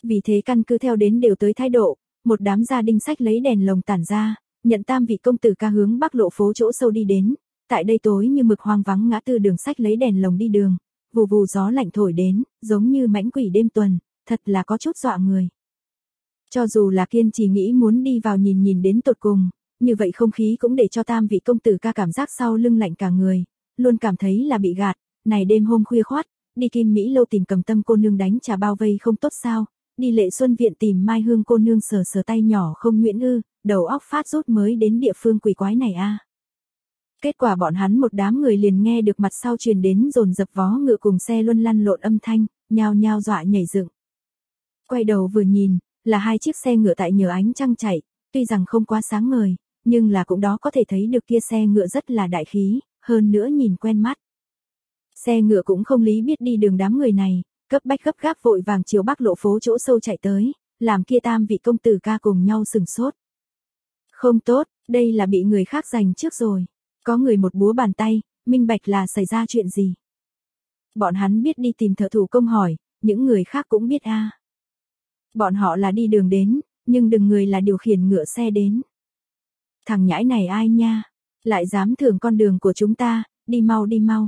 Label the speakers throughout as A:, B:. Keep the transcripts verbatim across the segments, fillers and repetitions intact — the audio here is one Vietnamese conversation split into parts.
A: Vì thế căn cứ theo đến đều tới thái độ, một đám gia đình sách lấy đèn lồng tản ra, nhận tam vị công tử ca hướng bắc lộ phố chỗ sâu đi đến. Tại đây tối như mực hoang vắng ngã tư đường sách lấy đèn lồng đi đường, vù vù gió lạnh thổi đến, giống như mãnh quỷ đêm tuần, thật là có chút dọa người. Cho dù là kiên trì nghĩ muốn đi vào nhìn nhìn đến tột cùng, như vậy không khí cũng để cho tam vị công tử ca cảm giác sau lưng lạnh cả người, luôn cảm thấy là bị gạt. Này đêm hôm khuya khoắt, đi Kim Mỹ lâu tìm Cầm Tâm cô nương đánh trà bao vây không tốt sao, đi Lệ Xuân viện tìm Mai Hương cô nương sờ sờ tay nhỏ không nhuyễn ư, đầu óc phát rút mới đến địa phương quỷ quái này a. À. Kết quả bọn hắn một đám người liền nghe được mặt sau truyền đến dồn dập vó ngựa cùng xe luân lăn lộn âm thanh, nhao nhao dọa nhảy dựng. Quay đầu vừa nhìn, là hai chiếc xe ngựa tại nhờ ánh trăng chạy, tuy rằng không quá sáng ngời, nhưng là cũng đó có thể thấy được kia xe ngựa rất là đại khí, hơn nữa nhìn quen mắt. Xe ngựa cũng không lý biết đi đường đám người này, cấp bách gấp gáp vội vàng chiều bắc lộ phố chỗ sâu chạy tới, làm kia tam vị công tử ca cùng nhau sừng sốt. Không tốt, đây là bị người khác giành trước rồi. Có người một búa bàn tay, minh bạch là xảy ra chuyện gì. Bọn hắn biết đi tìm thợ thủ công hỏi, những người khác cũng biết a. À. Bọn họ là đi đường đến, nhưng đừng người là điều khiển ngựa xe đến. Thằng nhãi này ai nha, lại dám thường con đường của chúng ta, đi mau đi mau.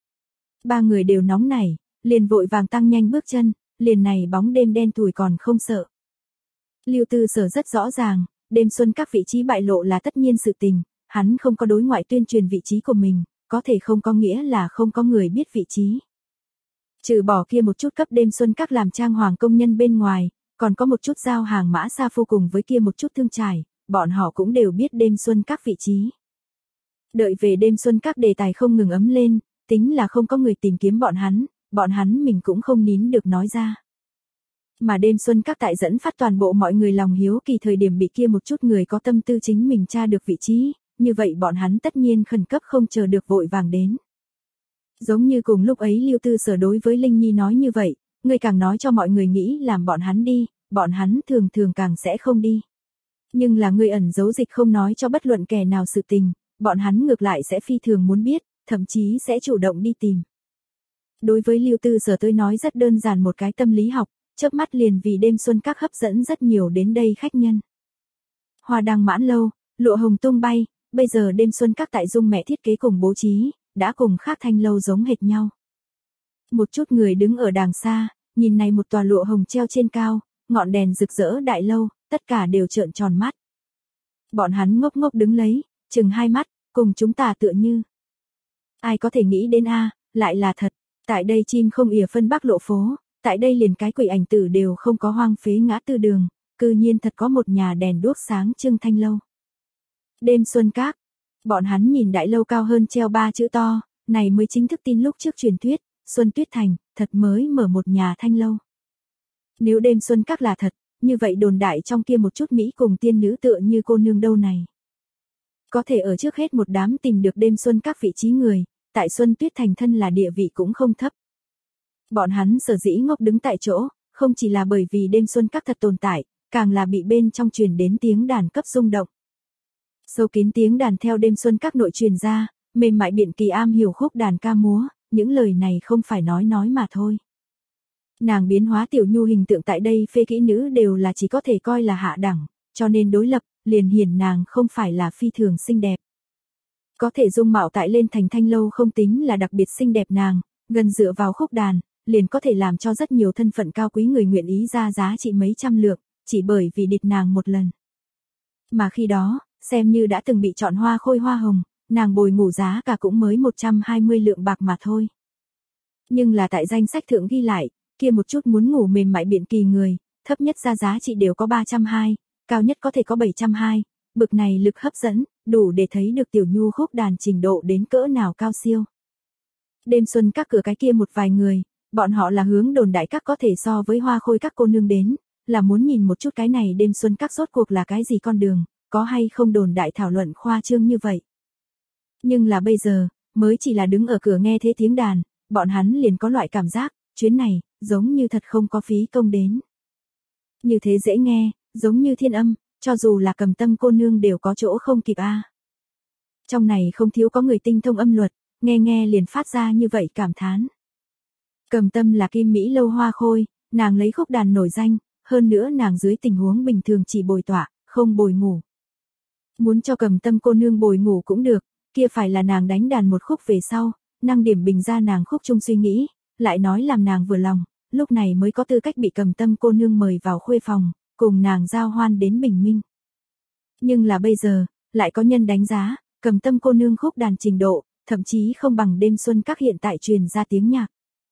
A: Ba người đều nóng nảy, liền vội vàng tăng nhanh bước chân, liền này bóng đêm đen tủi còn không sợ. Lưu Tư Sở rất rõ ràng, đêm xuân các vị trí bại lộ là tất nhiên sự tình, hắn không có đối ngoại tuyên truyền vị trí của mình, có thể không có nghĩa là không có người biết vị trí. Trừ bỏ kia một chút cấp đêm xuân các làm trang hoàng công nhân bên ngoài, còn có một chút giao hàng mã xa phu cùng với kia một chút thương trải, bọn họ cũng đều biết đêm xuân các vị trí. Đợi về đêm xuân các đề tài không ngừng ấm lên, tính là không có người tìm kiếm bọn hắn, bọn hắn mình cũng không nín được nói ra. Mà đêm xuân các tại dẫn phát toàn bộ mọi người lòng hiếu kỳ thời điểm bị kia một chút người có tâm tư chính mình tra được vị trí, như vậy bọn hắn tất nhiên khẩn cấp không chờ được vội vàng đến. Giống như cùng lúc ấy Lưu Tư Sở đối với Linh Nhi nói như vậy, người càng nói cho mọi người nghĩ làm bọn hắn đi, bọn hắn thường thường càng sẽ không đi. Nhưng là người ẩn giấu dịch không nói cho bất luận kẻ nào sự tình, bọn hắn ngược lại sẽ phi thường muốn biết, thậm chí sẽ chủ động đi tìm. Đối với Lưu Tư Sở tôi nói rất đơn giản một cái tâm lý học, chớp mắt liền vì đêm xuân các hấp dẫn rất nhiều đến đây khách nhân. Hoa đăng mãn lâu, lụa hồng tung bay, bây giờ đêm xuân các tại Dung mẹ thiết kế cùng bố trí, đã cùng khác thanh lâu giống hệt nhau. Một chút người đứng ở đàng xa, nhìn này một tòa lụa hồng treo trên cao, ngọn đèn rực rỡ đại lâu, tất cả đều trợn tròn mắt. Bọn hắn ngốc ngốc đứng lấy, chừng hai mắt, cùng chúng ta tựa như. Ai có thể nghĩ đến a, lại là thật, tại đây chim không ỉa phân bắc lộ phố, tại đây liền cái quỷ ảnh tử đều không có hoang phế ngã tư đường, cư nhiên thật có một nhà đèn đuốc sáng trưng thanh lâu. Đêm xuân các, bọn hắn nhìn đại lâu cao hơn treo ba chữ to, này mới chính thức tin lúc trước truyền thuyết, Xuân Tuyết Thành, thật mới mở một nhà thanh lâu. Nếu đêm xuân các là thật, như vậy đồn đại trong kia một chút Mỹ cùng tiên nữ tựa như cô nương đâu này. Có thể ở trước hết một đám tìm được đêm xuân các vị trí người, tại Xuân Tuyết Thành thân là địa vị cũng không thấp. Bọn hắn sở dĩ ngốc đứng tại chỗ, không chỉ là bởi vì đêm xuân các thật tồn tại, càng là bị bên trong truyền đến tiếng đàn cấp rung động. Sâu kín tiếng đàn theo đêm xuân các nội truyền ra, mềm mại biện kỳ am hiểu khúc đàn ca múa, những lời này không phải nói nói mà thôi. Nàng biến hóa tiểu nhu hình tượng tại đây phê kỹ nữ đều là chỉ có thể coi là hạ đẳng, cho nên đối lập, liền hiển nàng không phải là phi thường xinh đẹp. Có thể dung mạo tại lên thành thanh lâu không tính là đặc biệt xinh đẹp nàng, gần dựa vào khúc đàn, liền có thể làm cho rất nhiều thân phận cao quý người nguyện ý ra giá trị mấy trăm lượng, chỉ bởi vì địch nàng một lần. Mà khi đó, xem như đã từng bị chọn hoa khôi hoa hồng, nàng bồi ngủ giá cả cũng mới một trăm hai mươi lượng bạc mà thôi. Nhưng là tại danh sách thượng ghi lại, kia một chút muốn ngủ mềm mại biện kỳ người, thấp nhất ra giá trị đều có ba trăm hai mươi, cao nhất có thể có bảy trăm hai mươi, bực này lực hấp dẫn, đủ để thấy được tiểu nhu khúc đàn trình độ đến cỡ nào cao siêu. Đêm xuân các cửa cái kia một vài người, bọn họ là hướng đồn đại các có thể so với hoa khôi các cô nương đến, là muốn nhìn một chút cái này đêm xuân các rốt cuộc là cái gì con đường, có hay không đồn đại thảo luận khoa trương như vậy. Nhưng là bây giờ, mới chỉ là đứng ở cửa nghe thế tiếng đàn, bọn hắn liền có loại cảm giác, chuyến này, giống như thật không có phí công đến. Như thế dễ nghe, giống như thiên âm, cho dù là Cầm Tâm cô nương đều có chỗ không kịp a. À. Trong này không thiếu có người tinh thông âm luật, nghe nghe liền phát ra như vậy cảm thán. Cầm Tâm là Kim Mỹ lâu hoa khôi, nàng lấy khúc đàn nổi danh, hơn nữa nàng dưới tình huống bình thường chỉ bồi tọa, không bồi ngủ. Muốn cho Cầm Tâm cô nương bồi ngủ cũng được, kia phải là nàng đánh đàn một khúc về sau, năng điểm bình ra nàng khúc chung suy nghĩ, lại nói làm nàng vừa lòng, lúc này mới có tư cách bị Cầm Tâm cô nương mời vào khuê phòng, cùng nàng giao hoan đến bình minh. Nhưng là bây giờ, lại có nhân đánh giá, Cầm Tâm cô nương khúc đàn trình độ, thậm chí không bằng đêm xuân các hiện tại truyền ra tiếng nhạc.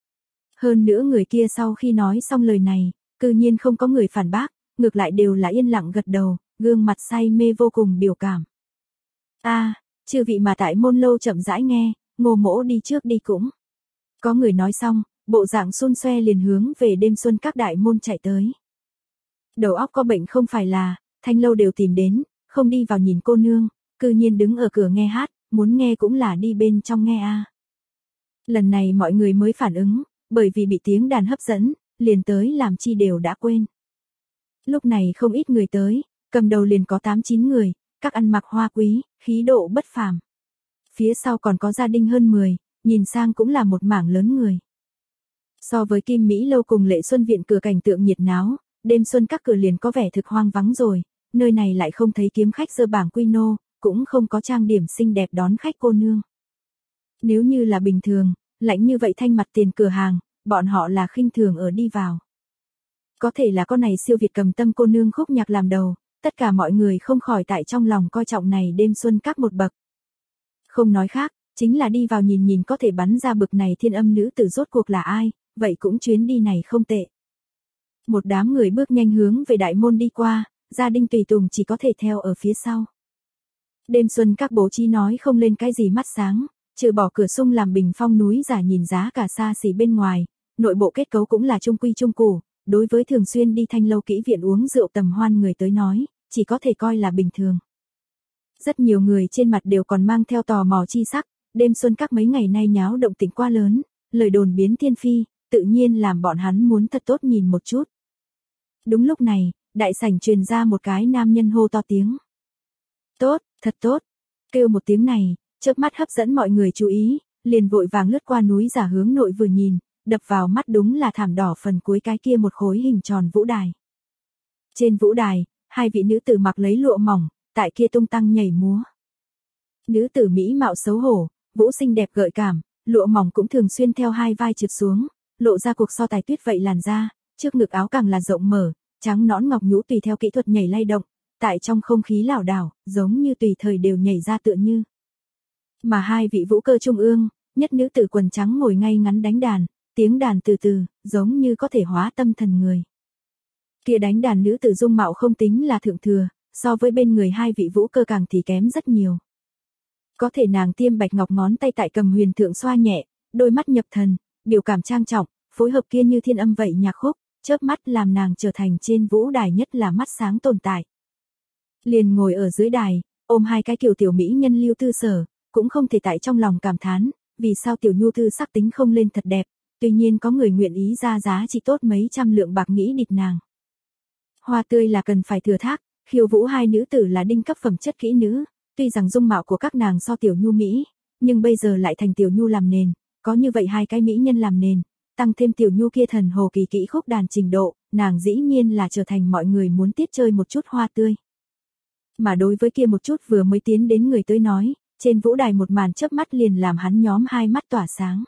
A: Hơn nữa người kia sau khi nói xong lời này, cư nhiên không có người phản bác, ngược lại đều là yên lặng gật đầu, gương mặt say mê vô cùng biểu cảm. A, à, chư vị mà tại môn lâu chậm rãi nghe, Ngô mỗ đi trước đi cũng. Có người nói xong, bộ dạng xun xoe liền hướng về đêm xuân các đại môn chạy tới. Đầu óc có bệnh không phải là, thanh lâu đều tìm đến, không đi vào nhìn cô nương, cư nhiên đứng ở cửa nghe hát, muốn nghe cũng là đi bên trong nghe a. À. Lần này mọi người mới phản ứng, bởi vì bị tiếng đàn hấp dẫn, liền tới làm chi đều đã quên. Lúc này không ít người tới, cầm đầu liền có tám chín người, các ăn mặc hoa quý, khí độ bất phàm. Phía sau còn có gia đình hơn mười, nhìn sang cũng là một mảng lớn người. So với Kim Mỹ lâu cùng Lệ Xuân viện cửa cảnh tượng nhiệt náo, đêm xuân các cửa liền có vẻ thực hoang vắng rồi, nơi này lại không thấy kiếm khách dơ bảng quy nô, cũng không có trang điểm xinh đẹp đón khách cô nương. Nếu như là bình thường, lạnh như vậy thanh mặt tiền cửa hàng, bọn họ là khinh thường ở đi vào. Có thể là con này siêu việt Cầm Tâm cô nương khúc nhạc làm đầu, tất cả mọi người không khỏi tại trong lòng coi trọng này đêm xuân các một bậc. Không nói khác, chính là đi vào nhìn nhìn có thể bắn ra bực này thiên âm nữ tử rốt cuộc là ai, vậy cũng chuyến đi này không tệ. Một đám người bước nhanh hướng về đại môn đi qua, gia đình tùy tùng chỉ có thể theo ở phía sau. Đêm xuân các bố trí nói không lên cái gì mắt sáng, trừ bỏ cửa sung làm bình phong núi giả nhìn giá cả xa xỉ bên ngoài, nội bộ kết cấu cũng là trung quy trung củ, đối với thường xuyên đi thanh lâu kỹ viện uống rượu tầm hoan người tới nói, chỉ có thể coi là bình thường. Rất nhiều người trên mặt đều còn mang theo tò mò chi sắc, đêm xuân các mấy ngày nay nháo động tĩnh quá lớn, lời đồn biến thiên phi, tự nhiên làm bọn hắn muốn thật tốt nhìn một chút. Đúng lúc này, đại sảnh truyền ra một cái nam nhân hô to tiếng. Tốt, thật tốt. Kêu một tiếng này, chớp mắt hấp dẫn mọi người chú ý, liền vội vàng lướt qua núi giả hướng nội vừa nhìn, đập vào mắt đúng là thảm đỏ phần cuối cái kia một khối hình tròn vũ đài. Trên vũ đài, hai vị nữ tử mặc lấy lụa mỏng, tại kia tung tăng nhảy múa. Nữ tử mỹ mạo xấu hổ, vũ xinh đẹp gợi cảm, lụa mỏng cũng thường xuyên theo hai vai trượt xuống, lộ ra cuộc so tài tuyết vậy làn da, trước ngực áo càng là rộng mở, trắng nõn ngọc nhũ tùy theo kỹ thuật nhảy lay động, tại trong không khí lảo đảo, giống như tùy thời đều nhảy ra tựa như. Mà hai vị vũ cơ trung ương, nhất nữ tử quần trắng ngồi ngay ngắn đánh đàn, tiếng đàn từ từ, giống như có thể hóa tâm thần người. Kia đánh đàn nữ tử dung mạo không tính là thượng thừa, so với bên người hai vị vũ cơ càng thì kém rất nhiều. Có thể nàng tiêm bạch ngọc ngón tay tại cầm huyền thượng xoa nhẹ, đôi mắt nhập thần, biểu cảm trang trọng, phối hợp kia như thiên âm vậy nhạc khúc, chớp mắt làm nàng trở thành trên vũ đài nhất là mắt sáng tồn tại. Liền ngồi ở dưới đài, ôm hai cái kiều tiểu mỹ nhân Lưu Tư Sở, cũng không thể tại trong lòng cảm thán, vì sao tiểu nhu thư sắc tính không lên thật đẹp, tuy nhiên có người nguyện ý ra giá chỉ tốt mấy trăm lượng bạc nghĩ địt nàng. Hoa tươi là cần phải thừa thác, khiêu vũ hai nữ tử là đinh cấp phẩm chất kỹ nữ, tuy rằng dung mạo của các nàng so tiểu nhu mỹ, nhưng bây giờ lại thành tiểu nhu làm nền, có như vậy hai cái mỹ nhân làm nền, tăng thêm tiểu nhu kia thần hồ kỳ kỹ khúc đàn trình độ, nàng dĩ nhiên là trở thành mọi người muốn tiết chơi một chút hoa tươi. Mà đối với kia một chút vừa mới tiến đến người tới nói, trên vũ đài một màn chớp mắt liền làm hắn nhóm hai mắt tỏa sáng.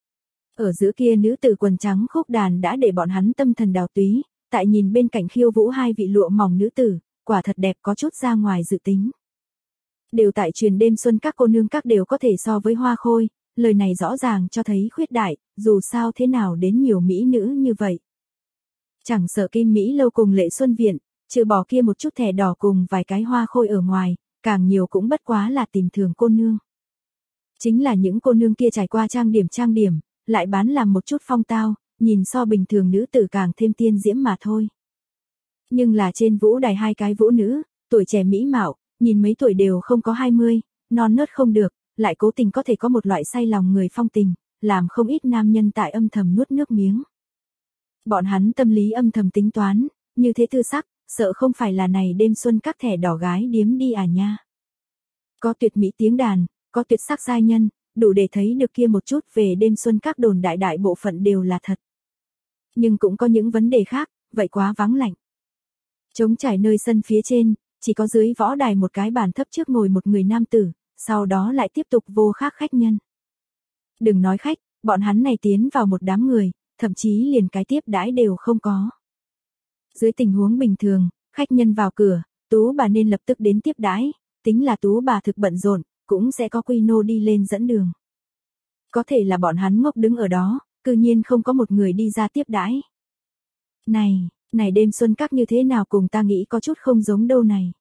A: Ở giữa kia nữ tử quần trắng khúc đàn đã để bọn hắn tâm thần đào túy, tại nhìn bên cạnh khiêu vũ hai vị lụa mỏng nữ tử, quả thật đẹp có chút ra ngoài dự tính. Đều tại truyền đêm xuân các cô nương các đều có thể so với hoa khôi, lời này rõ ràng cho thấy khuyết đại, dù sao thế nào đến nhiều mỹ nữ như vậy. Chẳng sợ Kim Mỹ lâu cùng Lệ Xuân viện, trừ bỏ kia một chút thẻ đỏ cùng vài cái hoa khôi ở ngoài, càng nhiều cũng bất quá là tìm thường cô nương. Chính là những cô nương kia trải qua trang điểm trang điểm, lại bán làm một chút phong tao, nhìn so bình thường nữ tử càng thêm tiên diễm mà thôi. Nhưng là trên vũ đài hai cái vũ nữ, tuổi trẻ mỹ mạo, nhìn mấy tuổi đều không có hai mươi, non nớt không được, lại cố tình có thể có một loại say lòng người phong tình, làm không ít nam nhân tại âm thầm nuốt nước miếng. Bọn hắn tâm lý âm thầm tính toán, như thế tư sắc, sợ không phải là này đêm xuân các thẻ đỏ gái điếm đi à nha. Có tuyệt mỹ tiếng đàn, có tuyệt sắc giai nhân, đủ để thấy được kia một chút về đêm xuân các đồn đại đại bộ phận đều là thật. Nhưng cũng có những vấn đề khác, vậy quá vắng lạnh. Trống trải nơi sân phía trên, chỉ có dưới võ đài một cái bàn thấp trước ngồi một người nam tử, sau đó lại tiếp tục vô khác khách nhân. Đừng nói khách, bọn hắn này tiến vào một đám người, thậm chí liền cái tiếp đãi đều không có. Dưới tình huống bình thường, khách nhân vào cửa, tú bà nên lập tức đến tiếp đãi, tính là tú bà thực bận rộn, cũng sẽ có quy nô đi lên dẫn đường. Có thể là bọn hắn ngốc đứng ở đó, cư nhiên không có một người đi ra tiếp đãi. Này, này đêm xuân các như thế nào cùng ta nghĩ có chút không giống đâu này.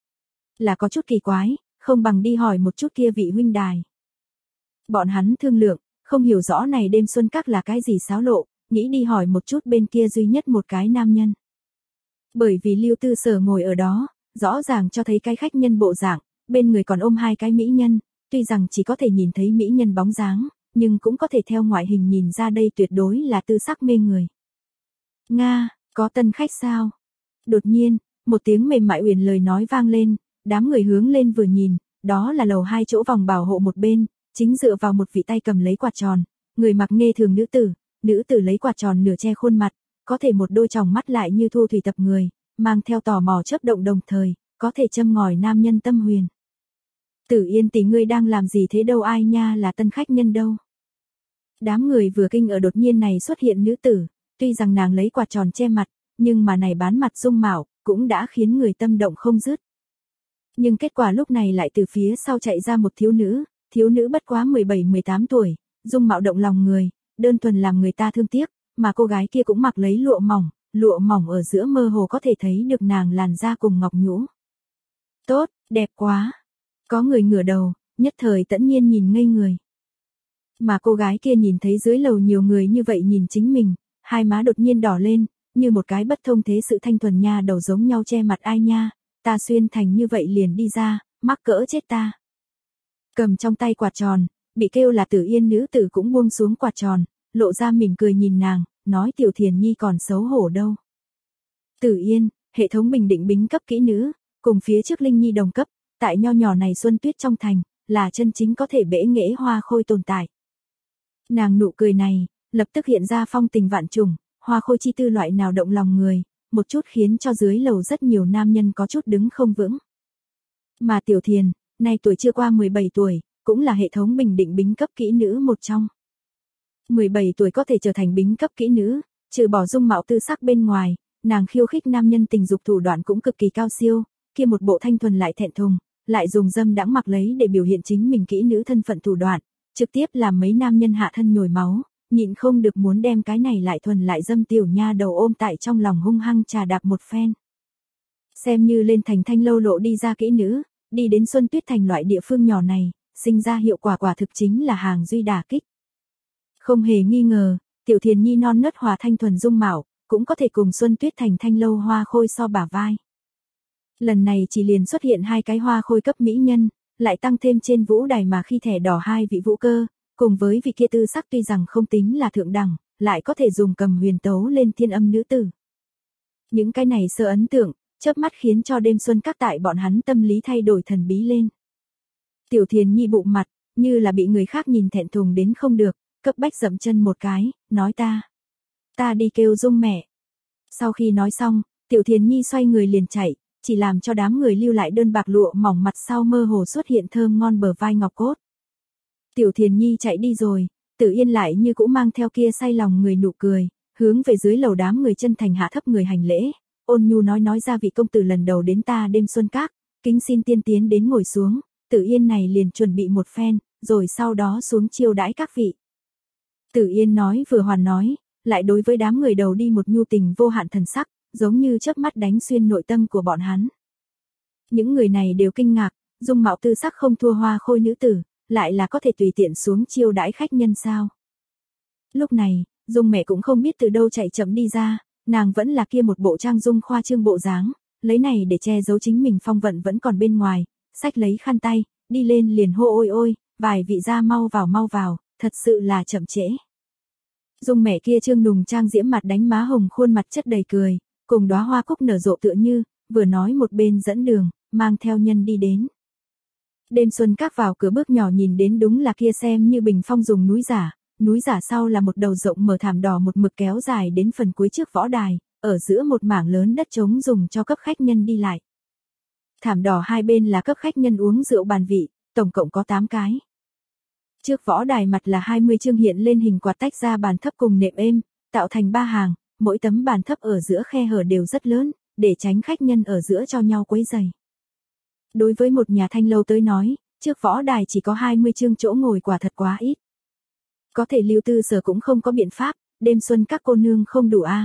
A: Là có chút kỳ quái, không bằng đi hỏi một chút kia vị huynh đài. Bọn hắn thương lượng, không hiểu rõ này đêm xuân các là cái gì xáo lộ, nghĩ đi hỏi một chút bên kia duy nhất một cái nam nhân. Bởi vì Lưu Tư Sở ngồi ở đó, rõ ràng cho thấy cái khách nhân bộ dạng, bên người còn ôm hai cái mỹ nhân, tuy rằng chỉ có thể nhìn thấy mỹ nhân bóng dáng, nhưng cũng có thể theo ngoại hình nhìn ra đây tuyệt đối là tư sắc mê người. Nga, có tân khách sao? Đột nhiên, một tiếng mềm mại uyển lời nói vang lên, đám người hướng lên vừa nhìn, đó là lầu hai chỗ vòng bảo hộ một bên, chính dựa vào một vị tay cầm lấy quạt tròn, người mặc nghê thường nữ tử, nữ tử lấy quạt tròn nửa che khuôn mặt, có thể một đôi tròng mắt lại như thu thủy tập người, mang theo tò mò chớp động đồng thời, có thể châm ngòi nam nhân tâm huyền. Tử Yên tỷ ngươi đang làm gì thế đâu, ai nha là tân khách nhân đâu. Đám người vừa kinh ở đột nhiên này xuất hiện nữ tử, tuy rằng nàng lấy quạt tròn che mặt, nhưng mà này bán mặt dung mạo, cũng đã khiến người tâm động không dứt. Nhưng kết quả lúc này lại từ phía sau chạy ra một thiếu nữ, thiếu nữ bất quá mười bảy mười tám tuổi, dung mạo động lòng người, đơn thuần làm người ta thương tiếc, mà cô gái kia cũng mặc lấy lụa mỏng, lụa mỏng ở giữa mơ hồ có thể thấy được nàng làn da cùng ngọc nhũ. Tốt, đẹp quá. Có người ngửa đầu, nhất thời tẫn nhiên nhìn ngây người. Mà cô gái kia nhìn thấy dưới lầu nhiều người như vậy nhìn chính mình, hai má đột nhiên đỏ lên, như một cái bất thông thế sự thanh thuần nha đầu giống nhau che mặt ai nha, ta xuyên thành như vậy liền đi ra, mắc cỡ chết ta. Cầm trong tay quạt tròn, bị kêu là Tử Yên nữ tử cũng buông xuống quạt tròn, lộ ra mỉm cười nhìn nàng, nói Tiểu Thiền Nhi còn xấu hổ đâu. Tử Yên, hệ thống bình định bính cấp kỹ nữ, cùng phía trước Linh Nhi đồng cấp, tại nho nhỏ này xuân tuyết trong thành, là chân chính có thể bẽ nghễ hoa khôi tồn tại. Nàng nụ cười này, lập tức hiện ra phong tình vạn trùng, hoa khôi chi tư loại nào động lòng người, một chút khiến cho dưới lầu rất nhiều nam nhân có chút đứng không vững. Mà Tiểu Thiền, nay tuổi chưa qua mười bảy tuổi, cũng là hệ thống bình định bính cấp kỹ nữ một trong. mười bảy tuổi có thể trở thành bính cấp kỹ nữ, trừ bỏ dung mạo tư sắc bên ngoài, nàng khiêu khích nam nhân tình dục thủ đoạn cũng cực kỳ cao siêu, kia một bộ thanh thuần lại thẹn thùng, lại dùng dâm đãng mặc lấy để biểu hiện chính mình kỹ nữ thân phận thủ đoạn, trực tiếp làm mấy nam nhân hạ thân nhồi máu, nhịn không được muốn đem cái này lại thuần lại dâm tiểu nha đầu ôm tại trong lòng hung hăng trà đạp một phen. Xem như lên thành Thanh Lâu lộ đi ra kỹ nữ, đi đến Xuân Tuyết thành loại địa phương nhỏ này, sinh ra hiệu quả quả thực chính là hàng duy đả kích. Không hề nghi ngờ, Tiểu Thiền Nhi non nớt hòa thanh thuần dung mạo, cũng có thể cùng Xuân Tuyết thành Thanh Lâu hoa khôi so bả vai. Lần này chỉ liền xuất hiện hai cái hoa khôi cấp mỹ nhân, lại tăng thêm trên vũ đài mà khi thẻ đỏ hai vị vũ cơ, cùng với vị kia tư sắc tuy rằng không tính là thượng đẳng, lại có thể dùng cầm huyền tấu lên thiên âm nữ tử. Những cái này sơ ấn tượng, chớp mắt khiến cho đêm xuân các tại bọn hắn tâm lý thay đổi thần bí lên. Tiểu Thiền Nhi bụng mặt, như là bị người khác nhìn thẹn thùng đến không được, cấp bách dậm chân một cái, nói ta. Ta đi kêu Dung mẹ. Sau khi nói xong, Tiểu Thiền Nhi xoay người liền chạy, chỉ làm cho đám người lưu lại đơn bạc lụa mỏng mặt sau mơ hồ xuất hiện thơm ngon bờ vai ngọc cốt. Tiểu Thiền Nhi chạy đi rồi, Tử Yên lại như cũng mang theo kia say lòng người nụ cười, hướng về dưới lầu đám người chân thành hạ thấp người hành lễ, ôn nhu nói nói ra vị công tử lần đầu đến ta đêm xuân các, kính xin tiên tiến đến ngồi xuống, Tử Yên này liền chuẩn bị một phen, rồi sau đó xuống chiêu đãi các vị. Tử Yên nói vừa hoàn nói, lại đối với đám người đầu đi một nhu tình vô hạn thần sắc, giống như chớp mắt đánh xuyên nội tâm của bọn hắn. Những người này đều kinh ngạc, dung mạo tư sắc không thua hoa khôi nữ tử, lại là có thể tùy tiện xuống chiêu đãi khách nhân sao. Lúc này, Dung mẹ cũng không biết từ đâu chạy chậm đi ra, nàng vẫn là kia một bộ trang dung khoa trương bộ dáng, lấy này để che giấu chính mình phong vận vẫn còn bên ngoài, xách lấy khăn tay, đi lên liền hô ôi ôi, vài vị gia mau vào mau vào, thật sự là chậm trễ. Dung mẹ kia trương nùng trang diễm mặt đánh má hồng khuôn mặt chất đầy cười, cùng đóa hoa cúc nở rộ tựa như, vừa nói một bên dẫn đường, mang theo nhân đi đến. Đêm xuân các vào cửa bước nhỏ nhìn đến đúng là kia xem như bình phong dùng núi giả, núi giả sau là một đầu rộng mở thảm đỏ một mực kéo dài đến phần cuối trước võ đài, ở giữa một mảng lớn đất trống dùng cho cấp khách nhân đi lại. Thảm đỏ hai bên là cấp khách nhân uống rượu bàn vị, tổng cộng có tám cái. Trước võ đài mặt là hai mươi chương hiện lên hình quạt tách ra bàn thấp cùng nệm êm, tạo thành ba hàng, mỗi tấm bàn thấp ở giữa khe hở đều rất lớn, để tránh khách nhân ở giữa cho nhau quấy rầy. Đối với một nhà thanh lâu tới nói, trước võ đài chỉ có hai mươi chương chỗ ngồi quả thật quá ít. Có thể Lưu Tư Sở cũng không có biện pháp, đêm xuân các cô nương không đủ a. À.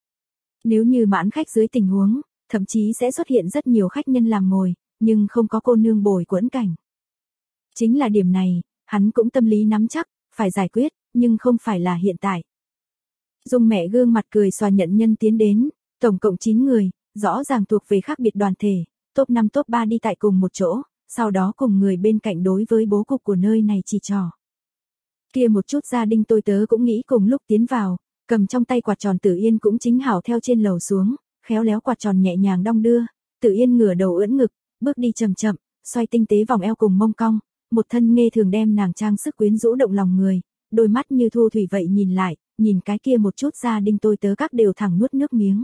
A: Nếu như mãn khách dưới tình huống, thậm chí sẽ xuất hiện rất nhiều khách nhân làm ngồi, nhưng không có cô nương bồi quẫn cảnh. Chính là điểm này, hắn cũng tâm lý nắm chắc, phải giải quyết, nhưng không phải là hiện tại. Dung mẹ gương mặt cười xòa nhận nhân tiến đến, tổng cộng chín người, rõ ràng thuộc về khác biệt đoàn thể, top năm top ba đi tại cùng một chỗ, sau đó cùng người bên cạnh đối với bố cục của nơi này chỉ trò. Kia một chút gia đình tôi tớ cũng nghĩ cùng lúc tiến vào, cầm trong tay quạt tròn Tử Yên cũng chính hảo theo trên lầu xuống, khéo léo quạt tròn nhẹ nhàng đong đưa, Tử Yên ngửa đầu ưỡn ngực, bước đi chậm chậm, xoay tinh tế vòng eo cùng mông cong, một thân nghe thường đem nàng trang sức quyến rũ động lòng người, đôi mắt như thu thủy vậy nhìn lại, nhìn cái kia một chút gia đình tôi tớ các đều thẳng nuốt nước miếng.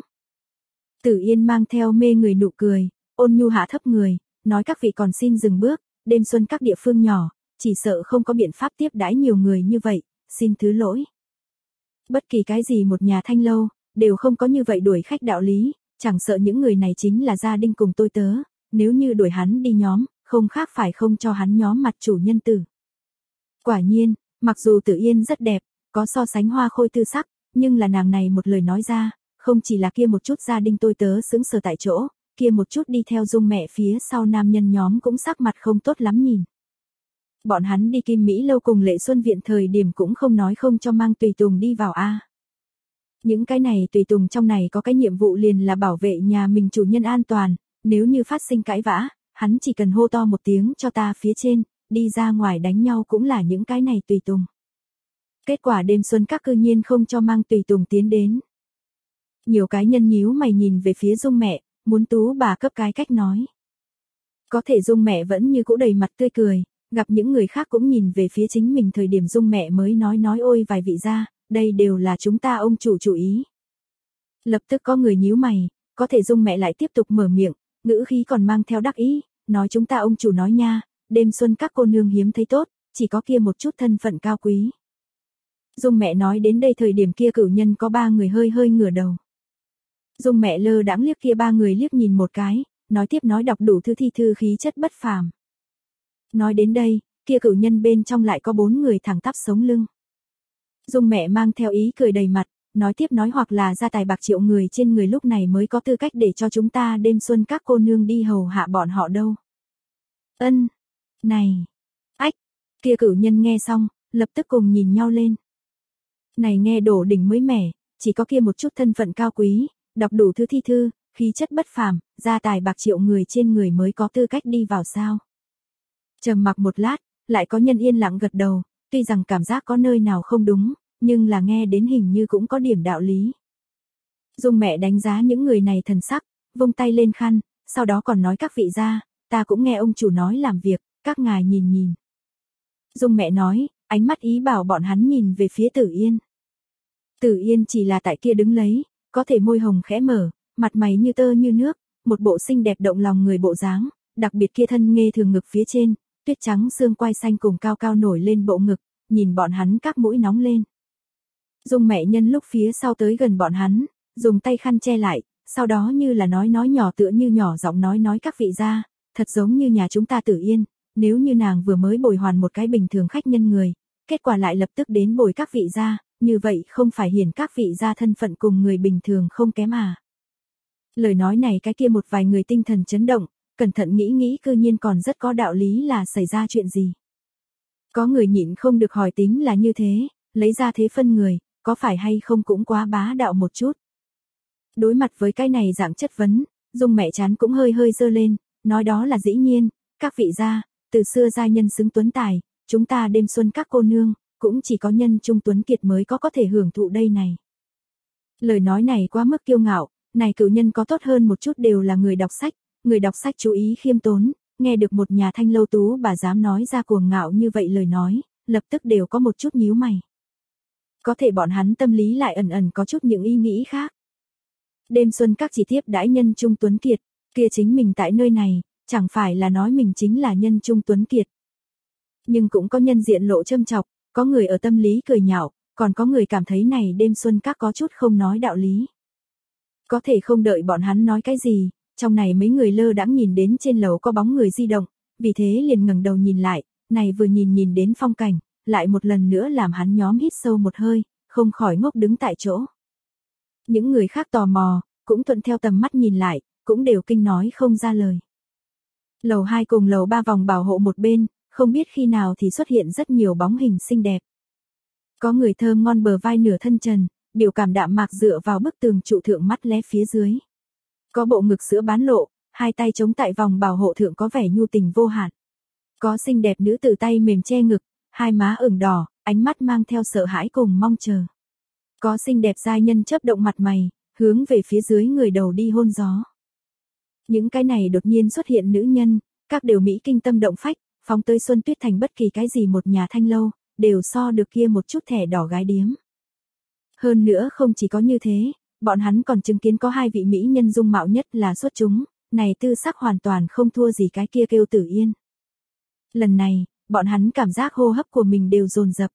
A: Tử Yên mang theo mê người nụ cười, ôn nhu hạ thấp người, nói các vị còn xin dừng bước, đêm xuân các địa phương nhỏ, chỉ sợ không có biện pháp tiếp đãi nhiều người như vậy, xin thứ lỗi. Bất kỳ cái gì một nhà thanh lâu, đều không có như vậy đuổi khách đạo lý, chẳng sợ những người này chính là gia đình cùng tôi tớ, nếu như đuổi hắn đi nhóm, không khác phải không cho hắn nhóm mặt chủ nhân tử. Quả nhiên, mặc dù Tử Yên rất đẹp, có so sánh hoa khôi tư sắc, nhưng là nàng này một lời nói ra, không chỉ là kia một chút gia đình tôi tớ sững sờ tại chỗ, kia một chút đi theo Dung mẹ phía sau nam nhân nhóm cũng sắc mặt không tốt lắm nhìn. Bọn hắn đi Kim Mỹ lâu cùng Lệ Xuân viện thời điểm cũng không nói không cho mang tùy tùng đi vào a. Những cái này tùy tùng trong này có cái nhiệm vụ liền là bảo vệ nhà mình chủ nhân an toàn, nếu như phát sinh cãi vã, hắn chỉ cần hô to một tiếng cho ta phía trên, đi ra ngoài đánh nhau cũng là những cái này tùy tùng. Kết quả đêm xuân các cư nhiên không cho mang tùy tùng tiến đến. Nhiều cái nhân nhíu mày nhìn về phía Dung mẹ, muốn tú bà cấp cái cách nói. Có thể Dung mẹ vẫn như cũ đầy mặt tươi cười, gặp những người khác cũng nhìn về phía chính mình thời điểm Dung mẹ mới nói nói ôi vài vị gia, đây đều là chúng ta ông chủ chủ ý. Lập tức có người nhíu mày, có thể Dung mẹ lại tiếp tục mở miệng, ngữ khí còn mang theo đắc ý, nói chúng ta ông chủ nói nha, đêm xuân các cô nương hiếm thấy tốt, chỉ có kia một chút thân phận cao quý. Dung mẹ nói đến đây thời điểm kia cửu nhân có ba người hơi hơi ngửa đầu. Dung mẹ lơ đãng liếc kia ba người liếc nhìn một cái, nói tiếp nói đọc đủ thư thi thư khí chất bất phàm. Nói đến đây, kia cửu nhân bên trong lại có bốn người thẳng tắp sống lưng. Dung mẹ mang theo ý cười đầy mặt, nói tiếp nói hoặc là gia tài bạc triệu người trên người lúc này mới có tư cách để cho chúng ta đêm xuân các cô nương đi hầu hạ bọn họ đâu. Ân, này, ách, kia cửu nhân nghe xong, lập tức cùng nhìn nhau lên. Này nghe đổ đỉnh mới mẻ, chỉ có kia một chút thân phận cao quý, đọc đủ thư thi thư, khí chất bất phàm, gia tài bạc triệu người trên người mới có tư cách đi vào sao. Trầm mặc một lát, lại có nhân yên lặng gật đầu, tuy rằng cảm giác có nơi nào không đúng, nhưng là nghe đến hình như cũng có điểm đạo lý. Dung mẹ đánh giá những người này thần sắc, vung tay lên khăn, sau đó còn nói các vị gia, ta cũng nghe ông chủ nói làm việc, các ngài nhìn nhìn. Dung mẹ nói, ánh mắt ý bảo bọn hắn nhìn về phía Tử Yên. Tử Yên chỉ là tại kia đứng lấy, có thể môi hồng khẽ mở, mặt mày như tơ như nước, một bộ xinh đẹp động lòng người bộ dáng, đặc biệt kia thân nghê thường ngực phía trên, tuyết trắng xương quai xanh cùng cao cao nổi lên bộ ngực, nhìn bọn hắn các mũi nóng lên. Dung mẹ nhân lúc phía sau tới gần bọn hắn, dùng tay khăn che lại, sau đó như là nói nói nhỏ tựa như nhỏ giọng nói nói các vị gia, thật giống như nhà chúng ta Tử Yên, nếu như nàng vừa mới bồi hoàn một cái bình thường khách nhân người, kết quả lại lập tức đến bồi các vị gia, như vậy không phải hiển các vị gia thân phận cùng người bình thường không kém à. Lời nói này cái kia một vài người tinh thần chấn động, cẩn thận nghĩ nghĩ cư nhiên còn rất có đạo lý là xảy ra chuyện gì. Có người nhịn không được hỏi tính là như thế, lấy ra thế phân người, có phải hay không cũng quá bá đạo một chút. Đối mặt với cái này dạng chất vấn, Dung mẹ chán cũng hơi hơi dơ lên, nói đó là dĩ nhiên, các vị gia, từ xưa gia nhân xứng tuấn tài, chúng ta đêm xuân các cô nương, cũng chỉ có nhân trung tuấn kiệt mới có có thể hưởng thụ đây này. Lời nói này quá mức kiêu ngạo, này cửu nhân có tốt hơn một chút đều là người đọc sách, người đọc sách chú ý khiêm tốn, nghe được một nhà thanh lâu tú bà dám nói ra cuồng ngạo như vậy lời nói, lập tức đều có một chút nhíu mày. Có thể bọn hắn tâm lý lại ẩn ẩn có chút những ý nghĩ khác. Đêm xuân các chỉ tiếp đãi nhân trung tuấn kiệt, kia chính mình tại nơi này, chẳng phải là nói mình chính là nhân trung tuấn kiệt. Nhưng cũng có nhân diện lộ châm chọc, có người ở tâm lý cười nhạo, còn có người cảm thấy này đêm xuân các có chút không nói đạo lý. Có thể không đợi bọn hắn nói cái gì, trong này mấy người lơ đãng nhìn đến trên lầu có bóng người di động, vì thế liền ngẩng đầu nhìn lại, này vừa nhìn nhìn đến phong cảnh, lại một lần nữa làm hắn nhóm hít sâu một hơi, không khỏi ngốc đứng tại chỗ. Những người khác tò mò, cũng thuận theo tầm mắt nhìn lại, cũng đều kinh nói không ra lời. Lầu hai cùng lầu ba vòng bảo hộ một bên, không biết khi nào thì xuất hiện rất nhiều bóng hình xinh đẹp. Có người thơm ngon bờ vai nửa thân trần, biểu cảm đạm mạc dựa vào bức tường trụ thượng mắt lé phía dưới. Có bộ ngực sữa bán lộ, hai tay chống tại vòng bảo hộ thượng có vẻ nhu tình vô hạn. Có xinh đẹp nữ tử tay mềm che ngực, hai má ửng đỏ, ánh mắt mang theo sợ hãi cùng mong chờ. Có xinh đẹp giai nhân chớp động mặt mày, hướng về phía dưới người đầu đi hôn gió. Những cái này đột nhiên xuất hiện nữ nhân, các đều mỹ kinh tâm động phách, phóng tới Xuân Tuyết Thành bất kỳ cái gì một nhà thanh lâu, đều so được kia một chút thẻ đỏ gái điếm. Hơn nữa không chỉ có như thế, bọn hắn còn chứng kiến có hai vị mỹ nhân dung mạo nhất là xuất chúng, này tư sắc hoàn toàn không thua gì cái kia kêu Tử Yên. Lần này, bọn hắn cảm giác hô hấp của mình đều dồn dập.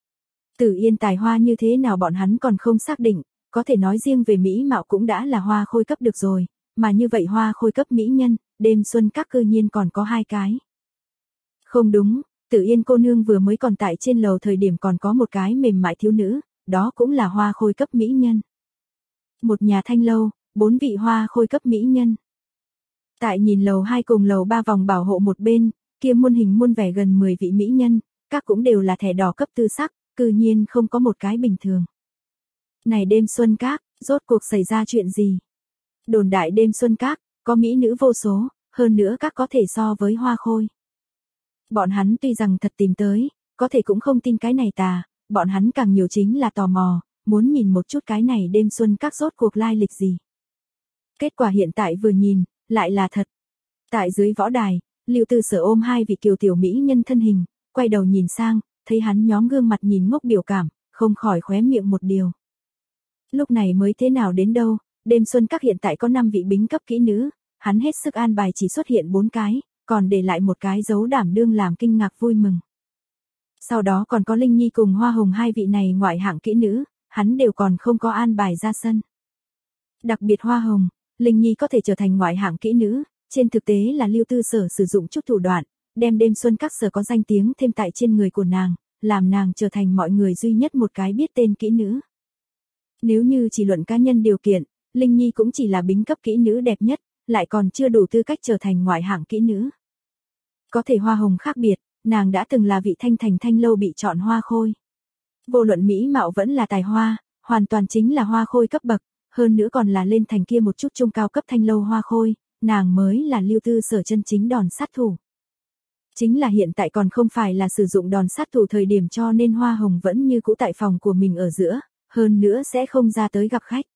A: Tử Yên tài hoa như thế nào bọn hắn còn không xác định, có thể nói riêng về mỹ mạo cũng đã là hoa khôi cấp được rồi, mà như vậy hoa khôi cấp mỹ nhân, đêm xuân các cư nhiên còn có hai cái. Không đúng, Tử Yên cô nương vừa mới còn tại trên lầu thời điểm còn có một cái mềm mại thiếu nữ, đó cũng là hoa khôi cấp mỹ nhân. Một nhà thanh lâu, bốn vị hoa khôi cấp mỹ nhân. Tại nhìn lầu hai cùng lầu ba vòng bảo hộ một bên, kia muôn hình muôn vẻ gần mười vị mỹ nhân, các cũng đều là thẻ đỏ cấp tư sắc, cư nhiên không có một cái bình thường. Này đêm xuân các, rốt cuộc xảy ra chuyện gì? Đồn đại đêm xuân các, có mỹ nữ vô số, hơn nữa các có thể so với hoa khôi. Bọn hắn tuy rằng thật tìm tới, có thể cũng không tin cái này tà, bọn hắn càng nhiều chính là tò mò, muốn nhìn một chút cái này đêm xuân các rốt cuộc lai lịch gì. Kết quả hiện tại vừa nhìn, lại là thật. Tại dưới võ đài, Lưu Tư Sở ôm hai vị kiều tiểu mỹ nhân thân hình, quay đầu nhìn sang, thấy hắn nhóm gương mặt nhìn ngốc biểu cảm, không khỏi khóe miệng một điều. Lúc này mới thế nào đến đâu, đêm xuân các hiện tại có năm vị bính cấp kỹ nữ, hắn hết sức an bài chỉ xuất hiện bốn cái, còn để lại một cái dấu đảm đương làm kinh ngạc vui mừng. Sau đó còn có Linh Nhi cùng Hoa Hồng hai vị này ngoại hạng kỹ nữ, hắn đều còn không có an bài ra sân. Đặc biệt Hoa Hồng, Linh Nhi có thể trở thành ngoại hạng kỹ nữ, trên thực tế là Lưu Tư Sở sử dụng chút thủ đoạn, đem đêm xuân các sở có danh tiếng thêm tại trên người của nàng, làm nàng trở thành mọi người duy nhất một cái biết tên kỹ nữ. Nếu như chỉ luận cá nhân điều kiện, Linh Nhi cũng chỉ là bính cấp kỹ nữ đẹp nhất, lại còn chưa đủ tư cách trở thành ngoại hạng kỹ nữ. Có thể Hoa Hồng khác biệt, nàng đã từng là vị thanh thành thanh lâu bị chọn hoa khôi. Vô luận mỹ mạo vẫn là tài hoa, hoàn toàn chính là hoa khôi cấp bậc, hơn nữa còn là lên thành kia một chút trung cao cấp thanh lâu hoa khôi, nàng mới là Lưu Tư Sở chân chính đòn sát thủ. Chính là hiện tại còn không phải là sử dụng đòn sát thủ thời điểm cho nên Hoa Hồng vẫn như cũ tại phòng của mình ở giữa, hơn nữa sẽ không ra tới gặp khách.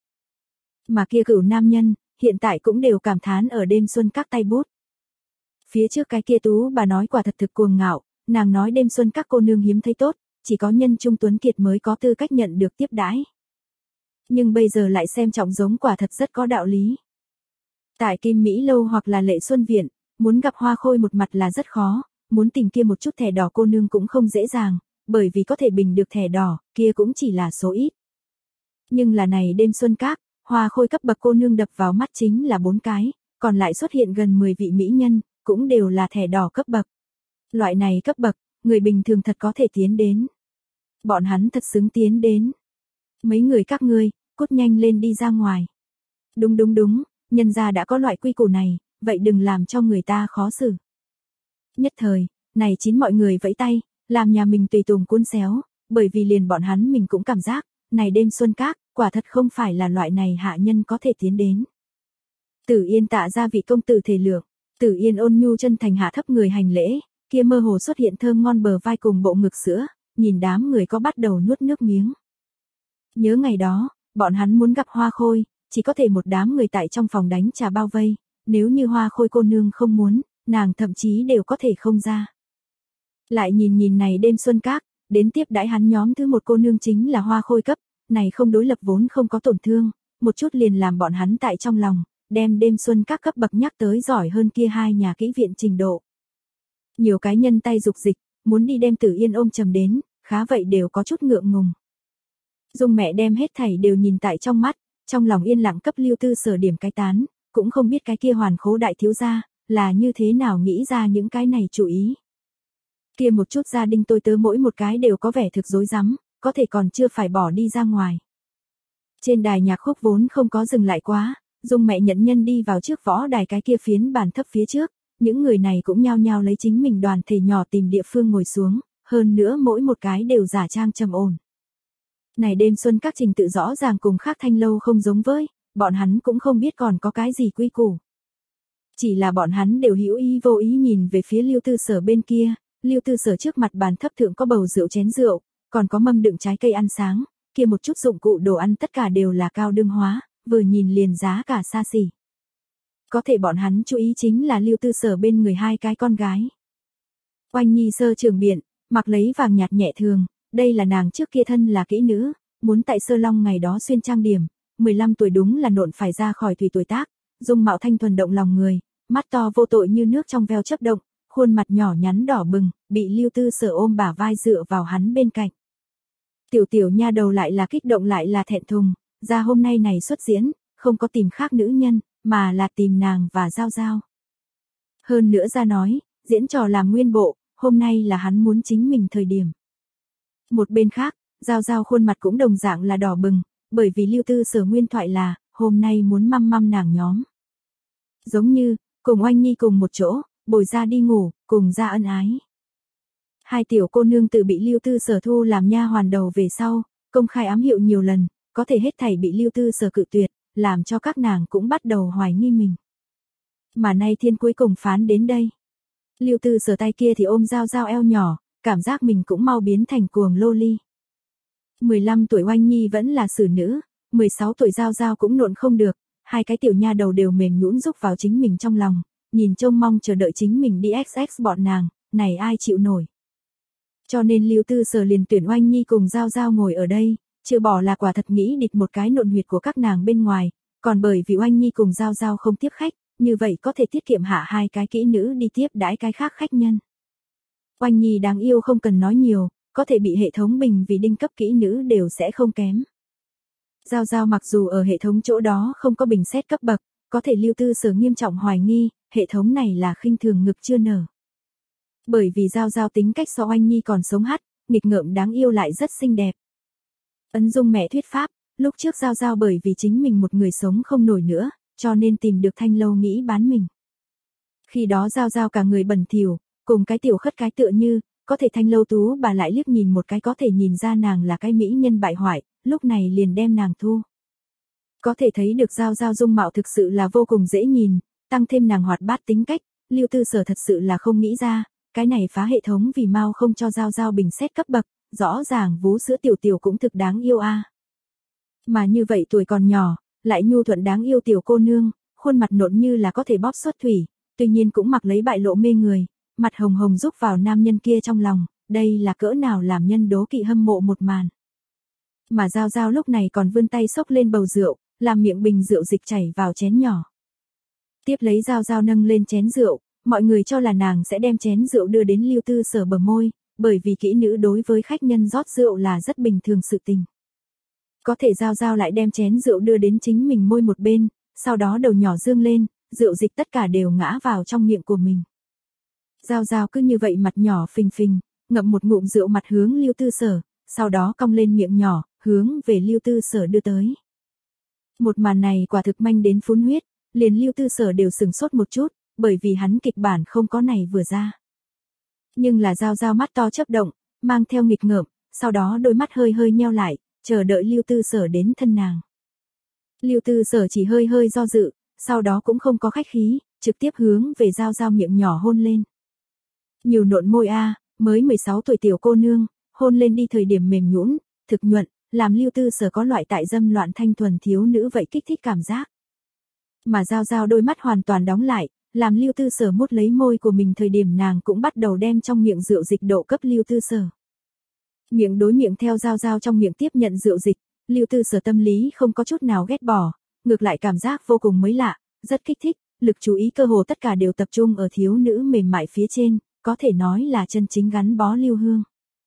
A: Mà kia cửu nam nhân, hiện tại cũng đều cảm thán ở đêm xuân các tay bút. Phía trước cái kia tú bà nói quả thật thực cuồng ngạo, nàng nói đêm xuân các cô nương hiếm thấy tốt, chỉ có nhân trung tuấn kiệt mới có tư cách nhận được tiếp đãi. Nhưng bây giờ lại xem trọng giống quả thật rất có đạo lý. Tại Kim Mỹ Lâu hoặc là Lệ Xuân Viện, muốn gặp hoa khôi một mặt là rất khó, muốn tìm kia một chút thẻ đỏ cô nương cũng không dễ dàng, bởi vì có thể bình được thẻ đỏ, kia cũng chỉ là số ít. Nhưng là này đêm xuân các, hoa khôi cấp bậc cô nương đập vào mắt chính là bốn cái, còn lại xuất hiện gần mười vị mỹ nhân, cũng đều là thẻ đỏ cấp bậc. Loại này cấp bậc, người bình thường thật có thể tiến đến. Bọn hắn thật xứng tiến đến. Mấy người các ngươi, cút nhanh lên đi ra ngoài. Đúng đúng đúng, nhân gia đã có loại quy củ này, vậy đừng làm cho người ta khó xử. Nhất thời, này chín mọi người vẫy tay, làm nhà mình tùy tùng cuốn xéo, bởi vì liền bọn hắn mình cũng cảm giác, này đêm xuân các, quả thật không phải là loại này hạ nhân có thể tiến đến. Tử Yên tạ ra vị công tử thể lượng, Tử Yên ôn nhu chân thành hạ thấp người hành lễ, kia mơ hồ xuất hiện thơm ngon bờ vai cùng bộ ngực sữa, nhìn đám người có bắt đầu nuốt nước miếng. Nhớ ngày đó, bọn hắn muốn gặp hoa khôi, chỉ có thể một đám người tại trong phòng đánh trà bao vây, nếu như hoa khôi cô nương không muốn, nàng thậm chí đều có thể không ra. Lại nhìn nhìn này đêm xuân các, đến tiếp đãi hắn nhóm thứ một cô nương chính là hoa khôi cấp, này không đối lập vốn không có tổn thương, một chút liền làm bọn hắn tại trong lòng, đem đêm xuân các cấp bậc nhắc tới giỏi hơn kia hai nhà kỹ viện trình độ. Nhiều cái nhân tay dục dịch, muốn đi đem Tử Yên ôm chầm đến, khá vậy đều có chút ngượng ngùng. Dung mẹ đem hết thảy đều nhìn tại trong mắt, trong lòng yên lặng cấp Lưu Tư Sở điểm cái tán, cũng không biết cái kia Hoàn Khố đại thiếu gia là như thế nào nghĩ ra những cái này chủ ý. Kia một chút gia đình tôi tớ mỗi một cái đều có vẻ thực rối rắm, có thể còn chưa phải bỏ đi ra ngoài. Trên đài nhạc khúc vốn không có dừng lại quá, Dung mẹ nhận nhân đi vào trước võ đài cái kia phiến bàn thấp phía trước, những người này cũng nhao nhao lấy chính mình đoàn thể nhỏ tìm địa phương ngồi xuống, hơn nữa mỗi một cái đều giả trang trầm ổn. Này đêm xuân các trình tự rõ ràng cùng khác thanh lâu không giống với, bọn hắn cũng không biết còn có cái gì quy củ. Chỉ là bọn hắn đều hữu ý vô ý nhìn về phía Lưu Tư Sở bên kia, Lưu Tư Sở trước mặt bàn thấp thượng có bầu rượu chén rượu, còn có mâm đựng trái cây ăn sáng, kia một chút dụng cụ đồ ăn tất cả đều là cao đương hóa, vừa nhìn liền giá cả xa xỉ. Có thể bọn hắn chú ý chính là Lưu Tư Sở bên người hai cái con gái. Oanh Nhi sơ trường biện, mặc lấy vàng nhạt nhẹ thường, đây là nàng trước kia thân là kỹ nữ, muốn tại Sơ Long ngày đó xuyên trang điểm, mười lăm tuổi đúng là nộn phải ra khỏi thủy tuổi tác, dung mạo thanh thuần động lòng người, mắt to vô tội như nước trong veo chớp động, khuôn mặt nhỏ nhắn đỏ bừng, bị Lưu Tư Sở ôm bả vai dựa vào hắn bên cạnh. Tiểu tiểu nha đầu lại là kích động lại là thẹn thùng, ra hôm nay này xuất diễn, không có tìm khác nữ nhân, mà là tìm nàng và Giao Giao. Hơn nữa ra nói, diễn trò làm nguyên bộ, hôm nay là hắn muốn chính mình thời điểm. Một bên khác, Giao Giao khuôn mặt cũng đồng dạng là đỏ bừng, bởi vì Lưu Tư Sở nguyên thoại là, hôm nay muốn măm măm nàng nhóm. Giống như, cùng Oanh Nhi cùng một chỗ, bồi ra đi ngủ, cùng ra ân ái. Hai tiểu cô nương tự bị Lưu Tư Sở thu làm nha hoàn đầu về sau, công khai ám hiệu nhiều lần, có thể hết thảy bị Lưu Tư Sở cự tuyệt, làm cho các nàng cũng bắt đầu hoài nghi mình. Mà nay thiên cuối cùng phán đến đây. Lưu Tư Sở tay kia thì ôm Giao Giao eo nhỏ, cảm giác mình cũng mau biến thành cuồng lô ly. mười lăm tuổi Oanh Nhi vẫn là xử nữ, mười sáu tuổi Giao Giao cũng nộn không được, hai cái tiểu nha đầu đều mềm nhũn rúc vào chính mình trong lòng, nhìn trông mong chờ đợi chính mình đi ích ích bọn nàng, này ai chịu nổi. Cho nên Lưu Tư Sở liền tuyển Oanh Nhi cùng Giao Giao ngồi ở đây, chưa bỏ là quả thật nghĩ địch một cái nộn huyệt của các nàng bên ngoài, còn bởi vì Oanh Nhi cùng Giao Giao không tiếp khách, như vậy có thể tiết kiệm hạ hai cái kỹ nữ đi tiếp đãi cái khác khách nhân. Oanh Nhi đáng yêu không cần nói nhiều, có thể bị hệ thống bình vì đinh cấp kỹ nữ đều sẽ không kém. Giao Giao mặc dù ở hệ thống chỗ đó không có bình xét cấp bậc, có thể Lưu Tư Sở nghiêm trọng hoài nghi, hệ thống này là khinh thường ngực chưa nở. Bởi vì Giao Giao tính cách so Oanh Nhi còn sống hắt, nghịch ngợm đáng yêu lại rất xinh đẹp. Ấn Dung mẹ thuyết pháp, lúc trước Giao Giao bởi vì chính mình một người sống không nổi nữa, cho nên tìm được thanh lâu nghĩ bán mình. Khi đó Giao Giao cả người bẩn thỉu, cùng cái tiểu khất cái tựa như, có thể thanh lâu tú bà lại liếc nhìn một cái có thể nhìn ra nàng là cái mỹ nhân bại hoại, lúc này liền đem nàng thu. Có thể thấy được Giao Giao dung mạo thực sự là vô cùng dễ nhìn, tăng thêm nàng hoạt bát tính cách, Lưu Tư Sở thật sự là không nghĩ ra, cái này phá hệ thống vì mau không cho Giao Giao bình xét cấp bậc, rõ ràng vú sữa tiểu tiểu cũng thực đáng yêu a. À. Mà như vậy tuổi còn nhỏ, lại nhu thuận đáng yêu tiểu cô nương, khuôn mặt nộn như là có thể bóp xuất thủy, tuy nhiên cũng mặc lấy bại lộ mê người, mặt hồng hồng rúc vào nam nhân kia trong lòng, đây là cỡ nào làm nhân đố kỵ hâm mộ một màn. Mà Giao Giao lúc này còn vươn tay xốc lên bầu rượu, làm miệng bình rượu dịch chảy vào chén nhỏ. Tiếp lấy Giao Giao nâng lên chén rượu, mọi người cho là nàng sẽ đem chén rượu đưa đến Lưu Tư Sở bờ môi, bởi vì kỹ nữ đối với khách nhân rót rượu là rất bình thường sự tình. Có thể Giao Giao lại đem chén rượu đưa đến chính mình môi một bên, sau đó đầu nhỏ dương lên, rượu dịch tất cả đều ngã vào trong miệng của mình. Giao Giao cứ như vậy mặt nhỏ phình phình, ngậm một ngụm rượu mặt hướng Lưu Tư Sở, sau đó cong lên miệng nhỏ, hướng về Lưu Tư Sở đưa tới. Một màn này quả thực manh đến phun huyết, liền Lưu Tư Sở đều sừng sốt một chút, bởi vì hắn kịch bản không có này vừa ra. Nhưng là Giao Giao mắt to chớp động, mang theo nghịch ngợm, sau đó đôi mắt hơi hơi nheo lại, chờ đợi Lưu Tư Sở đến thân nàng. Lưu Tư Sở chỉ hơi hơi do dự, sau đó cũng không có khách khí, trực tiếp hướng về Giao Giao miệng nhỏ hôn lên. Nhiều nộn môi a, mới mười sáu tuổi tiểu cô nương, hôn lên đi thời điểm mềm nhũn, thực nhuận, làm Lưu Tư Sở có loại tại dâm loạn thanh thuần thiếu nữ vậy kích thích cảm giác. Mà Giao Giao đôi mắt hoàn toàn đóng lại, làm Lưu Tư Sở mút lấy môi của mình thời điểm nàng cũng bắt đầu đem trong miệng rượu dịch độ cấp Lưu Tư Sở. Miệng đối miệng theo Giao Giao trong miệng tiếp nhận rượu dịch, Lưu Tư Sở tâm lý không có chút nào ghét bỏ, ngược lại cảm giác vô cùng mới lạ, rất kích thích, lực chú ý cơ hồ tất cả đều tập trung ở thiếu nữ mềm mại phía trên, có thể nói là chân chính gắn bó Lưu Hương.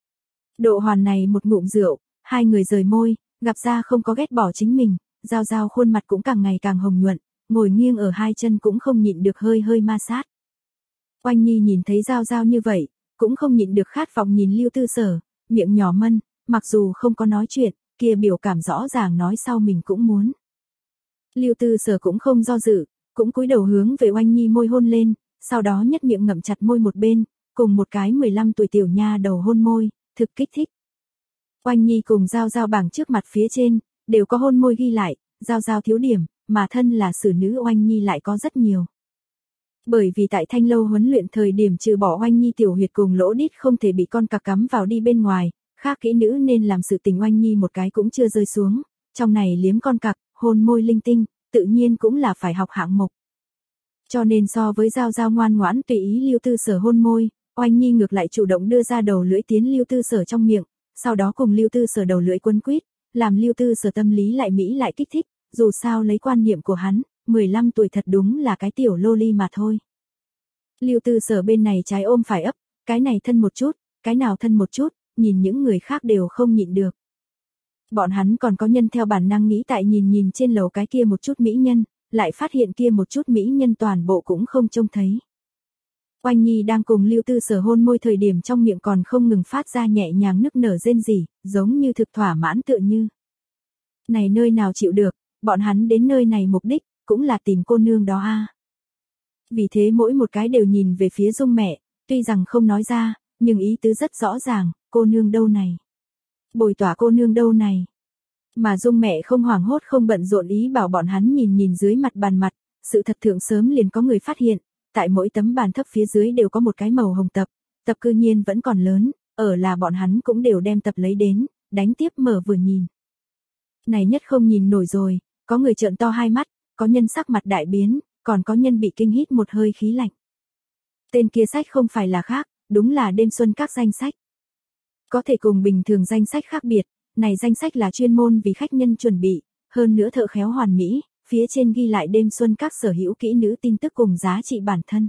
A: Độ hoàn này một ngụm rượu, hai người rời môi, gặp ra không có ghét bỏ chính mình, Giao Giao khuôn mặt cũng càng ngày càng hồng nhuận, ngồi nghiêng ở hai chân cũng không nhịn được hơi hơi ma sát. Oanh Nhi nhìn thấy Giao Giao như vậy, cũng không nhịn được khát vọng nhìn Lưu Tư Sở, miệng nhỏ mân, mặc dù không có nói chuyện, kia biểu cảm rõ ràng nói sau mình cũng muốn. Lưu Tư Sở cũng không do dự, cũng cúi đầu hướng về Oanh Nhi môi hôn lên, sau đó nhất miệng ngậm chặt môi một bên, cùng một cái mười lăm tuổi tiểu nha đầu hôn môi, thực kích thích. Oanh Nhi cùng Giao Giao bảng trước mặt phía trên, đều có hôn môi ghi lại, Giao Giao thiếu điểm, mà thân là xử nữ Oanh Nhi lại có rất nhiều. Bởi vì tại Thanh Lâu huấn luyện thời điểm trừ bỏ Oanh Nhi tiểu huyệt cùng lỗ đít không thể bị con cặc cắm vào đi bên ngoài, khác kỹ nữ nên làm sự tình Oanh Nhi một cái cũng chưa rơi xuống, trong này liếm con cặc, hôn môi linh tinh, tự nhiên cũng là phải học hạng mục. Cho nên so với Giao Giao ngoan ngoãn tùy ý Lưu Tư Sở hôn môi, Oanh Nhi ngược lại chủ động đưa ra đầu lưỡi tiến Lưu Tư Sở trong miệng, sau đó cùng Lưu Tư Sở đầu lưỡi quấn quýt, làm Lưu Tư Sở tâm lý lại mỹ lại kích thích, dù sao lấy quan niệm của hắn, mười lăm tuổi thật đúng là cái tiểu loli mà thôi. Lưu Tư Sở bên này trái ôm phải ấp, cái này thân một chút, cái nào thân một chút, nhìn những người khác đều không nhịn được. Bọn hắn còn có nhân theo bản năng nghĩ tại nhìn nhìn trên lầu cái kia một chút mỹ nhân, lại phát hiện kia một chút mỹ nhân toàn bộ cũng không trông thấy. Oanh Nhi đang cùng Lưu Tư Sở hôn môi thời điểm trong miệng còn không ngừng phát ra nhẹ nhàng nức nở rên rỉ, giống như thực thỏa mãn tựa như. Này nơi nào chịu được, bọn hắn đến nơi này mục đích, cũng là tìm cô nương đó a. Vì thế mỗi một cái đều nhìn về phía Dung mẹ, tuy rằng không nói ra, nhưng ý tứ rất rõ ràng, cô nương đâu này. Bồi tỏa cô nương đâu này. Mà Dung mẹ không hoảng hốt không bận rộn ý bảo bọn hắn nhìn nhìn dưới mặt bàn mặt, sự thật thượng sớm liền có người phát hiện, tại mỗi tấm bàn thấp phía dưới đều có một cái màu hồng tập, tập cư nhiên vẫn còn lớn, ở là bọn hắn cũng đều đem tập lấy đến, đánh tiếp mở vừa nhìn. Này nhất không nhìn nổi rồi, có người trợn to hai mắt, có nhân sắc mặt đại biến, còn có nhân bị kinh hít một hơi khí lạnh. Tên kia sách không phải là khác, đúng là đêm xuân các danh sách. Có thể cùng bình thường danh sách khác biệt, này danh sách là chuyên môn vì khách nhân chuẩn bị, hơn nữa thợ khéo hoàn mỹ, phía trên ghi lại đêm xuân các sở hữu kỹ nữ tin tức cùng giá trị bản thân.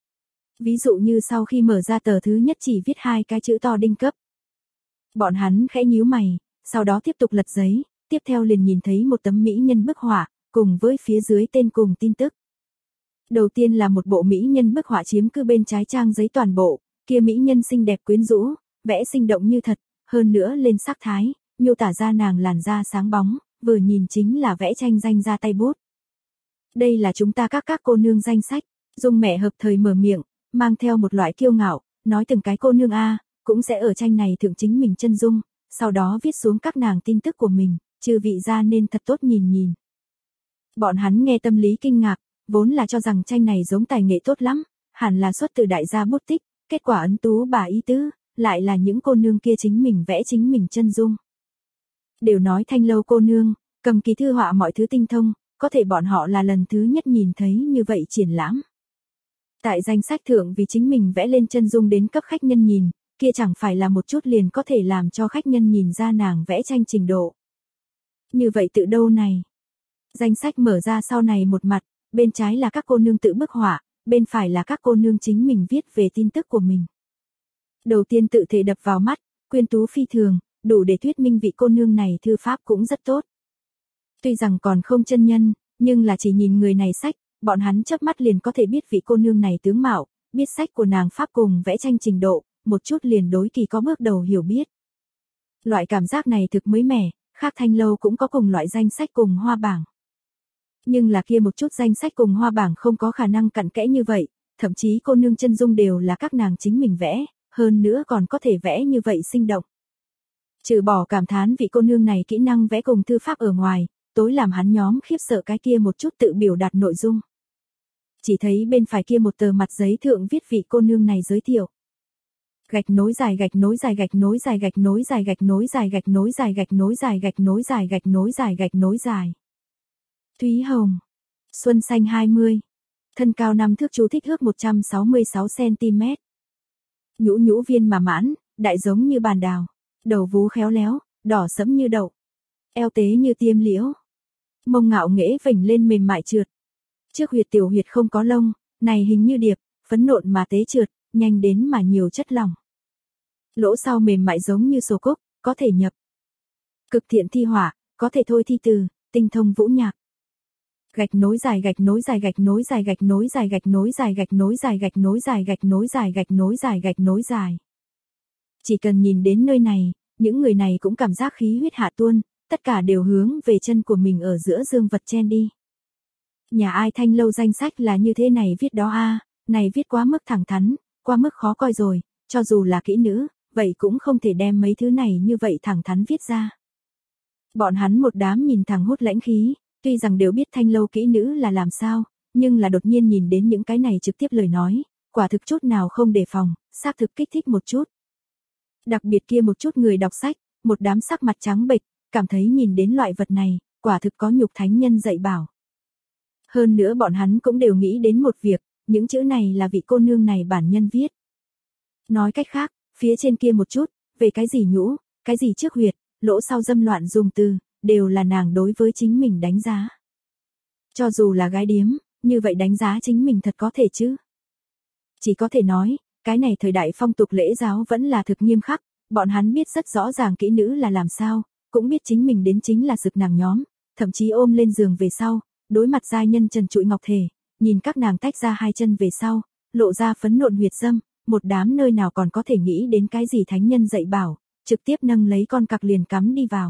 A: Ví dụ như sau khi mở ra tờ thứ nhất chỉ viết hai cái chữ to đinh cấp. Bọn hắn khẽ nhíu mày, sau đó tiếp tục lật giấy, tiếp theo liền nhìn thấy một tấm mỹ nhân bức họa, cùng với phía dưới tên cùng tin tức. Đầu tiên là một bộ mỹ nhân bức họa chiếm cứ bên trái trang giấy toàn bộ, kia mỹ nhân xinh đẹp quyến rũ, vẽ sinh động như thật, hơn nữa lên sắc thái, miêu tả ra nàng làn da sáng bóng, vừa nhìn chính là vẽ tranh danh ra tay bút. Đây là chúng ta các các cô nương danh sách, Dung mẹ hợp thời mở miệng, mang theo một loại kiêu ngạo, nói từng cái cô nương a, cũng sẽ ở tranh này thượng chính mình chân dung, sau đó viết xuống các nàng tin tức của mình, chư vị ra nên thật tốt nhìn nhìn. Bọn hắn nghe tâm lý kinh ngạc, vốn là cho rằng tranh này giống tài nghệ tốt lắm, hẳn là xuất từ đại gia bút tích, kết quả ấn tú bà ý tứ, lại là những cô nương kia chính mình vẽ chính mình chân dung. Đều nói Thanh Lâu cô nương, cầm kỳ thư họa mọi thứ tinh thông, có thể bọn họ là lần thứ nhất nhìn thấy như vậy triển lãm. Tại danh sách thượng vì chính mình vẽ lên chân dung đến cấp khách nhân nhìn, kia chẳng phải là một chút liền có thể làm cho khách nhân nhìn ra nàng vẽ tranh trình độ. Như vậy tự đâu này? Danh sách mở ra sau này một mặt, bên trái là các cô nương tự bức họa, bên phải là các cô nương chính mình viết về tin tức của mình. Đầu tiên tự thể đập vào mắt, quyến tú phi thường, đủ để thuyết minh vị cô nương này thư pháp cũng rất tốt. Tuy rằng còn không chân nhân, nhưng là chỉ nhìn người này sách, bọn hắn chớp mắt liền có thể biết vị cô nương này tướng mạo, biết sách của nàng pháp cùng vẽ tranh trình độ, một chút liền đối kỳ có bước đầu hiểu biết. Loại cảm giác này thực mới mẻ, khác Thanh Lâu cũng có cùng loại danh sách cùng hoa bảng. Nhưng là kia một chút danh sách cùng hoa bảng không có khả năng cặn kẽ như vậy, thậm chí cô nương chân dung đều là các nàng chính mình vẽ, hơn nữa còn có thể vẽ như vậy sinh động. Trừ bỏ cảm thán vị cô nương này kỹ năng vẽ cùng thư pháp ở ngoài, tối làm hắn nhóm khiếp sợ cái kia một chút tự biểu đạt nội dung. Chỉ thấy bên phải kia một tờ mặt giấy thượng viết vị cô nương này giới thiệu. Gạch nối dài gạch nối dài gạch nối dài gạch nối dài gạch nối dài gạch nối dài gạch nối dài gạch nối dài gạch nối dài gạch nối dài. Thúy Hồng, Xuân Xanh hai mươi, thân cao năm thước, chú thích ước một trăm sáu mươi sáu xăng ti mét. Nhũ nhũ viên mà mãn, đại giống như bàn đào, đầu vú khéo léo, đỏ sẫm như đậu. eo tế như tiêm liễu. Mông ngạo nghễ vểnh lên mềm mại trượt. Trước huyệt tiểu huyệt không có lông, này hình như điệp, phấn nộn mà tế trượt, nhanh đến mà nhiều chất lỏng. Lỗ sau mềm mại giống như sổ cúc, có thể nhập. Cực thiện thi hỏa, có thể thôi thi từ, tinh thông vũ nhạc. Gạch nối dài gạch nối dài gạch nối dài gạch nối dài gạch nối dài gạch nối dài gạch nối dài gạch nối dài gạch nối dài gạch nối dài. Chỉ cần nhìn đến nơi này, những người này cũng cảm giác khí huyết hạ tuôn, tất cả đều hướng về chân của mình ở giữa dương vật chen đi. Nhà ai Thanh Lâu danh sách là như thế này viết đó a, này viết quá mức thẳng thắn, quá mức khó coi rồi, cho dù là kỹ nữ, vậy cũng không thể đem mấy thứ này như vậy thẳng thắn viết ra. Bọn hắn một đám nhìn thẳng hốt lãnh khí, tuy rằng đều biết Thanh Lâu kỹ nữ là làm sao, nhưng là đột nhiên nhìn đến những cái này trực tiếp lời nói, quả thực chút nào không đề phòng, xác thực kích thích một chút. Đặc biệt kia một chút người đọc sách, một đám sắc mặt trắng bệch, cảm thấy nhìn đến loại vật này, quả thực có nhục thánh nhân dạy bảo. Hơn nữa bọn hắn cũng đều nghĩ đến một việc, những chữ này là vị cô nương này bản nhân viết. Nói cách khác, phía trên kia một chút, về cái gì nhũ, cái gì trước huyệt, lỗ sau dâm loạn dùng từ, đều là nàng đối với chính mình đánh giá. Cho dù là gái điếm, như vậy đánh giá chính mình thật có thể chứ. Chỉ có thể nói, cái này thời đại phong tục lễ giáo vẫn là thực nghiêm khắc, bọn hắn biết rất rõ ràng kỹ nữ là làm sao, cũng biết chính mình đến chính là sực nàng nhóm, thậm chí ôm lên giường về sau, đối mặt giai nhân trần trụi ngọc thể, nhìn các nàng tách ra hai chân về sau, lộ ra phấn nộn huyệt dâm, một đám nơi nào còn có thể nghĩ đến cái gì thánh nhân dạy bảo, trực tiếp nâng lấy con cặc liền cắm đi vào.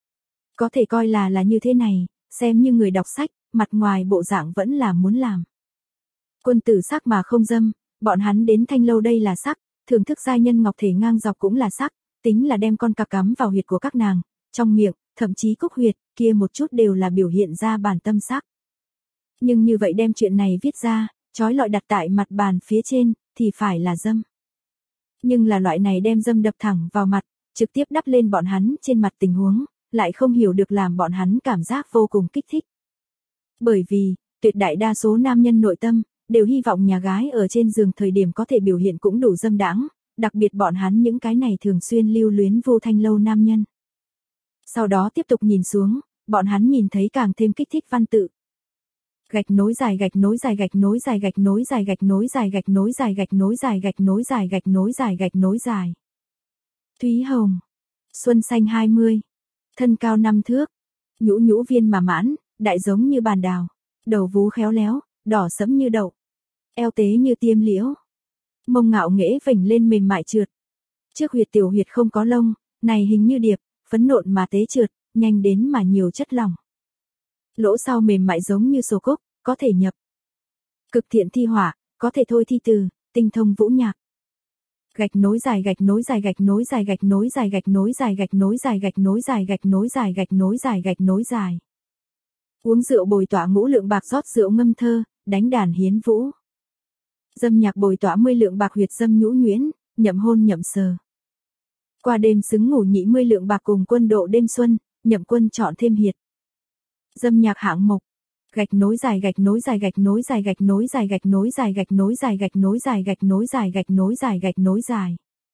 A: Có thể coi là là như thế này, xem như người đọc sách, mặt ngoài bộ dạng vẫn là muốn làm. Quân tử sắc mà không dâm, bọn hắn đến Thanh Lâu đây là sắc, thưởng thức giai nhân ngọc thể ngang dọc cũng là sắc, tính là đem con cặc cắm vào huyệt của các nàng, trong miệng, thậm chí cúc huyệt, kia một chút đều là biểu hiện ra bản tâm sắc. Nhưng như vậy đem chuyện này viết ra, trói lọi đặt tại mặt bàn phía trên, thì phải là dâm. Nhưng là loại này đem dâm đập thẳng vào mặt, trực tiếp đắp lên bọn hắn trên mặt tình huống, lại không hiểu được làm bọn hắn cảm giác vô cùng kích thích. Bởi vì, tuyệt đại đa số nam nhân nội tâm, đều hy vọng nhà gái ở trên giường thời điểm có thể biểu hiện cũng đủ dâm đãng, đặc biệt bọn hắn những cái này thường xuyên lưu luyến vô Thanh Lâu nam nhân. Sau đó tiếp tục nhìn xuống, bọn hắn nhìn thấy càng thêm kích thích văn tự. Gạch nối dài gạch nối dài gạch nối dài gạch nối dài gạch nối dài gạch nối dài gạch nối dài gạch nối dài gạch nối dài gạch nối dài. Thúy Hồng, xuân xanh hai mươi, thân cao năm thước, nhũ nhũ viên mà mãn, đại giống như bàn đào, đầu vú khéo léo, đỏ sẫm như đậu, eo tế như tiêm liễu, mông ngạo nghễ vểnh lên mềm mại trượt. Trước huyệt tiểu huyệt không có lông, này hình như điệp, phấn nộn mà tế trượt, nhanh đến mà nhiều chất lỏng. Lỗ sau mềm mại giống như sổ cúc, có thể nhập. Cực thiện thi hỏa, có thể thôi thi từ, tinh thông vũ nhạc. Gạch nối dài gạch nối dài gạch nối dài gạch nối dài gạch nối dài gạch nối dài gạch nối dài gạch nối dài gạch nối dài gạch nối dài. Uống rượu bồi tỏa ngũ lượng bạc rót rượu ngâm thơ, đánh đàn hiến vũ. Dâm nhạc bồi tỏa mươi lượng bạc huyệt dâm nhũ nhuyễn, nhậm hôn nhậm sờ. Qua đêm xứng ngủ nhị mươi lượng bạc cùng quân độ đêm xuân, nhậm quân chọn thêm hiệt. Dâm nhạc hạng mục. Gạch nối dài gạch nối dài gạch nối dài gạch nối dài gạch nối dài gạch nối dài gạch nối dài gạch nối dài gạch nối dài gạch nối dài.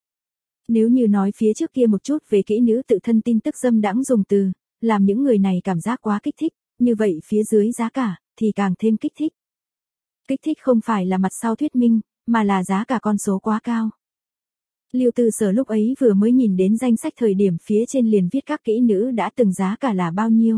A: Nếu như nói phía trước kia một chút về kỹ nữ tự thân tin tức dâm đãng dùng từ, làm những người này cảm giác quá kích thích, như vậy phía dưới giá cả, thì càng thêm kích thích. Kích thích không phải là mặt sau thuyết minh, mà là giá cả con số quá cao. Lưu Tư Sở lúc ấy vừa mới nhìn đến danh sách thời điểm phía trên liền viết các kỹ nữ đã từng giá cả là bao nhiêu.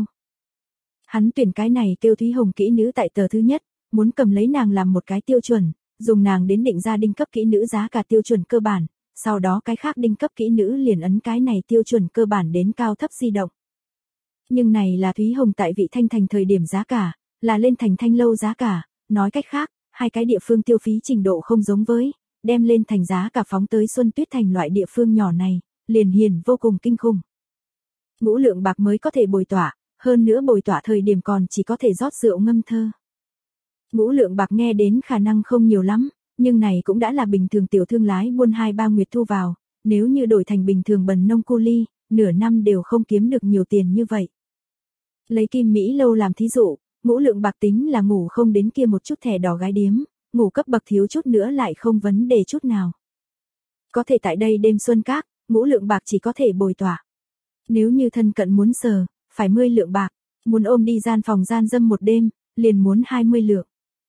A: Hắn tuyển cái này kêu Thúy Hồng kỹ nữ tại tờ thứ nhất, muốn cầm lấy nàng làm một cái tiêu chuẩn, dùng nàng đến định ra đinh cấp kỹ nữ giá cả tiêu chuẩn cơ bản, sau đó cái khác đinh cấp kỹ nữ liền ấn cái này tiêu chuẩn cơ bản đến cao thấp di động. Nhưng này là Thúy Hồng tại Vị Thanh Thành thời điểm giá cả, là lên thành Thanh Lâu giá cả, nói cách khác, hai cái địa phương tiêu phí trình độ không giống với, đem lên thành giá cả phóng tới Xuân Tuyết Thành loại địa phương nhỏ này, liền hiền vô cùng kinh khủng. Ngũ lượng bạc mới có thể bồi tỏa, hơn nữa bồi tỏa thời điểm còn chỉ có thể rót rượu ngâm thơ. Ngũ lượng bạc nghe đến khả năng không nhiều lắm, nhưng này cũng đã là bình thường tiểu thương lái buôn hai ba nguyệt thu vào, nếu như đổi thành bình thường bần nông cu ly, nửa năm đều không kiếm được nhiều tiền như vậy. Lấy Kim Mỹ Lâu làm thí dụ, ngũ lượng bạc tính là ngủ không đến kia một chút thẻ đỏ gái điếm, ngủ cấp bậc thiếu chút nữa lại không vấn đề chút nào. Có thể tại đây đêm xuân các, ngũ lượng bạc chỉ có thể bồi tỏa. Nếu như thân cận muốn sờ, phải mười lượng bạc, muốn ôm đi gian phòng gian dâm một đêm, liền muốn hai mươi lượng.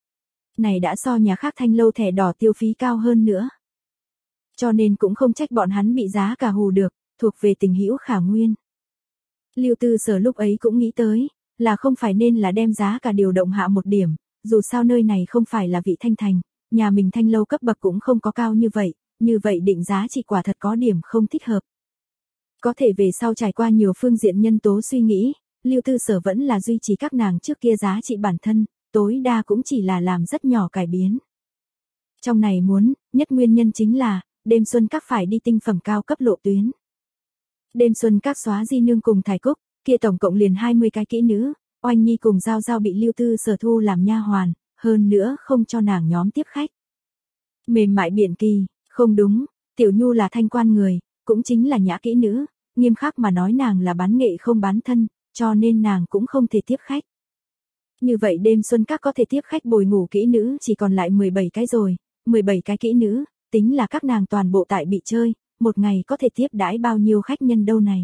A: Này đã so nhà khác thanh lâu thẻ đỏ tiêu phí cao hơn nữa. Cho nên cũng không trách bọn hắn bị giá cả hù được, thuộc về tình hữu khả nguyên. Lưu Tư Sở lúc ấy cũng nghĩ tới, là không phải nên là đem giá cả điều động hạ một điểm, dù sao nơi này không phải là vị thanh thành, nhà mình thanh lâu cấp bậc cũng không có cao như vậy, như vậy định giá trị quả thật có điểm không thích hợp. Có thể về sau trải qua nhiều phương diện nhân tố suy nghĩ, Lưu Tư Sở vẫn là duy trì các nàng trước kia giá trị bản thân, tối đa cũng chỉ là làm rất nhỏ cải biến. Trong này muốn, nhất nguyên nhân chính là, đêm xuân các phải đi tinh phẩm cao cấp lộ tuyến. Đêm xuân các xóa Di Nương cùng Thải Cúc, kia tổng cộng liền hai mươi cái kỹ nữ, Oanh Nhi cùng Giao Giao bị Lưu Tư Sở thu làm nha hoàn, hơn nữa không cho nàng nhóm tiếp khách. Mềm mại Biện Kỳ, không đúng, Tiểu Nhu là thanh quan người, cũng chính là nhã kỹ nữ, nghiêm khắc mà nói nàng là bán nghệ không bán thân, cho nên nàng cũng không thể tiếp khách. Như vậy đêm xuân các có thể tiếp khách bồi ngủ kỹ nữ chỉ còn lại mười bảy cái rồi, mười bảy cái kỹ nữ, tính là các nàng toàn bộ tại bị chơi, một ngày có thể tiếp đãi bao nhiêu khách nhân đâu này.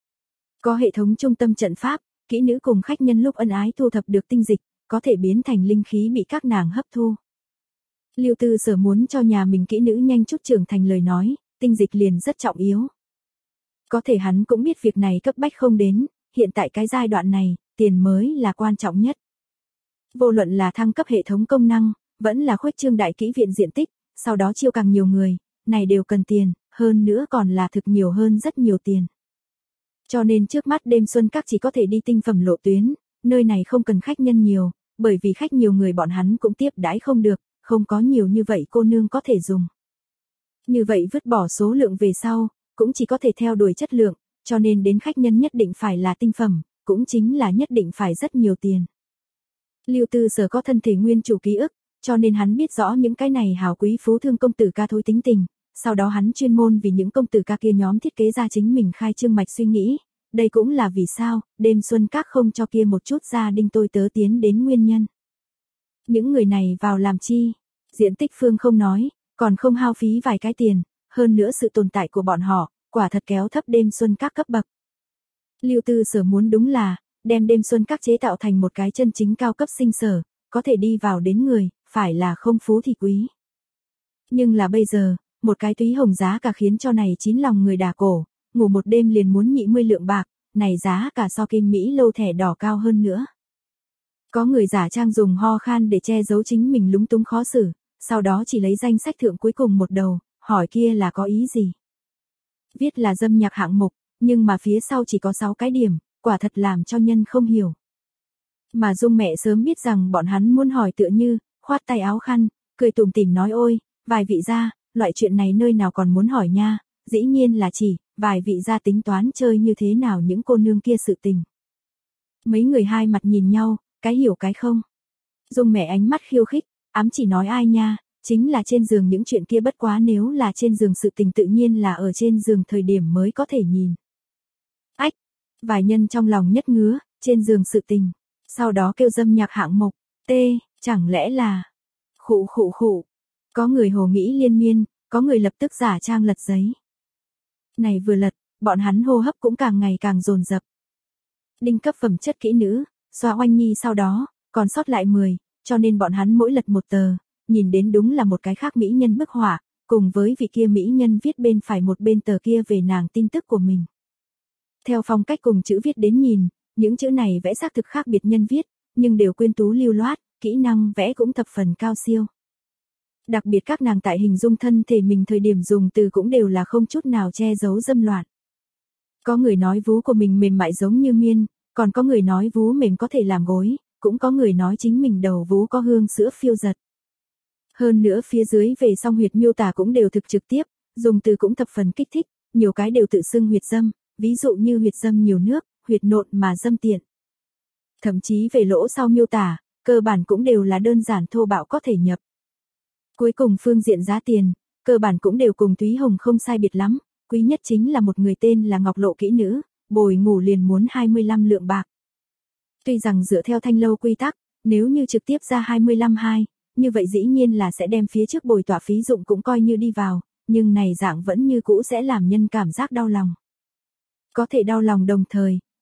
A: Có hệ thống trung tâm trận pháp, kỹ nữ cùng khách nhân lúc ân ái thu thập được tinh dịch, có thể biến thành linh khí bị các nàng hấp thu. Lưu Tư Sở muốn cho nhà mình kỹ nữ nhanh chút trưởng thành lời nói, tinh dịch liền rất trọng yếu. Có thể hắn cũng biết việc này cấp bách không đến, hiện tại cái giai đoạn này, tiền mới là quan trọng nhất. Vô luận là thăng cấp hệ thống công năng, vẫn là khuếch trương đại kỹ viện diện tích, sau đó chiêu càng nhiều người, này đều cần tiền, hơn nữa còn là thực nhiều hơn rất nhiều tiền. Cho nên trước mắt đêm xuân các chỉ có thể đi tinh phẩm lộ tuyến, nơi này không cần khách nhân nhiều, bởi vì khách nhiều người bọn hắn cũng tiếp đãi không được, không có nhiều như vậy cô nương có thể dùng. Như vậy vứt bỏ số lượng về sau, cũng chỉ có thể theo đuổi chất lượng, cho nên đến khách nhân nhất định phải là tinh phẩm, cũng chính là nhất định phải rất nhiều tiền. Lưu Tư Sở có thân thể nguyên chủ ký ức, cho nên hắn biết rõ những cái này hào quý phú thương công tử ca thối tính tình, sau đó hắn chuyên môn vì những công tử ca kia nhóm thiết kế ra chính mình khai trương mạch suy nghĩ, đây cũng là vì sao, đêm xuân các không cho kia một chút gia đình tôi tớ tiến đến nguyên nhân. Những người này vào làm chi, diện tích phương không nói, còn không hao phí vài cái tiền, hơn nữa sự tồn tại của bọn họ, quả thật kéo thấp đêm xuân các cấp bậc. Lưu Tư Sở muốn đúng là, đem đêm xuân các chế tạo thành một cái chân chính cao cấp sinh sở, có thể đi vào đến người, phải là không phú thì quý. Nhưng là bây giờ, một cái túy hồng giá cả khiến cho này chín lòng người đả cổ, ngủ một đêm liền muốn nhị mươi lượng bạc, này giá cả so kim Mỹ lâu thẻ đỏ cao hơn nữa. Có người giả trang dùng ho khan để che giấu chính mình lúng túng khó xử, sau đó chỉ lấy danh sách thượng cuối cùng một đầu, hỏi kia là có ý gì. Viết là dâm nhạc hạng mục, nhưng mà phía sau chỉ có sáu cái điểm, quả thật làm cho nhân không hiểu. Mà Dung mẹ sớm biết rằng bọn hắn muốn hỏi tựa như, khoát tay áo khăn, cười tủm tỉm nói ôi, vài vị gia, loại chuyện này nơi nào còn muốn hỏi nha, dĩ nhiên là chỉ, vài vị gia tính toán chơi như thế nào những cô nương kia sự tình. Mấy người hai mặt nhìn nhau, cái hiểu cái không. Dung mẹ ánh mắt khiêu khích, ám chỉ nói ai nha, chính là trên giường những chuyện kia bất quá nếu là trên giường sự tình tự nhiên là ở trên giường thời điểm mới có thể nhìn. Ách, vài nhân trong lòng nhất ngứa, trên giường sự tình, sau đó kêu dâm nhạc hạng mục, tê, chẳng lẽ là, khụ khụ khụ, có người hồ nghĩ liên miên, có người lập tức giả trang lật giấy. Này vừa lật, bọn hắn hô hấp cũng càng ngày càng dồn dập. Đinh cấp phẩm chất kỹ nữ, xóa Oanh Nhi sau đó, còn sót lại mười, cho nên bọn hắn mỗi lật một tờ, nhìn đến đúng là một cái khác mỹ nhân bức họa, cùng với vị kia mỹ nhân viết bên phải một bên tờ kia về nàng tin tức của mình. Theo phong cách cùng chữ viết đến nhìn, những chữ này vẽ xác thực khác biệt nhân viết, nhưng đều quyến tú lưu loát, kỹ năng vẽ cũng thập phần cao siêu. Đặc biệt các nàng tại hình dung thân thể mình thời điểm dùng từ cũng đều là không chút nào che giấu dâm loạn. Có người nói vú của mình mềm mại giống như miên, còn có người nói vú mềm có thể làm gối, cũng có người nói chính mình đầu vú có hương sữa phiêu giật. Hơn nữa phía dưới về song huyệt miêu tả cũng đều thực trực tiếp, dùng từ cũng thập phần kích thích, nhiều cái đều tự xưng huyệt dâm, ví dụ như huyệt dâm nhiều nước, huyệt nộn mà dâm tiện. Thậm chí về lỗ sau miêu tả, cơ bản cũng đều là đơn giản thô bạo có thể nhập. Cuối cùng phương diện giá tiền, cơ bản cũng đều cùng Thúy Hồng không sai biệt lắm, quý nhất chính là một người tên là Ngọc Lộ kỹ nữ, bồi ngủ liền muốn hai mươi lăm lượng bạc. Tuy rằng dựa theo thanh lâu quy tắc, nếu như trực tiếp ra hai mươi lăm hai, như vậy dĩ nhiên là sẽ đem phía trước bồi tỏa phí dụng cũng coi như đi vào, nhưng này dạng vẫn như cũ sẽ làm nhân cảm giác đau lòng. Có thể đau lòng đồng thời,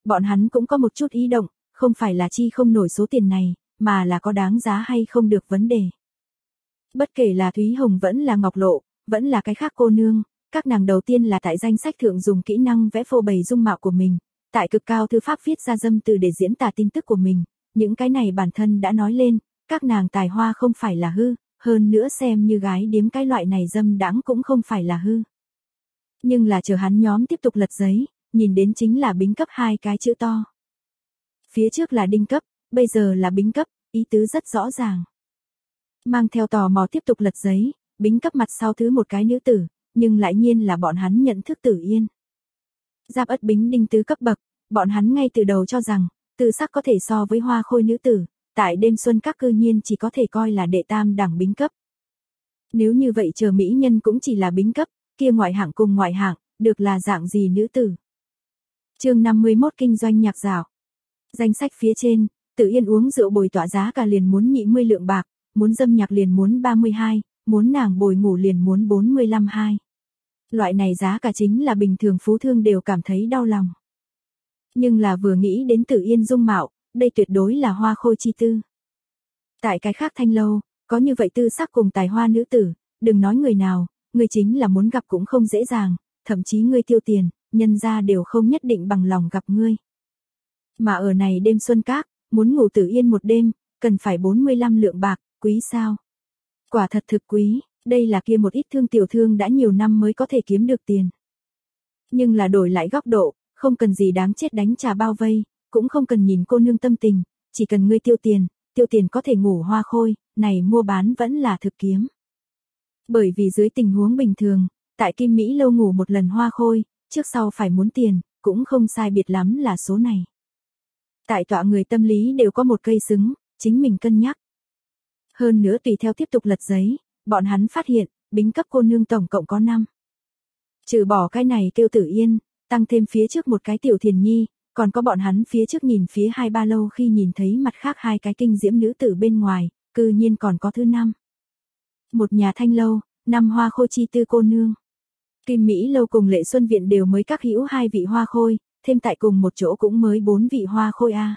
A: bọn hắn cũng có một chút ý động, không phải là chi không nổi số tiền này, mà là có đáng giá hay không được vấn đề. Bất kể là Thúy Hồng vẫn là Ngọc Lộ, vẫn là cái khác cô nương, các nàng đầu tiên là tại danh sách thượng dùng kỹ năng vẽ phô bày dung mạo của mình, tại cực cao thư pháp viết ra dâm từ để diễn tả tin tức của mình, những cái này bản thân đã nói lên, các nàng tài hoa không phải là hư, hơn nữa xem như gái điếm cái loại này dâm đãng cũng không phải là hư. Nhưng là chờ hắn nhóm tiếp tục lật giấy, nhìn đến chính là bính cấp hai cái chữ to. Phía trước là đinh cấp, bây giờ là bính cấp, ý tứ rất rõ ràng. Mang theo tò mò tiếp tục lật giấy, bính cấp mặt sau thứ một cái nữ tử, nhưng lại nhiên là bọn hắn nhận thức Tử Yên. Giáp Ất bính đinh tứ cấp bậc, bọn hắn ngay từ đầu cho rằng, tự sắc có thể so với hoa khôi nữ tử, tại đêm xuân các cư nhiên chỉ có thể coi là đệ tam đẳng bính cấp. Nếu như vậy chờ mỹ nhân cũng chỉ là bính cấp, kia ngoại hạng cùng ngoại hạng, được là dạng gì nữ tử. Chương năm mươi mốt kinh doanh nhạc dạo. Danh sách phía trên, Tử Yên uống rượu bồi tỏa giá cả liền muốn nhị mươi lượng bạc, muốn dâm nhạc liền muốn ba mươi hai, muốn nàng bồi ngủ liền muốn bốn mươi lăm hai. Loại này giá cả chính là bình thường phú thương đều cảm thấy đau lòng. Nhưng là vừa nghĩ đến Tử Yên dung mạo, đây tuyệt đối là hoa khôi chi tư. Tại cái khác thanh lâu, có như vậy tư sắc cùng tài hoa nữ tử, đừng nói người nào, người chính là muốn gặp cũng không dễ dàng, thậm chí ngươi tiêu tiền, nhân ra đều không nhất định bằng lòng gặp ngươi. Mà ở này đêm xuân các, muốn ngủ Tử Yên một đêm, cần phải bốn mươi lăm lượng bạc, quý sao? Quả thật thực quý, đây là kia một ít thương tiểu thương đã nhiều năm mới có thể kiếm được tiền. Nhưng là đổi lại góc độ, không cần gì đáng chết đánh trà bao vây, cũng không cần nhìn cô nương tâm tình, chỉ cần ngươi tiêu tiền, tiêu tiền có thể ngủ hoa khôi, này mua bán vẫn là thực kiếm. Bởi vì dưới tình huống bình thường, tại Kim Mỹ lâu ngủ một lần hoa khôi, trước sau phải muốn tiền, cũng không sai biệt lắm là số này. Tại tọa người tâm lý đều có một cây xứng, chính mình cân nhắc. Hơn nữa tùy theo tiếp tục lật giấy, bọn hắn phát hiện, bính cấp cô nương tổng cộng có năm. Trừ bỏ cái này kêu Tử Yên, tăng thêm phía trước một cái Tiểu Thiền Nhi, còn có bọn hắn phía trước nhìn phía hai ba lâu khi nhìn thấy mặt khác hai cái kinh diễm nữ tử bên ngoài, cư nhiên còn có thứ năm. Một nhà thanh lâu, năm hoa khôi chi tư cô nương. Kim Mỹ lâu cùng Lệ Xuân viện đều mới các hữu hai vị hoa khôi, thêm tại cùng một chỗ cũng mới bốn vị hoa khôi a.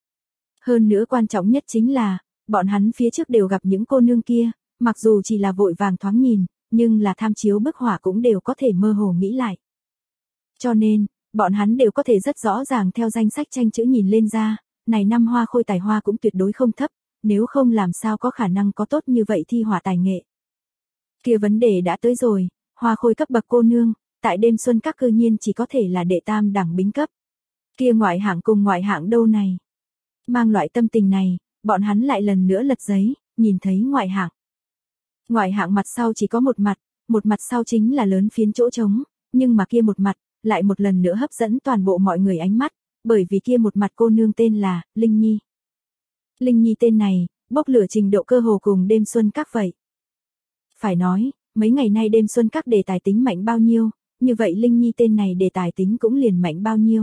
A: Hơn nữa quan trọng nhất chính là, bọn hắn phía trước đều gặp những cô nương kia, mặc dù chỉ là vội vàng thoáng nhìn, nhưng là tham chiếu bức họa cũng đều có thể mơ hồ nghĩ lại. Cho nên, bọn hắn đều có thể rất rõ ràng theo danh sách tranh chữ nhìn lên ra, này năm hoa khôi tài hoa cũng tuyệt đối không thấp, nếu không làm sao có khả năng có tốt như vậy thi họa tài nghệ. Kia vấn đề đã tới rồi, hoa khôi cấp bậc cô nương, tại đêm xuân các cư nhiên chỉ có thể là đệ tam đẳng bính cấp. Kia ngoại hạng cùng ngoại hạng đâu này. Mang loại tâm tình này, bọn hắn lại lần nữa lật giấy, nhìn thấy ngoại hạng. Ngoại hạng mặt sau chỉ có một mặt, một mặt sau chính là lớn phiến chỗ trống, nhưng mà kia một mặt, lại một lần nữa hấp dẫn toàn bộ mọi người ánh mắt, bởi vì kia một mặt cô nương tên là Linh Nhi. Linh Nhi tên này, bốc lửa trình độ cơ hồ cùng đêm xuân các vậy. Phải nói, mấy ngày nay đêm xuân các đề tài tính mạnh bao nhiêu, như vậy Linh Nhi tên này đề tài tính cũng liền mạnh bao nhiêu.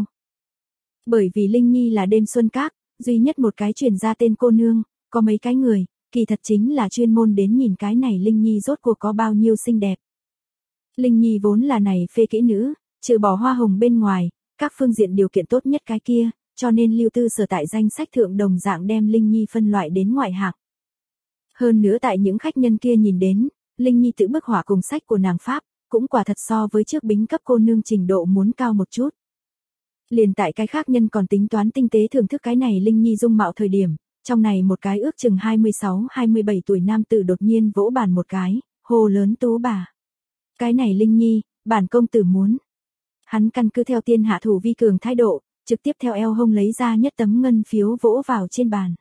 A: Bởi vì Linh Nhi là đêm xuân các, duy nhất một cái truyền ra tên cô nương, có mấy cái người, kỳ thật chính là chuyên môn đến nhìn cái này Linh Nhi rốt cuộc có bao nhiêu xinh đẹp. Linh Nhi vốn là này phê kỹ nữ, trừ bỏ hoa hồng bên ngoài, các phương diện điều kiện tốt nhất cái kia, cho nên Lưu Tư Sở tại danh sách thượng đồng dạng đem Linh Nhi phân loại đến ngoại hạng. Hơn nữa tại những khách nhân kia nhìn đến, Linh Nhi tự bức họa cùng sách của nàng Pháp, cũng quả thật so với trước bính cấp cô nương trình độ muốn cao một chút. Liền tại cái khác nhân còn tính toán tinh tế thưởng thức cái này Linh Nhi dung mạo thời điểm, trong này một cái ước chừng hai mươi sáu hai mươi bảy tuổi nam tử đột nhiên vỗ bàn một cái, hô lớn Tú bà. Cái này Linh Nhi, bản công tử muốn. Hắn căn cứ theo tiên hạ thủ vi cường thái độ, trực tiếp theo eo hông lấy ra nhất tấm ngân phiếu vỗ vào trên bàn.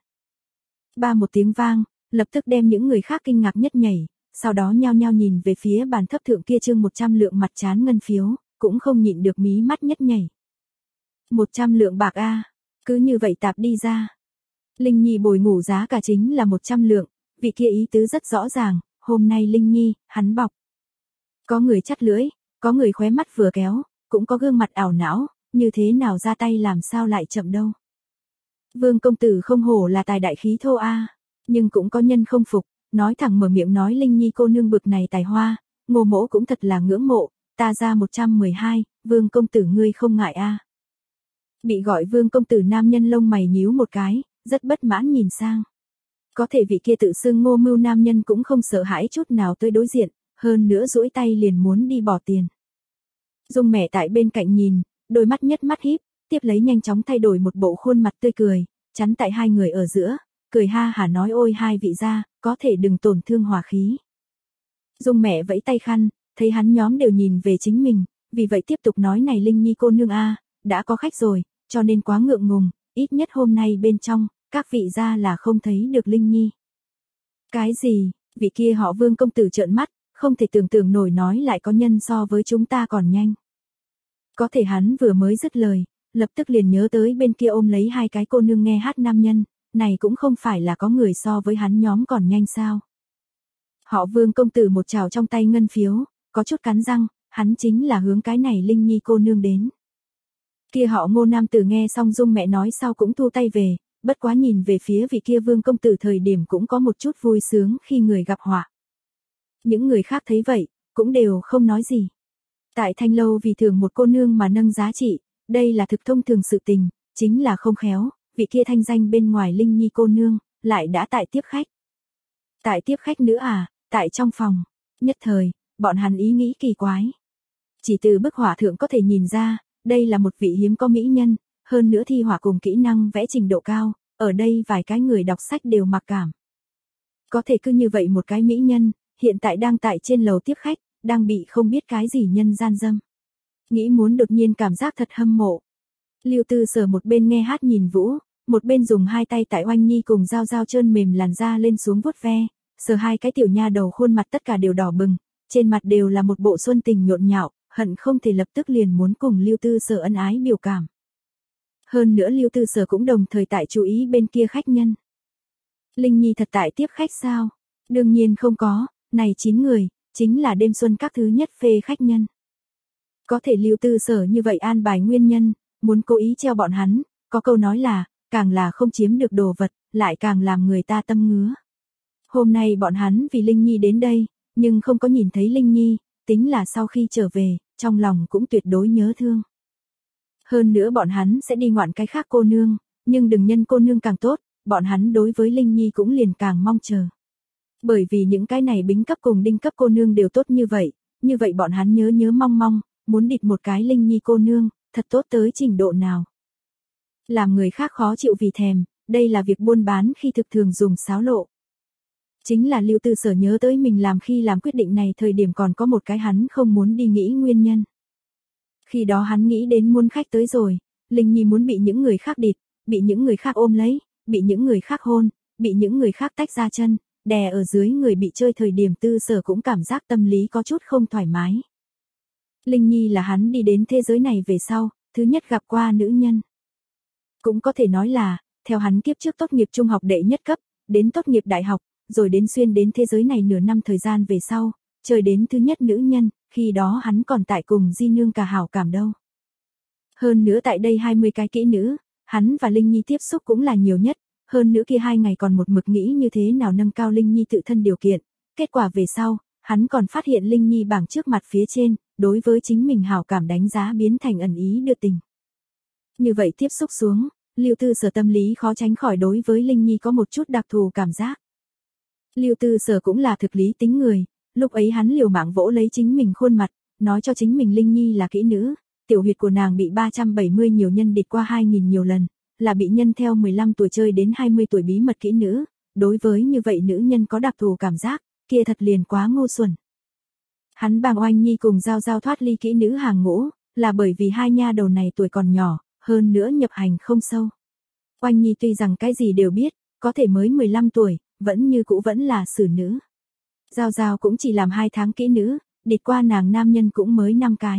A: Ba một tiếng vang, lập tức đem những người khác kinh ngạc nhất nhảy, sau đó nhao nhao nhìn về phía bàn thấp thượng kia trương một trăm lượng mặt trán ngân phiếu, cũng không nhịn được mí mắt nhất nhảy. một trăm lượng bạc a, cứ như vậy tạp đi ra. Linh Nhi bồi ngủ giá cả chính là một trăm lượng, vị kia ý tứ rất rõ ràng, hôm nay Linh Nhi, hắn bọc. Có người chắt lưỡi, có người khóe mắt vừa kéo, cũng có gương mặt ảo não, như thế nào ra tay làm sao lại chậm đâu. Vương công tử không hổ là tài đại khí thô a, nhưng cũng có nhân không phục, nói thẳng mở miệng nói Linh Nhi cô nương bực này tài hoa, Ngô mỗ cũng thật là ngưỡng mộ, ta ra một trăm mười hai, Vương công tử ngươi không ngại a. Bị gọi Vương công tử nam nhân lông mày nhíu một cái, rất bất mãn nhìn sang. Có thể vị kia tự xưng Ngô Mưu nam nhân cũng không sợ hãi chút nào tới đối diện, hơn nữa duỗi tay liền muốn đi bỏ tiền. Dung mẹ tại bên cạnh nhìn, đôi mắt nhất mắt híp, tiếp lấy nhanh chóng thay đổi một bộ khuôn mặt tươi cười, chắn tại hai người ở giữa, cười ha hả nói ôi hai vị gia, có thể đừng tổn thương hòa khí. Dung mẹ vẫy tay khăn, thấy hắn nhóm đều nhìn về chính mình, vì vậy tiếp tục nói này Linh Nhi cô nương a, đã có khách rồi, cho nên quá ngượng ngùng, ít nhất hôm nay bên trong, các vị gia là không thấy được Linh Nhi. Cái gì, vị kia họ Vương công tử trợn mắt, không thể tưởng tượng nổi nói lại có nhân so với chúng ta còn nhanh. Có thể hắn vừa mới dứt lời, lập tức liền nhớ tới bên kia ôm lấy hai cái cô nương nghe hát nam nhân, này cũng không phải là có người so với hắn nhóm còn nhanh sao. Họ Vương công tử một trào trong tay ngân phiếu, có chút cắn răng, hắn chính là hướng cái này Linh Nhi cô nương đến. Kia họ Ngô nam tử nghe xong Dung mẹ nói sau cũng thu tay về, bất quá nhìn về phía vị kia Vương công tử thời điểm cũng có một chút vui sướng khi người gặp họa. Những người khác thấy vậy, cũng đều không nói gì. Tại Thanh lâu vì thường một cô nương mà nâng giá trị, đây là thực thông thường sự tình, chính là không khéo, vị kia thanh danh bên ngoài Linh Nhi cô nương, lại đã tại tiếp khách. Tại tiếp khách nữa à, tại trong phòng, nhất thời, bọn hắn ý nghĩ kỳ quái. Chỉ từ bức họa thượng có thể nhìn ra, đây là một vị hiếm có mỹ nhân, hơn nữa thi họa cùng kỹ năng vẽ trình độ cao, ở đây vài cái người đọc sách đều mặc cảm. Có thể cứ như vậy một cái mỹ nhân, hiện tại đang tại trên lầu tiếp khách, đang bị không biết cái gì nhân gian dâm. Nghĩ muốn đột nhiên cảm giác thật hâm mộ. Lưu Tư Sở một bên nghe hát nhìn vũ, một bên dùng hai tay tại Oanh Nhi cùng dao dao trơn mềm làn da lên xuống vuốt ve, sờ hai cái tiểu nha đầu khuôn mặt tất cả đều đỏ bừng, trên mặt đều là một bộ xuân tình nhộn nhạo, hận không thể lập tức liền muốn cùng Lưu Tư Sở ân ái biểu cảm. Hơn nữa Lưu Tư Sở cũng đồng thời tại chú ý bên kia khách nhân. Linh Nhi thật tại tiếp khách sao? Đương nhiên không có, này chín người, chính là đêm xuân các thứ nhất phê khách nhân. Có thể Lưu Tư Sở như vậy an bài nguyên nhân, muốn cố ý treo bọn hắn, có câu nói là, càng là không chiếm được đồ vật, lại càng làm người ta tâm ngứa. Hôm nay bọn hắn vì Linh Nhi đến đây, nhưng không có nhìn thấy Linh Nhi, tính là sau khi trở về, trong lòng cũng tuyệt đối nhớ thương. Hơn nữa bọn hắn sẽ đi ngoạn cái khác cô nương, nhưng đừng nhân cô nương càng tốt, bọn hắn đối với Linh Nhi cũng liền càng mong chờ. Bởi vì những cái này bính cấp cùng đinh cấp cô nương đều tốt như vậy, như vậy bọn hắn nhớ nhớ mong mong, muốn địt một cái Linh Nhi cô nương, thật tốt tới trình độ nào. Làm người khác khó chịu vì thèm, đây là việc buôn bán khi thực thường dùng xáo lộ. Chính là Lưu Tư Sở nhớ tới mình làm khi làm quyết định này thời điểm còn có một cái hắn không muốn đi nghĩ nguyên nhân. Khi đó hắn nghĩ đến muốn khách tới rồi, Linh Nhi muốn bị những người khác địt, bị những người khác ôm lấy, bị những người khác hôn, bị những người khác tách ra chân, đè ở dưới người bị chơi thời điểm Tư Sở cũng cảm giác tâm lý có chút không thoải mái. Linh Nhi là hắn đi đến thế giới này về sau, thứ nhất gặp qua nữ nhân. Cũng có thể nói là, theo hắn kiếp trước tốt nghiệp trung học đệ nhất cấp, đến tốt nghiệp đại học, rồi đến xuyên đến thế giới này nửa năm thời gian về sau, chơi đến thứ nhất nữ nhân, khi đó hắn còn tại cùng Di Nương cả hảo cảm đâu. Hơn nữa tại đây hai mươi cái kỹ nữ, hắn và Linh Nhi tiếp xúc cũng là nhiều nhất, hơn nữa kia hai ngày còn một mực nghĩ như thế nào nâng cao Linh Nhi tự thân điều kiện, kết quả về sau, hắn còn phát hiện Linh Nhi bảng trước mặt phía trên, đối với chính mình hảo cảm đánh giá biến thành ẩn ý đưa tình. Như vậy tiếp xúc xuống, Lưu Tư Sở tâm lý khó tránh khỏi đối với Linh Nhi có một chút đặc thù cảm giác. Lưu Tư Sở cũng là thực lý tính người, lúc ấy hắn liều mạng vỗ lấy chính mình khuôn mặt, nói cho chính mình Linh Nhi là kỹ nữ, tiểu huyệt của nàng bị ba trăm bảy mươi nhiều nhân địt qua hai nghìn nhiều lần, là bị nhân theo mười lăm tuổi chơi đến hai mươi tuổi bí mật kỹ nữ, đối với như vậy nữ nhân có đặc thù cảm giác, kia thật liền quá ngu xuẩn. Hắn bàng Oanh Nhi cùng giao giao thoát ly kỹ nữ hàng ngũ, là bởi vì hai nha đầu này tuổi còn nhỏ, hơn nữa nhập hành không sâu. Oanh Nhi tuy rằng cái gì đều biết, có thể mới mười lăm tuổi, vẫn như cũ vẫn là xử nữ. Giao giao cũng chỉ làm hai tháng kỹ nữ, địt qua nàng nam nhân cũng mới năm cái.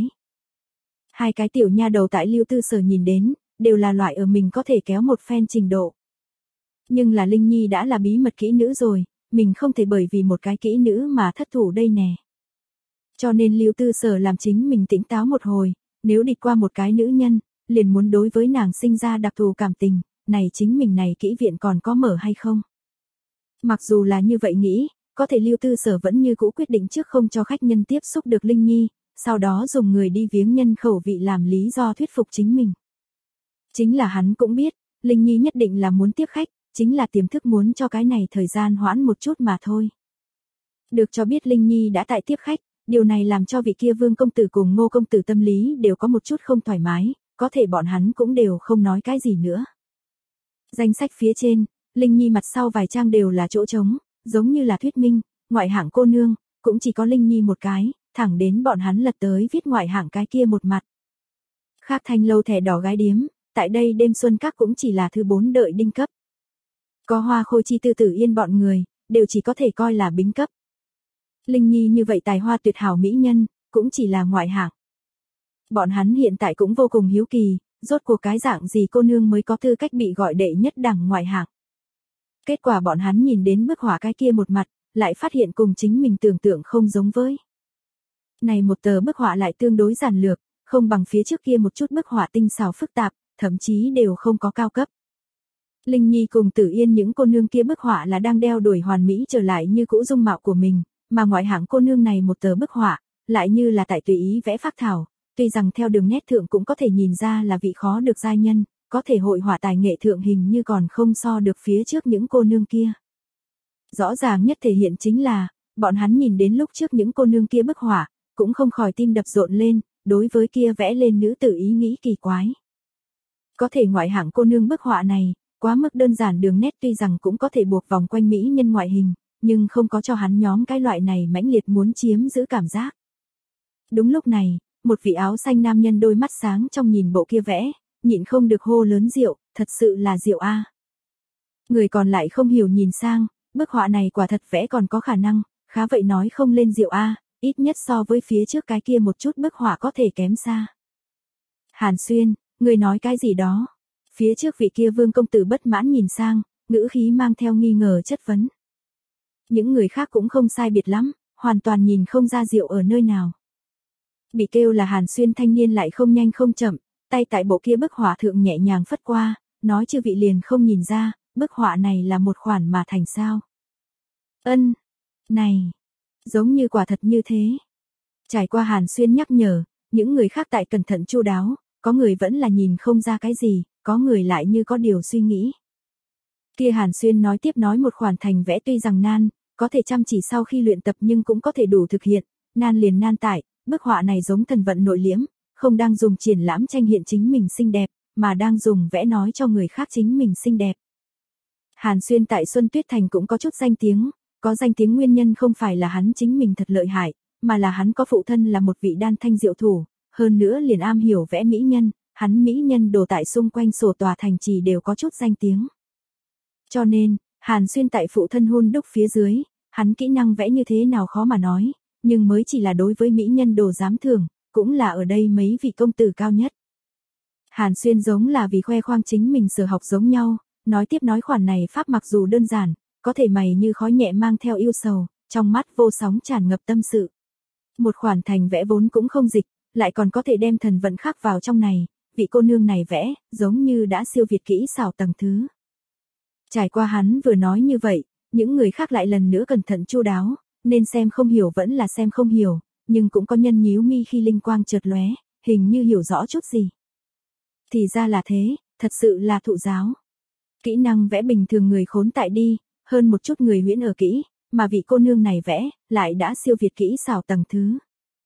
A: Hai cái tiểu nha đầu tại Lưu Tư Sở nhìn đến, đều là loại ở mình có thể kéo một phen trình độ. Nhưng là Linh Nhi đã là bí mật kỹ nữ rồi, mình không thể bởi vì một cái kỹ nữ mà thất thủ đây nè. Cho nên Lưu Tư Sở làm chính mình tỉnh táo một hồi, nếu địt qua một cái nữ nhân, liền muốn đối với nàng sinh ra đặc thù cảm tình, này chính mình này kỹ viện còn có mở hay không? Mặc dù là như vậy nghĩ, có thể Lưu Tư Sở vẫn như cũ quyết định trước không cho khách nhân tiếp xúc được Linh Nhi, sau đó dùng người đi viếng nhân khẩu vị làm lý do thuyết phục chính mình. Chính là hắn cũng biết, Linh Nhi nhất định là muốn tiếp khách, chính là tiềm thức muốn cho cái này thời gian hoãn một chút mà thôi. Được cho biết Linh Nhi đã tại tiếp khách, điều này làm cho vị kia Vương công tử cùng Ngô công tử tâm lý đều có một chút không thoải mái, có thể bọn hắn cũng đều không nói cái gì nữa. Danh sách phía trên, Linh Nhi mặt sau vài trang đều là chỗ trống, giống như là thuyết minh, ngoại hạng cô nương, cũng chỉ có Linh Nhi một cái, thẳng đến bọn hắn lật tới viết ngoại hạng cái kia một mặt. Khác Thanh lâu thẻ đỏ gái điếm, tại đây đêm xuân các cũng chỉ là thứ bốn đợi đinh cấp. Có Hoa Khôi Chi Tư Tử Yên bọn người, đều chỉ có thể coi là bính cấp. Linh Nhi như vậy tài hoa tuyệt hảo mỹ nhân, cũng chỉ là ngoại hạng. Bọn hắn hiện tại cũng vô cùng hiếu kỳ, rốt cuộc cái dạng gì cô nương mới có tư cách bị gọi đệ nhất đẳng ngoại hạng. Kết quả bọn hắn nhìn đến bức họa cái kia một mặt, lại phát hiện cùng chính mình tưởng tượng không giống với. Này một tờ bức họa lại tương đối giản lược, không bằng phía trước kia một chút bức họa tinh xảo phức tạp, thậm chí đều không có cao cấp. Linh Nhi cùng Tử Yên những cô nương kia bức họa là đang đeo đuổi hoàn mỹ trở lại như cũ dung mạo của mình, mà ngoại hạng cô nương này một tờ bức họa, lại như là tại tùy ý vẽ phác thảo, tuy rằng theo đường nét thượng cũng có thể nhìn ra là vị khó được giai nhân, có thể hội họa tài nghệ thượng hình như còn không so được phía trước những cô nương kia. Rõ ràng nhất thể hiện chính là, bọn hắn nhìn đến lúc trước những cô nương kia bức họa, cũng không khỏi tim đập rộn lên, đối với kia vẽ lên nữ tử ý nghĩ kỳ quái. Có thể ngoại hạng cô nương bức họa này, quá mức đơn giản đường nét tuy rằng cũng có thể buộc vòng quanh mỹ nhân ngoại hình, nhưng không có cho hắn nhóm cái loại này mãnh liệt muốn chiếm giữ cảm giác. Đúng lúc này, một vị áo xanh nam nhân đôi mắt sáng trong nhìn bộ kia vẽ, nhịn không được hô lớn rượu, thật sự là rượu a. Người còn lại không hiểu nhìn sang, bức họa này quả thật vẽ còn có khả năng, khá vậy nói không lên rượu a, ít nhất so với phía trước cái kia một chút bức họa có thể kém xa. Hàn Xuyên, người nói cái gì đó? Phía trước vị kia Vương công tử bất mãn nhìn sang, ngữ khí mang theo nghi ngờ chất vấn. Những người khác cũng không sai biệt lắm, hoàn toàn nhìn không ra rượu ở nơi nào. Bị kêu là Hàn Xuyên thanh niên lại không nhanh không chậm, tay tại bộ kia bức họa thượng nhẹ nhàng phất qua, nói chư vị liền không nhìn ra, bức họa này là một khoản mà thành sao. Ân, này, giống như quả thật như thế. Trải qua Hàn Xuyên nhắc nhở, những người khác tại cẩn thận chu đáo, có người vẫn là nhìn không ra cái gì, có người lại như có điều suy nghĩ. Kia Hàn Xuyên nói tiếp nói một khoản thành vẽ tuy rằng nan, có thể chăm chỉ sau khi luyện tập nhưng cũng có thể đủ thực hiện, nan liền nan tại, bức họa này giống thần vận nội liễm, không đang dùng triển lãm tranh hiện chính mình xinh đẹp, mà đang dùng vẽ nói cho người khác chính mình xinh đẹp. Hàn Xuyên tại Xuân Tuyết Thành cũng có chút danh tiếng, có danh tiếng nguyên nhân không phải là hắn chính mình thật lợi hại, mà là hắn có phụ thân là một vị đan thanh diệu thủ, hơn nữa liền am hiểu vẽ mỹ nhân, hắn mỹ nhân đồ tại xung quanh sổ tòa thành trì đều có chút danh tiếng. Cho nên, Hàn Xuyên tại phụ thân hun đúc phía dưới, hắn kỹ năng vẽ như thế nào khó mà nói, nhưng mới chỉ là đối với mỹ nhân đồ dám thưởng, cũng là ở đây mấy vị công tử cao nhất. Hàn Xuyên giống là vì khoe khoang chính mình sở học giống nhau, nói tiếp nói khoản này pháp mặc dù đơn giản, có thể mày như khói nhẹ mang theo yêu sầu, trong mắt vô sóng tràn ngập tâm sự. Một khoản thành vẽ vốn cũng không dịch, lại còn có thể đem thần vận khắc vào trong này, vị cô nương này vẽ, giống như đã siêu việt kỹ xảo tầng thứ. Trải qua hắn vừa nói như vậy, những người khác lại lần nữa cẩn thận chu đáo, nên xem không hiểu vẫn là xem không hiểu, nhưng cũng có nhân nhíu mi khi linh quang chợt lóe, hình như hiểu rõ chút gì. Thì ra là thế, thật sự là thụ giáo. Kỹ năng vẽ bình thường người khốn tại đi, hơn một chút người huyễn ở kỹ, mà vị cô nương này vẽ, lại đã siêu việt kỹ xảo tầng thứ.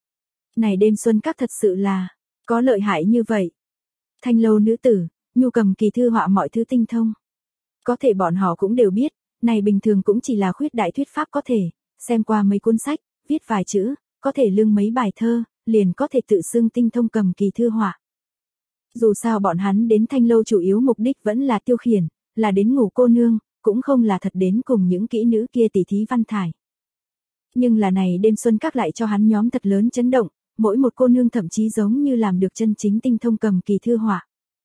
A: Này đêm xuân các thật sự là, có lợi hại như vậy. Thanh lâu nữ tử, nhu cầm kỳ thư họa mọi thứ tinh thông. Có thể bọn họ cũng đều biết, này bình thường cũng chỉ là khuyết đại thuyết pháp có thể, xem qua mấy cuốn sách, viết vài chữ, có thể lương mấy bài thơ, liền có thể tự xưng tinh thông cầm kỳ thư họa. Dù sao bọn hắn đến thanh lâu chủ yếu mục đích vẫn là tiêu khiển, là đến ngủ cô nương, cũng không là thật đến cùng những kỹ nữ kia tỉ thí văn thải. Nhưng là này đêm xuân các lại cho hắn nhóm thật lớn chấn động, mỗi một cô nương thậm chí giống như làm được chân chính tinh thông cầm kỳ thư họa.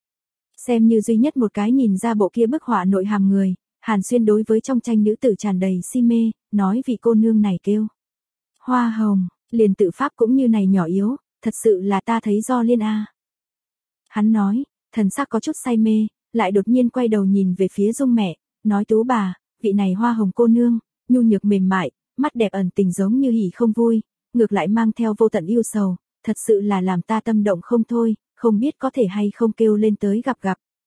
A: Xem như duy nhất một cái nhìn ra bộ kia bức họa nội hàm người, Hàn Xuyên đối với trong tranh nữ tử tràn đầy si mê, nói vị cô nương này kêu. Hoa hồng, liền tự pháp cũng như này nhỏ yếu, thật sự là ta thấy do liên a. Hắn nói, thần sắc có chút say mê, lại đột nhiên quay đầu nhìn về phía Dung mẹ, nói tú bà, vị này hoa hồng cô nương, nhu nhược mềm mại, mắt đẹp ẩn tình giống như hỉ không vui, ngược lại mang theo vô tận yêu sầu, thật sự là làm ta tâm động không thôi, không biết có thể hay không kêu lên tới gặp gặp,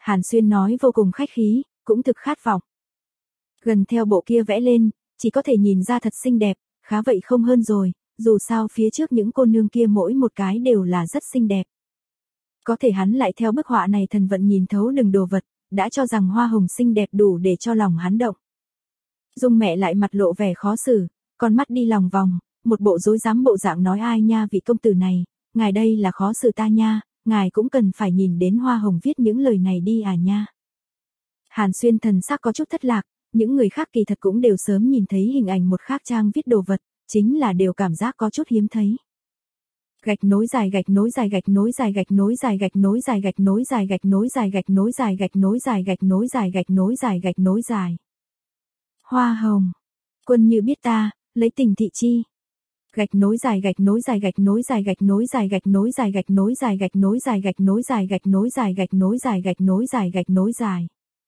A: Hàn Xuyên nói vô cùng khách khí, cũng thực khát vọng. Gần theo bộ kia vẽ lên, chỉ có thể nhìn ra thật xinh đẹp, khá vậy không hơn rồi, dù sao phía trước những cô nương kia mỗi một cái đều là rất xinh đẹp. Có thể hắn lại theo bức họa này thần vận nhìn thấu đừng đồ vật, đã cho rằng hoa hồng xinh đẹp đủ để cho lòng hắn động. Dung mẹ lại mặt lộ vẻ khó xử, con mắt đi lòng vòng, một bộ rối rắm bộ dạng nói ai nha vị công tử này, ngài đây là khó xử ta nha, ngài cũng cần phải nhìn đến hoa hồng viết những lời này đi à nha. Hàn Xuyên thần sắc có chút thất lạc, những người khác kỳ thật cũng đều sớm nhìn thấy hình ảnh một khác trang viết đồ vật, chính là đều cảm giác có chút hiếm thấy. Gạch nối dài gạch nối dài gạch nối dài gạch nối dài gạch nối dài gạch nối dài gạch nối dài gạch nối dài gạch nối dài gạch nối dài gạch nối dài gạch nối dài. Hoa hồng. Quân như biết ta, lấy tình thị chi. Gạch nối dài gạch nối dài gạch nối dài gạch nối dài gạch nối dài gạch nối dài gạch nối dài gạch nối dài gạch nối dài gạch nối dài gạch nối dài gạch nối dài.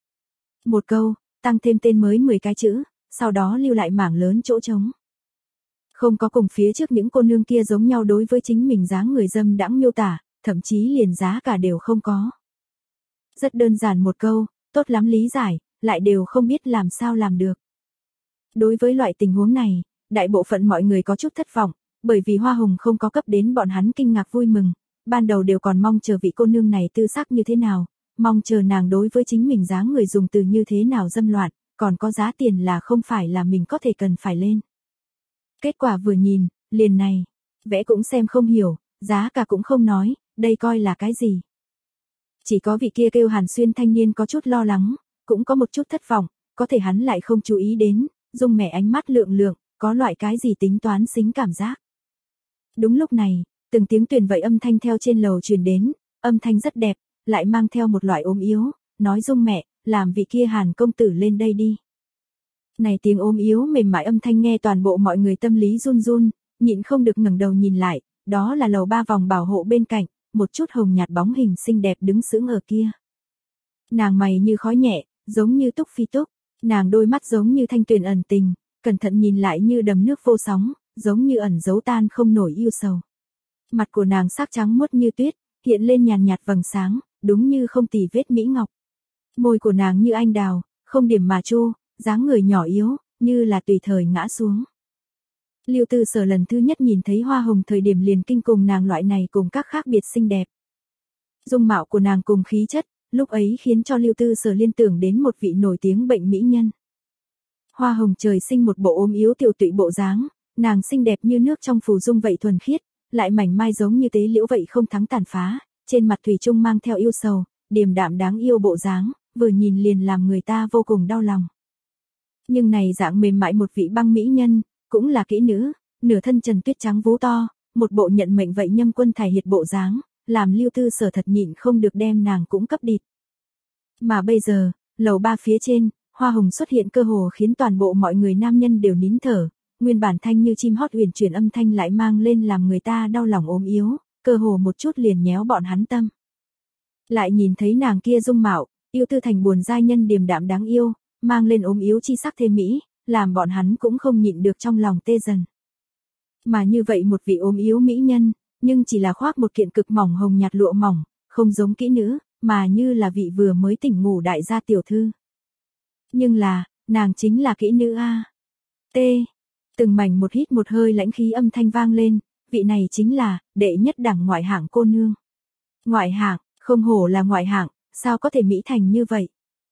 A: Một câu, tăng thêm tên mới mười cái chữ, sau đó lưu lại mảng lớn chỗ trống. Không có cùng phía trước những cô nương kia giống nhau đối với chính mình dáng người dâm đãng miêu tả, thậm chí liền giá cả đều không có. Rất đơn giản một câu, tốt lắm lý giải, lại đều không biết làm sao làm được. Đối với loại tình huống này, đại bộ phận mọi người có chút thất vọng, bởi vì hoa hồng không có cấp đến bọn hắn kinh ngạc vui mừng, ban đầu đều còn mong chờ vị cô nương này tư sắc như thế nào, mong chờ nàng đối với chính mình dáng người dùng từ như thế nào dâm loạn, còn có giá tiền là không phải là mình có thể cần phải lên. Kết quả vừa nhìn, liền này, vẽ cũng xem không hiểu, giá cả cũng không nói, đây coi là cái gì. Chỉ có vị kia kêu Hàn Xuyên thanh niên có chút lo lắng, cũng có một chút thất vọng, có thể hắn lại không chú ý đến, Dung mẹ ánh mắt lượng lượng, có loại cái gì tính toán xính cảm giác. Đúng lúc này, từng tiếng tuyền vậy âm thanh theo trên lầu truyền đến, âm thanh rất đẹp, lại mang theo một loại ốm yếu, nói Dung mẹ, làm vị kia Hàn công tử lên đây đi. Này tiếng ốm yếu mềm mại âm thanh nghe toàn bộ mọi người tâm lý run run, nhịn không được ngẩng đầu nhìn lại, đó là lầu ba vòng bảo hộ bên cạnh, một chút hồng nhạt bóng hình xinh đẹp đứng sững ở kia. Nàng mày như khói nhẹ, giống như túc phi túc, nàng đôi mắt giống như thanh tuyền ẩn tình, cẩn thận nhìn lại như đầm nước vô sóng, giống như ẩn giấu tan không nổi yêu sầu. Mặt của nàng sắc trắng muốt như tuyết, hiện lên nhàn nhạt vầng sáng, đúng như không tì vết mỹ ngọc. Môi của nàng như anh đào, không điểm mà chu, dáng người nhỏ yếu, như là tùy thời ngã xuống. Lưu Tư Sở lần thứ nhất nhìn thấy hoa hồng thời điểm liền kinh cùng nàng loại này cùng các khác biệt xinh đẹp. Dung mạo của nàng cùng khí chất, lúc ấy khiến cho Lưu Tư Sở liên tưởng đến một vị nổi tiếng bệnh mỹ nhân. Hoa hồng trời sinh một bộ ốm yếu tiểu tụy bộ dáng, nàng xinh đẹp như nước trong phù dung vậy thuần khiết, lại mảnh mai giống như tế liễu vậy không thắng tàn phá, trên mặt thủy chung mang theo yêu sầu, điềm đạm đáng yêu bộ dáng, vừa nhìn liền làm người ta vô cùng đau lòng. Nhưng này dạng mềm mại một vị băng mỹ nhân, cũng là kỹ nữ, nửa thân trần tuyết trắng vú to, một bộ nhận mệnh vậy nhâm quân thải hiệt bộ dáng, làm Lưu Tư Sở thật nhịn không được đem nàng cũng cấp địt. Mà bây giờ, lầu ba phía trên, hoa hồng xuất hiện cơ hồ khiến toàn bộ mọi người nam nhân đều nín thở, nguyên bản thanh như chim hót uyển chuyển âm thanh lại mang lên làm người ta đau lòng ốm yếu, cơ hồ một chút liền nhéo bọn hắn tâm. Lại nhìn thấy nàng kia dung mạo, yêu tư thành buồn giai nhân điềm đạm đáng yêu, mang lên ốm yếu chi sắc thêm mỹ, làm bọn hắn cũng không nhịn được trong lòng tê dần. Mà như vậy một vị ốm yếu mỹ nhân, nhưng chỉ là khoác một kiện cực mỏng hồng nhạt lụa mỏng, không giống kỹ nữ, mà như là vị vừa mới tỉnh ngủ đại gia tiểu thư. Nhưng là, nàng chính là kỹ nữ a. T. Từng mảnh một hít một hơi lãnh khí âm thanh vang lên, vị này chính là đệ nhất đẳng ngoại hạng cô nương. Ngoại hạng, không hổ là ngoại hạng, sao có thể mỹ thành như vậy?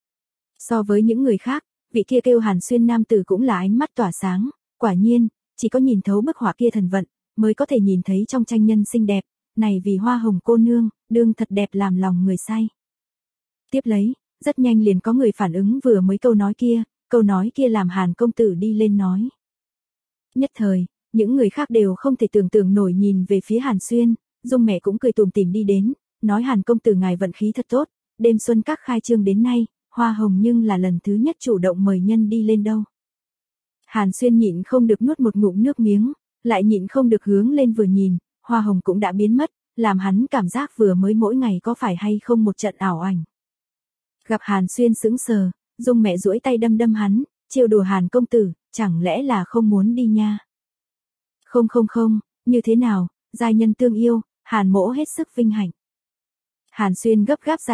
A: So với những người khác, vị kia kêu Hàn Xuyên nam tử cũng là ánh mắt tỏa sáng, quả nhiên, chỉ có nhìn thấu bức họa kia thần vận, mới có thể nhìn thấy trong tranh nhân xinh đẹp, này vì hoa hồng cô nương, đương thật đẹp làm lòng người say. Tiếp lấy, rất nhanh liền có người phản ứng vừa mới câu nói kia, câu nói kia làm Hàn công tử đi lên nói. Nhất thời, những người khác đều không thể tưởng tượng nổi nhìn về phía Hàn Xuyên, Dung mẹ cũng cười tủm tỉm đi đến, nói Hàn công tử ngài vận khí thật tốt, đêm xuân các khai trương đến nay, hoa hồng nhưng là lần thứ nhất chủ động mời nhân đi lên đâu. Hàn Xuyên nhịn không được nuốt một ngụm nước miếng, lại nhịn không được hướng lên vừa nhìn, hoa hồng cũng đã biến mất, làm hắn cảm giác vừa mới mỗi ngày có phải hay không một trận ảo ảnh. Gặp Hàn Xuyên sững sờ, Dung mẹ duỗi tay đâm đâm hắn, trêu đùa Hàn công tử, chẳng lẽ là không muốn đi nha? Không không không, như thế nào, giai nhân tương yêu, Hàn mỗ hết sức vinh hạnh. Hàn Xuyên gấp gáp giải thích,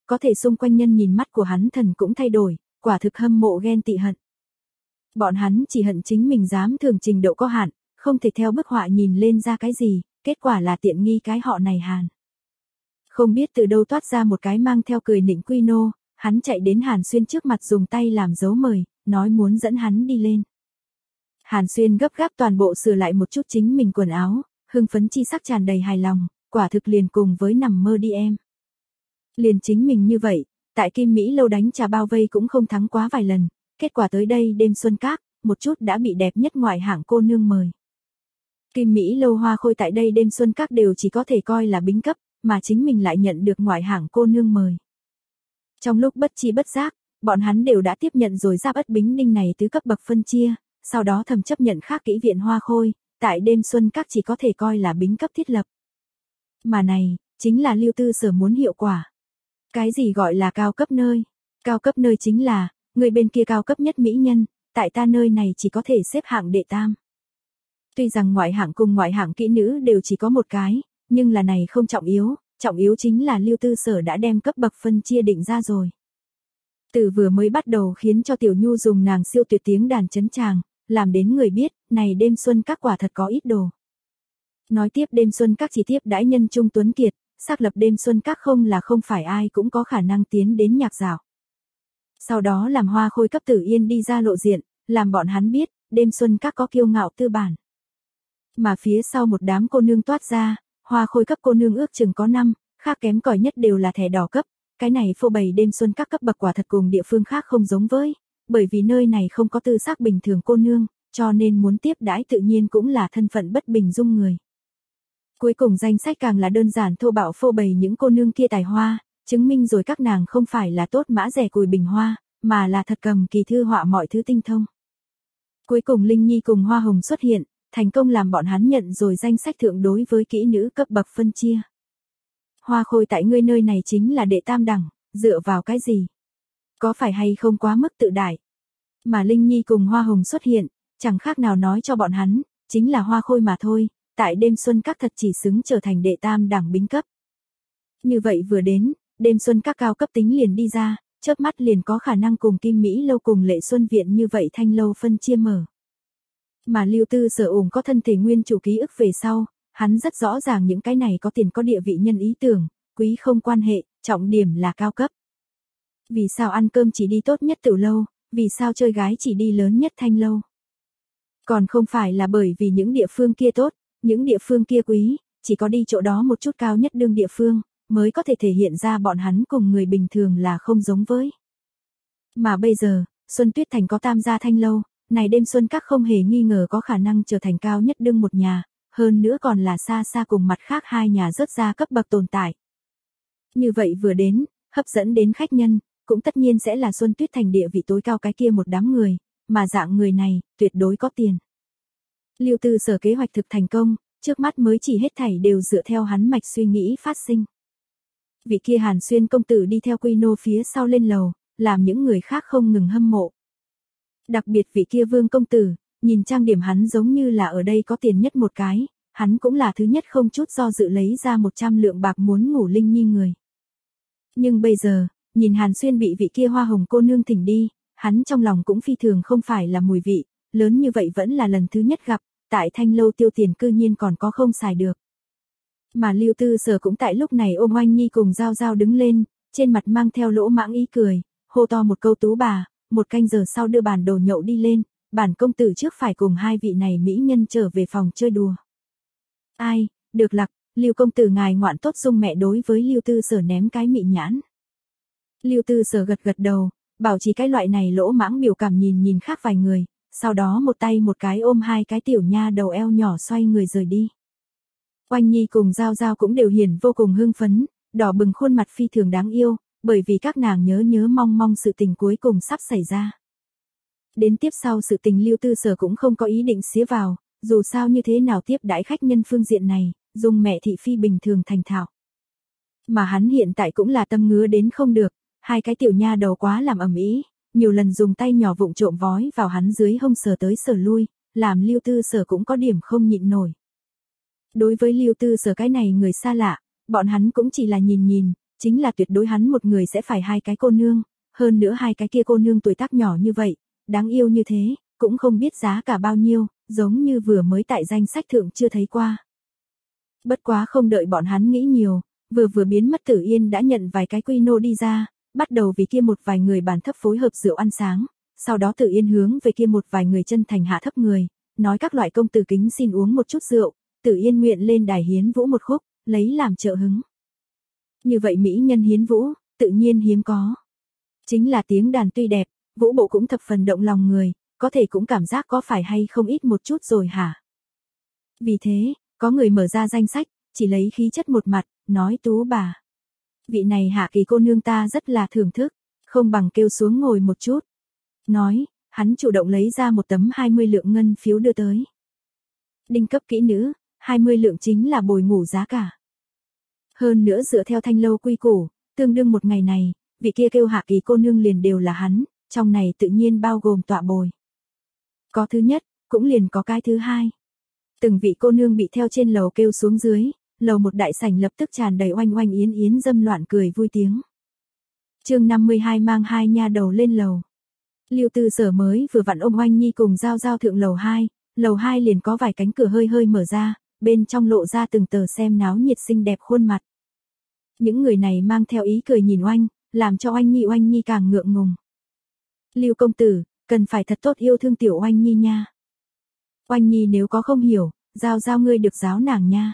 A: có thể xung quanh nhân nhìn mắt của hắn thần cũng thay đổi, quả thực hâm mộ ghen tị hận. Bọn hắn chỉ hận chính mình dám thường trình độ có hạn, không thể theo bức họa nhìn lên ra cái gì, kết quả là tiện nghi cái họ này Hàn. Không biết từ đâu toát ra một cái mang theo cười nịnh Quy Nô, hắn chạy đến Hàn Xuyên trước mặt dùng tay làm dấu mời, nói muốn dẫn hắn đi lên. Hàn Xuyên gấp gáp toàn bộ sửa lại một chút chính mình quần áo, hưng phấn chi sắc tràn đầy hài lòng, quả thực liền cùng với nằm mơ đi em. Liền chính mình như vậy, tại Kim Mỹ lâu đánh trà bao vây cũng không thắng quá vài lần, kết quả tới đây đêm xuân các, một chút đã bị đẹp nhất ngoại hạng cô nương mời. Kim Mỹ lâu Hoa Khôi tại đây đêm xuân các đều chỉ có thể coi là bính cấp, mà chính mình lại nhận được ngoại hạng cô nương mời. Trong lúc bất chi bất giác, bọn hắn đều đã tiếp nhận rồi Giáp Ất Bính Đinh này tứ cấp bậc phân chia, sau đó thầm chấp nhận khác kỹ viện Hoa Khôi, tại đêm xuân các chỉ có thể coi là bính cấp thiết lập. Mà này, chính là Lưu Tư Sở muốn hiệu quả. Cái gì gọi là cao cấp nơi? Cao cấp nơi chính là, người bên kia cao cấp nhất mỹ nhân, tại ta nơi này chỉ có thể xếp hạng đệ tam. Tuy rằng ngoại hạng cùng ngoại hạng kỹ nữ đều chỉ có một cái, nhưng là này không trọng yếu, trọng yếu chính là Lưu Tư Sở đã đem cấp bậc phân chia định ra rồi. Từ vừa mới bắt đầu khiến cho Tiểu Nhu dùng nàng siêu tuyệt tiếng đàn chấn tràng, làm đến người biết, này đêm xuân các quả thật có ít đồ. Nói tiếp đêm xuân các chỉ tiếp đãi nhân trung tuấn kiệt, xác lập đêm xuân các không là không phải ai cũng có khả năng tiến đến nhạc dạo. Sau đó làm Hoa Khôi cấp Tử Yên đi ra lộ diện, làm bọn hắn biết, đêm xuân các có kiêu ngạo tư bản. Mà phía sau một đám cô nương toát ra, Hoa Khôi cấp cô nương ước chừng có năm, khác kém cỏi nhất đều là thẻ đỏ cấp, cái này phô bày đêm xuân các cấp bậc quả thật cùng địa phương khác không giống với, bởi vì nơi này không có tư sắc bình thường cô nương, cho nên muốn tiếp đãi tự nhiên cũng là thân phận bất bình dung người. Cuối cùng danh sách càng là đơn giản thô bạo phô bày những cô nương kia tài hoa, chứng minh rồi các nàng không phải là tốt mã rẻ cùi bình hoa, mà là thật cầm kỳ thư họa mọi thứ tinh thông. Cuối cùng Linh Nhi cùng Hoa Hồng xuất hiện, thành công làm bọn hắn nhận rồi danh sách thượng đối với kỹ nữ cấp bậc phân chia. Hoa Khôi tại ngươi nơi này chính là đệ tam đẳng, dựa vào cái gì? Có phải hay không quá mức tự đại? Mà Linh Nhi cùng Hoa Hồng xuất hiện, chẳng khác nào nói cho bọn hắn, chính là Hoa Khôi mà thôi, tại đêm xuân các thật chỉ xứng trở thành đệ tam đẳng bính cấp. Như vậy vừa đến, đêm xuân các cao cấp tính liền đi ra, chớp mắt liền có khả năng cùng Kim Mỹ lâu cùng Lệ Xuân Viện như vậy thanh lâu phân chia mở. Mà Lưu Tư Sở ủng có thân thể nguyên chủ ký ức về sau, hắn rất rõ ràng những cái này có tiền có địa vị nhân ý tưởng, quý không quan hệ, trọng điểm là cao cấp. Vì sao ăn cơm chỉ đi tốt nhất tiểu lâu, vì sao chơi gái chỉ đi lớn nhất thanh lâu? Còn không phải là bởi vì những địa phương kia tốt, những địa phương kia quý, chỉ có đi chỗ đó một chút cao nhất đương địa phương, mới có thể thể hiện ra bọn hắn cùng người bình thường là không giống với. Mà bây giờ, Xuân Tuyết Thành có tam gia thanh lâu, này đêm xuân các không hề nghi ngờ có khả năng trở thành cao nhất đương một nhà, hơn nữa còn là xa xa cùng mặt khác hai nhà rớt ra cấp bậc tồn tại. Như vậy vừa đến, hấp dẫn đến khách nhân, cũng tất nhiên sẽ là Xuân Tuyết Thành địa vị tối cao cái kia một đám người, mà dạng người này, tuyệt đối có tiền. Lưu Tư Sở kế hoạch thực thành công, trước mắt mới chỉ hết thảy đều dựa theo hắn mạch suy nghĩ phát sinh. Vị kia Hàn Xuyên công tử đi theo Quy Nô phía sau lên lầu, làm những người khác không ngừng hâm mộ. Đặc biệt vị kia Vương công tử, nhìn trang điểm hắn giống như là ở đây có tiền nhất một cái, hắn cũng là thứ nhất không chút do dự lấy ra một trăm lượng bạc muốn ngủ Linh Nhi người. Nhưng bây giờ, nhìn Hàn Xuyên bị vị kia Hoa Hồng cô nương thỉnh đi, hắn trong lòng cũng phi thường không phải là mùi vị, lớn như vậy vẫn là lần thứ nhất gặp, tại thanh lâu tiêu tiền cư nhiên còn có không xài được. Mà Lưu Tư Sở cũng tại lúc này ôm Oanh Nhi cùng Giao Giao đứng lên, trên mặt mang theo lỗ mãng ý cười, hô to một câu tú bà, một canh giờ sau đưa bản đồ nhậu đi lên, bản công tử trước phải cùng hai vị này mỹ nhân trở về phòng chơi đùa. Ai, được lặc, Lưu công tử ngài ngoạn tốt dung mẹ đối với Lưu Tư Sở ném cái mị nhãn. Lưu Tư Sở gật gật đầu, bảo trì cái loại này lỗ mãng biểu cảm nhìn nhìn khác vài người, sau đó một tay một cái ôm hai cái tiểu nha đầu eo nhỏ xoay người rời đi. Oanh Nhi cùng Giao Giao cũng đều hiển vô cùng hưng phấn, đỏ bừng khuôn mặt phi thường đáng yêu, bởi vì các nàng nhớ nhớ mong mong sự tình cuối cùng sắp xảy ra. Đến tiếp sau sự tình Lưu Tư Sở cũng không có ý định xía vào, dù sao như thế nào tiếp đãi khách nhân phương diện này, dùng mẹ thị phi bình thường thành thạo. Mà hắn hiện tại cũng là tâm ngứa đến không được, hai cái tiểu nha đầu quá làm ầm ĩ, nhiều lần dùng tay nhỏ vụng trộm vói vào hắn dưới hông sờ tới sờ lui, làm Lưu Tư Sở cũng có điểm không nhịn nổi. Đối với Lưu Tư Sở cái này người xa lạ, bọn hắn cũng chỉ là nhìn nhìn, chính là tuyệt đối hắn một người sẽ phải hai cái cô nương, hơn nữa hai cái kia cô nương tuổi tác nhỏ như vậy, đáng yêu như thế, cũng không biết giá cả bao nhiêu, giống như vừa mới tại danh sách thượng chưa thấy qua. Bất quá không đợi bọn hắn nghĩ nhiều, vừa vừa biến mất Tử Yên đã nhận vài cái quy nô đi ra, bắt đầu vì kia một vài người bàn thấp phối hợp rượu ăn sáng, sau đó Tử Yên hướng về kia một vài người chân thành hạ thấp người, nói các loại công tử kính xin uống một chút rượu, Tử Yên nguyện lên đài hiến vũ một khúc, lấy làm trợ hứng. Như vậy mỹ nhân hiến vũ, tự nhiên hiếm có. Chính là tiếng đàn tuy đẹp, vũ bộ cũng thập phần động lòng người, có thể cũng cảm giác có phải hay không ít một chút rồi hả? Vì thế, có người mở ra danh sách, chỉ lấy khí chất một mặt, nói tú bà. Vị này hạ kỳ cô nương ta rất là thưởng thức, không bằng kêu xuống ngồi một chút. Nói, hắn chủ động lấy ra một tấm hai mươi lượng ngân phiếu đưa tới. Đinh cấp kỹ nữ, hai mươi lượng chính là bồi ngủ giá cả. Hơn nữa dựa theo thanh lâu quy củ, tương đương một ngày này, vị kia kêu hạ kỳ cô nương liền đều là hắn, trong này tự nhiên bao gồm tọa bồi. Có thứ nhất, cũng liền có cái thứ hai. Từng vị cô nương bị theo trên lầu kêu xuống dưới, lầu một đại sảnh lập tức tràn đầy oanh oanh yến yến dâm loạn cười vui tiếng. Chương năm mươi hai mang hai nha đầu lên lầu. Lưu Tư Sở mới vừa vặn ôm Oanh Nhi cùng giao giao thượng lầu hai, lầu hai liền có vài cánh cửa hơi hơi mở ra, bên trong lộ ra từng tờ xem náo nhiệt xinh đẹp khuôn mặt. Những người này mang theo ý cười nhìn Oanh, làm cho Oanh Nhi Oanh Nhi càng ngượng ngùng. Lưu công tử, cần phải thật tốt yêu thương tiểu Oanh Nhi nha. Oanh Nhi nếu có không hiểu, giao giao ngươi được giáo nàng nha.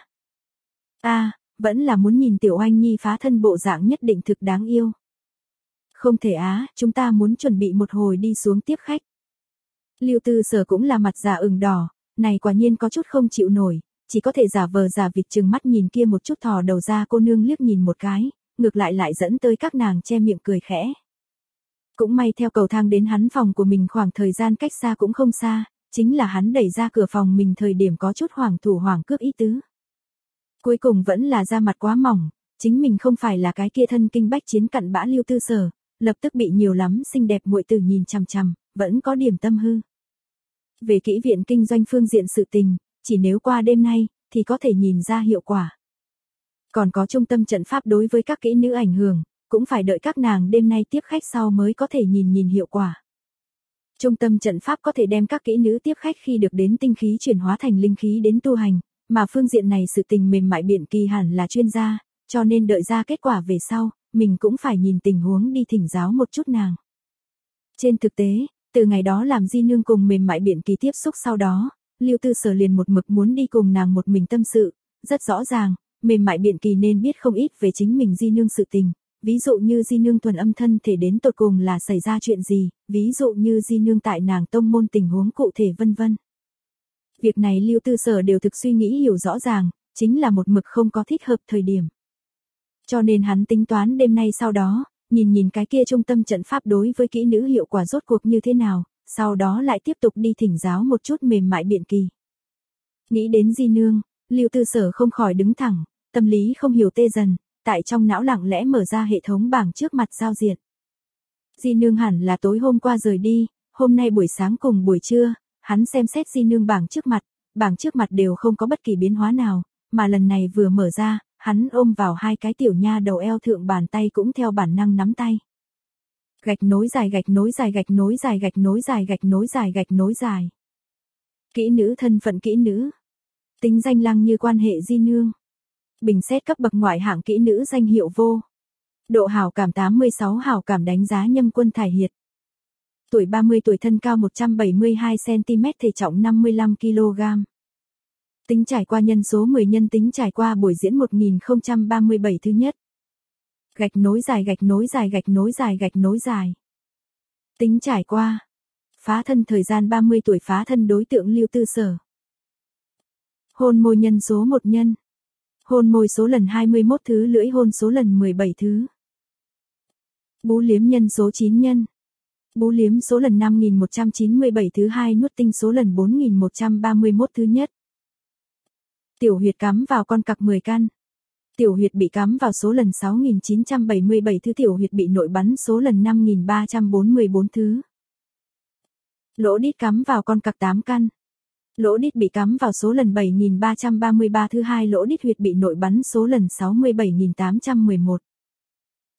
A: A, à, vẫn là muốn nhìn tiểu Oanh Nhi phá thân bộ dạng nhất định thực đáng yêu. Không thể á, chúng ta muốn chuẩn bị một hồi đi xuống tiếp khách. Lưu Tư Sở cũng là mặt già ửng đỏ, này quả nhiên có chút không chịu nổi, chỉ có thể giả vờ giả vịt trừng mắt nhìn kia một chút thò đầu ra cô nương liếc nhìn một cái, ngược lại lại dẫn tới các nàng che miệng cười khẽ. Cũng may theo cầu thang đến hắn phòng của mình khoảng thời gian cách xa cũng không xa, chính là hắn đẩy ra cửa phòng mình thời điểm có chút hoảng thủ hoảng cướp ý tứ. Cuối cùng vẫn là da mặt quá mỏng, chính mình không phải là cái kia thân kinh bách chiến cặn bã Lưu Tư Sở, lập tức bị nhiều lắm xinh đẹp muội tử nhìn chằm chằm, vẫn có điểm tâm hư. Về kỹ viện kinh doanh phương diện sự tình, chỉ nếu qua đêm nay, thì có thể nhìn ra hiệu quả. Còn có trung tâm trận pháp đối với các kỹ nữ ảnh hưởng, cũng phải đợi các nàng đêm nay tiếp khách sau mới có thể nhìn nhìn hiệu quả. Trung tâm trận pháp có thể đem các kỹ nữ tiếp khách khi được đến tinh khí chuyển hóa thành linh khí đến tu hành, mà phương diện này sự tình mềm mại biện kỳ hẳn là chuyên gia, cho nên đợi ra kết quả về sau, mình cũng phải nhìn tình huống đi thỉnh giáo một chút nàng. Trên thực tế, từ ngày đó làm di nương cùng mềm mại biện kỳ tiếp xúc sau đó, Lưu Tư Sở liền một mực muốn đi cùng nàng một mình tâm sự, rất rõ ràng, mềm mại biện kỳ nên biết không ít về chính mình di nương sự tình, ví dụ như di nương thuần âm thân thể đến tột cùng là xảy ra chuyện gì, ví dụ như di nương tại nàng tông môn tình huống cụ thể vân vân. Việc này Lưu Tư Sở đều thực suy nghĩ hiểu rõ ràng, chính là một mực không có thích hợp thời điểm. Cho nên hắn tính toán đêm nay sau đó, nhìn nhìn cái kia trung tâm trận pháp đối với kỹ nữ hiệu quả rốt cuộc như thế nào, sau đó lại tiếp tục đi thỉnh giáo một chút mềm mại biện kỳ. Nghĩ đến di nương, Lưu Tư Sở không khỏi đứng thẳng, tâm lý không hiểu tê dần, tại trong não lặng lẽ mở ra hệ thống bảng trước mặt giao diện. Di nương hẳn là tối hôm qua rời đi, hôm nay buổi sáng cùng buổi trưa, hắn xem xét di nương bảng trước mặt, bảng trước mặt đều không có bất kỳ biến hóa nào, mà lần này vừa mở ra, hắn ôm vào hai cái tiểu nha đầu eo thượng bàn tay cũng theo bản năng nắm tay. Gạch nối dài gạch nối dài gạch nối dài gạch nối dài gạch nối dài gạch nối dài. Kỹ nữ thân phận kỹ nữ. Tính danh Lăng Như quan hệ di nương. Bình xét cấp bậc ngoại hạng kỹ nữ danh hiệu vô. Độ hảo cảm tám mươi sáu hảo cảm đánh giá Nhâm Quân Thải Hiệt. Tuổi ba mươi tuổi thân cao một trăm bảy mươi hai xăng ti mét thể trọng năm mươi lăm ki lô gam. Tính trải qua nhân số mười nhân tính trải qua buổi diễn một nghìn không trăm ba mươi bảy thứ nhất. Gạch nối dài gạch nối dài gạch nối dài gạch nối dài. Tính trải qua. Phá thân thời gian ba mươi tuổi phá thân đối tượng Lưu Tư Sở. Hôn môi nhân số một nhân. Hôn môi số lần hai mươi mốt thứ lưỡi hôn số lần mười bảy thứ. Bú liếm nhân số chín nhân. Bú liếm số lần năm nghìn một trăm chín mươi bảy thứ hai nuốt tinh số lần bốn nghìn một trăm ba mươi mốt thứ nhất. Tiểu huyệt cắm vào con cặc mười căn. Tiểu huyệt bị cắm vào số lần sáu nghìn chín trăm bảy mươi bảy thứ tiểu huyệt bị nội bắn số lần năm nghìn ba trăm bốn mươi bốn thứ. Lỗ đít cắm vào con cặc tám căn. Lỗ đít bị cắm vào số lần bảy nghìn ba trăm ba mươi ba thứ hai lỗ đít huyệt bị nội bắn số lần sáu mươi bảy nghìn tám trăm mười một.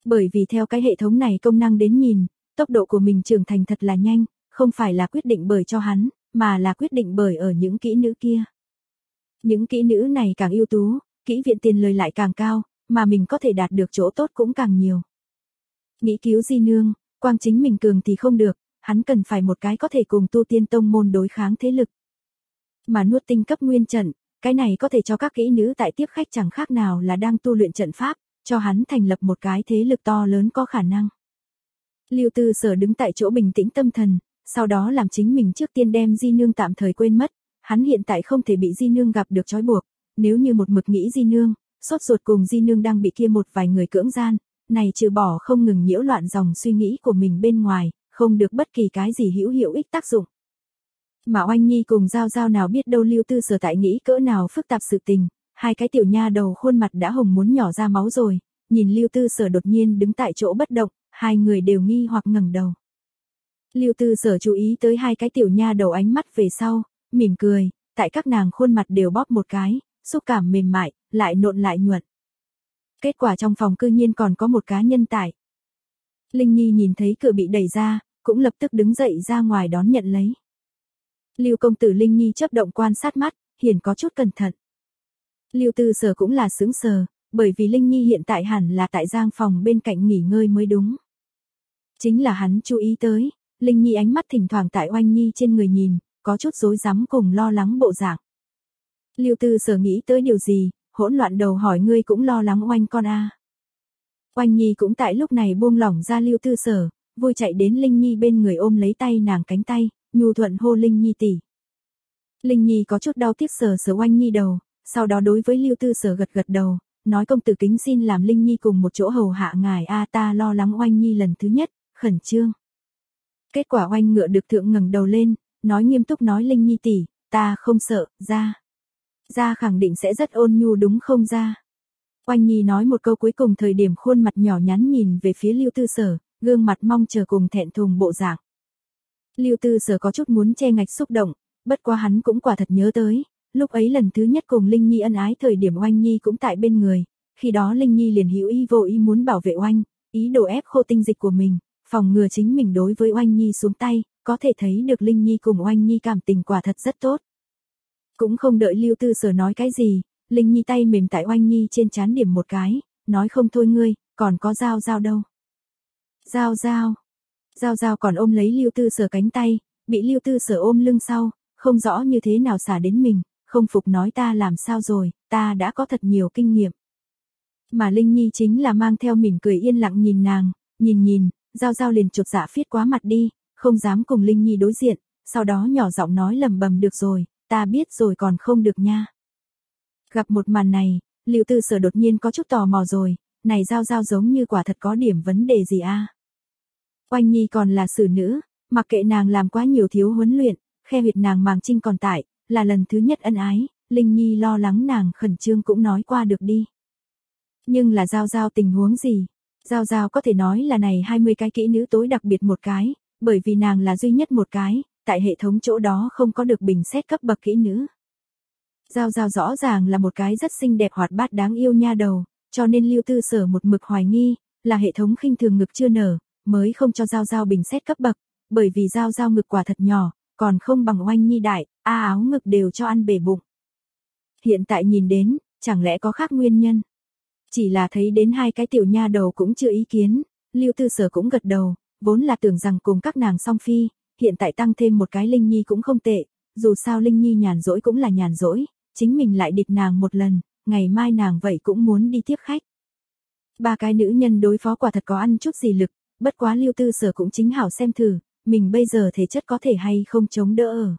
A: Bởi vì theo cái hệ thống này công năng đến nhìn, tốc độ của mình trưởng thành thật là nhanh, không phải là quyết định bởi cho hắn, mà là quyết định bởi ở những kỹ nữ kia. Những kỹ nữ này càng ưu tú, kỹ viện tiền lời lại càng cao, mà mình có thể đạt được chỗ tốt cũng càng nhiều. Nghĩ cứu Di Nương, quang chính mình cường thì không được, hắn cần phải một cái có thể cùng tu tiên tông môn đối kháng thế lực. Mà nuốt tinh cấp nguyên trận, cái này có thể cho các kỹ nữ tại tiếp khách chẳng khác nào là đang tu luyện trận pháp, cho hắn thành lập một cái thế lực to lớn có khả năng. Lưu Tư Sở đứng tại chỗ bình tĩnh tâm thần, sau đó làm chính mình trước tiên đem Di Nương tạm thời quên mất, hắn hiện tại không thể bị Di Nương gặp được trói buộc, nếu như một mực nghĩ Di Nương, sốt ruột cùng Di Nương đang bị kia một vài người cưỡng gian, này trừ bỏ không ngừng nhiễu loạn dòng suy nghĩ của mình bên ngoài, không được bất kỳ cái gì hữu hiệu ích tác dụng. Mà Oanh Nhi cùng Giao Giao nào biết đâu Lưu Tư Sở tại nghĩ cỡ nào phức tạp sự tình, hai cái tiểu nha đầu khuôn mặt đã hồng muốn nhỏ ra máu rồi, nhìn Lưu Tư Sở đột nhiên đứng tại chỗ bất động, hai người đều nghi hoặc ngẩng đầu. Lưu Tư Sở chú ý tới hai cái tiểu nha đầu ánh mắt về sau, mỉm cười, tại các nàng khuôn mặt đều bóp một cái, xúc cảm mềm mại, lại nộn lại nhuận. Kết quả trong phòng cư nhiên còn có một cá nhân tại. Linh Nhi nhìn thấy cửa bị đẩy ra, cũng lập tức đứng dậy ra ngoài đón nhận lấy. Lưu công tử Linh Nhi chớp động quan sát mắt, hiển có chút cẩn thận. Lưu Tư Sở cũng là sững sờ, bởi vì Linh Nhi hiện tại hẳn là tại giang phòng bên cạnh nghỉ ngơi mới đúng. Chính là hắn chú ý tới, Linh Nhi ánh mắt thỉnh thoảng tại Oanh Nhi trên người nhìn, có chút rối rắm cùng lo lắng bộ dạng. Lưu Tư Sở nghĩ tới điều gì, hỗn loạn đầu hỏi ngươi cũng lo lắng Oanh con a? À. Oanh Nhi cũng tại lúc này buông lỏng ra Lưu Tư Sở, vui chạy đến Linh Nhi bên người ôm lấy tay nàng cánh tay, nhu thuận hô Linh Nhi tỷ. Linh Nhi có chút đau tiếc sờ sờ Oanh Nhi đầu, sau đó đối với Lưu Tư Sở gật gật đầu, nói công tử kính xin làm Linh Nhi cùng một chỗ hầu hạ ngài a, ta lo lắng Oanh Nhi lần thứ nhất, khẩn trương. Kết quả Oanh ngựa được thượng ngẩng đầu lên, nói nghiêm túc nói Linh Nhi tỷ, ta không sợ, ra. Ra khẳng định sẽ rất ôn nhu đúng không ra. Oanh Nhi nói một câu cuối cùng thời điểm khuôn mặt nhỏ nhắn nhìn về phía Lưu Tư Sở, gương mặt mong chờ cùng thẹn thùng bộ dạng. Lưu Tư Sở có chút muốn che ngạch xúc động, bất quá hắn cũng quả thật nhớ tới, lúc ấy lần thứ nhất cùng Linh Nhi ân ái thời điểm Oanh Nhi cũng tại bên người, khi đó Linh Nhi liền hữu ý vô ý muốn bảo vệ Oanh, ý đồ ép khô tinh dịch của mình, phòng ngừa chính mình đối với Oanh Nhi xuống tay, có thể thấy được Linh Nhi cùng Oanh Nhi cảm tình quả thật rất tốt. Cũng không đợi Lưu Tư Sở nói cái gì, Linh Nhi tay mềm tại Oanh Nhi trên trán điểm một cái, nói không thôi ngươi, còn có Giao Giao đâu. Giao Giao. Giao Giao còn ôm lấy Lưu Tư Sở cánh tay, bị Lưu Tư Sở ôm lưng sau, không rõ như thế nào xả đến mình, không phục nói ta làm sao rồi, ta đã có thật nhiều kinh nghiệm. Mà Linh Nhi chính là mang theo mỉm cười yên lặng nhìn nàng, nhìn nhìn, Giao Giao liền chột dạ phiết quá mặt đi, không dám cùng Linh Nhi đối diện, sau đó nhỏ giọng nói lầm bầm được rồi, ta biết rồi còn không được nha. Gặp một màn này, Lưu Tư Sở đột nhiên có chút tò mò rồi, này Giao Giao giống như quả thật có điểm vấn đề gì a? Oanh Nhi còn là xử nữ, mặc kệ nàng làm quá nhiều thiếu huấn luyện, khe huyệt nàng màng trinh còn tại, là lần thứ nhất ân ái, Linh Nhi lo lắng nàng khẩn trương cũng nói qua được đi. Nhưng là Giao Giao tình huống gì? Giao Giao có thể nói là này hai mươi cái kỹ nữ tối đặc biệt một cái, bởi vì nàng là duy nhất một cái, tại hệ thống chỗ đó không có được bình xét cấp bậc kỹ nữ. Giao Giao rõ ràng là một cái rất xinh đẹp hoạt bát đáng yêu nha đầu, cho nên Lưu Tư Sở một mực hoài nghi, là hệ thống khinh thường ngực chưa nở, mới không cho Giao Giao bình xét cấp bậc, bởi vì Giao Giao ngực quả thật nhỏ, còn không bằng Oanh Nhi đại, a áo ngực đều cho ăn bể bụng. Hiện tại nhìn đến, chẳng lẽ có khác nguyên nhân? Chỉ là thấy đến hai cái tiểu nha đầu cũng chưa ý kiến, Lưu Tư Sở cũng gật đầu, vốn là tưởng rằng cùng các nàng song phi, hiện tại tăng thêm một cái Linh Nhi cũng không tệ, dù sao Linh Nhi nhàn rỗi cũng là nhàn rỗi, chính mình lại địch nàng một lần, ngày mai nàng vậy cũng muốn đi tiếp khách. Ba cái nữ nhân đối phó quả thật có ăn chút gì lực, bất quá Lưu Tư Sở cũng chính hảo xem thử, mình bây giờ thể chất có thể hay không chống đỡ ở.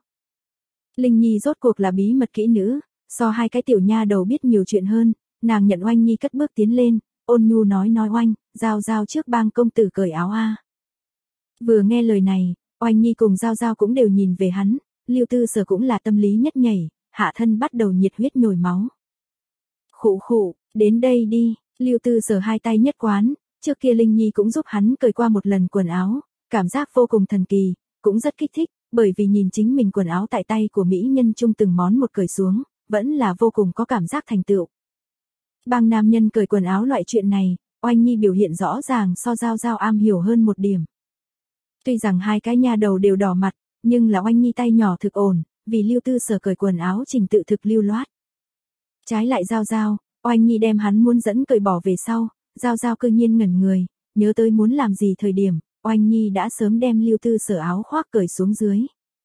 A: Linh Nhi rốt cuộc là bí mật kỹ nữ, so hai cái tiểu nha đầu biết nhiều chuyện hơn, nàng nhận Oanh Nhi cất bước tiến lên, ôn nhu nói nói Oanh, Giao Giao trước bang công tử cởi áo a. Vừa nghe lời này, Oanh Nhi cùng Giao Giao cũng đều nhìn về hắn, Lưu Tư Sở cũng là tâm lý nhất nhảy, hạ thân bắt đầu nhiệt huyết nhồi máu. Khụ khụ, đến đây đi, Lưu Tư Sở hai tay nhất quán, trước kia Linh Nhi cũng giúp hắn cởi qua một lần quần áo, cảm giác vô cùng thần kỳ, cũng rất kích thích, bởi vì nhìn chính mình quần áo tại tay của mỹ nhân chung từng món một cởi xuống, vẫn là vô cùng có cảm giác thành tựu. Bang nam nhân cởi quần áo loại chuyện này, Oanh Nhi biểu hiện rõ ràng so Giao Giao am hiểu hơn một điểm. Tuy rằng hai cái nha đầu đều đỏ mặt, nhưng là Oanh Nhi tay nhỏ thực ổn, vì Lưu Tư Sở cởi quần áo trình tự thực lưu loát. Trái lại Giao Giao, Oanh Nhi đem hắn muốn dẫn cởi bỏ về sau, Giao Giao cư nhiên ngẩn người, nhớ tới muốn làm gì thời điểm, Oanh Nhi đã sớm đem Lưu Tư Sở áo khoác cởi xuống dưới.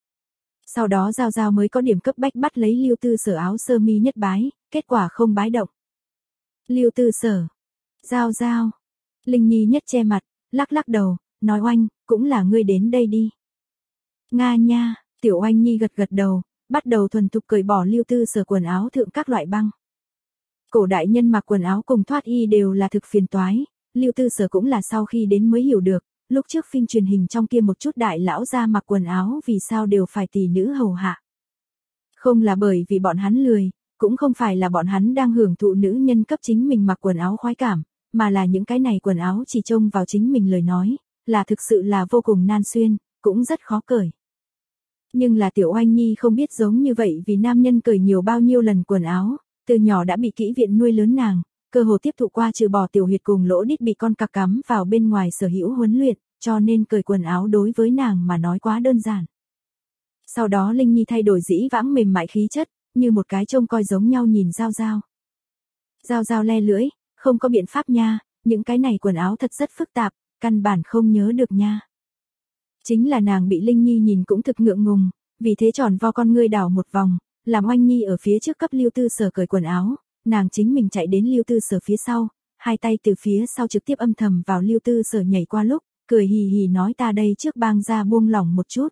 A: Sau đó Giao Giao mới có điểm cấp bách bắt lấy Lưu Tư Sở áo sơ mi nhất bái, kết quả không bái động. Lưu Tư Sở, Giao Giao, Linh Nhi nhất che mặt, lắc lắc đầu, nói Oanh, cũng là ngươi đến đây đi. Nga nha, tiểu Oanh Nhi gật gật đầu, bắt đầu thuần thục cởi bỏ Lưu Tư Sở quần áo thượng các loại băng. Cổ đại nhân mặc quần áo cùng thoát y đều là thực phiền toái, Lưu Tư Sở cũng là sau khi đến mới hiểu được, lúc trước phim truyền hình trong kia một chút đại lão ra mặc quần áo vì sao đều phải tỷ nữ hầu hạ. Không là bởi vì bọn hắn lười, cũng không phải là bọn hắn đang hưởng thụ nữ nhân cấp chính mình mặc quần áo khoái cảm, mà là những cái này quần áo chỉ trông vào chính mình lời nói, là thực sự là vô cùng nan xuyên, cũng rất khó cởi. Nhưng là tiểu Oanh Nhi không biết giống như vậy vì nam nhân cởi nhiều bao nhiêu lần quần áo, từ nhỏ đã bị kỹ viện nuôi lớn nàng, cơ hồ tiếp thụ qua trừ bỏ tiểu huyệt cùng lỗ đít bị con cặc cắm vào bên ngoài sở hữu huấn luyện, cho nên cởi quần áo đối với nàng mà nói quá đơn giản. Sau đó Linh Nhi thay đổi dĩ vãng mềm mại khí chất, như một cái trông coi giống nhau nhìn Giao Giao. Giao Giao le lưỡi, không có biện pháp nha, những cái này quần áo thật rất phức tạp, căn bản không nhớ được nha. Chính là nàng bị Linh Nhi nhìn cũng thực ngượng ngùng, vì thế tròn vo con ngươi đảo một vòng, làm Oanh Nhi ở phía trước cấp Lưu Tư Sở cởi quần áo, nàng chính mình chạy đến Lưu Tư Sở phía sau, hai tay từ phía sau trực tiếp âm thầm vào Lưu Tư Sở nhảy qua lúc, cười hì hì nói ta đây trước bang ra buông lỏng một chút.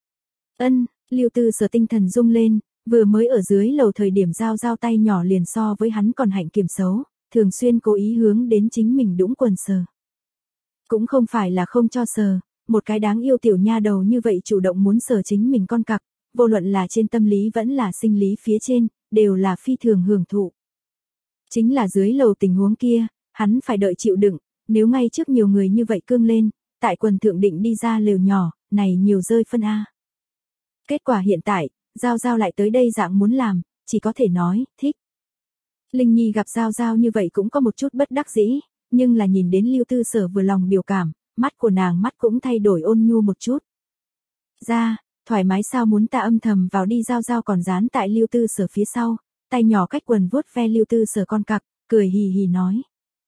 A: Ân, Lưu Tư Sở tinh thần rung lên, vừa mới ở dưới lầu thời điểm Giao Giao tay nhỏ liền so với hắn còn hạnh kiểm xấu, thường xuyên cố ý hướng đến chính mình đũng quần sờ. Cũng không phải là không cho sờ, một cái đáng yêu tiểu nha đầu như vậy chủ động muốn sờ chính mình con cặc, vô luận là trên tâm lý vẫn là sinh lý phía trên, đều là phi thường hưởng thụ. Chính là dưới lầu tình huống kia, hắn phải đợi chịu đựng, nếu ngay trước nhiều người như vậy cương lên, tại quần thượng định đi ra lều nhỏ, này nhiều rơi phân A. Kết quả hiện tại, Giao Giao lại tới đây dạng muốn làm, chỉ có thể nói, thích. Linh Nhi gặp Giao Giao như vậy cũng có một chút bất đắc dĩ, nhưng là nhìn đến Lưu Tư Sở vừa lòng biểu cảm, mắt của nàng mắt cũng thay đổi ôn nhu một chút. Ra, thoải mái sao muốn ta âm thầm vào đi Giao Giao còn dán tại Lưu Tư Sở phía sau, tay nhỏ cách quần vuốt ve Lưu Tư Sở con cặc, cười hì hì nói.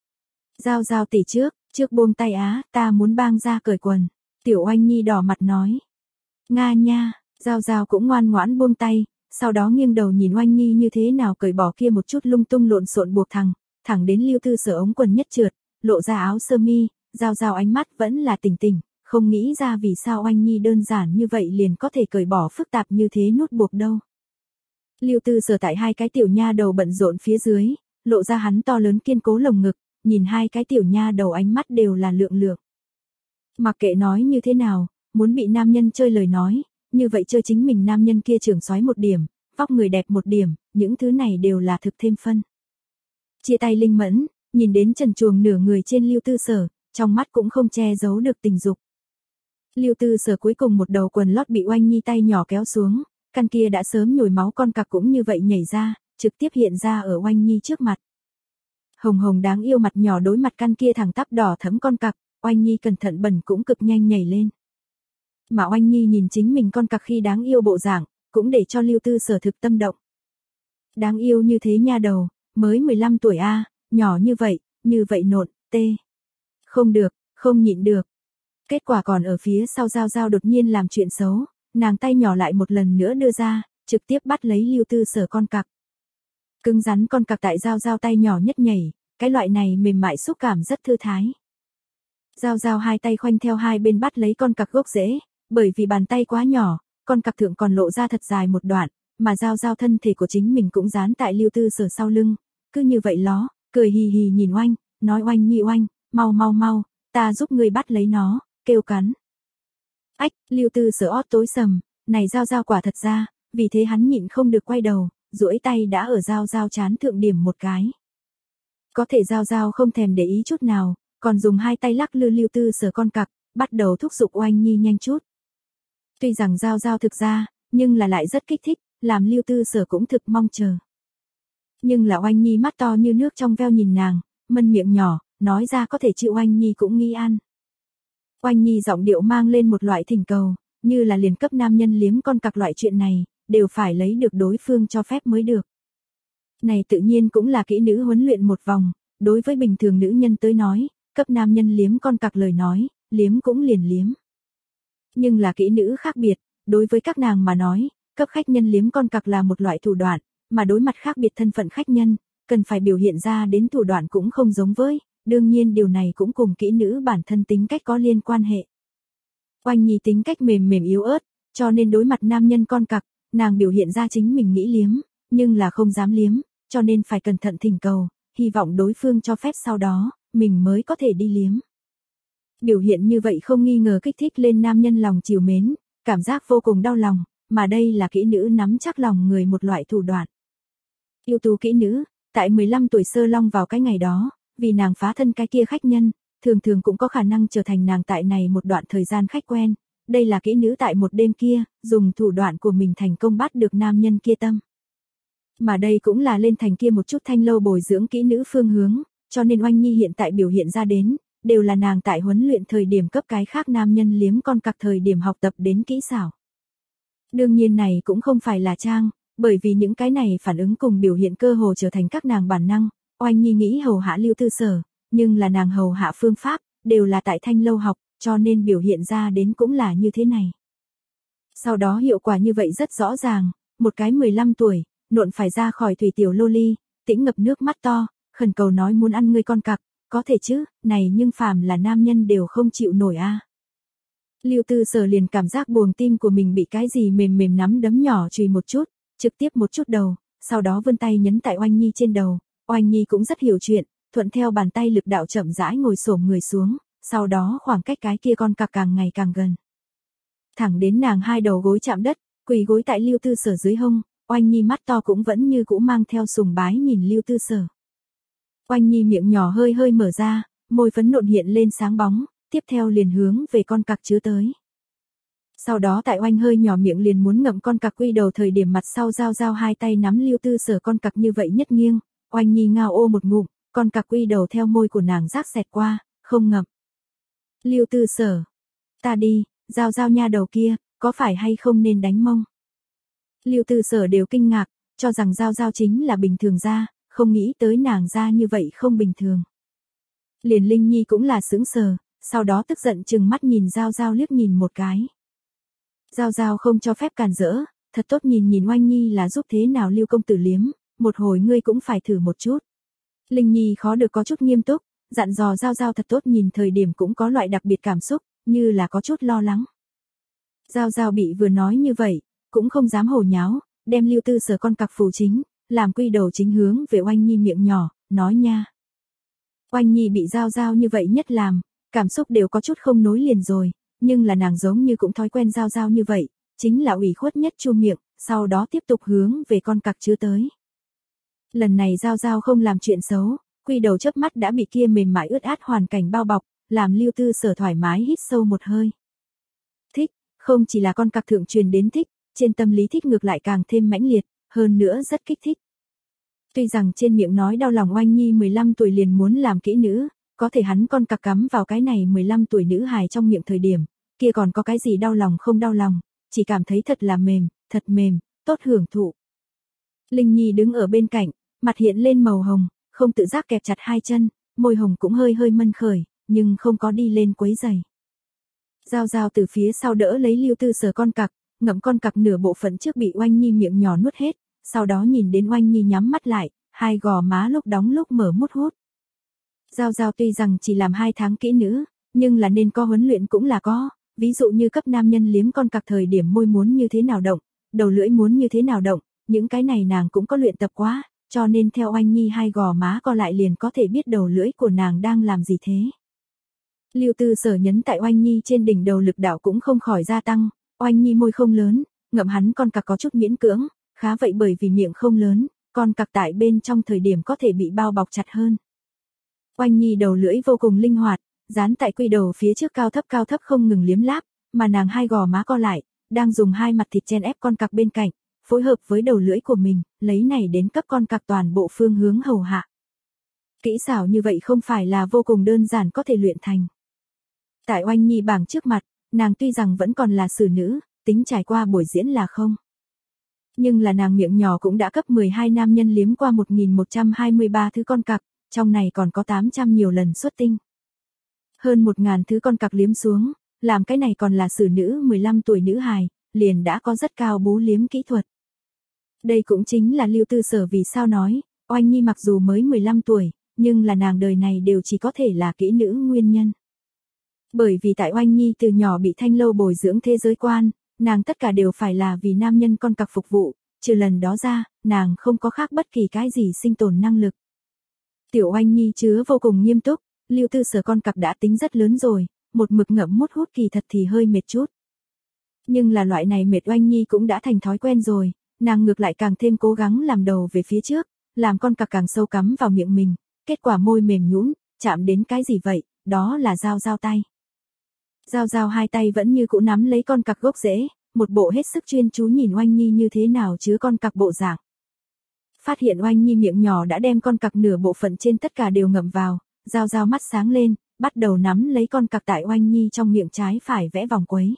A: Giao Giao tỉ trước, trước buông tay á, ta muốn bang ra cởi quần, tiểu Oanh Nhi đỏ mặt nói. Nga nha, Giao Giao cũng ngoan ngoãn buông tay, sau đó nghiêng đầu nhìn Oanh Nhi như thế nào cởi bỏ kia một chút lung tung lộn xộn buộc thẳng, thẳng đến Lưu Tư Sở ống quần nhất trượt, lộ ra áo sơ mi, Giao Giao ánh mắt vẫn là tỉnh tỉnh, không nghĩ ra vì sao Oanh Nhi đơn giản như vậy liền có thể cởi bỏ phức tạp như thế nút buộc đâu. Lưu Tư Sở tại hai cái tiểu nha đầu bận rộn phía dưới, lộ ra hắn to lớn kiên cố lồng ngực, nhìn hai cái tiểu nha đầu ánh mắt đều là lượng lượng. Mặc kệ nói như thế nào, muốn bị nam nhân chơi lời nói, như vậy chơi chính mình nam nhân kia trưởng soái một điểm, vóc người đẹp một điểm, những thứ này đều là thực thêm phân. Chia tay Linh Mẫn, nhìn đến trần truồng nửa người trên Lưu Tư Sở, trong mắt cũng không che giấu được tình dục. Lưu Tư Sở cuối cùng một đầu quần lót bị Oanh Nhi tay nhỏ kéo xuống, căn kia đã sớm nhồi máu con cặc cũng như vậy nhảy ra, trực tiếp hiện ra ở Oanh Nhi trước mặt. Hồng hồng đáng yêu mặt nhỏ đối mặt căn kia thẳng tắp đỏ thẫm con cặc, Oanh Nhi cẩn thận bẩn cũng cực nhanh nhảy lên. Mà Oanh Nhi nhìn chính mình con cặc khi đáng yêu bộ dạng, cũng để cho Lưu Tư Sở thực tâm động. Đáng yêu như thế nha đầu, mới mười lăm tuổi a, nhỏ như vậy, như vậy nộn, tê. Không được, không nhịn được. Kết quả còn ở phía sau Giao Giao đột nhiên làm chuyện xấu, nàng tay nhỏ lại một lần nữa đưa ra, trực tiếp bắt lấy Lưu Tư Sở con cặc. Cứng rắn con cặc tại Giao Giao tay nhỏ nhất nhảy, cái loại này mềm mại xúc cảm rất thư thái. Giao Giao hai tay khoanh theo hai bên bắt lấy con cặc gốc rễ, bởi vì bàn tay quá nhỏ, con cặc thượng còn lộ ra thật dài một đoạn, mà Giao Giao thân thể của chính mình cũng dán tại Lưu Tư Sở sau lưng, cứ như vậy ló, cười hì hì nhìn Oanh, nói Oanh Nhi Oanh, mau mau mau, ta giúp ngươi bắt lấy nó, kêu cắn. Ách, Lưu Tư Sở ót tối sầm, này Giao Giao quả thật ra, vì thế hắn nhịn không được quay đầu, duỗi tay đã ở Giao Giao trán thượng điểm một cái. Có thể Giao Giao không thèm để ý chút nào, còn dùng hai tay lắc lư Lưu Tư Sở con cặc, bắt đầu thúc giục Oanh Nhi nhanh chút. Tuy rằng Giao Giao thực ra, nhưng là lại rất kích thích, làm Lưu Tư Sở cũng thực mong chờ. Nhưng là Oanh Nhi mắt to như nước trong veo nhìn nàng, mân miệng nhỏ, nói ra có thể chịu Oanh Nhi cũng nghi ăn. Oanh Nhi giọng điệu mang lên một loại thỉnh cầu, như là liền cấp nam nhân liếm con cặc loại chuyện này, đều phải lấy được đối phương cho phép mới được. Này tự nhiên cũng là kỹ nữ huấn luyện một vòng, đối với bình thường nữ nhân tới nói, cấp nam nhân liếm con cặc lời nói, liếm cũng liền liếm. Nhưng là kỹ nữ khác biệt, đối với các nàng mà nói, cấp khách nhân liếm con cặc là một loại thủ đoạn, mà đối mặt khác biệt thân phận khách nhân, cần phải biểu hiện ra đến thủ đoạn cũng không giống với, đương nhiên điều này cũng cùng kỹ nữ bản thân tính cách có liên quan hệ. Oanh Nhi tính cách mềm mềm yếu ớt, cho nên đối mặt nam nhân con cặc, nàng biểu hiện ra chính mình nghĩ liếm, nhưng là không dám liếm, cho nên phải cẩn thận thỉnh cầu, hy vọng đối phương cho phép sau đó, mình mới có thể đi liếm. Biểu hiện như vậy không nghi ngờ kích thích lên nam nhân lòng trìu mến, cảm giác vô cùng đau lòng, mà đây là kỹ nữ nắm chắc lòng người một loại thủ đoạn. Ưu tú kỹ nữ, tại mười lăm tuổi sơ long vào cái ngày đó, vì nàng phá thân cái kia khách nhân, thường thường cũng có khả năng trở thành nàng tại này một đoạn thời gian khách quen. Đây là kỹ nữ tại một đêm kia, dùng thủ đoạn của mình thành công bắt được nam nhân kia tâm. Mà đây cũng là lên thành kia một chút thanh lâu bồi dưỡng kỹ nữ phương hướng, cho nên Oanh Nhi hiện tại biểu hiện ra đến, đều là nàng tại huấn luyện thời điểm cấp cái khác nam nhân liếm con cặc thời điểm học tập đến kỹ xảo. Đương nhiên này cũng không phải là trang, bởi vì những cái này phản ứng cùng biểu hiện cơ hồ trở thành các nàng bản năng. Oanh Nhi nghĩ hầu hạ Lưu Tư Sở, nhưng là nàng hầu hạ phương pháp, đều là tại thanh lâu học, cho nên biểu hiện ra đến cũng là như thế này. Sau đó hiệu quả như vậy rất rõ ràng, một cái mười lăm tuổi, nộn phải ra khỏi thủy tiểu loli, tĩnh ngập nước mắt to, khẩn cầu nói muốn ăn ngươi con cặc, có thể chứ, này nhưng phàm là nam nhân đều không chịu nổi a. À. Lưu Tư Sở liền cảm giác buồng tim của mình bị cái gì mềm mềm nắm đấm nhỏ chùy một chút, trực tiếp một chút đầu, sau đó vươn tay nhấn tại Oanh Nhi trên đầu. Oanh Nhi cũng rất hiểu chuyện, thuận theo bàn tay lực đạo chậm rãi ngồi xổm người xuống, sau đó khoảng cách cái kia con cặc càng ngày càng gần. Thẳng đến nàng hai đầu gối chạm đất, quỳ gối tại Lưu Tư Sở dưới hông, Oanh Nhi mắt to cũng vẫn như cũ mang theo sùng bái nhìn Lưu Tư Sở. Oanh Nhi miệng nhỏ hơi hơi mở ra, môi phấn nộn hiện lên sáng bóng, tiếp theo liền hướng về con cặc chứa tới. Sau đó tại Oanh hơi nhỏ miệng liền muốn ngậm con cặc quy đầu thời điểm mặt sau giao giao hai tay nắm Lưu Tư Sở con cặc như vậy nhất nghiêng, Oanh Nhi ngao ô một ngụm, con cặc quy đầu theo môi của nàng rác xẹt qua, không ngậm. Lưu Tư Sở, ta đi, giao giao nha đầu kia, có phải hay không nên đánh mông? Lưu Tư Sở đều kinh ngạc, cho rằng giao giao chính là bình thường ra, không nghĩ tới nàng ra như vậy không bình thường. Liền Linh Nhi cũng là sững sờ, sau đó tức giận chừng mắt nhìn giao giao liếc nhìn một cái. Giao giao không cho phép cản rỡ, thật tốt nhìn nhìn Oanh Nhi là giúp thế nào Lưu công tử liếm, một hồi ngươi cũng phải thử một chút. Linh Nhi khó được có chút nghiêm túc, dặn dò giao giao thật tốt nhìn thời điểm cũng có loại đặc biệt cảm xúc, như là có chút lo lắng. Giao giao bị vừa nói như vậy, cũng không dám hồ nháo, đem Lưu Tư Sở con cặc phù chính, làm quy đầu chính hướng về Oanh Nhi miệng nhỏ, nói nha. Oanh Nhi bị giao giao như vậy nhất làm, cảm xúc đều có chút không nối liền rồi, nhưng là nàng giống như cũng thói quen giao giao như vậy, chính là ủy khuất nhất chu miệng, sau đó tiếp tục hướng về con cặc chứa tới. Lần này giao giao không làm chuyện xấu, quy đầu chớp mắt đã bị kia mềm mại ướt át hoàn cảnh bao bọc, làm Lưu Tư Sở thoải mái hít sâu một hơi. Thích, không chỉ là con cặc thượng truyền đến thích, trên tâm lý thích ngược lại càng thêm mãnh liệt, hơn nữa rất kích thích. Tuy rằng trên miệng nói đau lòng Oanh Nhi mười lăm tuổi liền muốn làm kỹ nữ, có thể hắn con cặc cắm vào cái này mười lăm tuổi nữ hài trong miệng thời điểm, kia còn có cái gì đau lòng không đau lòng, chỉ cảm thấy thật là mềm, thật mềm, tốt hưởng thụ. Linh Nhi đứng ở bên cạnh, mặt hiện lên màu hồng, không tự giác kẹp chặt hai chân, môi hồng cũng hơi hơi mân khởi, nhưng không có đi lên quấy giày. Giao giao từ phía sau đỡ lấy Lưu Tư Sở con cặc, ngậm con cặc nửa bộ phận trước bị Oanh Nhi miệng nhỏ nuốt hết, sau đó nhìn đến Oanh Nhi nhắm mắt lại, hai gò má lúc đóng lúc mở mút hút. Giao giao tuy rằng chỉ làm hai tháng kỹ nữ, nhưng là nên có huấn luyện cũng là có, ví dụ như cấp nam nhân liếm con cặc thời điểm môi muốn như thế nào động, đầu lưỡi muốn như thế nào động, những cái này nàng cũng có luyện tập quá, cho nên theo Oanh Nhi hai gò má co lại liền có thể biết đầu lưỡi của nàng đang làm gì thế. Lưu Tư Sở nhấn tại Oanh Nhi trên đỉnh đầu lực đạo cũng không khỏi gia tăng, Oanh Nhi môi không lớn, ngậm hắn con cặc có chút miễn cưỡng, khá vậy bởi vì miệng không lớn, con cặc tại bên trong thời điểm có thể bị bao bọc chặt hơn. Oanh Nhi đầu lưỡi vô cùng linh hoạt, dán tại quy đầu phía trước cao thấp cao thấp không ngừng liếm láp, mà nàng hai gò má co lại, đang dùng hai mặt thịt chen ép con cặc bên cạnh, phối hợp với đầu lưỡi của mình, lấy này đến cấp con cặc toàn bộ phương hướng hầu hạ. Kỹ xảo như vậy không phải là vô cùng đơn giản có thể luyện thành. Tại Oanh Nhi bảng trước mặt, nàng tuy rằng vẫn còn là xử nữ, tính trải qua buổi diễn là không. Nhưng là nàng miệng nhỏ cũng đã cấp mười hai nam nhân liếm qua một nghìn một trăm hai mươi ba thứ con cặc, trong này còn có tám trăm nhiều lần xuất tinh. Hơn một nghìn thứ con cặc liếm xuống, làm cái này còn là xử nữ mười lăm tuổi nữ hài, liền đã có rất cao bú liếm kỹ thuật. Đây cũng chính là Lưu Tư Sở vì sao nói, Oanh Nhi mặc dù mới mười lăm tuổi, nhưng là nàng đời này đều chỉ có thể là kỹ nữ nguyên nhân. Bởi vì tại Oanh Nhi từ nhỏ bị Thanh Lâu bồi dưỡng thế giới quan, nàng tất cả đều phải là vì nam nhân con cặc phục vụ, trừ lần đó ra, nàng không có khác bất kỳ cái gì sinh tồn năng lực. Tiểu Oanh Nhi chứa vô cùng nghiêm túc, Lưu Tư Sở con cặc đã tính rất lớn rồi, một mực ngậm mút hút kỳ thật thì hơi mệt chút. Nhưng là loại này mệt Oanh Nhi cũng đã thành thói quen rồi, nàng ngược lại càng thêm cố gắng làm đầu về phía trước, làm con cặc càng sâu cắm vào miệng mình, kết quả môi mềm nhũn, chạm đến cái gì vậy, đó là dao dao tay. Dao dao hai tay vẫn như cũ nắm lấy con cặc gốc rễ, một bộ hết sức chuyên chú nhìn Oanh Nhi như thế nào chứa con cặc bộ dạng. Phát hiện Oanh Nhi miệng nhỏ đã đem con cặc nửa bộ phận trên tất cả đều ngậm vào, dao dao mắt sáng lên, bắt đầu nắm lấy con cặc tại Oanh Nhi trong miệng trái phải vẽ vòng quấy.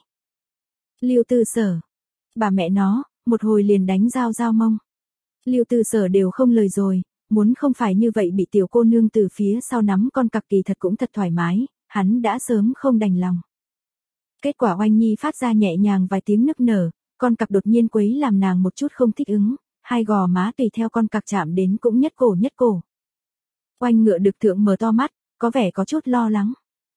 A: Lưu Tư Sở, bà mẹ nó, một hồi liền đánh dao dao mông. Lưu Tư Sở đều không lời rồi, muốn không phải như vậy bị tiểu cô nương từ phía sau nắm con cặc kỳ thật cũng thật thoải mái, hắn đã sớm không đành lòng. Kết quả Oanh Nhi phát ra nhẹ nhàng vài tiếng nức nở, con cặc đột nhiên quấy làm nàng một chút không thích ứng, hai gò má tùy theo con cặc chạm đến cũng nhất cổ nhất cổ. Oanh ngựa được thượng mở to mắt, có vẻ có chút lo lắng.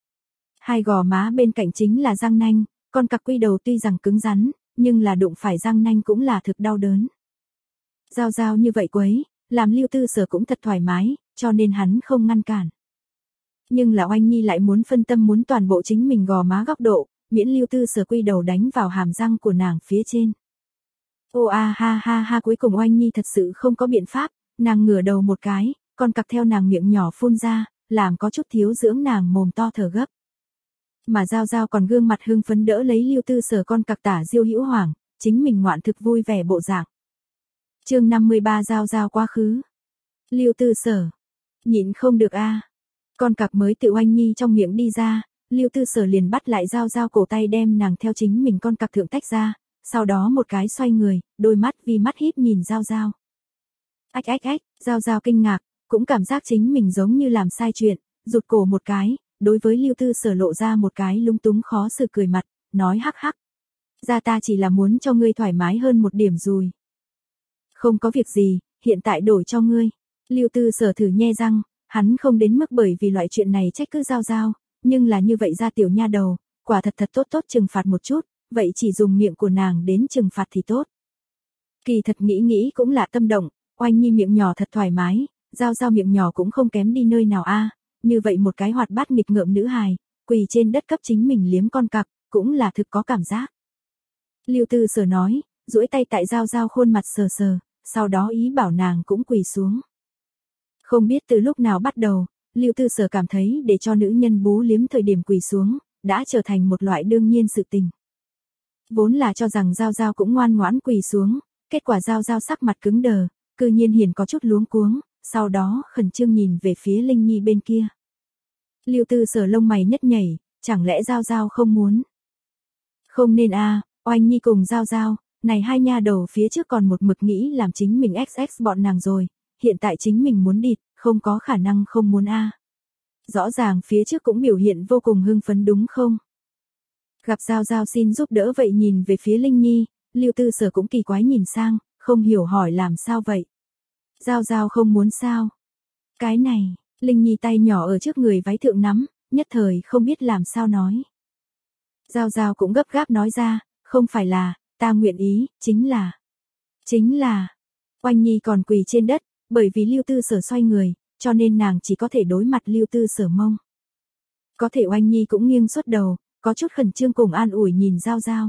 A: Hai gò má bên cạnh chính là răng nanh, con cặc quy đầu tuy rằng cứng rắn, nhưng là đụng phải răng nanh cũng là thực đau đớn. Giao giao như vậy quấy, làm Lưu Tư Sở cũng thật thoải mái, cho nên hắn không ngăn cản. Nhưng là Oanh Nhi lại muốn phân tâm muốn toàn bộ chính mình gò má góc độ, miễn Lưu Tư Sở quy đầu đánh vào hàm răng của nàng phía trên. Ô a ha ha ha cuối cùng Oanh Nhi thật sự không có biện pháp, nàng ngửa đầu một cái, con cặc theo nàng miệng nhỏ phun ra, làm có chút thiếu dưỡng nàng mồm to thở gấp. Mà Giao Giao còn gương mặt hưng phấn đỡ lấy Lưu Tư Sở con cặc tả diêu hữu hoàng, chính mình ngoạn thực vui vẻ bộ dạng. Chương năm mươi ba Giao Giao quá khứ. Lưu Tư Sở, nhịn không được a. Con cặc mới tự Oanh Nhi trong miệng đi ra, Lưu Tư Sở liền bắt lại Giao Giao cổ tay đem nàng theo chính mình con cặc thượng tách ra, sau đó một cái xoay người, đôi mắt vì mắt híp nhìn Giao Giao. Ách ách ách, Giao Giao kinh ngạc, cũng cảm giác chính mình giống như làm sai chuyện, rụt cổ một cái, đối với Lưu Tư Sở lộ ra một cái lúng túng khó xử cười mặt, nói hắc hắc. Ra ta chỉ là muốn cho ngươi thoải mái hơn một điểm rồi. Không có việc gì, hiện tại đổi cho ngươi. Lưu Tư Sở thử nhe răng, hắn không đến mức bởi vì loại chuyện này trách cứ Giao Giao, nhưng là như vậy ra tiểu nha đầu, quả thật thật tốt tốt trừng phạt một chút, vậy chỉ dùng miệng của nàng đến trừng phạt thì tốt. Kỳ thật nghĩ nghĩ cũng là tâm động, Oanh Nhi miệng nhỏ thật thoải mái, Giao Giao miệng nhỏ cũng không kém đi nơi nào a. Như vậy một cái hoạt bát nghịch ngợm nữ hài, quỳ trên đất cấp chính mình liếm con cặc, cũng là thực có cảm giác. Lưu Tư Sở nói, duỗi tay tại Giao Giao khuôn mặt sờ sờ, sau đó ý bảo nàng cũng quỳ xuống. Không biết từ lúc nào bắt đầu, Lưu Tư Sở cảm thấy để cho nữ nhân bú liếm thời điểm quỳ xuống, đã trở thành một loại đương nhiên sự tình. Vốn là cho rằng Giao Giao cũng ngoan ngoãn quỳ xuống, kết quả Giao Giao sắc mặt cứng đờ, cư nhiên hiền có chút luống cuống, sau đó khẩn trương nhìn về phía Linh Nhi bên kia. Lưu Tư Sở lông mày nhất nhảy, chẳng lẽ Giao Giao không muốn? Không nên a, Oanh Nhi cùng Giao Giao, này hai nha đầu phía trước còn một mực nghĩ làm chính mình ích ích bọn nàng rồi, hiện tại chính mình muốn địt, không có khả năng không muốn a. Rõ ràng phía trước cũng biểu hiện vô cùng hưng phấn đúng không? Gặp Giao Giao xin giúp đỡ vậy nhìn về phía Linh Nhi, Lưu Tư Sở cũng kỳ quái nhìn sang, không hiểu hỏi làm sao vậy? Giao Giao không muốn sao? Cái này, Linh Nhi tay nhỏ ở trước người váy thượng nắm, nhất thời không biết làm sao nói. Giao Giao cũng gấp gáp nói ra, không phải là, ta nguyện ý, chính là, chính là, Oanh Nhi còn quỳ trên đất, bởi vì Lưu Tư Sở xoay người, cho nên nàng chỉ có thể đối mặt Lưu Tư Sở mông. Có thể Oanh Nhi cũng nghiêng suốt đầu, có chút khẩn trương cùng an ủi nhìn Giao Giao.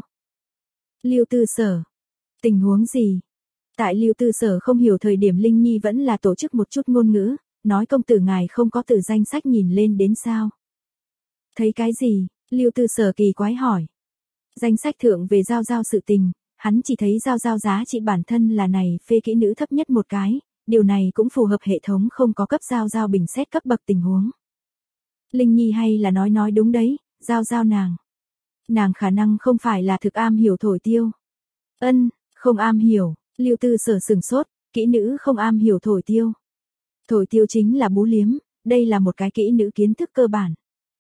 A: Lưu Tư Sở, tình huống gì? Tại Lưu Tư Sở không hiểu thời điểm Linh Nhi vẫn là tổ chức một chút ngôn ngữ, nói công tử ngài không có từ danh sách nhìn lên đến sao? Thấy cái gì? Lưu Tư Sở kỳ quái hỏi. Danh sách thượng về Giao Giao sự tình, hắn chỉ thấy Giao Giao giá trị bản thân là này phê kỹ nữ thấp nhất một cái, điều này cũng phù hợp hệ thống không có cấp Giao Giao bình xét cấp bậc tình huống. Linh Nhi hay là nói nói đúng đấy, Giao Giao nàng. Nàng khả năng không phải là thực am hiểu thổi tiêu. Ân, không am hiểu, Lưu Tư Sở sừng sốt, kỹ nữ không am hiểu thổi tiêu. Thổi tiêu chính là bú liếm, đây là một cái kỹ nữ kiến thức cơ bản.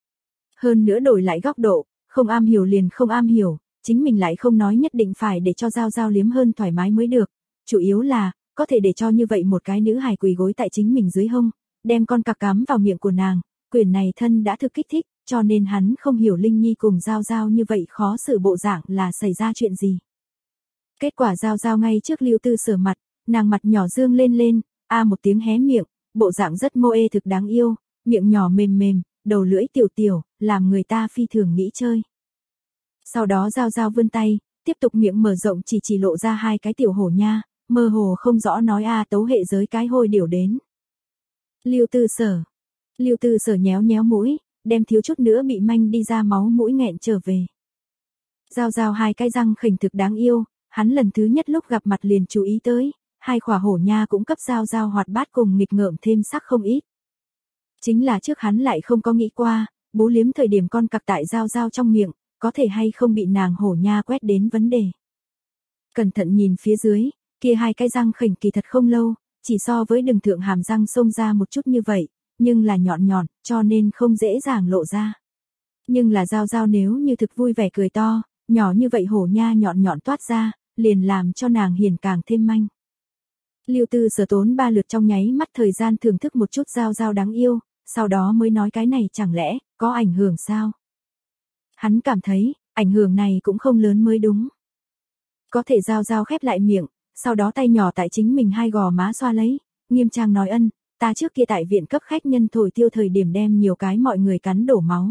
A: Hơn nữa đổi lại góc độ, không am hiểu liền không am hiểu, chính mình lại không nói nhất định phải để cho Giao Giao liếm hơn thoải mái mới được. Chủ yếu là, có thể để cho như vậy một cái nữ hài quỳ gối tại chính mình dưới hông, đem con cặc cắm vào miệng của nàng, quyền này thân đã thực kích thích, cho nên hắn không hiểu Linh Nhi cùng Giao Giao như vậy khó xử bộ dạng là xảy ra chuyện gì. Kết quả Giao Giao ngay trước Lưu Tư Sở mặt, nàng mặt nhỏ dương lên lên, a một tiếng hé miệng, bộ dạng rất mô ê thực đáng yêu, miệng nhỏ mềm mềm, đầu lưỡi tiểu tiểu, làm người ta phi thường nghĩ chơi. Sau đó Giao Giao vươn tay, tiếp tục miệng mở rộng chỉ chỉ lộ ra hai cái tiểu hổ nha, mơ hồ không rõ nói a tấu hệ giới cái hôi điểu đến. Lưu Tư Sở. Lưu Tư Sở nhéo nhéo mũi, đem thiếu chút nữa bị manh đi ra máu mũi nghẹn trở về. Giao Giao hai cái răng khỉnh thực đáng yêu, hắn lần thứ nhất lúc gặp mặt liền chú ý tới, hai khỏa hổ nha cũng cấp Giao Giao hoạt bát cùng nghịch ngợm thêm sắc không ít. Chính là trước hắn lại không có nghĩ qua, bú liếm thời điểm con cặc tại Giao Giao trong miệng, có thể hay không bị nàng hổ nha quét đến vấn đề. Cẩn thận nhìn phía dưới, kia hai cái răng khỉnh kỳ thật không lâu, chỉ so với đường thượng hàm răng xông ra một chút như vậy, nhưng là nhọn nhọn, cho nên không dễ dàng lộ ra. Nhưng là Giao Giao nếu như thực vui vẻ cười to, nhỏ như vậy hổ nha nhọn nhọn toát ra, liền làm cho nàng hiền càng thêm manh. Lưu Tư Sở tốn ba lượt trong nháy mắt thời gian thưởng thức một chút Giao Giao đáng yêu, sau đó mới nói cái này chẳng lẽ, có ảnh hưởng sao? Hắn cảm thấy, ảnh hưởng này cũng không lớn mới đúng. Có thể Giao Giao khép lại miệng, sau đó tay nhỏ tại chính mình hai gò má xoa lấy, nghiêm trang nói ân, ta trước kia tại viện cấp khách nhân thổi tiêu thời điểm đem nhiều cái mọi người cắn đổ máu.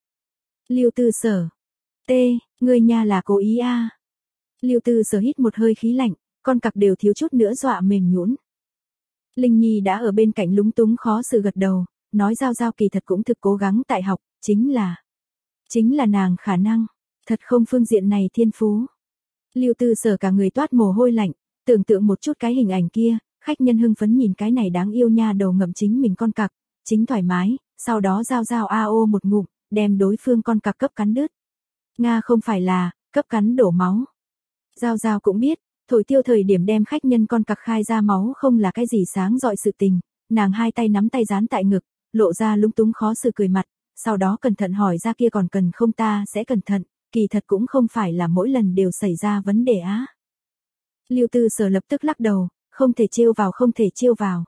A: Lưu Tư Sở. T, ngươi nha là cố ý a. À. Lưu Tư Sở hít một hơi khí lạnh, con cặc đều thiếu chút nữa dọa mềm nhũn. Linh Nhi đã ở bên cạnh lúng túng khó xử gật đầu, nói Giao Giao kỳ thật cũng thực cố gắng tại học, chính là, chính là nàng khả năng, thật không phương diện này thiên phú. Lưu Tư Sở cả người toát mồ hôi lạnh, tưởng tượng một chút cái hình ảnh kia, khách nhân hưng phấn nhìn cái này đáng yêu nha đầu ngậm chính mình con cặc, chính thoải mái, sau đó Giao Giao a ô một ngụm, đem đối phương con cặc cấp cắn đứt. Nga không phải là, cấp cắn đổ máu. Giao Giao cũng biết, thổi tiêu thời điểm đem khách nhân con cặc khai ra máu không là cái gì sáng dọi sự tình, nàng hai tay nắm tay dán tại ngực, lộ ra lúng túng khó xử cười mặt, sau đó cẩn thận hỏi ra kia còn cần không ta sẽ cẩn thận, kỳ thật cũng không phải là mỗi lần đều xảy ra vấn đề á. Lưu Tư Sở lập tức lắc đầu, không thể trêu vào không thể trêu vào.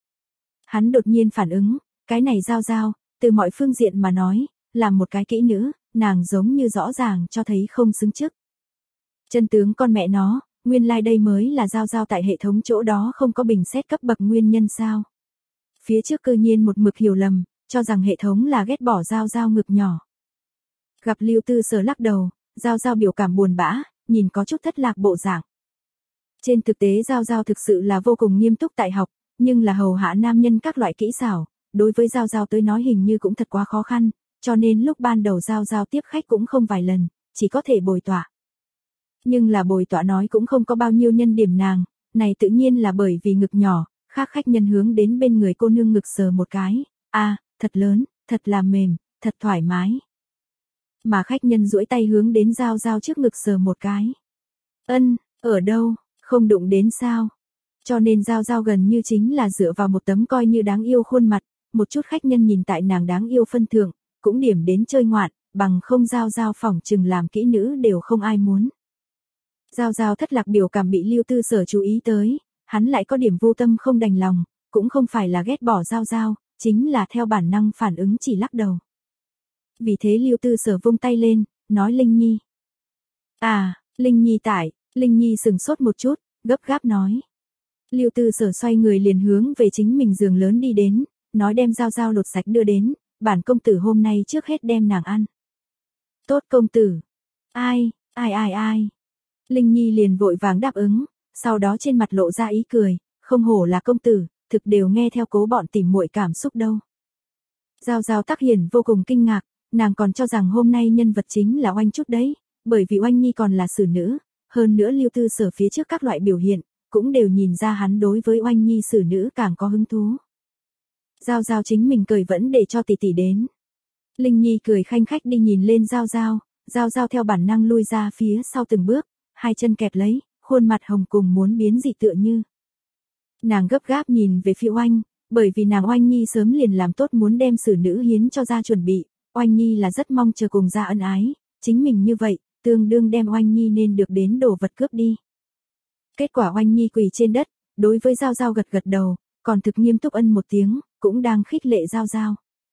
A: Hắn đột nhiên phản ứng, cái này Giao Giao, từ mọi phương diện mà nói, làm một cái kỹ nữ, nàng giống như rõ ràng cho thấy không xứng chức. Chân tướng con mẹ nó, nguyên lai like đây mới là Giao Giao tại hệ thống chỗ đó không có bình xét cấp bậc nguyên nhân sao. Phía trước cư nhiên một mực hiểu lầm, cho rằng hệ thống là ghét bỏ Giao Giao ngực nhỏ. Gặp Lưu Tư Sở lắc đầu, Giao Giao biểu cảm buồn bã, nhìn có chút thất lạc bộ dạng. Trên thực tế Giao Giao thực sự là vô cùng nghiêm túc tại học, nhưng là hầu hạ nam nhân các loại kỹ xảo, đối với Giao Giao tới nói hình như cũng thật quá khó khăn, cho nên lúc ban đầu Giao Giao tiếp khách cũng không vài lần, chỉ có thể bồi tọa. Nhưng là bồi tọa nói cũng không có bao nhiêu nhân điểm nàng, này tự nhiên là bởi vì ngực nhỏ, khác khách nhân hướng đến bên người cô nương ngực sờ một cái, a, à, thật lớn, thật là mềm, thật thoải mái. Mà khách nhân duỗi tay hướng đến Giao Giao trước ngực sờ một cái. Ân, ở đâu, không đụng đến sao? Cho nên Giao Giao gần như chính là dựa vào một tấm coi như đáng yêu khuôn mặt, một chút khách nhân nhìn tại nàng đáng yêu phân thượng, cũng điểm đến chơi ngoạn, bằng không Giao Giao phỏng chừng làm kỹ nữ đều không ai muốn. Giao Giao thất lạc biểu cảm bị Lưu Tư Sở chú ý tới, hắn lại có điểm vô tâm không đành lòng, cũng không phải là ghét bỏ Giao Giao, chính là theo bản năng phản ứng chỉ lắc đầu. Vì thế Lưu Tư Sở vung tay lên, nói Linh Nhi. À, Linh Nhi tại, Linh Nhi sừng sốt một chút, gấp gáp nói. Lưu Tư Sở xoay người liền hướng về chính mình giường lớn đi đến, nói đem Giao Giao lột sạch đưa đến, bản công tử hôm nay trước hết đem nàng ăn. Tốt công tử. Ai, ai ai ai. Linh Nhi liền vội vàng đáp ứng, sau đó trên mặt lộ ra ý cười, không hổ là công tử, thực đều nghe theo cố bọn tỉ muội cảm xúc đâu. Giao Giao Tắc Hiển vô cùng kinh ngạc, nàng còn cho rằng hôm nay nhân vật chính là Oanh chút đấy, bởi vì Oanh Nhi còn là xử nữ, hơn nữa Lưu Tư Sở phía trước các loại biểu hiện, cũng đều nhìn ra hắn đối với Oanh Nhi xử nữ càng có hứng thú. Giao Giao chính mình cười vẫn để cho tỷ tỷ đến. Linh Nhi cười khanh khách đi nhìn lên Giao Giao, Giao Giao theo bản năng lui ra phía sau từng bước, hai chân kẹp lấy, khuôn mặt hồng cùng muốn biến dị tựa như. Nàng gấp gáp nhìn về phía Oanh, bởi vì nàng Oanh Nhi sớm liền làm tốt muốn đem xử nữ hiến cho gia chuẩn bị, Oanh Nhi là rất mong chờ cùng gia ân ái, chính mình như vậy, tương đương đem Oanh Nhi nên được đến đồ vật cướp đi. Kết quả Oanh Nhi quỳ trên đất, đối với Giao Giao gật gật đầu, còn thực nghiêm túc ân một tiếng, cũng đang khích lệ Giao Giao.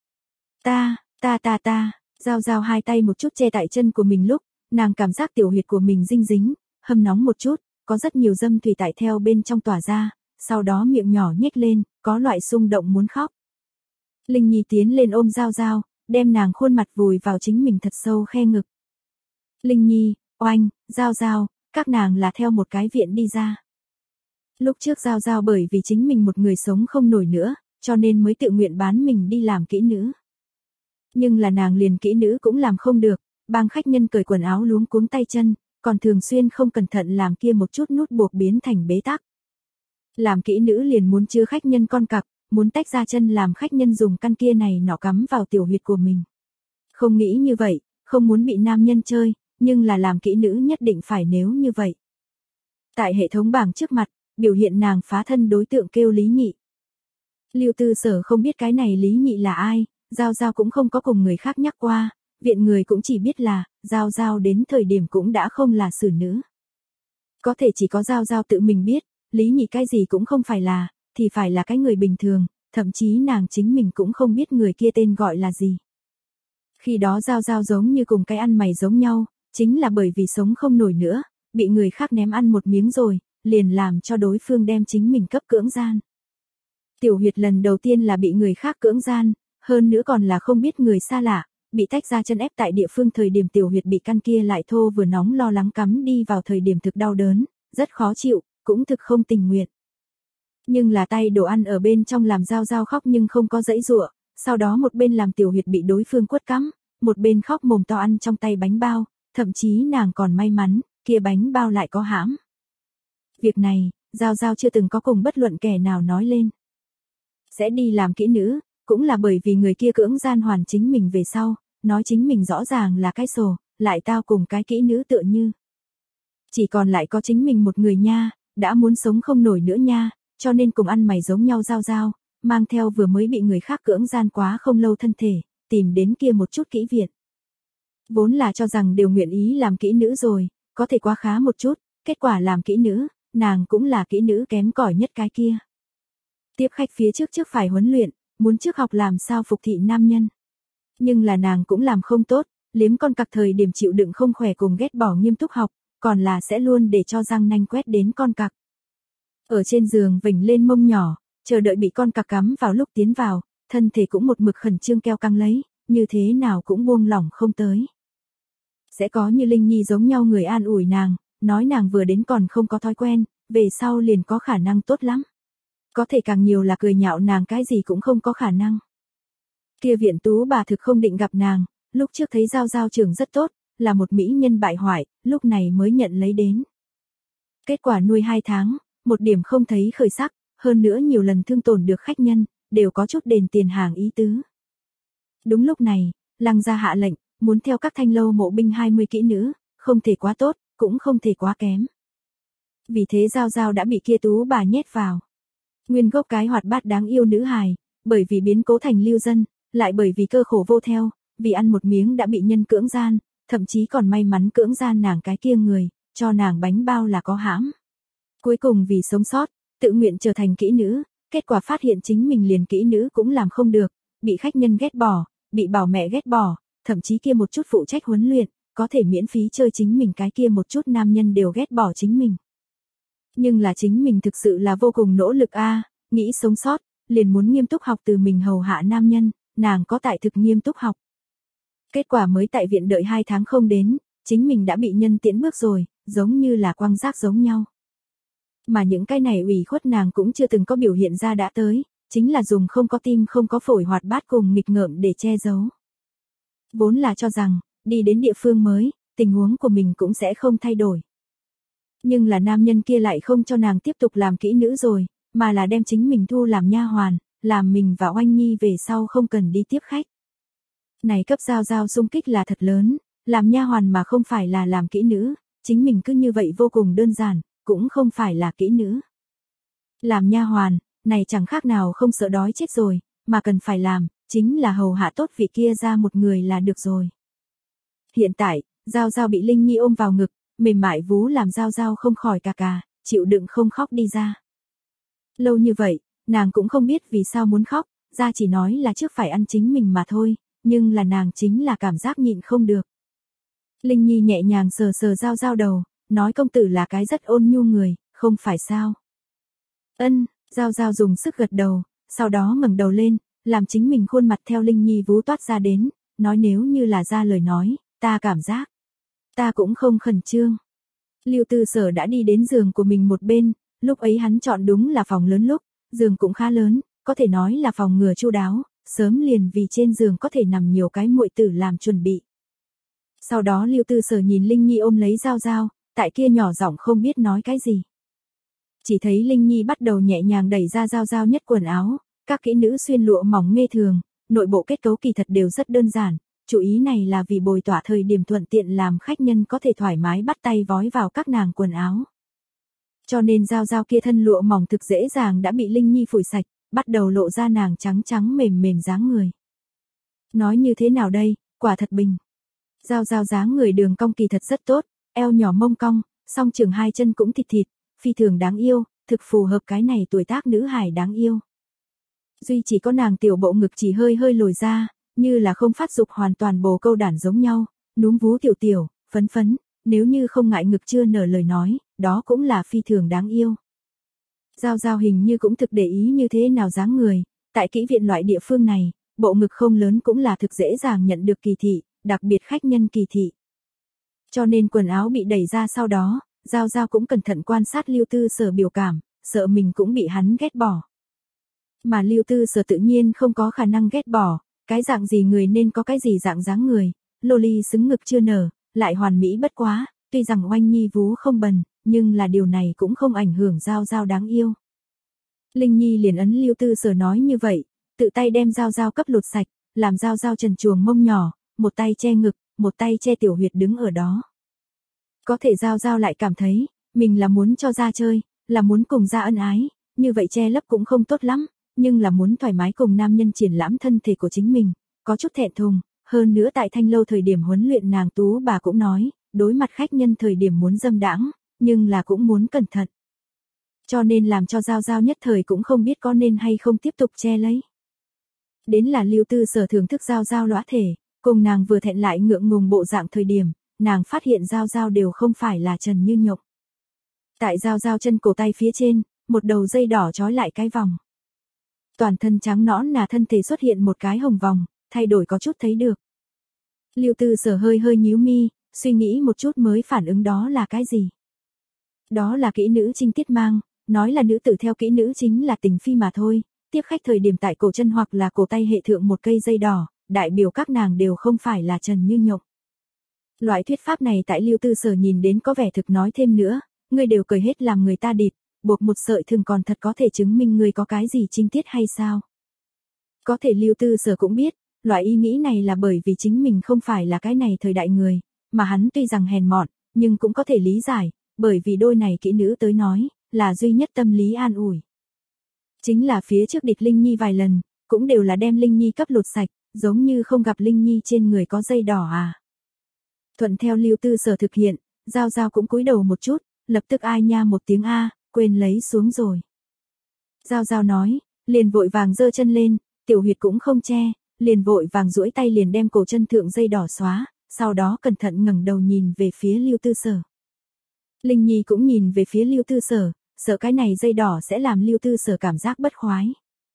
A: Ta, ta ta ta, Giao Giao hai tay một chút che tại chân của mình lúc, nàng cảm giác tiểu huyệt của mình dinh dính, hâm nóng một chút, có rất nhiều dâm thủy tại theo bên trong tỏa ra, sau đó miệng nhỏ nhếch lên, có loại xung động muốn khóc. Linh Nhi tiến lên ôm Giao Giao, đem nàng khuôn mặt vùi vào chính mình thật sâu khe ngực. Linh Nhi, Oanh, Giao Giao, các nàng là theo một cái viện đi ra. Lúc trước Giao Giao bởi vì chính mình một người sống không nổi nữa, cho nên mới tự nguyện bán mình đi làm kỹ nữ. Nhưng là nàng liền kỹ nữ cũng làm không được, bang khách nhân cởi quần áo luống cuống tay chân, còn thường xuyên không cẩn thận làm kia một chút nút buộc biến thành bế tắc. Làm kỹ nữ liền muốn chứa khách nhân con cặc, muốn tách ra chân làm khách nhân dùng căn kia này nọ cắm vào tiểu huyệt của mình. Không nghĩ như vậy, không muốn bị nam nhân chơi, nhưng là làm kỹ nữ nhất định phải nếu như vậy. Tại hệ thống bảng trước mặt, biểu hiện nàng phá thân đối tượng kêu Lý Nhị. Lưu Tư Sở không biết cái này Lý Nhị là ai, Giao Giao cũng không có cùng người khác nhắc qua, viện người cũng chỉ biết là, Giao Giao đến thời điểm cũng đã không là xử nữ. Có thể chỉ có Giao Giao tự mình biết, Lý Nhị cái gì cũng không phải là, thì phải là cái người bình thường, thậm chí nàng chính mình cũng không biết người kia tên gọi là gì. Khi đó Giao Giao giống như cùng cái ăn mày giống nhau, chính là bởi vì sống không nổi nữa, bị người khác ném ăn một miếng rồi, liền làm cho đối phương đem chính mình cấp cưỡng gian. Tiểu huyệt lần đầu tiên là bị người khác cưỡng gian, hơn nữa còn là không biết người xa lạ, bị tách ra chân ép tại địa phương thời điểm tiểu huyệt bị căn kia lại thô vừa nóng lo lắng cắm đi vào thời điểm thực đau đớn, rất khó chịu, cũng thực không tình nguyện. Nhưng là tay đồ ăn ở bên trong làm Giao Giao khóc nhưng không có dãy dụa, sau đó một bên làm tiểu huyệt bị đối phương quất cắm, một bên khóc mồm to ăn trong tay bánh bao, thậm chí nàng còn may mắn, kia bánh bao lại có hãm. Việc này, Giao Giao chưa từng có cùng bất luận kẻ nào nói lên. Sẽ đi làm kỹ nữ, cũng là bởi vì người kia cưỡng gian hoàn chính mình về sau, nói chính mình rõ ràng là cái sổ, lại tao cùng cái kỹ nữ tựa như. Chỉ còn lại có chính mình một người nha, đã muốn sống không nổi nữa nha, cho nên cùng ăn mày giống nhau Giao Giao, mang theo vừa mới bị người khác cưỡng gian quá không lâu thân thể, tìm đến kia một chút kỹ viện. Vốn là cho rằng đều nguyện ý làm kỹ nữ rồi, có thể quá khá một chút, kết quả làm kỹ nữ, nàng cũng là kỹ nữ kém cỏi nhất cái kia. Tiếp khách phía trước trước phải huấn luyện, muốn trước học làm sao phục thị nam nhân. Nhưng là nàng cũng làm không tốt, liếm con cặc thời điểm chịu đựng không khỏe cùng ghét bỏ nghiêm túc học, còn là sẽ luôn để cho răng nanh quét đến con cặc. Ở trên giường vểnh lên mông nhỏ, chờ đợi bị con cặc cắm vào lúc tiến vào, thân thể cũng một mực khẩn trương keo căng lấy, như thế nào cũng buông lỏng không tới. Sẽ có như Linh Nhi giống nhau người an ủi nàng, nói nàng vừa đến còn không có thói quen, về sau liền có khả năng tốt lắm. Có thể càng nhiều là cười nhạo nàng cái gì cũng không có khả năng. Kia viện tú bà thực không định gặp nàng, lúc trước thấy Giao Giao trưởng rất tốt, là một mỹ nhân bại hoại, lúc này mới nhận lấy đến. Kết quả nuôi hai tháng, một điểm không thấy khởi sắc, hơn nữa nhiều lần thương tổn được khách nhân, đều có chút đền tiền hàng ý tứ. Đúng lúc này, Lăng gia hạ lệnh, muốn theo các thanh lâu mộ binh hai mươi kỹ nữ, không thể quá tốt, cũng không thể quá kém. Vì thế Giao Giao đã bị kia tú bà nhét vào. Nguyên gốc cái hoạt bát đáng yêu nữ hài, bởi vì biến cố thành lưu dân, lại bởi vì cơ khổ vô theo, vì ăn một miếng đã bị nhân cưỡng gian, thậm chí còn may mắn cưỡng gian nàng cái kia người, cho nàng bánh bao là có hãm. Cuối cùng vì sống sót, tự nguyện trở thành kỹ nữ, kết quả phát hiện chính mình liền kỹ nữ cũng làm không được, bị khách nhân ghét bỏ, bị bảo mẹ ghét bỏ, thậm chí kia một chút phụ trách huấn luyện, có thể miễn phí chơi chính mình cái kia một chút nam nhân đều ghét bỏ chính mình. Nhưng là chính mình thực sự là vô cùng nỗ lực a, à, nghĩ sống sót, liền muốn nghiêm túc học từ mình hầu hạ nam nhân, nàng có tại thực nghiêm túc học. Kết quả mới tại viện đợi hai tháng không đến, chính mình đã bị nhân tiễn bước rồi, giống như là quăng rác giống nhau. Mà những cái này ủy khuất nàng cũng chưa từng có biểu hiện ra đã tới, chính là dùng không có tim không có phổi hoạt bát cùng nghịch ngợm để che giấu. Vốn là cho rằng, đi đến địa phương mới, tình huống của mình cũng sẽ không thay đổi. Nhưng là nam nhân kia lại không cho nàng tiếp tục làm kỹ nữ rồi, mà là đem chính mình thu làm nha hoàn, làm mình và Oanh Nhi về sau không cần đi tiếp khách. Này cấp Giao Giao xung kích là thật lớn, làm nha hoàn mà không phải là làm kỹ nữ, chính mình cứ như vậy vô cùng đơn giản, cũng không phải là kỹ nữ. Làm nha hoàn, này chẳng khác nào không sợ đói chết rồi, mà cần phải làm, chính là hầu hạ tốt vị kia ra một người là được rồi. Hiện tại, Giao Giao bị Linh Nhi ôm vào ngực, mềm mại vú làm Giao Giao không khỏi cà cà, chịu đựng không khóc đi ra. Lâu như vậy, nàng cũng không biết vì sao muốn khóc, ra chỉ nói là trước phải ăn chính mình mà thôi, nhưng là nàng chính là cảm giác nhịn không được. Linh Nhi nhẹ nhàng sờ sờ Giao Giao đầu, nói công tử là cái rất ôn nhu người, không phải sao? Ân, Giao Giao dùng sức gật đầu, sau đó ngẩng đầu lên, làm chính mình khuôn mặt theo Linh Nhi vú toát ra đến, nói nếu như là ra lời nói, ta cảm giác, ta cũng không khẩn trương. Lưu Tư Sở đã đi đến giường của mình một bên, lúc ấy hắn chọn đúng là phòng lớn lúc, giường cũng khá lớn, có thể nói là phòng ngừa chu đáo, sớm liền vì trên giường có thể nằm nhiều cái muội tử làm chuẩn bị. Sau đó Lưu Tư Sở nhìn Linh Nhi ôm lấy Giao Giao, tại kia nhỏ giọng không biết nói cái gì. Chỉ thấy Linh Nhi bắt đầu nhẹ nhàng đẩy ra Giao Giao nhất quần áo, các kỹ nữ xuyên lụa mỏng nghe thường, nội bộ kết cấu kỳ thật đều rất đơn giản, chủ ý này là vì bồi tỏa thời điểm thuận tiện làm khách nhân có thể thoải mái bắt tay vói vào các nàng quần áo. Cho nên Giao Giao kia thân lụa mỏng thực dễ dàng đã bị Linh Nhi phủi sạch, bắt đầu lộ ra nàng trắng trắng mềm mềm dáng người. Nói như thế nào đây, quả thật bình. Giao Giao dáng người đường cong kỳ thật rất tốt, eo nhỏ mông cong, song trường hai chân cũng thịt thịt, phi thường đáng yêu, thực phù hợp cái này tuổi tác nữ hài đáng yêu. Duy chỉ có nàng tiểu bộ ngực chỉ hơi hơi lồi ra, như là không phát dục hoàn toàn bồ câu đản giống nhau, núm vú tiểu tiểu, phấn phấn, nếu như không ngại ngực chưa nở lời nói, đó cũng là phi thường đáng yêu. Giao Giao hình như cũng thực để ý như thế nào dáng người, tại kỹ viện loại địa phương này, bộ ngực không lớn cũng là thực dễ dàng nhận được kỳ thị, đặc biệt khách nhân kỳ thị. Cho nên quần áo bị đẩy ra sau đó, Giao Giao cũng cẩn thận quan sát Lưu Tư Sở biểu cảm, sợ mình cũng bị hắn ghét bỏ. Mà Lưu Tư Sở tự nhiên không có khả năng ghét bỏ, cái dạng gì người nên có cái gì dạng dáng người, lô ly xứng ngực chưa nở, lại hoàn mỹ bất quá, tuy rằng Oanh Nhi vú không bần, nhưng là điều này cũng không ảnh hưởng Giao Giao đáng yêu. Linh Nhi liền ấn Lưu Tư Sở nói như vậy, tự tay đem Giao Giao cấp lột sạch, làm Giao Giao trần truồng mông nhỏ, một tay che ngực, một tay che tiểu huyệt đứng ở đó. Có thể Giao Giao lại cảm thấy, mình là muốn cho ra chơi, là muốn cùng ra ân ái, như vậy che lấp cũng không tốt lắm, nhưng là muốn thoải mái cùng nam nhân triển lãm thân thể của chính mình, có chút thẹn thùng, hơn nữa tại Thanh Lâu thời điểm huấn luyện nàng Tú bà cũng nói, đối mặt khách nhân thời điểm muốn dâm đãng, nhưng là cũng muốn cẩn thận. Cho nên làm cho Giao Giao nhất thời cũng không biết có nên hay không tiếp tục che lấy. Đến là Lưu Tư Sở thưởng thức Giao Giao lõa thể, cùng nàng vừa thẹn lại ngượng ngùng bộ dạng thời điểm, nàng phát hiện Giao Giao đều không phải là trần như nhộng. Tại Giao Giao chân cổ tay phía trên, một đầu dây đỏ trói lại cái vòng. Toàn thân trắng nõn là thân thể xuất hiện một cái hồng vòng, thay đổi có chút thấy được. Lưu Tư Sở hơi hơi nhíu mi, suy nghĩ một chút mới phản ứng đó là cái gì. Đó là kỹ nữ trinh tiết mang, nói là nữ tử theo kỹ nữ chính là tình phi mà thôi, tiếp khách thời điểm tại cổ chân hoặc là cổ tay hệ thượng một cây dây đỏ, đại biểu các nàng đều không phải là trần như nhộng. Loại thuyết pháp này tại Lưu Tư Sở nhìn đến có vẻ thực nói thêm nữa, người đều cười hết làm người ta địt, buộc một sợi thừng còn thật có thể chứng minh người có cái gì trinh tiết hay sao. Có thể Lưu Tư Sở cũng biết, loại ý nghĩ này là bởi vì chính mình không phải là cái này thời đại người, mà hắn tuy rằng hèn mọn, nhưng cũng có thể lý giải, bởi vì đôi này kỹ nữ tới nói, là duy nhất tâm lý an ủi. Chính là phía trước địch Linh Nhi vài lần, cũng đều là đem Linh Nhi cấp lột sạch, giống như không gặp Linh Nhi trên người có dây đỏ à. Thuận theo Lưu Tư Sở thực hiện, Giao Giao cũng cúi đầu một chút, lập tức ai nha một tiếng a, quên lấy xuống rồi. Giao Giao nói, liền vội vàng giơ chân lên, tiểu huyệt cũng không che, liền vội vàng duỗi tay liền đem cổ chân thượng dây đỏ xóa, sau đó cẩn thận ngẩng đầu nhìn về phía Lưu Tư Sở. Linh Nhi cũng nhìn về phía Lưu Tư Sở, sợ cái này dây đỏ sẽ làm Lưu Tư Sở cảm giác bất khoái.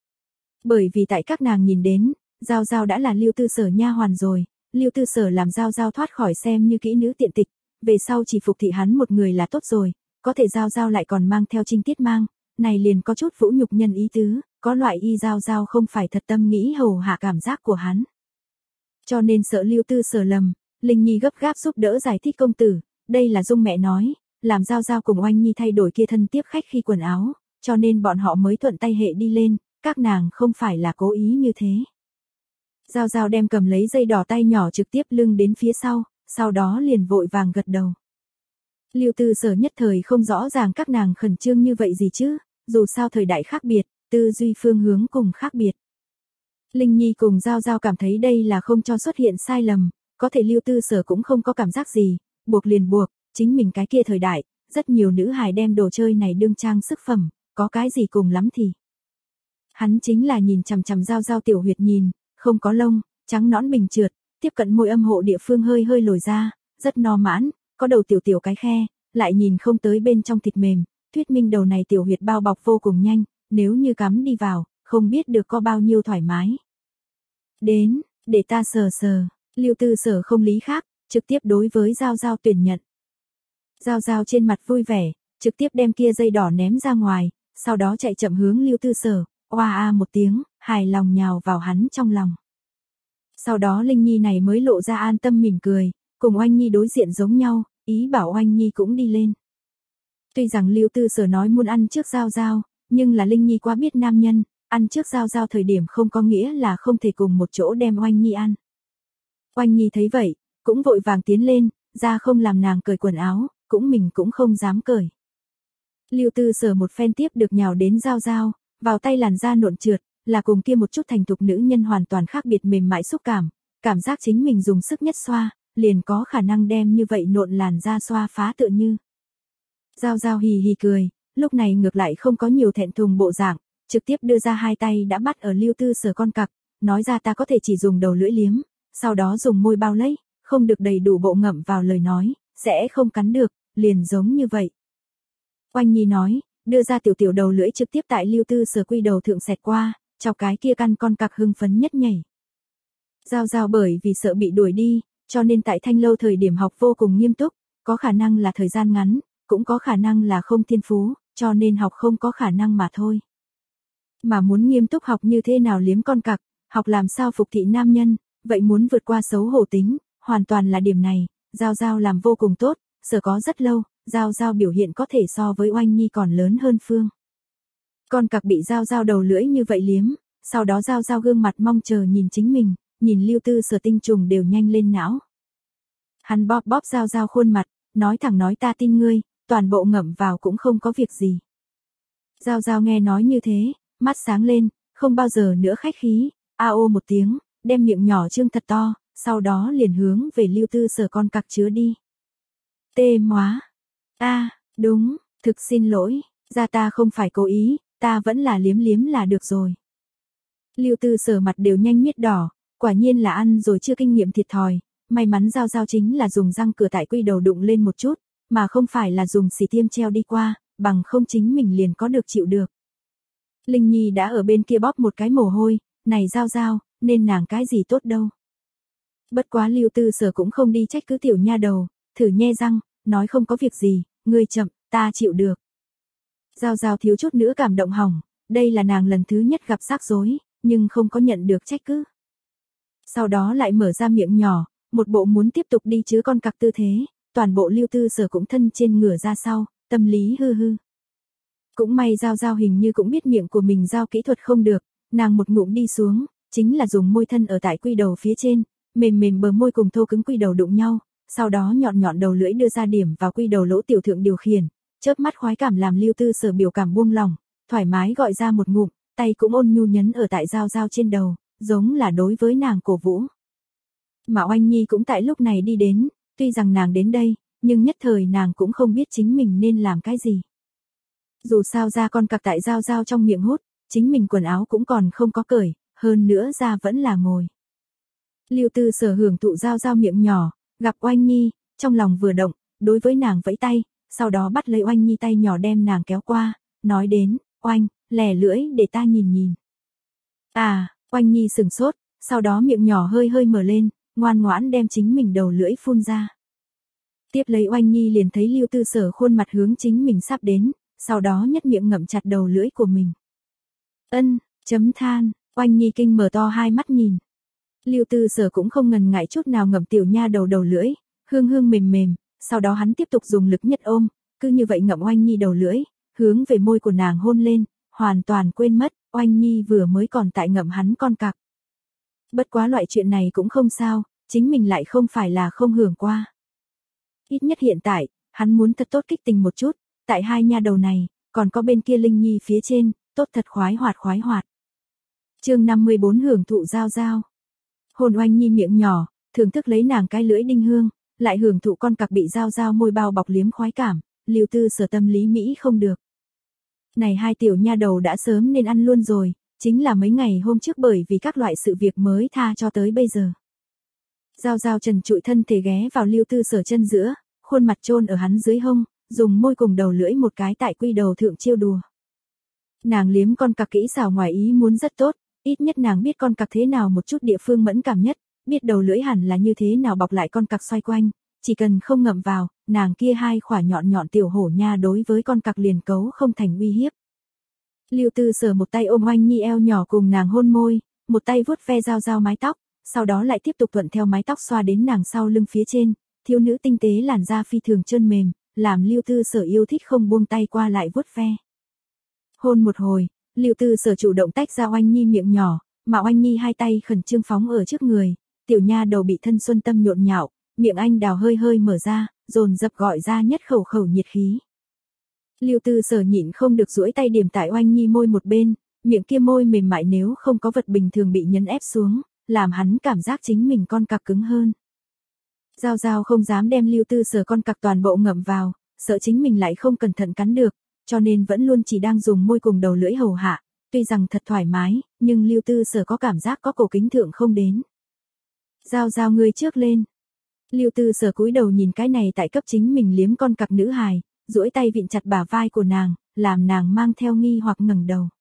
A: Bởi vì tại các nàng nhìn đến, Giao Giao đã là Lưu Tư Sở nha hoàn rồi, Lưu Tư Sở làm Giao Giao thoát khỏi xem như kỹ nữ tiện tịch, về sau chỉ phục thị hắn một người là tốt rồi, có thể Giao Giao lại còn mang theo trinh tiết mang, này liền có chút vũ nhục nhân ý tứ, có loại y Giao Giao không phải thật tâm nghĩ hầu hạ cảm giác của hắn. Cho nên sợ Lưu Tư Sở lầm, Linh Nhi gấp gáp giúp đỡ giải thích công tử, đây là Dung mẹ nói, làm Giao Giao cùng Oanh Nhi thay đổi kia thân tiếp khách khi quần áo, cho nên bọn họ mới thuận tay hệ đi lên, các nàng không phải là cố ý như thế. Giao Giao đem cầm lấy dây đỏ tay nhỏ trực tiếp lưng đến phía sau, sau đó liền vội vàng gật đầu. Lưu Tư Sở nhất thời không rõ ràng các nàng khẩn trương như vậy gì chứ, dù sao thời đại khác biệt, tư duy phương hướng cùng khác biệt. Linh Nhi cùng Giao Giao cảm thấy đây là không cho xuất hiện sai lầm, có thể Lưu Tư Sở cũng không có cảm giác gì, buộc liền buộc, chính mình cái kia thời đại, rất nhiều nữ hài đem đồ chơi này đương trang sức phẩm, có cái gì cùng lắm thì. Hắn chính là nhìn chằm chằm Giao Giao tiểu huyệt nhìn, không có lông, trắng nõn bình trượt, tiếp cận môi âm hộ địa phương hơi hơi lồi ra, rất no mãn, có đầu tiểu tiểu cái khe, lại nhìn không tới bên trong thịt mềm, thuyết minh đầu này tiểu huyệt bao bọc vô cùng nhanh, nếu như cắm đi vào, không biết được có bao nhiêu thoải mái. Đến, để ta sờ sờ, Lưu Tư Sở không lý khác, trực tiếp đối với Giao Giao tuyển nhận. Giao Giao trên mặt vui vẻ, trực tiếp đem kia dây đỏ ném ra ngoài, sau đó chạy chậm hướng Lưu Tư Sở, oa a một tiếng, hài lòng nhào vào hắn trong lòng. Sau đó Linh Nhi này mới lộ ra an tâm mỉm cười, cùng Oanh Nhi đối diện giống nhau, ý bảo Oanh Nhi cũng đi lên. Tuy rằng Lưu Tư Sở nói muốn ăn trước Giao Giao, nhưng là Linh Nhi quá biết nam nhân, ăn trước Giao Giao thời điểm không có nghĩa là không thể cùng một chỗ đem Oanh Nhi ăn. Oanh Nhi thấy vậy, cũng vội vàng tiến lên, ra không làm nàng cởi quần áo, cũng mình cũng không dám cởi. Lưu Tư Sở một phen tiếp được nhào đến Giao Giao, vào tay làn da nộn trượt, là cùng kia một chút thành thục nữ nhân hoàn toàn khác biệt mềm mại xúc cảm, cảm giác chính mình dùng sức nhất xoa, liền có khả năng đem như vậy nộn làn da xoa phá tựa như. Giao Giao hì hì cười, lúc này ngược lại không có nhiều thẹn thùng bộ dạng, trực tiếp đưa ra hai tay đã bắt ở Lưu Tư Sở con cặc, nói ra ta có thể chỉ dùng đầu lưỡi liếm, sau đó dùng môi bao lấy, không được đầy đủ bộ ngậm vào lời nói, sẽ không cắn được, liền giống như vậy. Oanh Nhi nói, đưa ra tiểu tiểu đầu lưỡi trực tiếp tại Lưu Tư Sở quy đầu thượng xẹt qua, chọc cái kia căn con cặc hưng phấn nhất nhảy. Giao Giao bởi vì sợ bị đuổi đi, cho nên tại Thanh Lâu thời điểm học vô cùng nghiêm túc, có khả năng là thời gian ngắn, cũng có khả năng là không thiên phú, cho nên học không có khả năng mà thôi. Mà muốn nghiêm túc học như thế nào liếm con cặc, học làm sao phục thị nam nhân, vậy muốn vượt qua xấu hổ tính, hoàn toàn là điểm này, Giao Giao làm vô cùng tốt, sở có rất lâu, Giao Giao biểu hiện có thể so với Oanh Nhi còn lớn hơn phương. Con cặc bị Giao Giao đầu lưỡi như vậy liếm, sau đó Giao Giao gương mặt mong chờ nhìn chính mình, nhìn Lưu Tư Sở tinh trùng đều nhanh lên não. Hắn bóp bóp Giao Giao khuôn mặt, nói thẳng nói ta tin ngươi, toàn bộ ngậm vào cũng không có việc gì. Giao Giao nghe nói như thế, mắt sáng lên, không bao giờ nữa khách khí, a ô một tiếng, đem miệng nhỏ trương thật to, sau đó liền hướng về Lưu Tư Sở con cặc chứa đi. Tê móa. A, à, đúng, thực xin lỗi, ra ta không phải cố ý, ta vẫn là liếm liếm là được rồi. Lưu Tư Sở mặt đều nhanh miết đỏ, quả nhiên là ăn rồi chưa kinh nghiệm thiệt thòi, may mắn Giao Giao chính là dùng răng cửa tại quy đầu đụng lên một chút, mà không phải là dùng xì tiêm treo đi qua, bằng không chính mình liền có được chịu được. Linh Nhi đã ở bên kia bóp một cái mồ hôi, này Giao Giao, nên nàng cái gì tốt đâu. Bất quá Lưu Tư Sở cũng không đi trách cứ tiểu nha đầu, thử nhe răng, nói không có việc gì, ngươi chậm, ta chịu được. Giao Giao thiếu chút nữa cảm động hỏng, đây là nàng lần thứ nhất gặp rắc rối, nhưng không có nhận được trách cứ. Sau đó lại mở ra miệng nhỏ, một bộ muốn tiếp tục đi chứa con cặc tư thế, toàn bộ Lưu Tư Sở cũng thân trên ngửa ra sau, tâm lý hư hư. Cũng may Giao Giao hình như cũng biết miệng của mình giao kỹ thuật không được, nàng một ngụm đi xuống, chính là dùng môi thân ở tại quy đầu phía trên, mềm mềm bờ môi cùng thô cứng quy đầu đụng nhau, sau đó nhọn nhọn đầu lưỡi đưa ra điểm vào quy đầu lỗ tiểu thượng điều khiển, chớp mắt khoái cảm làm Lưu Tư Sở biểu cảm buông lỏng, thoải mái gọi ra một ngụm, tay cũng ôn nhu nhấn ở tại Giao Giao trên đầu, giống là đối với nàng cổ vũ. Mà Oanh Nhi cũng tại lúc này đi đến, tuy rằng nàng đến đây, nhưng nhất thời nàng cũng không biết chính mình nên làm cái gì. Dù sao ra con cặc tại Giao Giao trong miệng hút, chính mình quần áo cũng còn không có cởi, hơn nữa ra vẫn là ngồi. Lưu Tư Sở hưởng thụ Giao Giao miệng nhỏ, gặp Oanh Nhi, trong lòng vừa động, đối với nàng vẫy tay, sau đó bắt lấy Oanh Nhi tay nhỏ đem nàng kéo qua, nói đến, Oanh, lẻ lưỡi để ta nhìn nhìn. À, Oanh Nhi sừng sốt, sau đó miệng nhỏ hơi hơi mở lên, ngoan ngoãn đem chính mình đầu lưỡi phun ra. Tiếp lấy Oanh Nhi liền thấy Lưu Tư Sở khuôn mặt hướng chính mình sắp đến, sau đó nhất miệng ngậm chặt đầu lưỡi của mình. Ân, chấm than, Oanh Nhi kinh mở to hai mắt nhìn. Lưu Tư Sở cũng không ngần ngại chút nào ngậm tiểu nha đầu đầu lưỡi, hương hương mềm mềm, sau đó hắn tiếp tục dùng lực nhất ôm, cứ như vậy ngậm Oanh Nhi đầu lưỡi, hướng về môi của nàng hôn lên, hoàn toàn quên mất, Oanh Nhi vừa mới còn tại ngậm hắn con cặc. Bất quá loại chuyện này cũng không sao, chính mình lại không phải là không hưởng qua. Ít nhất hiện tại, hắn muốn thật tốt kích tình một chút, tại hai nha đầu này, còn có bên kia Linh Nhi phía trên, tốt thật khoái hoạt khoái hoạt. Chương năm mươi bốn hưởng thụ giao giao. Hôn Oanh Nhi miệng nhỏ, thưởng thức lấy nàng cái lưỡi đinh hương, lại hưởng thụ con cặc bị giao giao môi bao bọc liếm khoái cảm, Lưu Tư Sở tâm lý mỹ không được. Này hai tiểu nha đầu đã sớm nên ăn luôn rồi, chính là mấy ngày hôm trước bởi vì các loại sự việc mới tha cho tới bây giờ. Giao giao trần trụi thân thể ghé vào Lưu Tư Sở chân giữa, khuôn mặt chôn ở hắn dưới hông, dùng môi cùng đầu lưỡi một cái tại quy đầu thượng chiêu đùa. Nàng liếm con cặc kỹ xảo ngoài ý muốn rất tốt, ít nhất nàng biết con cặc thế nào một chút địa phương mẫn cảm nhất, biết đầu lưỡi hẳn là như thế nào bọc lại con cặc xoay quanh, chỉ cần không ngậm vào, nàng kia hai khỏa nhọn nhọn tiểu hổ nha đối với con cặc liền cấu không thành uy hiếp. Lưu Tư Sở một tay ôm Oanh Nhi eo nhỏ cùng nàng hôn môi, một tay vuốt ve giao giao mái tóc, sau đó lại tiếp tục thuận theo mái tóc xoa đến nàng sau lưng phía trên, thiếu nữ tinh tế làn da phi thường trơn mềm, làm Lưu Tư Sở yêu thích không buông tay qua lại vuốt ve. Hôn một hồi, Lưu Tư Sở chủ động tách ra Oanh Nhi miệng nhỏ, mà Oanh Nhi hai tay khẩn trương phóng ở trước người, tiểu nha đầu bị thân xuân tâm nhộn nhạo, miệng anh đào hơi hơi mở ra, dồn dập gọi ra nhất khẩu khẩu nhiệt khí. Lưu Tư Sở nhịn không được duỗi tay điểm tại Oanh Nhi môi một bên, miệng kia môi mềm mại nếu không có vật bình thường bị nhấn ép xuống, làm hắn cảm giác chính mình con cặc cứng hơn. Giao giao không dám đem Lưu Tư Sở con cặc toàn bộ ngậm vào, sợ chính mình lại không cẩn thận cắn được, cho nên vẫn luôn chỉ đang dùng môi cùng đầu lưỡi hầu hạ, tuy rằng thật thoải mái, nhưng Lưu Tư Sở có cảm giác có cổ kính thượng không đến. Giao giao ngươi trước lên. Lưu Tư Sở cúi đầu nhìn cái này tại cấp chính mình liếm con cặc nữ hài, duỗi tay vịn chặt bả vai của nàng, làm nàng mang theo nghi hoặc ngẩng đầu.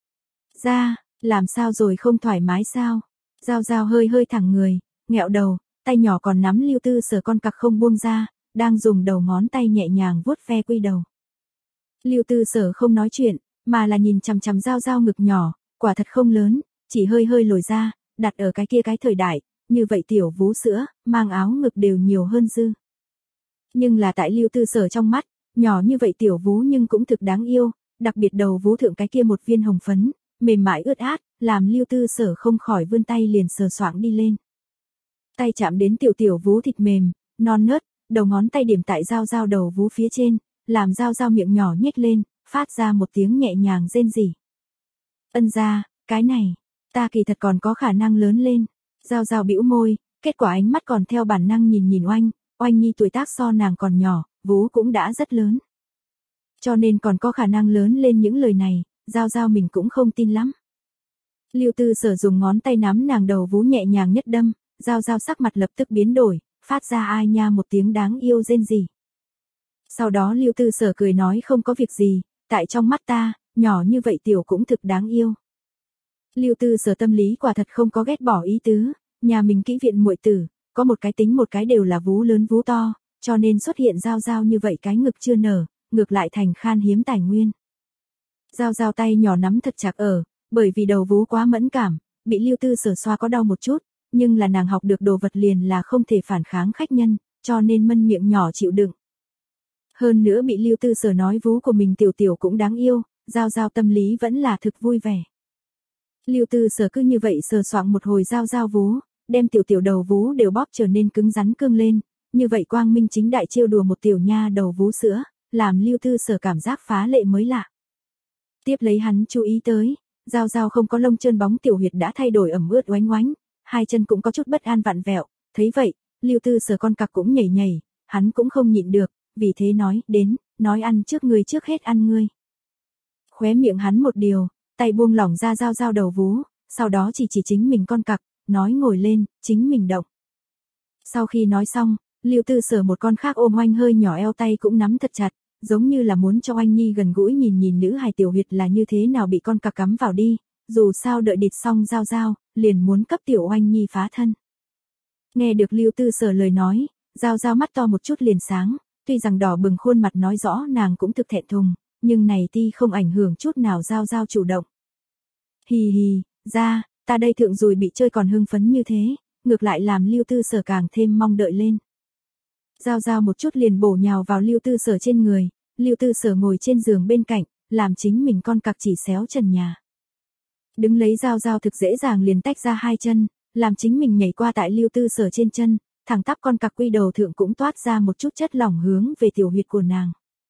A: Ra, làm sao rồi không thoải mái sao? Giao giao hơi hơi thẳng người, nghẹo đầu, tay nhỏ còn nắm Lưu Tư Sở con cặc không buông ra, đang dùng đầu ngón tay nhẹ nhàng vuốt ve quy đầu. Lưu Tư Sở không nói chuyện, mà là nhìn chằm chằm giao giao ngực nhỏ, quả thật không lớn, chỉ hơi hơi lồi ra, đặt ở cái kia cái thời đại, như vậy tiểu vú sữa, mang áo ngực đều nhiều hơn dư. Nhưng là tại Lưu Tư Sở trong mắt, nhỏ như vậy tiểu vú nhưng cũng thực đáng yêu, đặc biệt đầu vú thượng cái kia một viên hồng phấn, mềm mại ướt át, làm Lưu Tư Sở không khỏi vươn tay liền sờ soạng đi lên. Tay chạm đến tiểu tiểu vú thịt mềm, non nớt, đầu ngón tay điểm tại giao giao đầu vú phía trên, làm giao giao miệng nhỏ nhếch lên, phát ra một tiếng nhẹ nhàng rên rỉ. Ân gia, cái này, ta kỳ thật còn có khả năng lớn lên. Giao giao bĩu môi, kết quả ánh mắt còn theo bản năng nhìn nhìn Oanh, Oanh Nhi tuổi tác so nàng còn nhỏ, vú cũng đã rất lớn. Cho nên còn có khả năng lớn lên những lời này, giao giao mình cũng không tin lắm. Lưu Tư Sở dùng ngón tay nắm nàng đầu vú nhẹ nhàng nhất đâm, giao giao sắc mặt lập tức biến đổi, phát ra ai nha một tiếng đáng yêu rên rỉ. Sau đó Lưu Tư Sở cười nói không có việc gì, tại trong mắt ta, nhỏ như vậy tiểu cũng thực đáng yêu. Lưu Tư Sở tâm lý quả thật không có ghét bỏ ý tứ, nhà mình kỹ viện muội tử, có một cái tính một cái đều là vú lớn vú to, cho nên xuất hiện giao giao như vậy cái ngực chưa nở, ngược lại thành khan hiếm tài nguyên. Giao giao tay nhỏ nắm thật chặt ở, bởi vì đầu vú quá mẫn cảm, bị Lưu Tư Sở xoa có đau một chút, nhưng là nàng học được đồ vật liền là không thể phản kháng khách nhân, cho nên mân miệng nhỏ chịu đựng. Hơn nữa bị Lưu Tư Sở nói vú của mình tiểu tiểu cũng đáng yêu, giao giao tâm lý vẫn là thực vui vẻ. Lưu Tư Sở cứ như vậy sờ soạng một hồi giao giao vú, đem tiểu tiểu đầu vú đều bóp trở nên cứng rắn cương lên, như vậy quang minh chính đại trêu đùa một tiểu nha đầu vú sữa, làm Lưu Tư Sở cảm giác phá lệ mới lạ. Tiếp lấy hắn chú ý tới, giao giao không có lông trơn bóng tiểu huyệt đã thay đổi ẩm ướt oánh oánh, hai chân cũng có chút bất an vặn vẹo, thấy vậy, Lưu Tư Sở con cặc cũng nhảy nhảy, hắn cũng không nhịn được, vì thế nói, đến, nói ăn trước ngươi trước hết ăn ngươi. Khóe miệng hắn một điều, tay buông lỏng ra giao giao đầu vú, sau đó chỉ chỉ chính mình con cặc, nói ngồi lên, chính mình động. Sau khi nói xong, Lưu Tư Sở một con khác ôm Oanh hơi nhỏ eo tay cũng nắm thật chặt, giống như là muốn cho Oanh Nhi gần gũi nhìn nhìn nữ hài tiểu huyệt là như thế nào bị con cặc cắm vào đi, dù sao đợi địt xong giao giao, liền muốn cấp tiểu Oanh Nhi phá thân. Nghe được Lưu Tư Sở lời nói, giao giao mắt to một chút liền sáng, tuy rằng đỏ bừng khuôn mặt nói rõ nàng cũng thực thẹn thùng, nhưng này ti không ảnh hưởng chút nào giao giao chủ động. Hì hì, ra, ta đây thượng rồi bị chơi còn hưng phấn như thế, ngược lại làm Lưu Tư Sở càng thêm mong đợi lên. Giao giao một chút liền bổ nhào vào Lưu Tư Sở trên người, Lưu Tư Sở ngồi trên giường bên cạnh, làm chính mình con cặc chỉ xéo trần nhà. Đứng lấy dao dao thực dễ dàng liền tách ra hai chân, làm chính mình nhảy qua tại Lưu Tư Sở trên chân, thẳng tắp con cặc quy đầu thượng cũng toát ra một chút chất lỏng hướng về tiểu huyệt của nàng.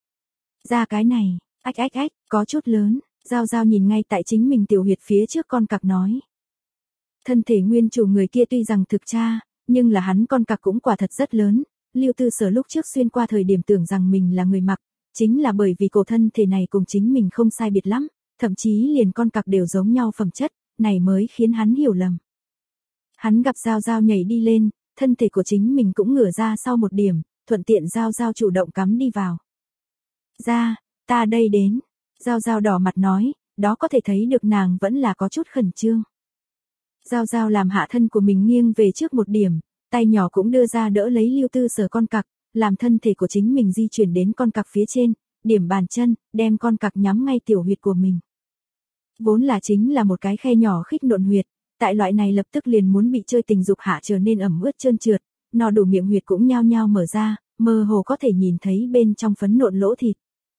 A: Ra cái này, ách ách ách, có chút lớn, dao dao nhìn ngay tại chính mình tiểu huyệt phía trước con cặc nói. Thân thể nguyên chủ người kia tuy rằng thực cha, nhưng là hắn con cặc cũng quả thật rất lớn. Lưu Tư Sở lúc trước xuyên qua thời điểm tưởng rằng mình là người mặc, chính là bởi vì cổ thân thể này cùng chính mình không sai biệt lắm, thậm chí liền con cặc đều giống nhau phẩm chất, này mới khiến hắn hiểu lầm. Hắn gặp Giao Giao nhảy đi lên, thân thể của chính mình cũng ngửa ra sau một điểm, thuận tiện Giao Giao chủ động cắm đi vào. Ra, ta đây đến. Giao Giao đỏ mặt nói, đó có thể thấy được nàng vẫn là có chút khẩn trương. Giao Giao làm hạ thân của mình nghiêng về trước một điểm, tay nhỏ cũng đưa ra đỡ lấy Lưu Tư Sở con cặc, làm thân thể của chính mình di chuyển đến con cặc phía trên, điểm bàn chân, đem con cặc nhắm ngay tiểu huyệt của mình. Vốn là chính là một cái khe nhỏ khích nộn huyệt, tại loại này lập tức liền muốn bị chơi tình dục hạ trở nên ẩm ướt trơn trượt, no đủ miệng huyệt cũng nhao nhao mở ra, mơ hồ có thể nhìn thấy bên trong phấn nộn lỗ thịt.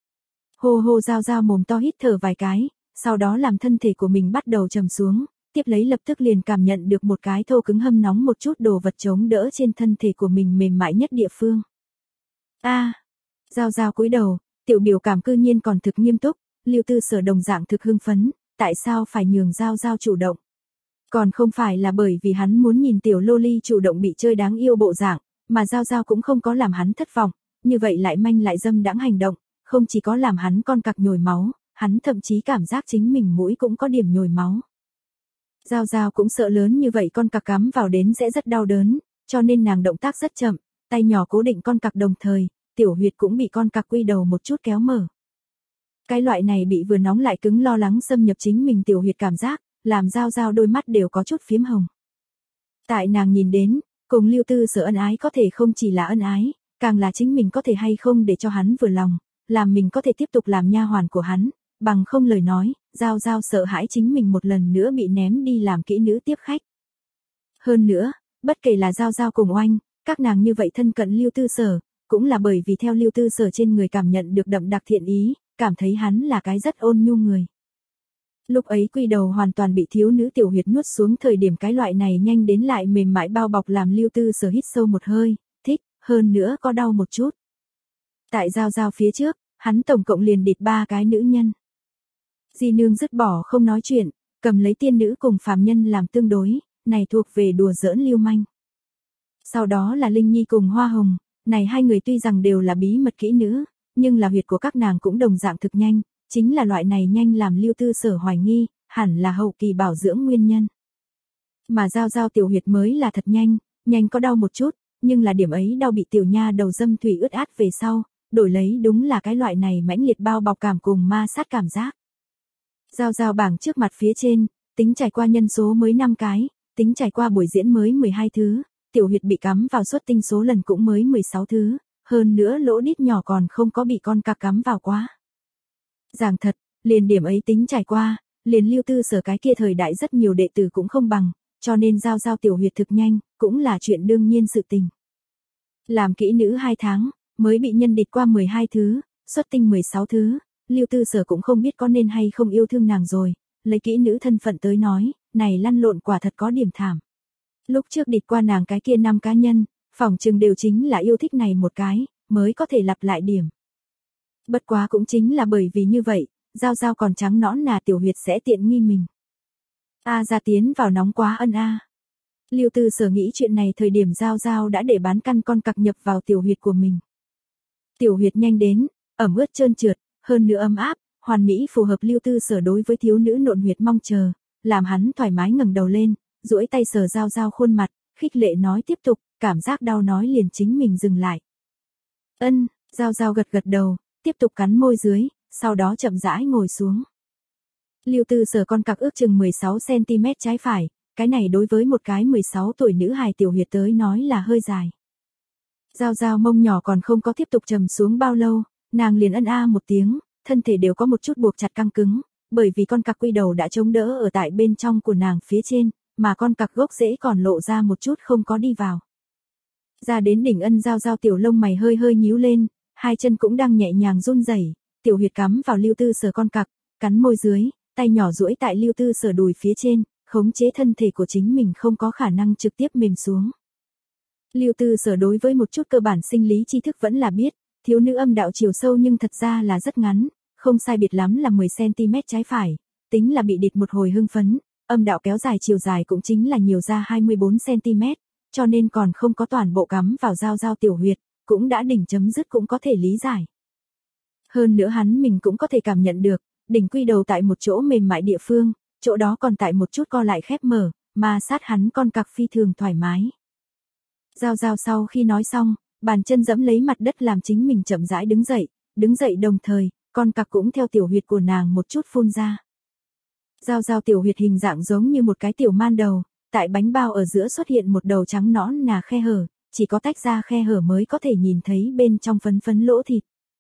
A: Hô hô Giao Giao mồm to hít thở vài cái, sau đó làm thân thể của mình bắt đầu trầm xuống, tiếp lấy lập tức liền cảm nhận được một cái thô cứng hâm nóng một chút đồ vật chống đỡ trên thân thể của mình mềm mại nhất địa phương. A, à, Giao Giao cúi đầu, tiểu biểu cảm cư nhiên còn thực nghiêm túc, Lưu Tư Sở đồng dạng thực hưng phấn, tại sao phải nhường Giao Giao chủ động? Còn không phải là bởi vì hắn muốn nhìn tiểu loli chủ động bị chơi đáng yêu bộ dạng, mà Giao Giao cũng không có làm hắn thất vọng, như vậy lại manh lại dâm đãng hành động, không chỉ có làm hắn con cặc nhồi máu, hắn thậm chí cảm giác chính mình mũi cũng có điểm nhồi máu. Giao Giao cũng sợ lớn như vậy con cặc cắm vào đến sẽ rất đau đớn, cho nên nàng động tác rất chậm, tay nhỏ cố định con cặc đồng thời, tiểu huyệt cũng bị con cặc quy đầu một chút kéo mở. Cái loại này bị vừa nóng lại cứng lo lắng xâm nhập chính mình tiểu huyệt cảm giác, làm Giao Giao đôi mắt đều có chút phím hồng. Tại nàng nhìn đến, cùng Lưu Tư Sở ân ái có thể không chỉ là ân ái, càng là chính mình có thể hay không để cho hắn vừa lòng, làm mình có thể tiếp tục làm nha hoàn của hắn, bằng không lời nói, Giao Giao sợ hãi chính mình một lần nữa bị ném đi làm kỹ nữ tiếp khách. Hơn nữa, bất kể là Giao Giao cùng Oanh, các nàng như vậy thân cận Lưu Tư Sở, cũng là bởi vì theo Lưu Tư Sở trên người cảm nhận được đậm đặc thiện ý, cảm thấy hắn là cái rất ôn nhu người. Lúc ấy quy đầu hoàn toàn bị thiếu nữ tiểu huyệt nuốt xuống thời điểm cái loại này nhanh đến lại mềm mại bao bọc làm Lưu Tư Sở hít sâu một hơi, thích, hơn nữa có đau một chút. Tại Giao Giao phía trước, hắn tổng cộng liền địt ba cái nữ nhân. Di nương dứt bỏ không nói chuyện, cầm lấy tiên nữ cùng phàm nhân làm tương đối, này thuộc về đùa giỡn lưu manh. Sau đó là Linh Nhi cùng Hoa Hồng, này hai người tuy rằng đều là bí mật kỹ nữ, nhưng là huyệt của các nàng cũng đồng dạng thực nhanh, chính là loại này nhanh làm Lưu Tư Sở hoài nghi, hẳn là hậu kỳ bảo dưỡng nguyên nhân. Mà Giao Giao tiểu huyệt mới là thật nhanh, nhanh có đau một chút, nhưng là điểm ấy đau bị tiểu nha đầu dâm thủy ướt át về sau, đổi lấy đúng là cái loại này mãnh liệt bao bọc cảm cùng ma sát cảm giác. Giao Giao bảng trước mặt phía trên, tính trải qua nhân số mới năm cái, tính trải qua buổi diễn mới mười hai thứ, tiểu huyệt bị cắm vào xuất tinh số lần cũng mới mười sáu thứ, hơn nữa lỗ đít nhỏ còn không có bị con cặc cắm vào quá. Giảng thật, liền điểm ấy tính trải qua, liền Lưu Tư Sở cái kia thời đại rất nhiều đệ tử cũng không bằng, cho nên Giao Giao tiểu huyệt thực nhanh, cũng là chuyện đương nhiên sự tình. Làm kỹ nữ hai tháng, mới bị nhân địch qua mười hai thứ, xuất tinh mười sáu thứ, Lưu Tư Sở cũng không biết có nên hay không yêu thương nàng rồi, lấy kỹ nữ thân phận tới nói, này lăn lộn quả thật có điểm thảm. Lúc trước địch qua nàng cái kia năm cá nhân, phỏng chừng đều chính là yêu thích này một cái, mới có thể lặp lại điểm. Bất quá cũng chính là bởi vì như vậy, Giao Giao còn trắng nõn nà tiểu huyệt sẽ tiện nghi mình. A ra tiến vào nóng quá ân a. Lưu Tư Sở nghĩ chuyện này thời điểm Giao Giao đã để bán căn con cặc nhập vào tiểu huyệt của mình. Tiểu huyệt nhanh đến, ẩm ướt trơn trượt, hơn nữa ấm áp, hoàn mỹ phù hợp Lưu Tư Sở đối với thiếu nữ nộn huyệt mong chờ, làm hắn thoải mái ngẩng đầu lên, duỗi tay sờ Giao Giao khuôn mặt, khích lệ nói tiếp tục, cảm giác đau nói liền chính mình dừng lại. Ân, Giao Giao gật gật đầu, tiếp tục cắn môi dưới, sau đó chậm rãi ngồi xuống. Lưu Tư Sở con cặc ước chừng mười sáu xăng ti mét trái phải, cái này đối với một cái mười sáu tuổi nữ hài tiểu huyệt tới nói là hơi dài. Giao Giao mông nhỏ còn không có tiếp tục trầm xuống bao lâu, nàng liền ân a một tiếng, thân thể đều có một chút buộc chặt căng cứng, bởi vì con cặc quy đầu đã chống đỡ ở tại bên trong của nàng phía trên, mà con cặc gốc rễ còn lộ ra một chút không có đi vào. Ra đến đỉnh ân Giao Giao tiểu lông mày hơi hơi nhíu lên, hai chân cũng đang nhẹ nhàng run rẩy, tiểu huyệt cắm vào Lưu Tư Sở con cặc, cắn môi dưới, tay nhỏ duỗi tại Lưu Tư Sở đùi phía trên, khống chế thân thể của chính mình không có khả năng trực tiếp mềm xuống. Lưu Tư Sở đối với một chút cơ bản sinh lý tri thức vẫn là biết, thiếu nữ âm đạo chiều sâu nhưng thật ra là rất ngắn, không sai biệt lắm là mười xăng ti mét trái phải, tính là bị địt một hồi hưng phấn, âm đạo kéo dài chiều dài cũng chính là nhiều ra hai mươi bốn xăng ti mét, cho nên còn không có toàn bộ cắm vào giao giao tiểu huyệt, cũng đã đỉnh chấm dứt cũng có thể lý giải. Hơn nữa hắn mình cũng có thể cảm nhận được, đỉnh quy đầu tại một chỗ mềm mại địa phương, chỗ đó còn tại một chút co lại khép mở, mà sát hắn con cặc phi thường thoải mái. Giao giao sau khi nói xong, bàn chân dẫm lấy mặt đất làm chính mình chậm rãi đứng dậy, đứng dậy đồng thời, con cặc cũng theo tiểu huyệt của nàng một chút phun ra. Giao giao tiểu huyệt hình dạng giống như một cái tiểu man đầu, tại bánh bao ở giữa xuất hiện một đầu trắng nõn nà khe hở, chỉ có tách ra khe hở mới có thể nhìn thấy bên trong phấn phấn lỗ thịt.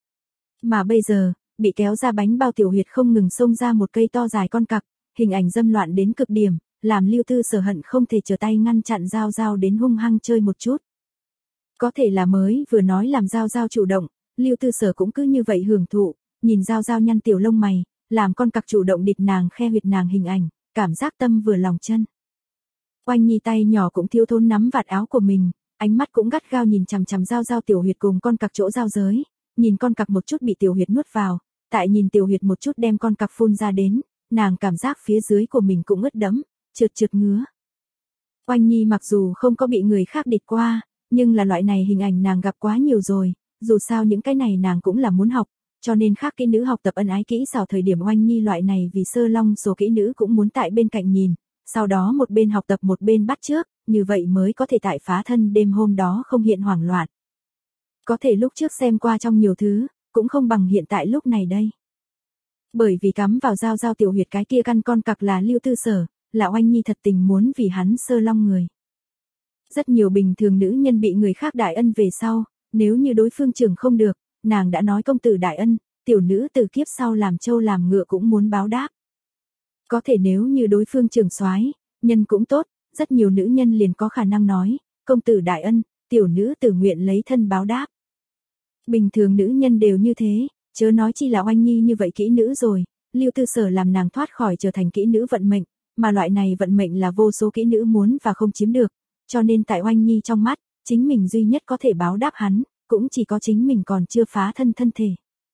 A: Mà bây giờ, bị kéo ra bánh bao tiểu huyệt không ngừng xông ra một cây to dài con cặc, hình ảnh dâm loạn đến cực điểm, làm Lưu Tư Sở hận không thể trở tay ngăn chặn giao giao đến hung hăng chơi một chút. Có thể là mới vừa nói làm giao giao chủ động, Lưu Tư Sở cũng cứ như vậy hưởng thụ, nhìn giao giao nhăn tiểu lông mày, làm con cặc chủ động địt nàng khe huyệt nàng hình ảnh, cảm giác tâm vừa lòng chân. Oanh Nhi tay nhỏ cũng thiếu thốn nắm vạt áo của mình, ánh mắt cũng gắt gao nhìn chằm chằm giao giao tiểu huyệt cùng con cặc chỗ giao giới, nhìn con cặc một chút bị tiểu huyệt nuốt vào, tại nhìn tiểu huyệt một chút đem con cặc phun ra đến, nàng cảm giác phía dưới của mình cũng ướt đẫm, trượt trượt ngứa. Oanh Nhi mặc dù không có bị người khác địt qua, nhưng là loại này hình ảnh nàng gặp quá nhiều rồi, dù sao những cái này nàng cũng là muốn học, cho nên khác kỹ nữ học tập ân ái kỹ xảo thời điểm Oanh Nhi loại này vì sơ long số kỹ nữ cũng muốn tại bên cạnh nhìn, sau đó một bên học tập một bên bắt chước, như vậy mới có thể tại phá thân đêm hôm đó không hiện hoảng loạn. Có thể lúc trước xem qua trong nhiều thứ, cũng không bằng hiện tại lúc này đây. Bởi vì cắm vào giao giao tiểu huyệt cái kia căn con cặc là Lưu Tư Sở, là Oanh Nhi thật tình muốn vì hắn sơ long người. Rất nhiều bình thường nữ nhân bị người khác đại ân về sau, nếu như đối phương trưởng không được, nàng đã nói công tử đại ân, tiểu nữ từ kiếp sau làm trâu làm ngựa cũng muốn báo đáp. Có thể nếu như đối phương trưởng soái, nhân cũng tốt, rất nhiều nữ nhân liền có khả năng nói, công tử đại ân, tiểu nữ tự nguyện lấy thân báo đáp. Bình thường nữ nhân đều như thế, chớ nói chi là Oanh Nhi như vậy kỹ nữ rồi, Lưu Tư Sở làm nàng thoát khỏi trở thành kỹ nữ vận mệnh, mà loại này vận mệnh là vô số kỹ nữ muốn và không chiếm được, cho nên tại Oanh Nhi trong mắt, chính mình duy nhất có thể báo đáp hắn, cũng chỉ có chính mình còn chưa phá thân thân thể.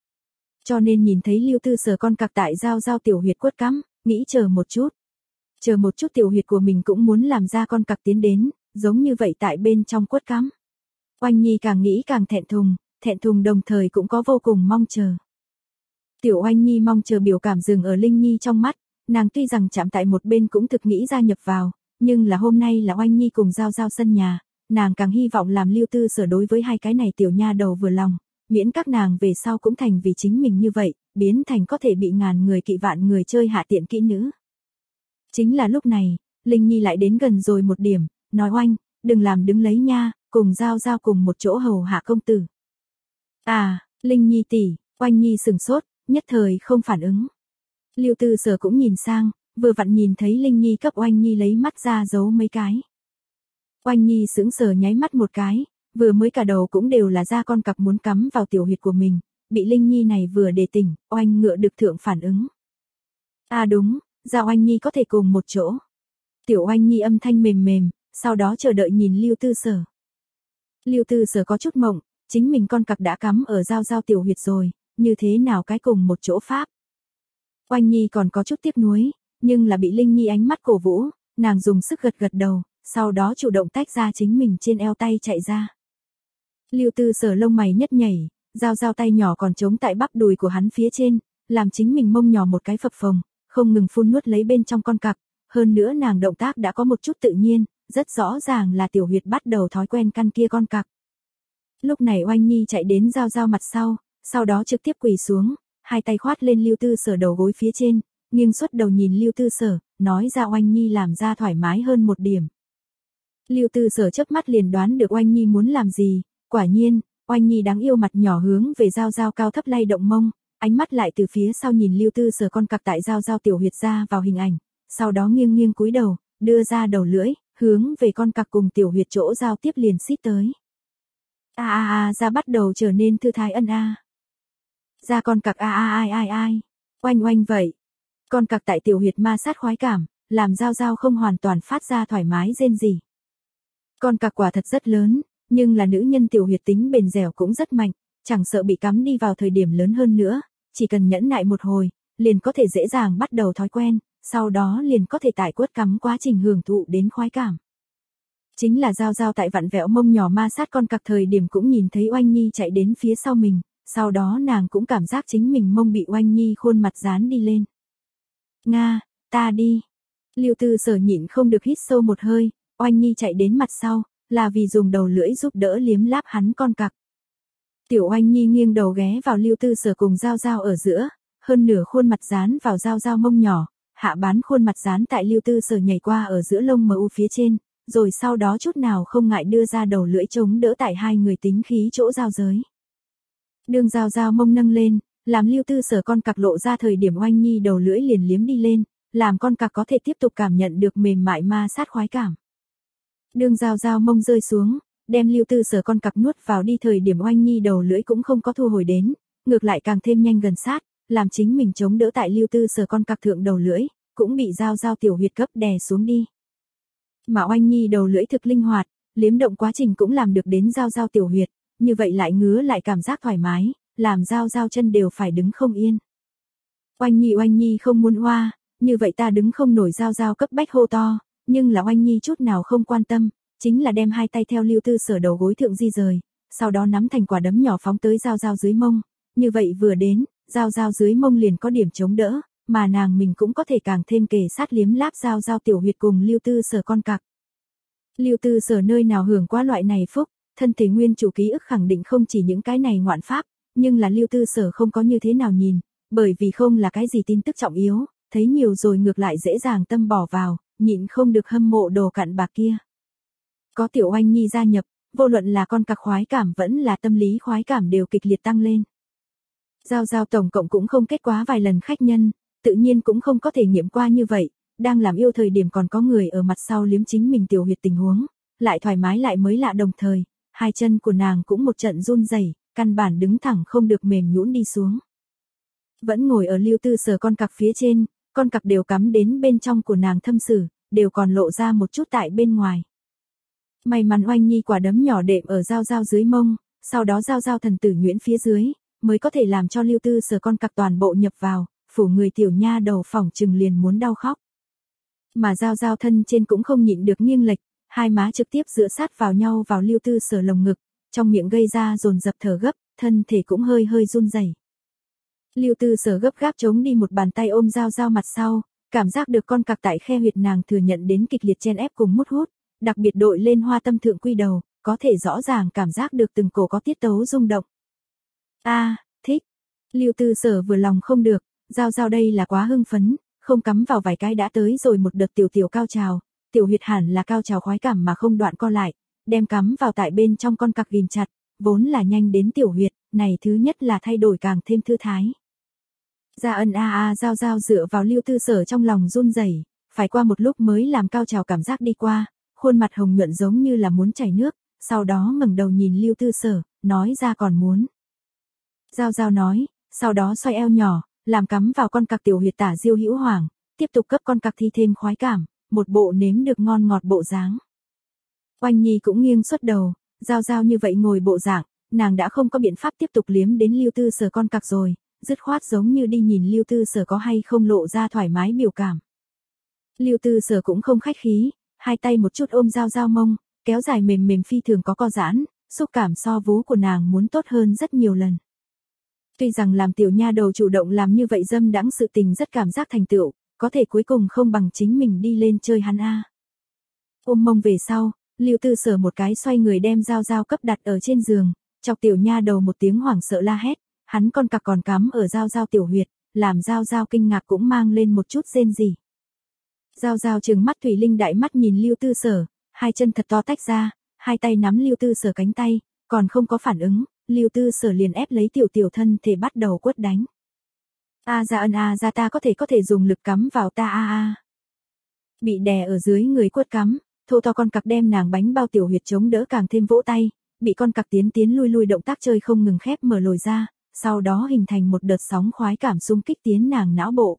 A: Cho nên nhìn thấy Lưu Tư Sở con cặc tại giao giao tiểu huyệt quất cắm, nghĩ chờ một chút. Chờ một chút tiểu huyệt của mình cũng muốn làm ra con cặc tiến đến, giống như vậy tại bên trong quất cắm. Oanh Nhi càng nghĩ càng thẹn thùng, thẹn thùng đồng thời cũng có vô cùng mong chờ. Tiểu Oanh Nhi mong chờ biểu cảm dừng ở Linh Nhi trong mắt, nàng tuy rằng chạm tại một bên cũng thực nghĩ gia nhập vào, nhưng là hôm nay là Oanh Nhi cùng giao giao sân nhà, nàng càng hy vọng làm Lưu Tư Sở đối với hai cái này tiểu nha đầu vừa lòng, miễn các nàng về sau cũng thành vì chính mình như vậy, biến thành có thể bị ngàn người kỵ vạn người chơi hạ tiện kỹ nữ. Chính là lúc này, Linh Nhi lại đến gần rồi một điểm, nói Oanh, đừng làm đứng lấy nha, cùng giao giao cùng một chỗ hầu hạ công tử. À, Linh Nhi tỷ, Oanh Nhi sừng sốt, nhất thời không phản ứng. Lưu Tư Sở cũng nhìn sang, vừa vặn nhìn thấy Linh Nhi cấp Oanh Nhi lấy mắt ra giấu mấy cái. Oanh Nhi sững sờ nháy mắt một cái, vừa mới cả đầu cũng đều là da con cặc muốn cắm vào tiểu huyệt của mình, bị Linh Nhi này vừa đề tỉnh, Oanh ngựa được thượng phản ứng. À đúng, da Oanh Nhi có thể cùng một chỗ. Tiểu Oanh Nhi âm thanh mềm mềm, sau đó chờ đợi nhìn Lưu Tư Sở. Lưu Tư Sở có chút mộng, chính mình con cặc đã cắm ở giao giao tiểu huyệt rồi, như thế nào cái cùng một chỗ pháp. Oanh Nhi còn có chút tiếc nuối, nhưng là bị Linh Nhi ánh mắt cổ vũ, nàng dùng sức gật gật đầu, sau đó chủ động tách ra chính mình trên eo tay chạy ra. Lưu Tư Sở lông mày nhất nhảy, giao giao tay nhỏ còn chống tại bắp đùi của hắn phía trên, làm chính mình mông nhỏ một cái phập phồng, không ngừng phun nuốt lấy bên trong con cặc, hơn nữa nàng động tác đã có một chút tự nhiên, rất rõ ràng là tiểu huyệt bắt đầu thói quen căn kia con cặc. Lúc này Oanh Nhi chạy đến giao giao mặt sau, sau đó trực tiếp quỳ xuống, hai tay khoát lên Lưu Tư Sở đầu gối phía trên, nghiêng xuất đầu nhìn Lưu Tư Sở, nói ra Oanh Nhi làm ra thoải mái hơn một điểm. Lưu Tư Sở chớp mắt liền đoán được Oanh Nhi muốn làm gì, quả nhiên, Oanh Nhi đáng yêu mặt nhỏ hướng về giao giao cao thấp lay động mông, ánh mắt lại từ phía sau nhìn Lưu Tư Sở con cặc tại giao giao tiểu huyệt ra vào hình ảnh, sau đó nghiêng nghiêng cúi đầu, đưa ra đầu lưỡi, hướng về con cặc cùng tiểu huyệt chỗ giao tiếp liền xít tới. A a a ra bắt đầu trở nên thư thái ân a. Ra con cặc a a ai ai ai. Oanh oanh vậy. Con cặc tại tiểu huyệt ma sát khoái cảm, làm Giao Giao không hoàn toàn phát ra thoải mái rên rỉ. Con cặc quả thật rất lớn, nhưng là nữ nhân tiểu huyệt tính bền dẻo cũng rất mạnh, chẳng sợ bị cắm đi vào thời điểm lớn hơn nữa, chỉ cần nhẫn nại một hồi, liền có thể dễ dàng bắt đầu thói quen, sau đó liền có thể tại quất cắm quá trình hưởng thụ đến khoái cảm. Chính là Giao Giao tại vặn vẹo mông nhỏ ma sát con cặc thời điểm cũng nhìn thấy Oanh Nhi chạy đến phía sau mình, sau đó nàng cũng cảm giác chính mình mông bị Oanh Nhi khuôn mặt dán đi lên. Nga, ta đi. Lưu Tư Sở nhịn không được hít sâu một hơi, Oanh Nhi chạy đến mặt sau, là vì dùng đầu lưỡi giúp đỡ liếm láp hắn con cặc. Tiểu Oanh Nhi nghiêng đầu ghé vào Lưu Tư Sở cùng Giao Giao ở giữa, hơn nửa khuôn mặt dán vào Giao Giao mông nhỏ, hạ bán khuôn mặt dán tại Lưu Tư Sở nhảy qua ở giữa lông mờ u phía trên, rồi sau đó chút nào không ngại đưa ra đầu lưỡi chống đỡ tại hai người tính khí chỗ giao giới. Đường Giao Giao mông nâng lên, làm Lưu Tư Sở con cặc lộ ra thời điểm Oanh Nhi đầu lưỡi liền liếm đi lên, làm con cặc có thể tiếp tục cảm nhận được mềm mại ma sát khoái cảm. Đường Giao Giao mông rơi xuống, đem Lưu Tư Sở con cặc nuốt vào đi thời điểm Oanh Nhi đầu lưỡi cũng không có thu hồi đến, ngược lại càng thêm nhanh gần sát, làm chính mình chống đỡ tại Lưu Tư Sở con cặc thượng đầu lưỡi, cũng bị Giao Giao tiểu huyệt cấp đè xuống đi. Mà Oanh Nhi đầu lưỡi thực linh hoạt, liếm động quá trình cũng làm được đến Giao Giao tiểu huyệt, như vậy lại ngứa lại cảm giác thoải mái, làm Giao Giao chân đều phải đứng không yên. Oanh Nhi Oanh Nhi không muốn hoa, như vậy ta đứng không nổi. Giao Giao cấp bách hô to, nhưng là Oanh Nhi chút nào không quan tâm, chính là đem hai tay theo Lưu Tư Sở đầu gối thượng di rời, sau đó nắm thành quả đấm nhỏ phóng tới Giao Giao dưới mông, như vậy vừa đến, Giao Giao dưới mông liền có điểm chống đỡ, mà nàng mình cũng có thể càng thêm kề sát liếm láp Giao Giao tiểu huyệt cùng Lưu Tư Sở con cặc. Lưu Tư Sở nơi nào hưởng qua loại này phúc, thân thể nguyên chủ ký ức khẳng định không chỉ những cái này ngoạn pháp, nhưng là Lưu Tư Sở không có như thế nào nhìn, bởi vì không là cái gì tin tức trọng yếu, thấy nhiều rồi ngược lại dễ dàng tâm bỏ vào, nhịn không được hâm mộ đồ cặn bạc kia. Có tiểu Oanh Nhi gia nhập, vô luận là con cặc khoái cảm vẫn là tâm lý khoái cảm đều kịch liệt tăng lên. Giao Giao tổng cộng cũng không kết quá vài lần khách nhân, tự nhiên cũng không có thể nghiệm qua như vậy, đang làm yêu thời điểm còn có người ở mặt sau liếm chính mình tiểu huyệt tình huống, lại thoải mái lại mới lạ đồng thời, hai chân của nàng cũng một trận run rẩy, căn bản đứng thẳng không được mềm nhũn đi xuống. Vẫn ngồi ở Lưu Tư Sở con cặc phía trên, con cặc đều cắm đến bên trong của nàng thâm sử, đều còn lộ ra một chút tại bên ngoài. May mắn Oanh Nhi quả đấm nhỏ đệm ở Giao Giao dưới mông, sau đó Giao Giao thần tử nhuyễn phía dưới, mới có thể làm cho Lưu Tư Sở con cặc toàn bộ nhập vào, phủ người tiểu nha đầu phỏng chừng liền muốn đau khóc. Mà Giao Giao thân trên cũng không nhịn được nghiêng lệch, hai má trực tiếp dựa sát vào nhau vào Lưu Tư Sở lồng ngực, trong miệng gây ra dồn dập thở gấp, thân thể cũng hơi hơi run rẩy. Lưu Tư Sở gấp gáp chống đi một bàn tay ôm Giao Giao mặt sau, cảm giác được con cặc tại khe huyệt nàng thừa nhận đến kịch liệt chen ép cùng mút hút, đặc biệt đội lên hoa tâm thượng quy đầu, có thể rõ ràng cảm giác được từng cổ có tiết tấu rung động. A, à, thích. Lưu Tư Sở vừa lòng không được, Giao Giao đây là quá hưng phấn, không cắm vào vài cái đã tới rồi một đợt tiểu tiểu cao trào, tiểu huyệt hẳn là cao trào khoái cảm mà không đoạn co lại, đem cắm vào tại bên trong con cặc ghim chặt, vốn là nhanh đến tiểu huyệt, này thứ nhất là thay đổi càng thêm thư thái. Ra ân a a Giao Giao dựa vào Lưu Tư Sở trong lòng run rẩy, phải qua một lúc mới làm cao trào cảm giác đi qua, khuôn mặt hồng nhuận giống như là muốn chảy nước, sau đó ngẩng đầu nhìn Lưu Tư Sở, nói ra còn muốn. Giao Giao nói, sau đó xoay eo nhỏ, làm cắm vào con cặc tiểu huyệt tả diêu hữu hoàng, tiếp tục cấp con cặc thi thêm khoái cảm, một bộ nếm được ngon ngọt bộ dáng. Oanh Nhi cũng nghiêng xuất đầu, Giao Giao như vậy ngồi bộ dạng, nàng đã không có biện pháp tiếp tục liếm đến Lưu Tư Sở con cặc rồi, dứt khoát giống như đi nhìn Lưu Tư Sở có hay không lộ ra thoải mái biểu cảm. Lưu Tư Sở cũng không khách khí, hai tay một chút ôm Giao Giao mông, kéo dài mềm mềm phi thường có co giãn, xúc cảm so vú của nàng muốn tốt hơn rất nhiều lần. Tuy rằng làm tiểu nha đầu chủ động làm như vậy dâm đãng sự tình rất cảm giác thành tựu, có thể cuối cùng không bằng chính mình đi lên chơi hắn a. Ôm mông về sau, Lưu Tư Sở một cái xoay người đem Giao Giao cấp đặt ở trên giường, chọc tiểu nha đầu một tiếng hoảng sợ la hét, hắn con cặc còn cắm ở Giao Giao tiểu huyệt, làm Giao Giao kinh ngạc cũng mang lên một chút rên rỉ. Giao Giao trừng mắt thủy linh đại mắt nhìn Lưu Tư Sở, hai chân thật to tách ra, hai tay nắm Lưu Tư Sở cánh tay, còn không có phản ứng, Lưu Tư Sở liền ép lấy tiểu tiểu thân thể bắt đầu quất đánh. A ra ân a ra ta có thể có thể dùng lực cắm vào ta a a. Bị đè ở dưới người quất cắm, thô to con cặc đem nàng bánh bao tiểu huyệt chống đỡ càng thêm vỗ tay, bị con cặc tiến tiến lui lui động tác chơi không ngừng khép mở lồi ra, sau đó hình thành một đợt sóng khoái cảm xung kích tiến nàng não bộ.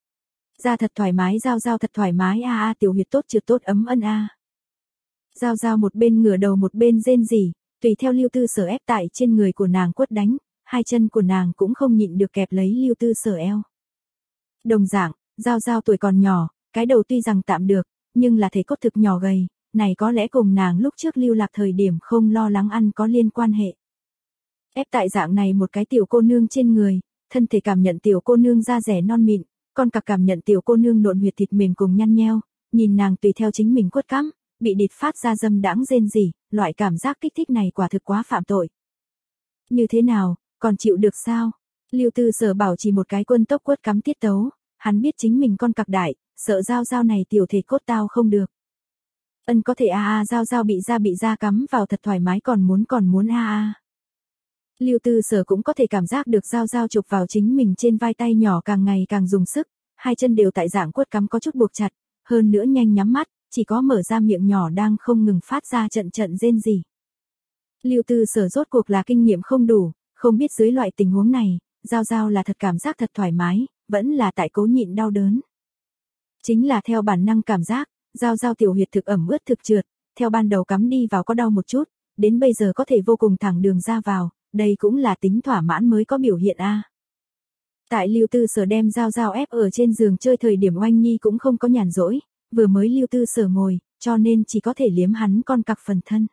A: Ra thật thoải mái, Giao Giao thật thoải mái a a, tiểu huyệt tốt chưa tốt ấm ân a. Giao Giao một bên ngửa đầu một bên rên rỉ, tùy theo Lưu Tư Sở ép tại trên người của nàng quất đánh, hai chân của nàng cũng không nhịn được kẹp lấy Lưu Tư Sở eo. Đồng dạng, Giao Giao tuổi còn nhỏ, cái đầu tuy rằng tạm được, nhưng là thể cốt thực nhỏ gầy, này có lẽ cùng nàng lúc trước lưu lạc thời điểm không lo lắng ăn có liên quan hệ. Ép tại dạng này một cái tiểu cô nương trên người, thân thể cảm nhận tiểu cô nương da rẻ non mịn, con cặc cảm nhận tiểu cô nương nộn huyệt thịt mềm cùng nhăn nheo, nhìn nàng tùy theo chính mình quất cắm, bị địt phát ra dâm đãng rên rỉ, loại cảm giác kích thích này quả thực quá phạm tội. Như thế nào, còn chịu được sao? Lưu Tư Sở bảo trì một cái quân tốc quất cắm tiết tấu, hắn biết chính mình con cặc đại, sợ Giao Giao này tiểu thể cốt tao không được. Ân có thể a a, Giao Giao bị ra bị ra cắm vào thật thoải mái, còn muốn còn muốn a a. Lưu Tư Sở cũng có thể cảm giác được Giao Giao chụp vào chính mình trên vai, tay nhỏ càng ngày càng dùng sức, hai chân đều tại dạng quất cắm có chút buộc chặt, hơn nữa nhanh nhắm mắt, chỉ có mở ra miệng nhỏ đang không ngừng phát ra trận trận rên rỉ. Lưu Tư Sở rốt cuộc là kinh nghiệm không đủ, không biết dưới loại tình huống này, Giao Giao là thật cảm giác thật thoải mái, vẫn là tại cố nhịn đau đớn. Chính là theo bản năng cảm giác, Giao Giao tiểu huyệt thực ẩm ướt thực trượt, theo ban đầu cắm đi vào có đau một chút, đến bây giờ có thể vô cùng thẳng đường ra vào, đây cũng là tính thỏa mãn mới có biểu hiện a. Tại Lưu Tư Sở đem Giao Giao ép ở trên giường chơi thời điểm, Oanh Nhi cũng không có nhàn rỗi, vừa mới Lưu Tư Sở ngồi, cho nên chỉ có thể liếm hắn con cặc phần thân.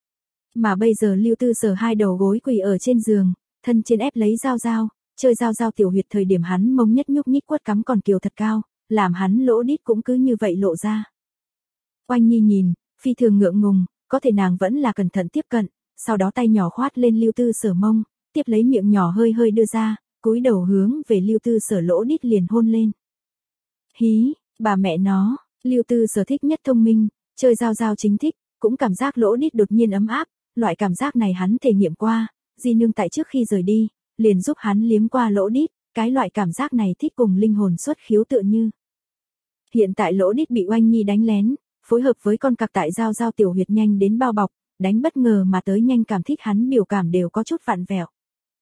A: Mà bây giờ Lưu Tư Sở hai đầu gối quỳ ở trên giường, thân trên ép lấy Giao Giao, chơi Giao Giao tiểu huyệt thời điểm hắn mông nhất nhúc nhích quất cắm còn kiều thật cao, làm hắn lỗ đít cũng cứ như vậy lộ ra. Oanh Nhi nhìn, phi thường ngượng ngùng, có thể nàng vẫn là cẩn thận tiếp cận, sau đó tay nhỏ khoát lên Lưu Tư Sở mông, tiếp lấy miệng nhỏ hơi hơi đưa ra, cúi đầu hướng về Lưu Tư Sở lỗ đít liền hôn lên. Hí, bà mẹ nó, Lưu Tư Sở thích nhất thông minh, chơi Giao Giao chính thích, cũng cảm giác lỗ đít đột nhiên ấm áp, loại cảm giác này hắn thể nghiệm qua, Di nương tại trước khi rời đi, liền giúp hắn liếm qua lỗ đít, cái loại cảm giác này thích cùng linh hồn xuất khiếu tựa như. Hiện tại lỗ đít bị Oanh Nhi đánh lén, phối hợp với con cặc tại Giao Giao tiểu huyệt nhanh đến bao bọc, đánh bất ngờ mà tới nhanh cảm thích hắn biểu cảm đều có chút vặn vẹo.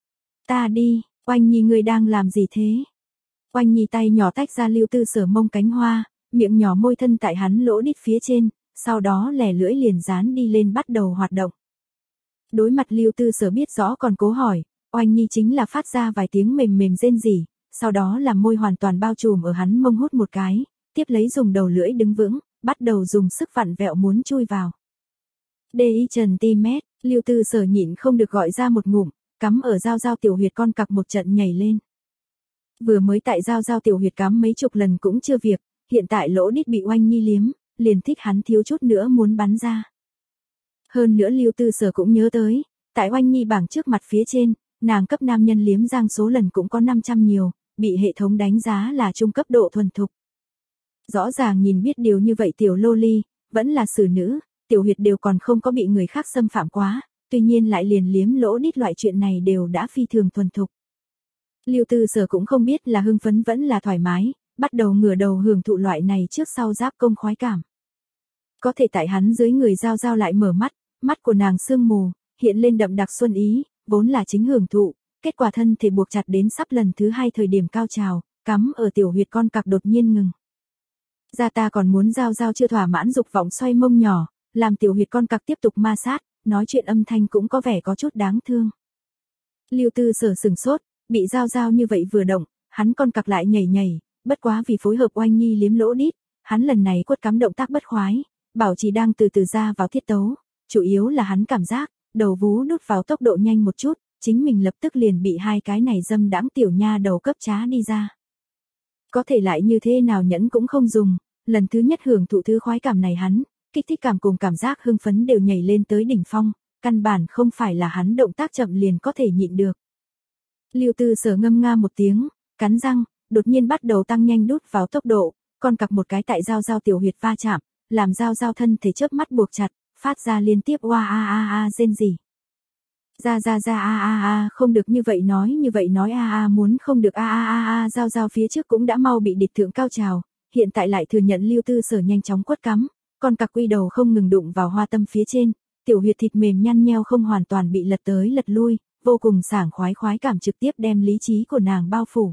A: Ta đi, Oanh Nhi ngươi đang làm gì thế? Oanh Nhi tay nhỏ tách ra Lưu Tư Sở mông cánh hoa, miệng nhỏ môi thân tại hắn lỗ đít phía trên, sau đó lẻ lưỡi liền dán đi lên bắt đầu hoạt động. Đối mặt Lưu Tư Sở biết rõ còn cố hỏi, Oanh Nhi chính là phát ra vài tiếng mềm mềm rên rỉ, sau đó làm môi hoàn toàn bao trùm ở hắn mông hút một cái, tiếp lấy dùng đầu lưỡi đứng vững, bắt đầu dùng sức vặn vẹo muốn chui vào. Đê y trần ti mét, Lưu Tư Sở nhịn không được gọi ra một ngụm, cắm ở Giao Giao tiểu huyệt con cặc một trận nhảy lên. Vừa mới tại Giao Giao tiểu huyệt cắm mấy chục lần cũng chưa việc, hiện tại lỗ đít bị Oanh Nhi liếm, liền thích hắn thiếu chút nữa muốn bắn ra. Hơn nữa Lưu Tư Sở cũng nhớ tới, tại Oanh Nhi bảng trước mặt phía trên, nàng cấp nam nhân liếm giang số lần cũng có năm trăm nhiều, bị hệ thống đánh giá là trung cấp độ thuần thục. Rõ ràng nhìn biết điều như vậy tiểu loli, vẫn là xử nữ, tiểu huyệt đều còn không có bị người khác xâm phạm quá, tuy nhiên lại liền liếm lỗ đít loại chuyện này đều đã phi thường thuần thục. Lưu Tư Sở cũng không biết là hưng phấn vẫn là thoải mái, bắt đầu ngửa đầu hưởng thụ loại này trước sau giáp công khoái cảm. Có thể tại hắn dưới người Giao Giao lại mở mắt, mắt của nàng sương mù, hiện lên đậm đặc xuân ý, vốn là chính hưởng thụ, kết quả thân thể buộc chặt đến sắp lần thứ hai thời điểm cao trào, cắm ở tiểu huyệt con cặc đột nhiên ngừng. Ra ta còn muốn Giao Giao chưa thỏa mãn dục vọng xoay mông nhỏ, làm tiểu huyệt con cặc tiếp tục ma sát, nói chuyện âm thanh cũng có vẻ có chút đáng thương. Lưu Tư Sở sừng sốt, bị Giao Giao như vậy vừa động, hắn con cặc lại nhảy nhảy, bất quá vì phối hợp Oanh Nhi liếm lỗ đít, hắn lần này quất cắm động tác bất khoái, bảo trì đang từ từ ra vào thiết tấu, chủ yếu là hắn cảm giác, đầu vú đút vào tốc độ nhanh một chút, chính mình lập tức liền bị hai cái này dâm đãng tiểu nha đầu cấp trá đi ra. Có thể lại như thế nào nhẫn cũng không dùng, lần thứ nhất hưởng thụ thứ khoái cảm này hắn, kích thích cảm cùng cảm giác hưng phấn đều nhảy lên tới đỉnh phong, căn bản không phải là hắn động tác chậm liền có thể nhịn được. Lưu Tư Sở ngâm nga một tiếng, cắn răng, đột nhiên bắt đầu tăng nhanh đút vào tốc độ, con cặc một cái tại Giao Giao tiểu huyệt va chạm, làm Giao Giao thân thể chớp mắt buộc chặt, phát ra liên tiếp oa a a a rên rỉ. Ra ra ra a a a không được như vậy nói như vậy nói a a muốn không được a a a a Giao Giao phía trước cũng đã mau bị địch thượng cao trào, hiện tại lại thừa nhận Lưu Tư Sở nhanh chóng quất cắm, con cặc quy đầu không ngừng đụng vào hoa tâm phía trên, tiểu huyệt thịt mềm nhăn nheo không hoàn toàn bị lật tới lật lui, vô cùng sảng khoái, khoái cảm trực tiếp đem lý trí của nàng bao phủ.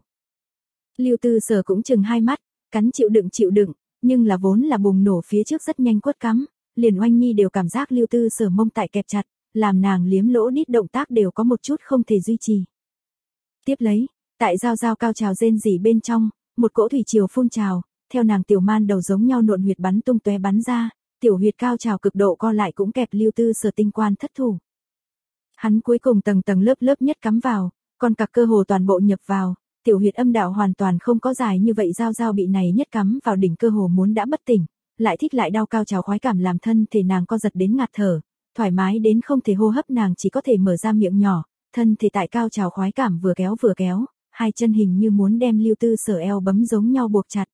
A: Lưu Tư Sở cũng chừng hai mắt, cắn chịu đựng chịu đựng, nhưng là vốn là bùng nổ phía trước rất nhanh quất cắm, liền Oanh Nhi đều cảm giác Lưu Tư Sở mông tại kẹp chặt, làm nàng liếm lỗ đít động tác đều có một chút không thể duy trì. Tiếp lấy, tại giao giao cao trào rên rỉ bên trong, một cỗ thủy triều phun trào, theo nàng tiểu man đầu giống nhau nộn huyệt bắn tung tóe bắn ra, tiểu huyệt cao trào cực độ co lại cũng kẹp Lưu Tư Sở tinh quan thất thủ. Hắn cuối cùng tầng tầng lớp lớp nhất cắm vào, còn cặc cơ hồ toàn bộ nhập vào, tiểu huyệt âm đạo hoàn toàn không có dài như vậy, giao giao bị này nhất cắm vào đỉnh cơ hồ muốn đã bất tỉnh, lại thích lại đau cao trào khoái cảm làm thân thể nàng co giật đến ngạt thở, thoải mái đến không thể hô hấp, nàng chỉ có thể mở ra miệng nhỏ, thân thể tại cao trào khoái cảm vừa kéo vừa kéo, hai chân hình như muốn đem Lưu Tư Sở eo bấm giống nhau buộc chặt.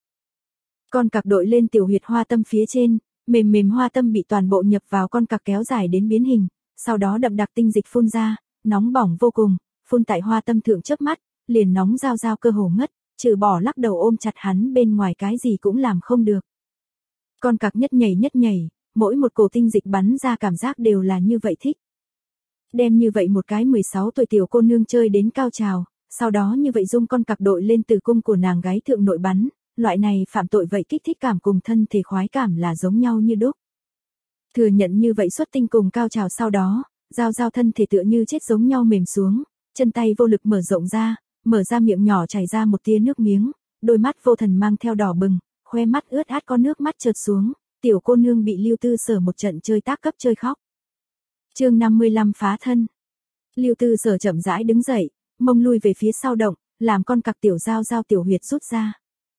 A: Con cặc đội lên tiểu huyệt hoa tâm phía trên, mềm mềm hoa tâm bị toàn bộ nhập vào con cặc kéo dài đến biến hình, sau đó đậm đặc tinh dịch phun ra, nóng bỏng vô cùng, phun tại hoa tâm thượng chớp mắt, liền nóng giao giao cơ hồ ngất, trừ bỏ lắc đầu ôm chặt hắn bên ngoài cái gì cũng làm không được. Con cặc nhất nhảy nhất nhảy, mỗi một cổ tinh dịch bắn ra cảm giác đều là như vậy thích. Đem như vậy một cái mười sáu tuổi tiểu cô nương chơi đến cao trào, sau đó như vậy dung con cặc đội lên từ cung của nàng gái thượng nội bắn, loại này phạm tội vậy kích thích cảm cùng thân thể khoái cảm là giống nhau như đúc. Thừa nhận như vậy xuất tinh cùng cao trào sau đó, giao giao thân thể tựa như chết giống nhau mềm xuống, chân tay vô lực mở rộng ra, mở ra miệng nhỏ chảy ra một tia nước miếng, đôi mắt vô thần mang theo đỏ bừng, khoe mắt ướt át có nước mắt trượt xuống, tiểu cô nương bị Lưu Tư Sở một trận chơi tác cấp chơi khóc. Chương năm mươi lăm phá thân. Lưu Tư Sở chậm rãi đứng dậy, mông lui về phía sau động, làm con cặc tiểu giao giao tiểu huyệt rút ra.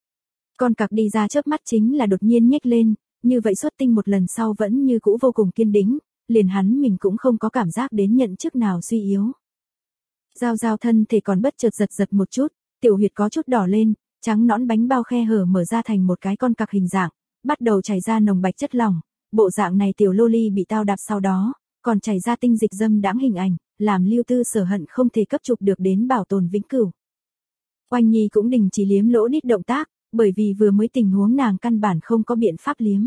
A: Con cặc đi ra chớp mắt chính là đột nhiên nhếch lên, như vậy xuất tinh một lần sau vẫn như cũ vô cùng kiên định, liền hắn mình cũng không có cảm giác đến nhận chức nào suy yếu. Giao giao thân thể còn bất chợt giật giật một chút, tiểu huyệt có chút đỏ lên, trắng nõn bánh bao khe hở mở ra thành một cái con cặc hình dạng, bắt đầu chảy ra nồng bạch chất lỏng, bộ dạng này tiểu loli bị tao đạp sau đó, còn chảy ra tinh dịch dâm đãng hình ảnh, làm Lưu Tư Sở hận không thể cấp chụp được đến bảo tồn vĩnh cửu. Oanh Nhi cũng đình chỉ liếm lỗ đít động tác, bởi vì vừa mới tình huống nàng căn bản không có biện pháp liếm.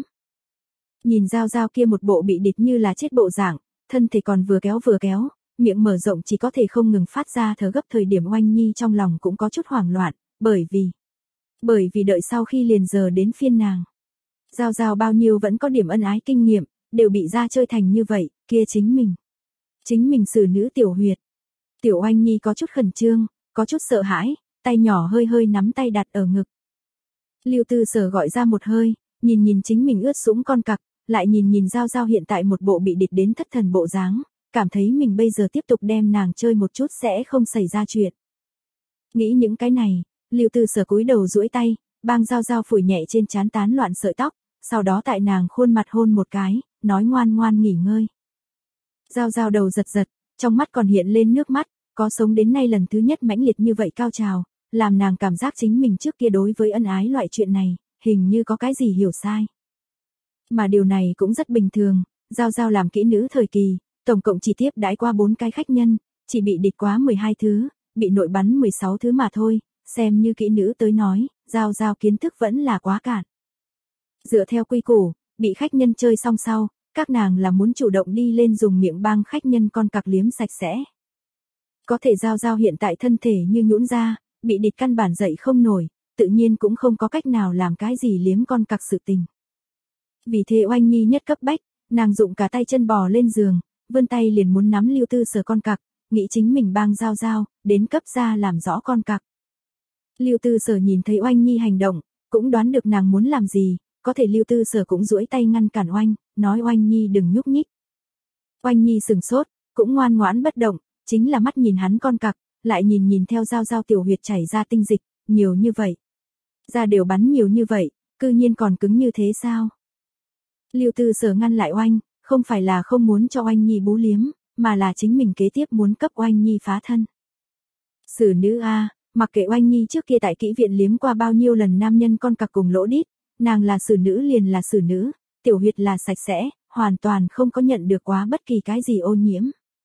A: Nhìn giao giao kia một bộ bị địch như là chết bộ dạng, thân thể còn vừa kéo vừa kéo, miệng mở rộng chỉ có thể không ngừng phát ra thở gấp, thời điểm Oanh Nhi trong lòng cũng có chút hoảng loạn, bởi vì bởi vì đợi sau khi liền giờ đến phiên nàng. Giao giao bao nhiêu vẫn có điểm ân ái kinh nghiệm, đều bị ra chơi thành như vậy, kia chính mình. Chính mình xử nữ tiểu huyệt. Tiểu Oanh Nhi có chút khẩn trương, có chút sợ hãi, tay nhỏ hơi hơi nắm tay đặt ở ngực. Lưu Tư Sở gọi ra một hơi, nhìn nhìn chính mình ướt sũng con cặc, lại nhìn nhìn giao giao hiện tại một bộ bị địch đến thất thần bộ dáng, cảm thấy mình bây giờ tiếp tục đem nàng chơi một chút sẽ không xảy ra chuyện. Nghĩ những cái này, Lưu Tư Sở cúi đầu duỗi tay, bang giao giao phủi nhẹ trên trán tán loạn sợi tóc, sau đó tại nàng khuôn mặt hôn một cái, nói ngoan ngoan nghỉ ngơi. Giao giao đầu giật giật, trong mắt còn hiện lên nước mắt, có sống đến nay lần thứ nhất mãnh liệt như vậy cao trào, làm nàng cảm giác chính mình trước kia đối với ân ái loại chuyện này, hình như có cái gì hiểu sai. Mà điều này cũng rất bình thường, giao giao làm kỹ nữ thời kỳ, tổng cộng chỉ tiếp đãi qua bốn cái khách nhân, chỉ bị địch quá mười hai thứ, bị nội bắn mười sáu thứ mà thôi, xem như kỹ nữ tới nói, giao giao kiến thức vẫn là quá cạn. Dựa theo quy củ, bị khách nhân chơi xong sau, các nàng là muốn chủ động đi lên dùng miệng bang khách nhân con cặc liếm sạch sẽ. Có thể giao giao hiện tại thân thể như nhũn ra, bị địch căn bản dậy không nổi, tự nhiên cũng không có cách nào làm cái gì liếm con cặc sự tình. Vì thế Oanh Nhi nhất cấp bách, nàng dụng cả tay chân bò lên giường, vươn tay liền muốn nắm Lưu Tư Sở con cặc, nghĩ chính mình bang giao giao, đến cấp ra làm rõ con cặc. Lưu Tư Sở nhìn thấy Oanh Nhi hành động, cũng đoán được nàng muốn làm gì, có thể Lưu Tư Sở cũng duỗi tay ngăn cản Oanh, nói Oanh Nhi đừng nhúc nhích. Oanh Nhi sừng sốt, cũng ngoan ngoãn bất động, chính là mắt nhìn hắn con cặc, lại nhìn nhìn theo giao giao tiểu huyệt chảy ra tinh dịch, nhiều như vậy. Ra đều bắn nhiều như vậy, cư nhiên còn cứng như thế sao? Lưu Tư Sở ngăn lại Oanh, không phải là không muốn cho Oanh Nhi bú liếm, mà là chính mình kế tiếp muốn cấp Oanh Nhi phá thân. Xử nữ a, mặc kệ Oanh Nhi trước kia tại kỹ viện liếm qua bao nhiêu lần nam nhân con cặc cùng lỗ đít, nàng là xử nữ liền là xử nữ, tiểu huyệt là sạch sẽ, hoàn toàn không có nhận được quá bất kỳ cái gì ô nhiễm.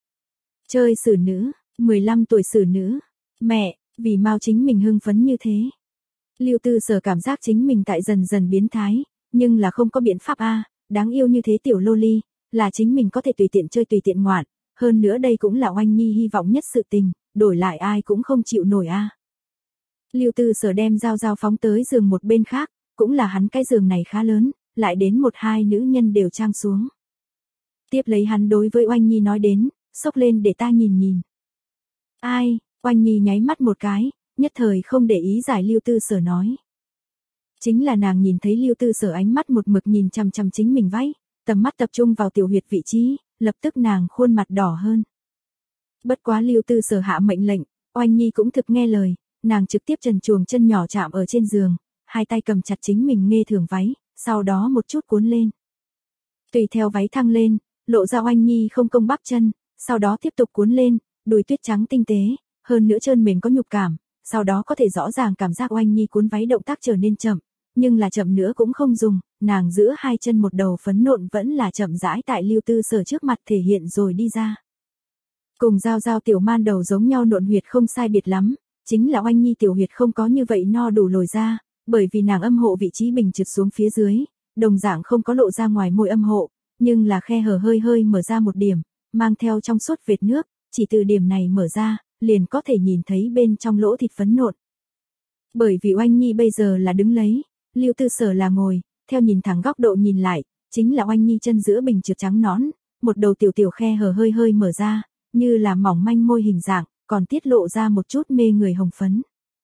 A: Chơi xử nữ, mười lăm tuổi xử nữ, mẹ, vì mau chính mình hưng phấn như thế. Lưu Tư Sở cảm giác chính mình tại dần dần biến thái, nhưng là không có biện pháp a, đáng yêu như thế tiểu loli, là chính mình có thể tùy tiện chơi tùy tiện ngoạn, hơn nữa đây cũng là Oanh Nhi hy vọng nhất sự tình, đổi lại ai cũng không chịu nổi a. À. Lưu Tư Sở đem Giao Giao phóng tới giường một bên khác, cũng là hắn cái giường này khá lớn, lại đến một hai nữ nhân đều trang xuống. Tiếp lấy hắn đối với Oanh Nhi nói đến, xốc lên để ta nhìn nhìn. Ai, Oanh Nhi nháy mắt một cái, nhất thời không để ý giải Lưu Tư Sở nói. Chính là nàng nhìn thấy Lưu Tư Sở ánh mắt một mực nhìn chằm chằm chính mình váy, tầm mắt tập trung vào tiểu huyệt vị trí, lập tức nàng khuôn mặt đỏ hơn. Bất quá Lưu Tư Sở hạ mệnh lệnh, Oanh Nhi cũng thực nghe lời, nàng trực tiếp trần truồng chân nhỏ chạm ở trên giường, hai tay cầm chặt chính mình nghe thường váy, sau đó một chút cuốn lên. Tùy theo váy thăng lên, lộ ra Oanh Nhi không công bắp chân, sau đó tiếp tục cuốn lên, đùi tuyết trắng tinh tế, hơn nữa trơn mềm có nhục cảm, sau đó có thể rõ ràng cảm giác Oanh Nhi cuốn váy động tác trở nên chậm, nhưng là chậm nữa cũng không dùng, nàng giữa hai chân một đầu phấn nộn vẫn là chậm rãi tại Lưu Tư Sở trước mặt thể hiện rồi đi ra. Cùng Giao Giao tiểu man đầu giống nhau nộn huyệt không sai biệt lắm, chính là Oanh Nhi tiểu huyệt không có như vậy no đủ lồi ra, bởi vì nàng âm hộ vị trí bình trượt xuống phía dưới, đồng dạng không có lộ ra ngoài môi âm hộ, nhưng là khe hở hơi hơi mở ra một điểm, mang theo trong suốt vệt nước, chỉ từ điểm này mở ra, liền có thể nhìn thấy bên trong lỗ thịt phấn nộn. Bởi vì Oanh Nhi bây giờ là đứng lấy, Lưu Tư Sở là ngồi, theo nhìn thẳng góc độ nhìn lại, chính là Oanh Nhi chân giữa bình trượt trắng nõn, một đầu tiểu tiểu khe hở hơi hơi mở ra, như là mỏng manh môi hình dạng, còn tiết lộ ra một chút mê người hồng phấn.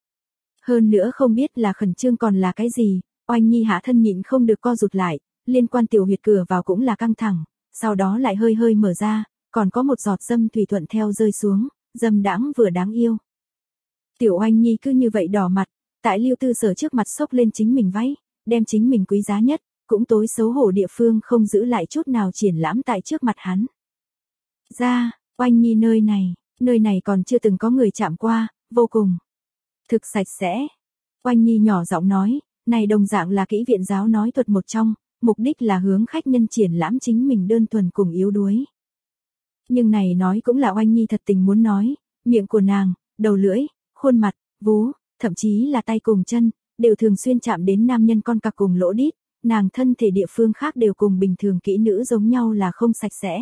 A: Hơn nữa không biết là khẩn trương còn là cái gì, Oanh Nhi hạ thân nhịn không được co rụt lại, liên quan tiểu huyệt cửa vào cũng là căng thẳng, sau đó lại hơi hơi mở ra, còn có một giọt dâm thủy thuận theo rơi xuống, dâm đãng vừa đáng yêu. Tiểu Oanh Nhi cứ như vậy đỏ mặt, tại Lưu Tư Sở trước mặt xốc lên chính mình váy, đem chính mình quý giá nhất, cũng tối xấu hổ địa phương không giữ lại chút nào triển lãm tại trước mặt hắn. Ra, Oanh Nhi nơi này, nơi này còn chưa từng có người chạm qua, vô cùng thực sạch sẽ. Oanh Nhi nhỏ giọng nói, này đồng dạng là kỹ viện giáo nói thuật một trong, mục đích là hướng khách nhân triển lãm chính mình đơn thuần cùng yếu đuối. Nhưng này nói cũng là Oanh Nhi thật tình muốn nói, miệng của nàng, đầu lưỡi, khuôn mặt, vú, thậm chí là tay cùng chân, đều thường xuyên chạm đến nam nhân con cặc cùng lỗ đít, nàng thân thể địa phương khác đều cùng bình thường kỹ nữ giống nhau là không sạch sẽ.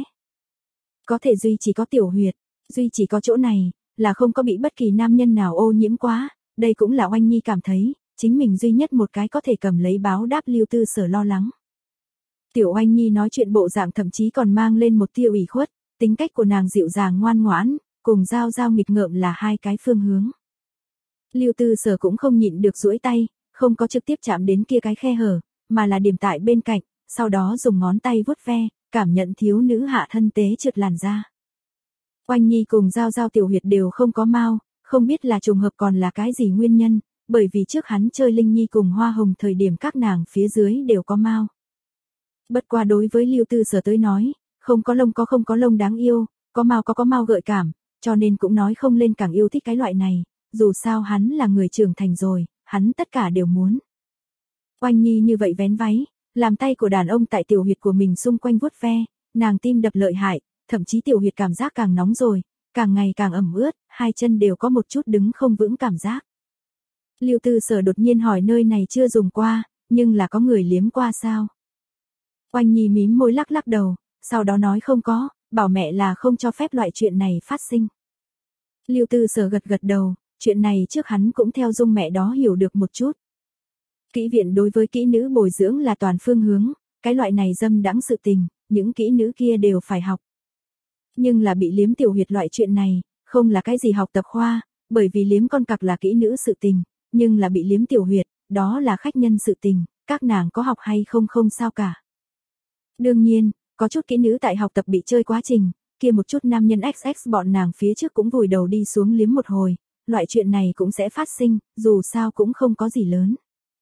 A: Có thể duy chỉ có tiểu huyệt, duy chỉ có chỗ này, là không có bị bất kỳ nam nhân nào ô nhiễm quá, đây cũng là Oanh Nhi cảm thấy, chính mình duy nhất một cái có thể cầm lấy báo đáp Lưu Tư Sở lo lắng. Tiểu Oanh Nhi nói chuyện bộ dạng thậm chí còn mang lên một tia ủy khuất, tính cách của nàng dịu dàng ngoan ngoãn, cùng Giao Giao nghịch ngợm là hai cái phương hướng. Lưu Tư Sở cũng không nhịn được duỗi tay, không có trực tiếp chạm đến kia cái khe hở, mà là điểm tại bên cạnh, sau đó dùng ngón tay vuốt ve, cảm nhận thiếu nữ hạ thân tế trượt làn da. Oanh Nhi cùng Giao Giao tiểu huyệt đều không có mao, không biết là trùng hợp còn là cái gì nguyên nhân, bởi vì trước hắn chơi Linh Nhi cùng Hoa Hồng thời điểm các nàng phía dưới đều có mao. Bất qua đối với Lưu Tư Sở tới nói, không có lông có không có lông đáng yêu, có mao có có mao gợi cảm, cho nên cũng nói không lên càng yêu thích cái loại này, dù sao hắn là người trưởng thành rồi, hắn tất cả đều muốn. Oanh Nhi như vậy vén váy, làm tay của đàn ông tại tiểu huyệt của mình xung quanh vuốt ve, nàng tim đập lợi hại, thậm chí tiểu huyệt cảm giác càng nóng rồi, càng ngày càng ẩm ướt, hai chân đều có một chút đứng không vững cảm giác. Lưu Tư Sở đột nhiên hỏi nơi này chưa dùng qua, nhưng là có người liếm qua sao? Oanh Nhi mím môi lắc lắc đầu, sau đó nói không có, bảo mẹ là không cho phép loại chuyện này phát sinh. Lưu Tư Sở gật gật đầu, chuyện này trước hắn cũng theo dung mẹ đó hiểu được một chút. Kỹ viện đối với kỹ nữ bồi dưỡng là toàn phương hướng, cái loại này dâm đãng sự tình, những kỹ nữ kia đều phải học. Nhưng là bị liếm tiểu huyệt loại chuyện này, không là cái gì học tập khoa, bởi vì liếm con cặc là kỹ nữ sự tình, nhưng là bị liếm tiểu huyệt, đó là khách nhân sự tình, các nàng có học hay không không sao cả. Đương nhiên, có chút kỹ nữ tại học tập bị chơi quá trình, kia một chút nam nhân ích ích bọn nàng phía trước cũng vùi đầu đi xuống liếm một hồi, loại chuyện này cũng sẽ phát sinh, dù sao cũng không có gì lớn.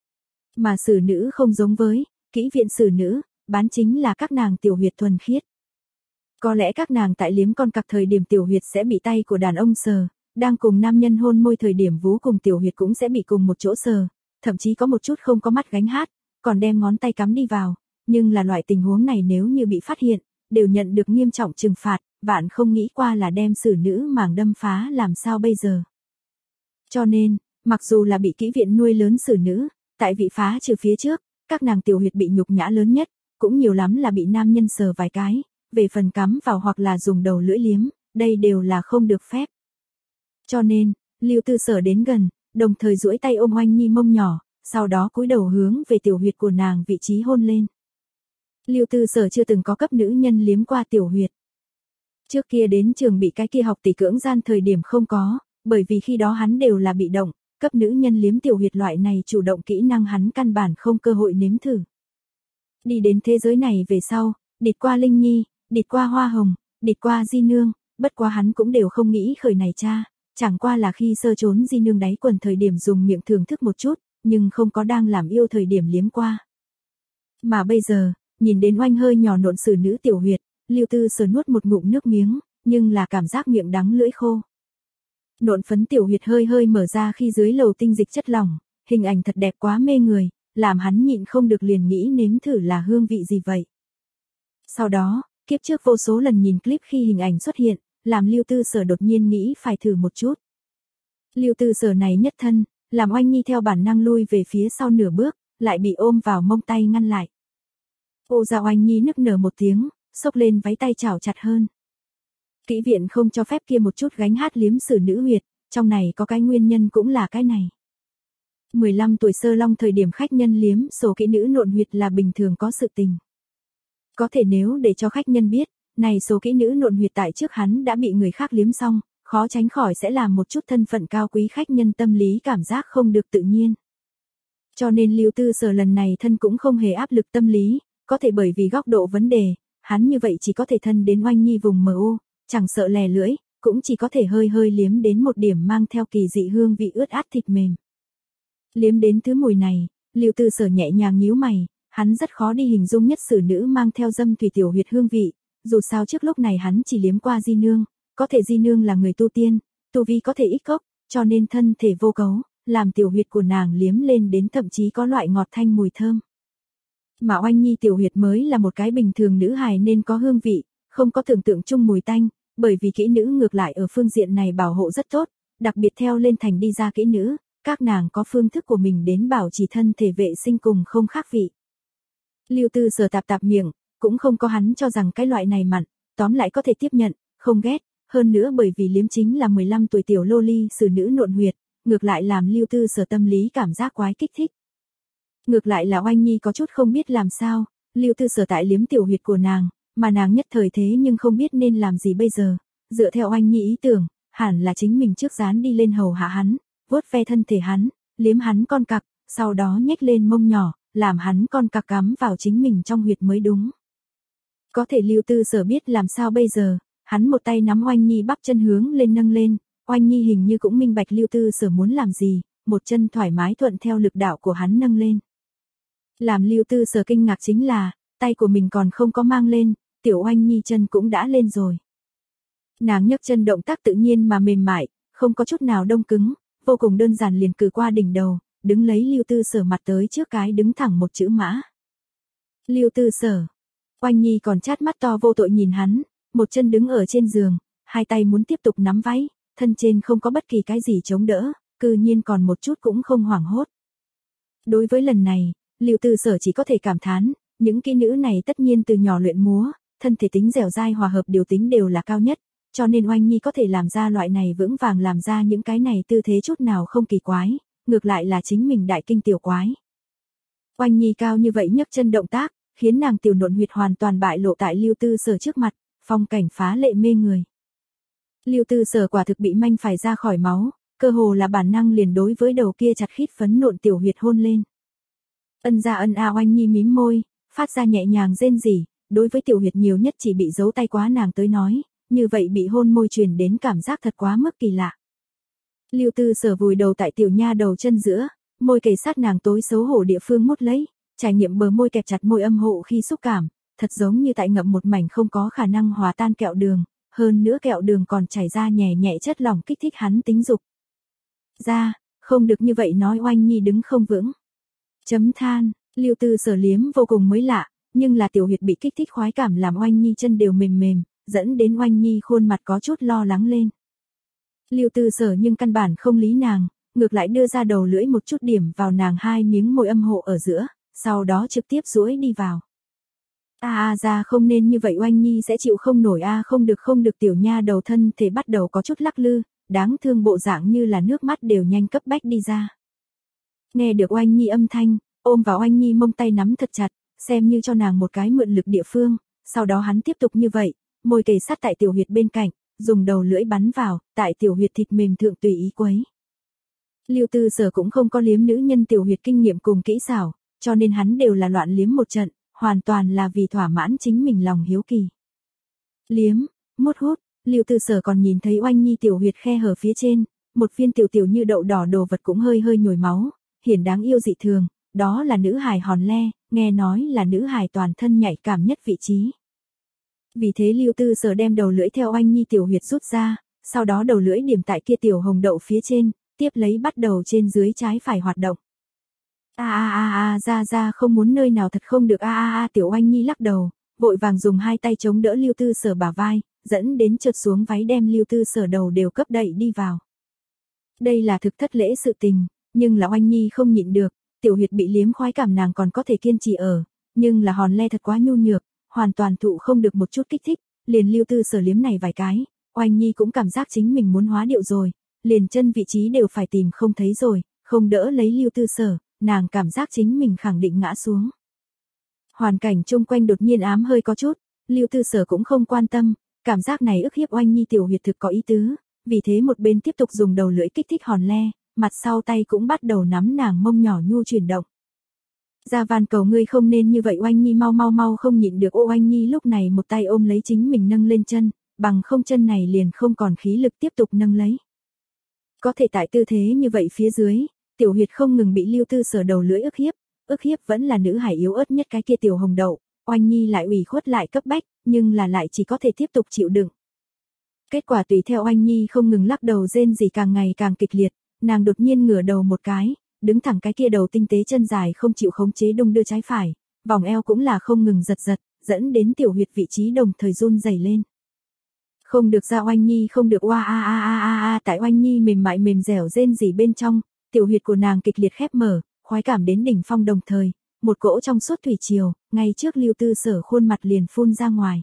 A: Mà xử nữ không giống với, kỹ viện xử nữ, bán chính là các nàng tiểu huyệt thuần khiết. Có lẽ các nàng tại liếm con cặc thời điểm tiểu huyệt sẽ bị tay của đàn ông sờ, đang cùng nam nhân hôn môi thời điểm vú cùng tiểu huyệt cũng sẽ bị cùng một chỗ sờ, thậm chí có một chút không có mắt gánh hát, còn đem ngón tay cắm đi vào, nhưng là loại tình huống này nếu như bị phát hiện, đều nhận được nghiêm trọng trừng phạt, bạn không nghĩ qua là đem xử nữ màng đâm phá làm sao bây giờ. Cho nên, mặc dù là bị kỹ viện nuôi lớn xử nữ, tại vị phá trừ phía trước, các nàng tiểu huyệt bị nhục nhã lớn nhất, cũng nhiều lắm là bị nam nhân sờ vài cái, về phần cắm vào hoặc là dùng đầu lưỡi liếm, đây đều là không được phép. Cho nên, Lưu Tư Sở đến gần, đồng thời duỗi tay ôm Oanh Nhi mông nhỏ, sau đó cúi đầu hướng về tiểu huyệt của nàng vị trí hôn lên. Lưu Tư Sở chưa từng có cấp nữ nhân liếm qua tiểu huyệt. Trước kia đến trường bị cái kia học tỷ cưỡng gian thời điểm không có, bởi vì khi đó hắn đều là bị động, cấp nữ nhân liếm tiểu huyệt loại này chủ động kỹ năng hắn căn bản không cơ hội nếm thử. Đi đến thế giới này về sau, địt qua Linh Nhi, địt qua Hoa Hồng, địt qua Di Nương, bất quá hắn cũng đều không nghĩ khởi này cha, chẳng qua là khi sơ trốn Di Nương đáy quần thời điểm dùng miệng thưởng thức một chút, nhưng không có đang làm yêu thời điểm liếm qua. Mà bây giờ, nhìn đến Oanh hơi nhỏ nộn xử nữ tiểu huyệt, Lưu Tư Sở nuốt một ngụm nước miếng, nhưng là cảm giác miệng đắng lưỡi khô. Nộn phấn tiểu huyệt hơi hơi mở ra khi dưới lầu tinh dịch chất lỏng, hình ảnh thật đẹp quá mê người, làm hắn nhịn không được liền nghĩ nếm thử là hương vị gì vậy. Sau đó, kiếp trước vô số lần nhìn clip khi hình ảnh xuất hiện, làm Lưu Tư Sở đột nhiên nghĩ phải thử một chút. Lưu Tư Sở này nhất thân, làm Oanh Nhi theo bản năng lui về phía sau nửa bước, lại bị ôm vào mông tay ngăn lại. Ô ra Oanh Nhi nức nở một tiếng, xốc lên váy tay chảo chặt hơn. Kỹ viện không cho phép kia một chút gánh hát liếm xử nữ huyệt, trong này có cái nguyên nhân cũng là cái này. mười lăm tuổi sơ long thời điểm khách nhân liếm số kỹ nữ nộn huyệt là bình thường có sự tình. Có thể nếu để cho khách nhân biết, này số kỹ nữ nộn huyệt tại trước hắn đã bị người khác liếm xong, khó tránh khỏi sẽ làm một chút thân phận cao quý khách nhân tâm lý cảm giác không được tự nhiên. Cho nên Lưu Tư Sở lần này thân cũng không hề áp lực tâm lý, có thể bởi vì góc độ vấn đề, hắn như vậy chỉ có thể thân đến Oanh Nhi vùng mờ u, chẳng sợ lè lưỡi, cũng chỉ có thể hơi hơi liếm đến một điểm mang theo kỳ dị hương vị ướt át thịt mềm. Liếm đến thứ mùi này, Lưu Tư Sở nhẹ nhàng nhíu mày, hắn rất khó đi hình dung nhất xử nữ mang theo dâm thủy tiểu huyệt hương vị, dù sao trước lúc này hắn chỉ liếm qua Di Nương, có thể Di Nương là người tu tiên, tu vi có thể ít cốc, cho nên thân thể vô cấu, làm tiểu huyệt của nàng liếm lên đến thậm chí có loại ngọt thanh mùi thơm. Mà Oanh Nhi tiểu huyệt mới là một cái bình thường nữ hài nên có hương vị, không có tưởng tượng chung mùi tanh, bởi vì kỹ nữ ngược lại ở phương diện này bảo hộ rất tốt, đặc biệt theo lên thành đi ra kỹ nữ, các nàng có phương thức của mình đến bảo trì thân thể vệ sinh cùng không khác vị. Lưu Tư Sở tạp tạp miệng, cũng không có hắn cho rằng cái loại này mặn, tóm lại có thể tiếp nhận, không ghét, hơn nữa bởi vì liếm chính là mười lăm tuổi tiểu loli xử nữ nộn huyệt, ngược lại làm Lưu Tư Sở tâm lý cảm giác quái kích thích. Ngược lại là Oanh Nhi có chút không biết làm sao, Lưu Tư Sở tại liếm tiểu huyệt của nàng, mà nàng nhất thời thế nhưng không biết nên làm gì bây giờ, dựa theo Oanh Nhi ý tưởng, hẳn là chính mình trước dán đi lên hầu hạ hắn, vuốt ve thân thể hắn, liếm hắn con cặc, sau đó nhếch lên mông nhỏ, làm hắn con cặc cắm vào chính mình trong huyệt mới đúng. Có thể Lưu Tư Sở biết làm sao bây giờ, hắn một tay nắm Oanh Nhi bắp chân hướng lên nâng lên, Oanh Nhi hình như cũng minh bạch Lưu Tư Sở muốn làm gì, một chân thoải mái thuận theo lực đạo của hắn nâng lên. Làm Lưu Tư Sở kinh ngạc chính là, tay của mình còn không có mang lên, tiểu Oanh Nhi chân cũng đã lên rồi. Nàng nhấc chân động tác tự nhiên mà mềm mại, không có chút nào đông cứng, vô cùng đơn giản liền cử qua đỉnh đầu, đứng lấy Lưu Tư Sở mặt tới trước cái đứng thẳng một chữ mã. Lưu Tư Sở. Oanh Nhi còn chát mắt to vô tội nhìn hắn, một chân đứng ở trên giường, hai tay muốn tiếp tục nắm váy, thân trên không có bất kỳ cái gì chống đỡ, cư nhiên còn một chút cũng không hoảng hốt. Đối với lần này, Lưu Tư Sở chỉ có thể cảm thán, những kỹ nữ này tất nhiên từ nhỏ luyện múa, thân thể tính dẻo dai hòa hợp điều tính đều là cao nhất, cho nên Oanh Nhi có thể làm ra loại này vững vàng làm ra những cái này tư thế chút nào không kỳ quái, ngược lại là chính mình đại kinh tiểu quái. Oanh Nhi cao như vậy nhấc chân động tác, khiến nàng tiểu nộn huyệt hoàn toàn bại lộ tại Lưu Tư Sở trước mặt, phong cảnh phá lệ mê người. Lưu Tư Sở quả thực bị manh phải ra khỏi máu, cơ hồ là bản năng liền đối với đầu kia chặt khít phấn nộn tiểu huyệt hôn lên. Ân ra ân a Oanh Nhi mím môi, phát ra nhẹ nhàng rên rỉ, đối với tiểu huyệt nhiều nhất chỉ bị giấu tay quá nàng tới nói, như vậy bị hôn môi truyền đến cảm giác thật quá mức kỳ lạ. Lưu Tư Sở vùi đầu tại tiểu nha đầu chân giữa, môi kề sát nàng tối xấu hổ địa phương mút lấy, trải nghiệm bờ môi kẹp chặt môi âm hộ khi xúc cảm, thật giống như tại ngậm một mảnh không có khả năng hòa tan kẹo đường, hơn nữa kẹo đường còn chảy ra nhẹ nhẹ chất lỏng kích thích hắn tính dục. Ra, không được như vậy nói Oanh Nhi đứng không vững. Chấm than, Lưu Tư Sở liếm vô cùng mới lạ, nhưng là tiểu huyệt bị kích thích khoái cảm làm Oanh Nhi chân đều mềm mềm, dẫn đến Oanh Nhi khuôn mặt có chút lo lắng lên. Lưu Tư Sở nhưng căn bản không lý nàng, ngược lại đưa ra đầu lưỡi một chút điểm vào nàng hai miếng môi âm hộ ở giữa, sau đó trực tiếp duỗi đi vào. A a ra không nên như vậy Oanh Nhi sẽ chịu không nổi a không được không được tiểu nha đầu thân thể bắt đầu có chút lắc lư, đáng thương bộ dạng như là nước mắt đều nhanh cấp bách đi ra. Nghe được Oanh Nhi âm thanh, ôm vào Oanh Nhi mông tay nắm thật chặt, xem như cho nàng một cái mượn lực địa phương, sau đó hắn tiếp tục như vậy, môi kề sát tại tiểu huyệt bên cạnh, dùng đầu lưỡi bắn vào, tại tiểu huyệt thịt mềm thượng tùy ý quấy. Lưu Tư Sở cũng không có liếm nữ nhân tiểu huyệt kinh nghiệm cùng kỹ xảo, cho nên hắn đều là loạn liếm một trận, hoàn toàn là vì thỏa mãn chính mình lòng hiếu kỳ. Liếm, mút hút, Lưu Tư Sở còn nhìn thấy Oanh Nhi tiểu huyệt khe hở phía trên, một viên tiểu tiểu như đậu đỏ đồ vật cũng hơi hơi nhồi máu, hiển đáng yêu dị thường, đó là nữ hài hòn le, nghe nói là nữ hài toàn thân nhạy cảm nhất vị trí. Vì thế Lưu Tư Sở đem đầu lưỡi theo Oanh Nhi tiểu huyệt rút ra, sau đó đầu lưỡi điểm tại kia tiểu hồng đậu phía trên, tiếp lấy bắt đầu trên dưới trái phải hoạt động. A a a a ra ra không muốn nơi nào thật không được a a a tiểu Oanh Nhi lắc đầu, vội vàng dùng hai tay chống đỡ Lưu Tư Sở bả vai, dẫn đến trượt xuống váy đem Lưu Tư Sở đầu đều cấp đậy đi vào. Đây là thực thất lễ sự tình, nhưng là Oanh Nhi không nhịn được, tiểu huyệt bị liếm khoái cảm nàng còn có thể kiên trì ở, nhưng là hòn le thật quá nhu nhược, hoàn toàn thụ không được một chút kích thích, liền Lưu Tư Sở liếm này vài cái, Oanh Nhi cũng cảm giác chính mình muốn hóa điệu rồi, liền chân vị trí đều phải tìm không thấy rồi, không đỡ lấy Lưu Tư Sở, nàng cảm giác chính mình khẳng định ngã xuống. Hoàn cảnh chung quanh đột nhiên ám hơi có chút, Lưu Tư Sở cũng không quan tâm, cảm giác này ức hiếp Oanh Nhi tiểu huyệt thực có ý tứ, vì thế một bên tiếp tục dùng đầu lưỡi kích thích hòn le, mặt sau tay cũng bắt đầu nắm nàng mông nhỏ nhu chuyển động. Ra van cầu ngươi không nên như vậy Oanh Nhi mau mau mau không nhịn được ô Oanh Nhi lúc này một tay ôm lấy chính mình nâng lên chân, bằng không chân này liền không còn khí lực tiếp tục nâng lấy. Có thể tại tư thế như vậy phía dưới, tiểu huyệt không ngừng bị Lưu Tư Sở đầu lưỡi ức hiếp, ức hiếp vẫn là nữ hải yếu ớt nhất cái kia tiểu hồng đậu, Oanh Nhi lại ủy khuất lại cấp bách, nhưng là lại chỉ có thể tiếp tục chịu đựng. Kết quả tùy theo Oanh Nhi không ngừng lắc đầu rên rỉ càng ngày càng kịch liệt, nàng đột nhiên ngửa đầu một cái, đứng thẳng cái kia đầu tinh tế chân dài không chịu khống chế đung đưa trái phải, vòng eo cũng là không ngừng giật giật, dẫn đến tiểu huyệt vị trí đồng thời run rẩy lên. Không được ra Oanh Nhi không được oa a a a a a tại Oanh Nhi mềm mại mềm dẻo rên rỉ bên trong, tiểu huyệt của nàng kịch liệt khép mở, khoái cảm đến đỉnh phong đồng thời, một cỗ trong suốt thủy triều, ngay trước Lưu Tư Sở khuôn mặt liền phun ra ngoài.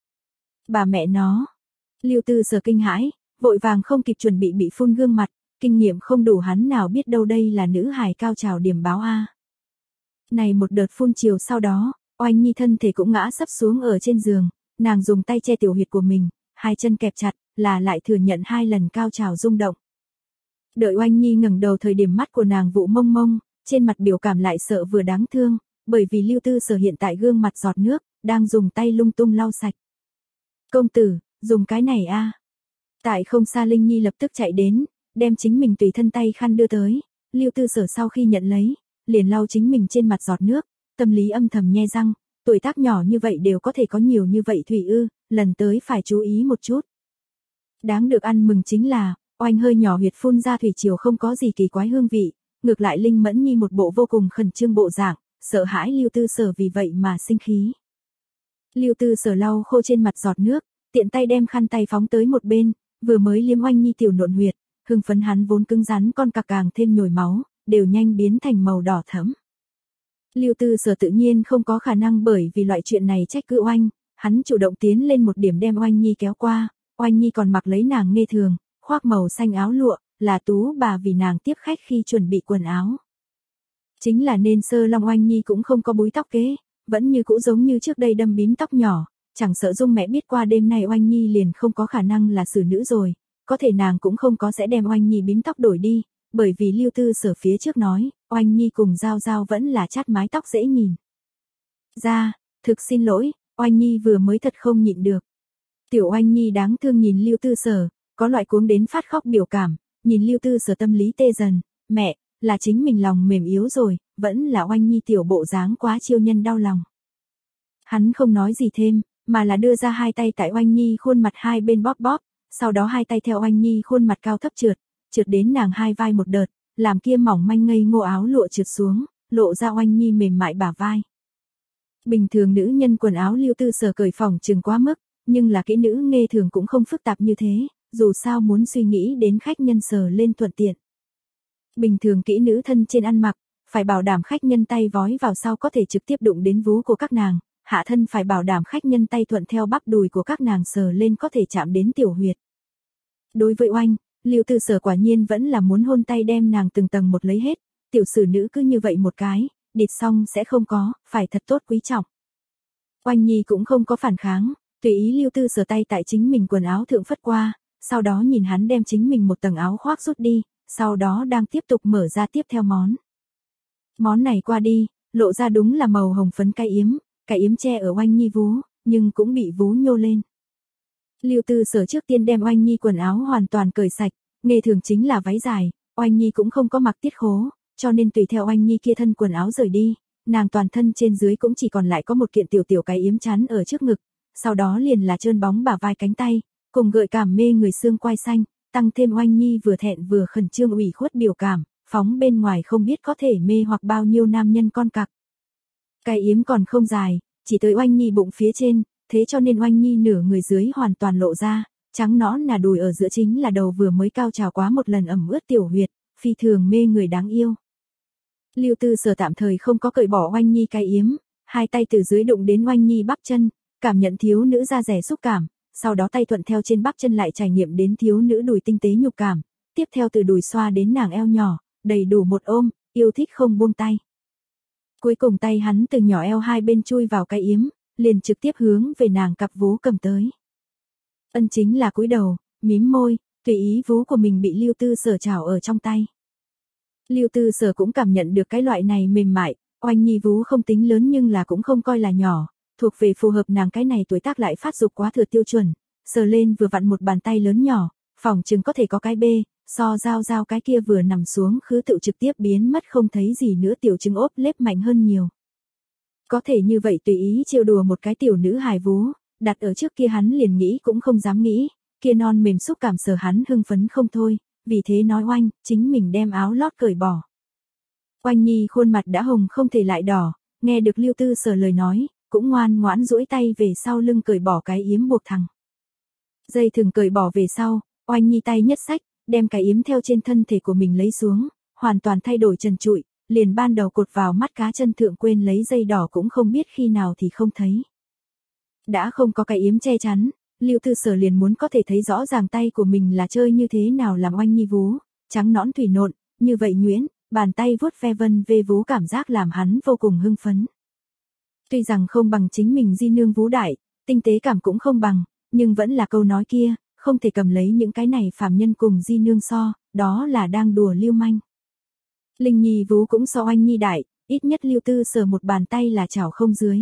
A: Bà mẹ nó, Lưu Tư Sở kinh hãi, vội vàng không kịp chuẩn bị bị phun gương mặt, kinh nghiệm không đủ hắn nào biết đâu đây là nữ hài cao trào điểm báo a. Này một đợt phun chiều sau đó, Oanh Nhi thân thể cũng ngã sấp xuống ở trên giường, nàng dùng tay che tiểu huyệt của mình, hai chân kẹp chặt, là lại thừa nhận hai lần cao trào rung động. Đợi Oanh Nhi ngẩng đầu thời điểm mắt của nàng vụ mông mông, trên mặt biểu cảm lại sợ vừa đáng thương, bởi vì Lưu Tư Sở hiện tại gương mặt giọt nước, đang dùng tay lung tung lau sạch. Công tử, dùng cái này a. Tại không xa Linh Nhi lập tức chạy đến, đem chính mình tùy thân tay khăn đưa tới, Lưu Tư Sở sau khi nhận lấy, liền lau chính mình trên mặt giọt nước, tâm lý âm thầm nhe răng, tuổi tác nhỏ như vậy đều có thể có nhiều như vậy thủy ư, lần tới phải chú ý một chút. Đáng được ăn mừng chính là, Oanh hơi nhỏ huyệt phun ra thủy triều không có gì kỳ quái hương vị, ngược lại Linh Mẫn Nhi một bộ vô cùng khẩn trương bộ dạng, sợ hãi Lưu Tư Sở vì vậy mà sinh khí. Lưu Tư Sở lau khô trên mặt giọt nước, tiện tay đem khăn tay phóng tới một bên, vừa mới liếm Oanh Nhi tiểu nộn huyệt, hưng phấn hắn vốn cứng rắn con cặc càng thêm nhồi máu, đều nhanh biến thành màu đỏ thẫm. Lưu Tư Sở tự nhiên không có khả năng bởi vì loại chuyện này trách cứ Oanh, hắn chủ động tiến lên một điểm đem Oanh Nhi kéo qua, Oanh Nhi còn mặc lấy nàng nghe thường, khoác màu xanh áo lụa, là tú bà vì nàng tiếp khách khi chuẩn bị quần áo. Chính là nên sơ long Oanh Nhi cũng không có búi tóc kế, vẫn như cũ giống như trước đây đâm bím tóc nhỏ, chẳng sợ Dung mẹ biết qua đêm nay Oanh Nhi liền không có khả năng là xử nữ rồi, có thể nàng cũng không có sẽ đem Oanh Nhi bím tóc đổi đi, bởi vì Lưu Tư Sở phía trước nói, Oanh Nhi cùng Giao Giao vẫn là chát mái tóc dễ nhìn. Ra, thực xin lỗi, Oanh Nhi vừa mới thật không nhịn được. Tiểu Oanh Nhi đáng thương nhìn Lưu Tư Sở, có loại cuống đến phát khóc biểu cảm, nhìn Lưu Tư Sở tâm lý tê dần, mẹ, là chính mình lòng mềm yếu rồi, vẫn là Oanh Nhi tiểu bộ dáng quá chiêu nhân đau lòng. Hắn không nói gì thêm, mà là đưa ra hai tay tại Oanh Nhi khuôn mặt hai bên bóp bóp, sau đó hai tay theo Oanh Nhi khuôn mặt cao thấp trượt, trượt đến nàng hai vai một đợt, làm kia mỏng manh ngây ngô áo lụa trượt xuống, lộ ra Oanh Nhi mềm mại bả vai. Bình thường nữ nhân quần áo Lưu Tư Sở cởi phỏng chừng quá mức, nhưng là kỹ nữ nghe thường cũng không phức tạp như thế, dù sao muốn suy nghĩ đến khách nhân sờ lên thuận tiện. Bình thường kỹ nữ thân trên ăn mặc, phải bảo đảm khách nhân tay vói vào sau có thể trực tiếp đụng đến vú của các nàng, hạ thân phải bảo đảm khách nhân tay thuận theo bắp đùi của các nàng sờ lên có thể chạm đến tiểu huyệt. Đối với Oanh, Lưu Tư Sở quả nhiên vẫn là muốn hôn tay đem nàng từng tầng một lấy hết, tiểu sử nữ cứ như vậy một cái, địt xong sẽ không có, phải thật tốt quý trọng. Oanh Nhi cũng không có phản kháng, tùy ý Lưu Tư Sở tay tại chính mình quần áo thượng phất qua, sau đó nhìn hắn đem chính mình một tầng áo khoác rút đi, sau đó đang tiếp tục mở ra tiếp theo món. Món này qua đi, lộ ra đúng là màu hồng phấn cái yếm, cái yếm che ở Oanh Nhi vú, nhưng cũng bị vú nhô lên. Lưu Tư Sở trước tiên đem Oanh Nhi quần áo hoàn toàn cởi sạch, nghề thường chính là váy dài, Oanh Nhi cũng không có mặc tiết khố, cho nên tùy theo Oanh Nhi kia thân quần áo rời đi, nàng toàn thân trên dưới cũng chỉ còn lại có một kiện tiểu tiểu cái yếm chắn ở trước ngực, sau đó liền là trơn bóng bả vai cánh tay, cùng gợi cảm mê người xương quai xanh, tăng thêm Oanh Nhi vừa thẹn vừa khẩn trương ủy khuất biểu cảm, phóng bên ngoài không biết có thể mê hoặc bao nhiêu nam nhân con cặc. Cái yếm còn không dài, chỉ tới Oanh Nhi bụng phía trên, thế cho nên Oanh Nhi nửa người dưới hoàn toàn lộ ra, trắng nõn là đùi ở giữa chính là đầu vừa mới cao trào quá một lần ẩm ướt tiểu huyệt, phi thường mê người đáng yêu. Lưu Tư Sở tạm thời không có cởi bỏ Oanh Nhi cái yếm, hai tay từ dưới đụng đến Oanh Nhi bắp chân, cảm nhận thiếu nữ da rẻ xúc cảm, sau đó tay thuận theo trên bắp chân lại trải nghiệm đến thiếu nữ đùi tinh tế nhục cảm, tiếp theo từ đùi xoa đến nàng eo nhỏ, đầy đủ một ôm, yêu thích không buông tay. Cuối cùng tay hắn từ nhỏ eo hai bên chui vào cái yếm, liền trực tiếp hướng về nàng cặp vú cầm tới. Ân chính là cúi đầu, mím môi, tùy ý vú của mình bị Lưu Tư Sở chảo ở trong tay. Lưu Tư Sở cũng cảm nhận được cái loại này mềm mại, Oanh Nhi vú không tính lớn nhưng là cũng không coi là nhỏ, thuộc về phù hợp nàng cái này tuổi tác lại phát dục quá thừa tiêu chuẩn, sờ lên vừa vặn một bàn tay lớn nhỏ, phòng chừng có thể có cái bê, so giao giao cái kia vừa nằm xuống khứ tự trực tiếp biến mất không thấy gì nữa tiểu trứng ốp lép mạnh hơn nhiều. Có thể như vậy tùy ý trêu đùa một cái tiểu nữ hài vú, đặt ở trước kia hắn liền nghĩ cũng không dám nghĩ, kia non mềm xúc cảm sờ hắn hưng phấn không thôi, vì thế nói Oanh, chính mình đem áo lót cởi bỏ. Oanh Nhi khuôn mặt đã hồng không thể lại đỏ, nghe được Lưu Tư Sở lời nói, cũng ngoan ngoãn duỗi tay về sau lưng cởi bỏ cái yếm buộc thẳng. Dây thừng cởi bỏ về sau, Oanh Nhi tay nhất xách, đem cái yếm theo trên thân thể của mình lấy xuống, hoàn toàn thay đổi trần trụi, liền ban đầu cột vào mắt cá chân thượng quên lấy dây đỏ cũng không biết khi nào thì không thấy. Đã không có cái yếm che chắn, Lưu Tư Sở liền muốn có thể thấy rõ ràng tay của mình là chơi như thế nào làm Oanh Nhi vú, trắng nõn thủy nộn, như vậy nhuyễn, bàn tay vuốt ve vân vê vú cảm giác làm hắn vô cùng hưng phấn. Tuy rằng không bằng chính mình di nương vú đại, tinh tế cảm cũng không bằng, nhưng vẫn là câu nói kia, không thể cầm lấy những cái này phàm nhân cùng di nương so, đó là đang đùa lưu manh. Linh Nhi vú cũng so Oanh Nhi đại, ít nhất Lưu Tư Sở một bàn tay là chảo không dưới.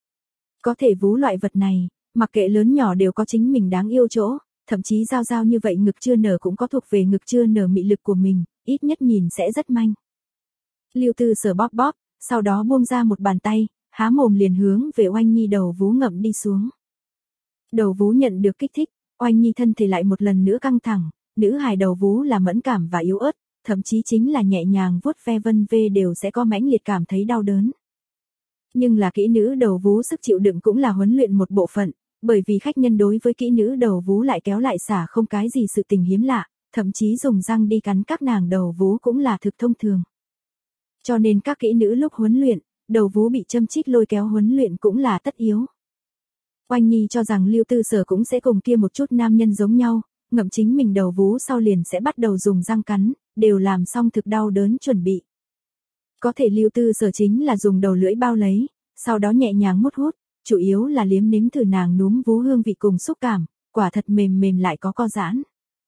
A: Có thể vú loại vật này, mặc kệ lớn nhỏ đều có chính mình đáng yêu chỗ, thậm chí giao giao như vậy ngực chưa nở cũng có thuộc về ngực chưa nở mị lực của mình, ít nhất nhìn sẽ rất manh. Lưu Tư Sở bóp bóp, sau đó buông ra một bàn tay, há mồm liền hướng về Oanh Nhi đầu vú ngậm đi xuống. Đầu vú nhận được kích thích, Oanh Nhi thân thể lại một lần nữa căng thẳng, nữ hài đầu vú là mẫn cảm và yếu ớt, thậm chí chính là nhẹ nhàng vuốt ve vân vê đều sẽ có mãnh liệt cảm thấy đau đớn. Nhưng là kỹ nữ đầu vú sức chịu đựng cũng là huấn luyện một bộ phận, bởi vì khách nhân đối với kỹ nữ đầu vú lại kéo lại xả không cái gì sự tình hiếm lạ, thậm chí dùng răng đi cắn các nàng đầu vú cũng là thực thông thường. Cho nên các kỹ nữ lúc huấn luyện, đầu vú bị châm chích lôi kéo huấn luyện cũng là tất yếu. Oanh Nhi cho rằng Lưu Tư Sở cũng sẽ cùng kia một chút nam nhân giống nhau, ngậm chính mình đầu vú sau liền sẽ bắt đầu dùng răng cắn, đều làm xong thực đau đớn chuẩn bị. Có thể Lưu Tư Sở chính là dùng đầu lưỡi bao lấy, sau đó nhẹ nhàng mút hút, chủ yếu là liếm nếm thử nàng núm vú hương vị cùng xúc cảm, quả thật mềm mềm lại có co giãn.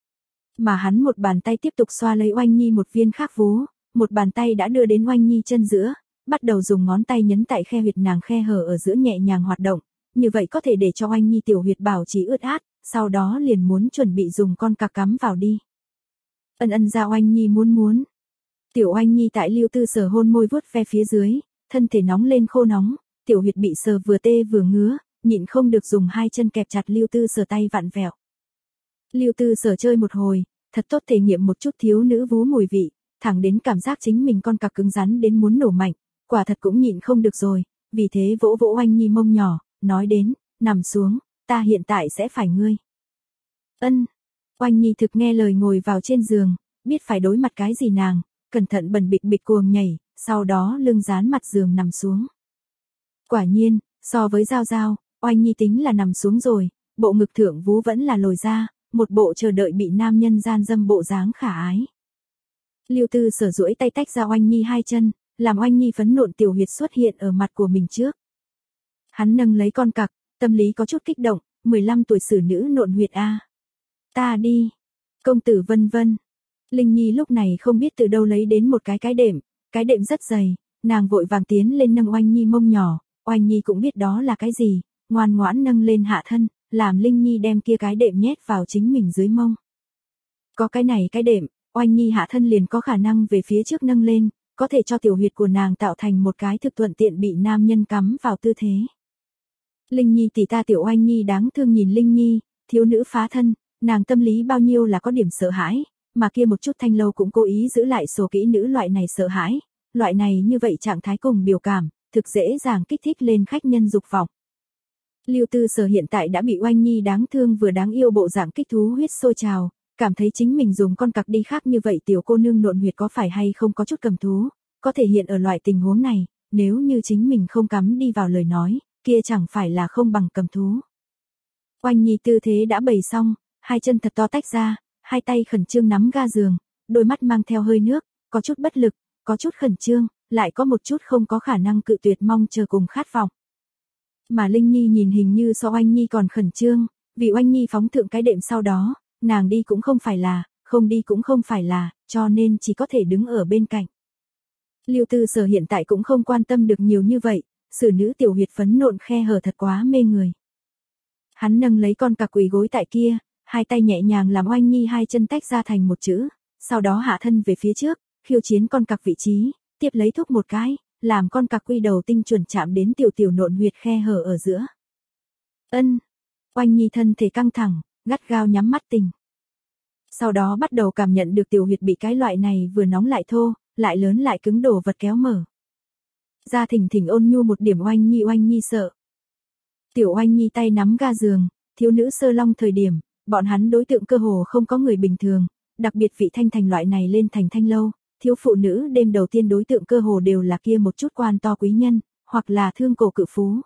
A: Mà hắn một bàn tay tiếp tục xoa lấy Oanh Nhi một viên khác vú, một bàn tay đã đưa đến Oanh Nhi chân giữa, bắt đầu dùng ngón tay nhấn tại khe huyệt nàng khe hở ở giữa nhẹ nhàng hoạt động, như vậy có thể để cho Oanh Nhi tiểu huyệt bảo trì ướt át, sau đó liền muốn chuẩn bị dùng con cạc cắm vào đi. Ân ân ra Oanh Nhi muốn muốn. Tiểu Oanh Nhi tại Lưu Tư Sở hôn môi vuốt ve phía dưới, thân thể nóng lên khô nóng, tiểu huyệt bị sờ vừa tê vừa ngứa, nhịn không được dùng hai chân kẹp chặt Lưu Tư Sở tay vặn vẹo. Lưu Tư Sở chơi một hồi, thật tốt thể nghiệm một chút thiếu nữ vú mùi vị, thẳng đến cảm giác chính mình con cạc cứng rắn đến muốn nổ mạnh, quả thật cũng nhịn không được rồi, vì thế vỗ vỗ Oanh Nhi mông nhỏ, nói đến, nằm xuống, ta hiện tại sẽ phải ngươi. Ân. Oanh Nhi thực nghe lời ngồi vào trên giường, biết phải đối mặt cái gì nàng, cẩn thận bần bịch bịch cuồng nhảy, sau đó lưng dán mặt giường nằm xuống. Quả nhiên, So với Giao Giao, Oanh Nhi tính là nằm xuống rồi, bộ ngực thượng vú vẫn là lồi ra, một bộ chờ đợi bị nam nhân gian dâm bộ dáng khả ái. Lưu Tư Sở duỗi tay tách ra Oanh Nhi hai chân, làm Oanh Nhi phấn nộn tiểu huyệt xuất hiện ở mặt của mình trước. Hắn nâng lấy con cặc, tâm lý có chút kích động, mười lăm tuổi xử nữ nộn huyệt a. Ta đi. Công tử vân vân. Linh Nhi lúc này không biết từ đâu lấy đến một cái cái đệm, cái đệm rất dày, nàng vội vàng tiến lên nâng Oanh Nhi mông nhỏ, Oanh Nhi cũng biết đó là cái gì, ngoan ngoãn nâng lên hạ thân, làm Linh Nhi đem kia cái đệm nhét vào chính mình dưới mông. Có cái này cái đệm, Oanh Nhi hạ thân liền có khả năng về phía trước nâng lên, có thể cho tiểu huyệt của nàng tạo thành một cái thực thuận tiện bị nam nhân cắm vào tư thế. Linh Nhi tỷ ta tiểu Oanh Nhi đáng thương nhìn Linh Nhi, thiếu nữ phá thân, nàng tâm lý bao nhiêu là có điểm sợ hãi, mà kia một chút Thanh Lâu cũng cố ý giữ lại số kỹ nữ loại này sợ hãi, loại này như vậy trạng thái cùng biểu cảm, thực dễ dàng kích thích lên khách nhân dục vọng. Lưu Tư Sở hiện tại đã bị Oanh Nhi đáng thương vừa đáng yêu bộ dạng kích thú huyết sôi trào, cảm thấy chính mình dùng con cặc đi khác như vậy tiểu cô nương nộn huyệt có phải hay không có chút cầm thú, có thể hiện ở loại tình huống này, nếu như chính mình không cắm đi vào lời nói, kia chẳng phải là không bằng cầm thú. Oanh Nhi tư thế đã bày xong, hai chân thật to tách ra, hai tay khẩn trương nắm ga giường, đôi mắt mang theo hơi nước, có chút bất lực, có chút khẩn trương, lại có một chút không có khả năng cự tuyệt mong chờ cùng khát vọng. Mà Linh Nhi nhìn hình như so Oanh Nhi còn khẩn trương, vì Oanh Nhi phóng thượng cái đệm sau đó, nàng đi cũng không phải là, không đi cũng không phải là, cho nên chỉ có thể đứng ở bên cạnh. Lưu Tư Sở hiện tại cũng không quan tâm được nhiều như vậy, xử nữ tiểu huyệt phấn nộn khe hở thật quá mê người. Hắn nâng lấy con cặc quỳ gối tại kia, hai tay nhẹ nhàng làm Oanh Nhi hai chân tách ra thành một chữ, sau đó hạ thân về phía trước, khiêu chiến con cặc vị trí, tiếp lấy thúc một cái, làm con cặc quy đầu tinh chuẩn chạm đến tiểu tiểu nộn huyệt khe hở ở giữa. Ân. Oanh Nhi thân thể căng thẳng, gắt gao nhắm mắt tình. Sau đó bắt đầu cảm nhận được tiểu huyệt bị cái loại này vừa nóng lại thô, lại lớn lại cứng đồ vật kéo mở. Ra thỉnh thỉnh ôn nhu một điểm Oanh Nhi Oanh Nhi sợ. Tiểu Oanh Nhi tay nắm ga giường, thiếu nữ sơ long thời điểm, bọn hắn đối tượng cơ hồ không có người bình thường, đặc biệt vị Thanh Thành loại này lên thành Thanh Lâu, thiếu phụ nữ đêm đầu tiên đối tượng cơ hồ đều là kia một chút quan to quý nhân, hoặc là thương cổ cự phú.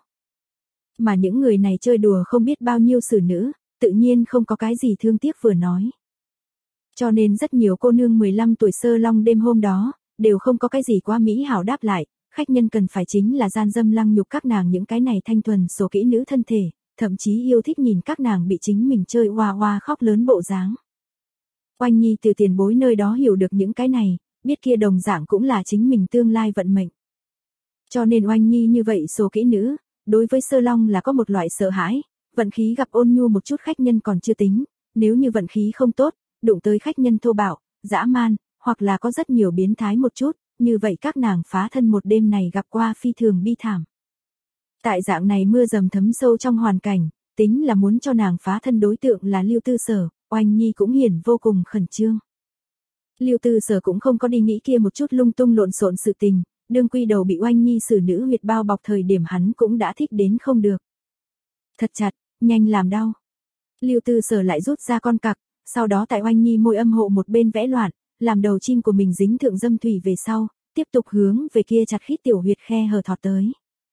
A: Mà những người này chơi đùa không biết bao nhiêu xử nữ, tự nhiên không có cái gì thương tiếc vừa nói. Cho nên rất nhiều cô nương mười lăm tuổi sơ long đêm hôm đó, đều không có cái gì quá mỹ hảo đáp lại, khách nhân cần phải chính là gian dâm lăng nhục các nàng những cái này thanh thuần số kỹ nữ thân thể, thậm chí yêu thích nhìn các nàng bị chính mình chơi oa oa khóc lớn bộ dáng. Oanh Nhi từ tiền bối nơi đó hiểu được những cái này, biết kia đồng dạng cũng là chính mình tương lai vận mệnh. Cho nên Oanh Nhi như vậy số kỹ nữ, đối với sơ long là có một loại sợ hãi, vận khí gặp ôn nhu một chút khách nhân còn chưa tính, nếu như vận khí không tốt, đụng tới khách nhân thô bạo, dã man, hoặc là có rất nhiều biến thái một chút, như vậy các nàng phá thân một đêm này gặp qua phi thường bi thảm. Tại dạng này mưa dầm thấm sâu trong hoàn cảnh, tính là muốn cho nàng phá thân đối tượng là Lưu Tư Sở, Oanh Nhi cũng hiển vô cùng khẩn trương. Lưu Tư Sở cũng không có đi nghĩ kia một chút lung tung lộn xộn sự tình, đương quy đầu bị Oanh Nhi xử nữ huyệt bao bọc thời điểm hắn cũng đã thích đến không được. Thật chặt, nhanh làm đau. Lưu Tư Sở lại rút ra con cặc, sau đó tại Oanh Nhi môi âm hộ một bên vẽ loạn, làm đầu chim của mình dính thượng dâm thủy về sau, tiếp tục hướng về kia chặt khít tiểu huyệt khe hở thọt tới.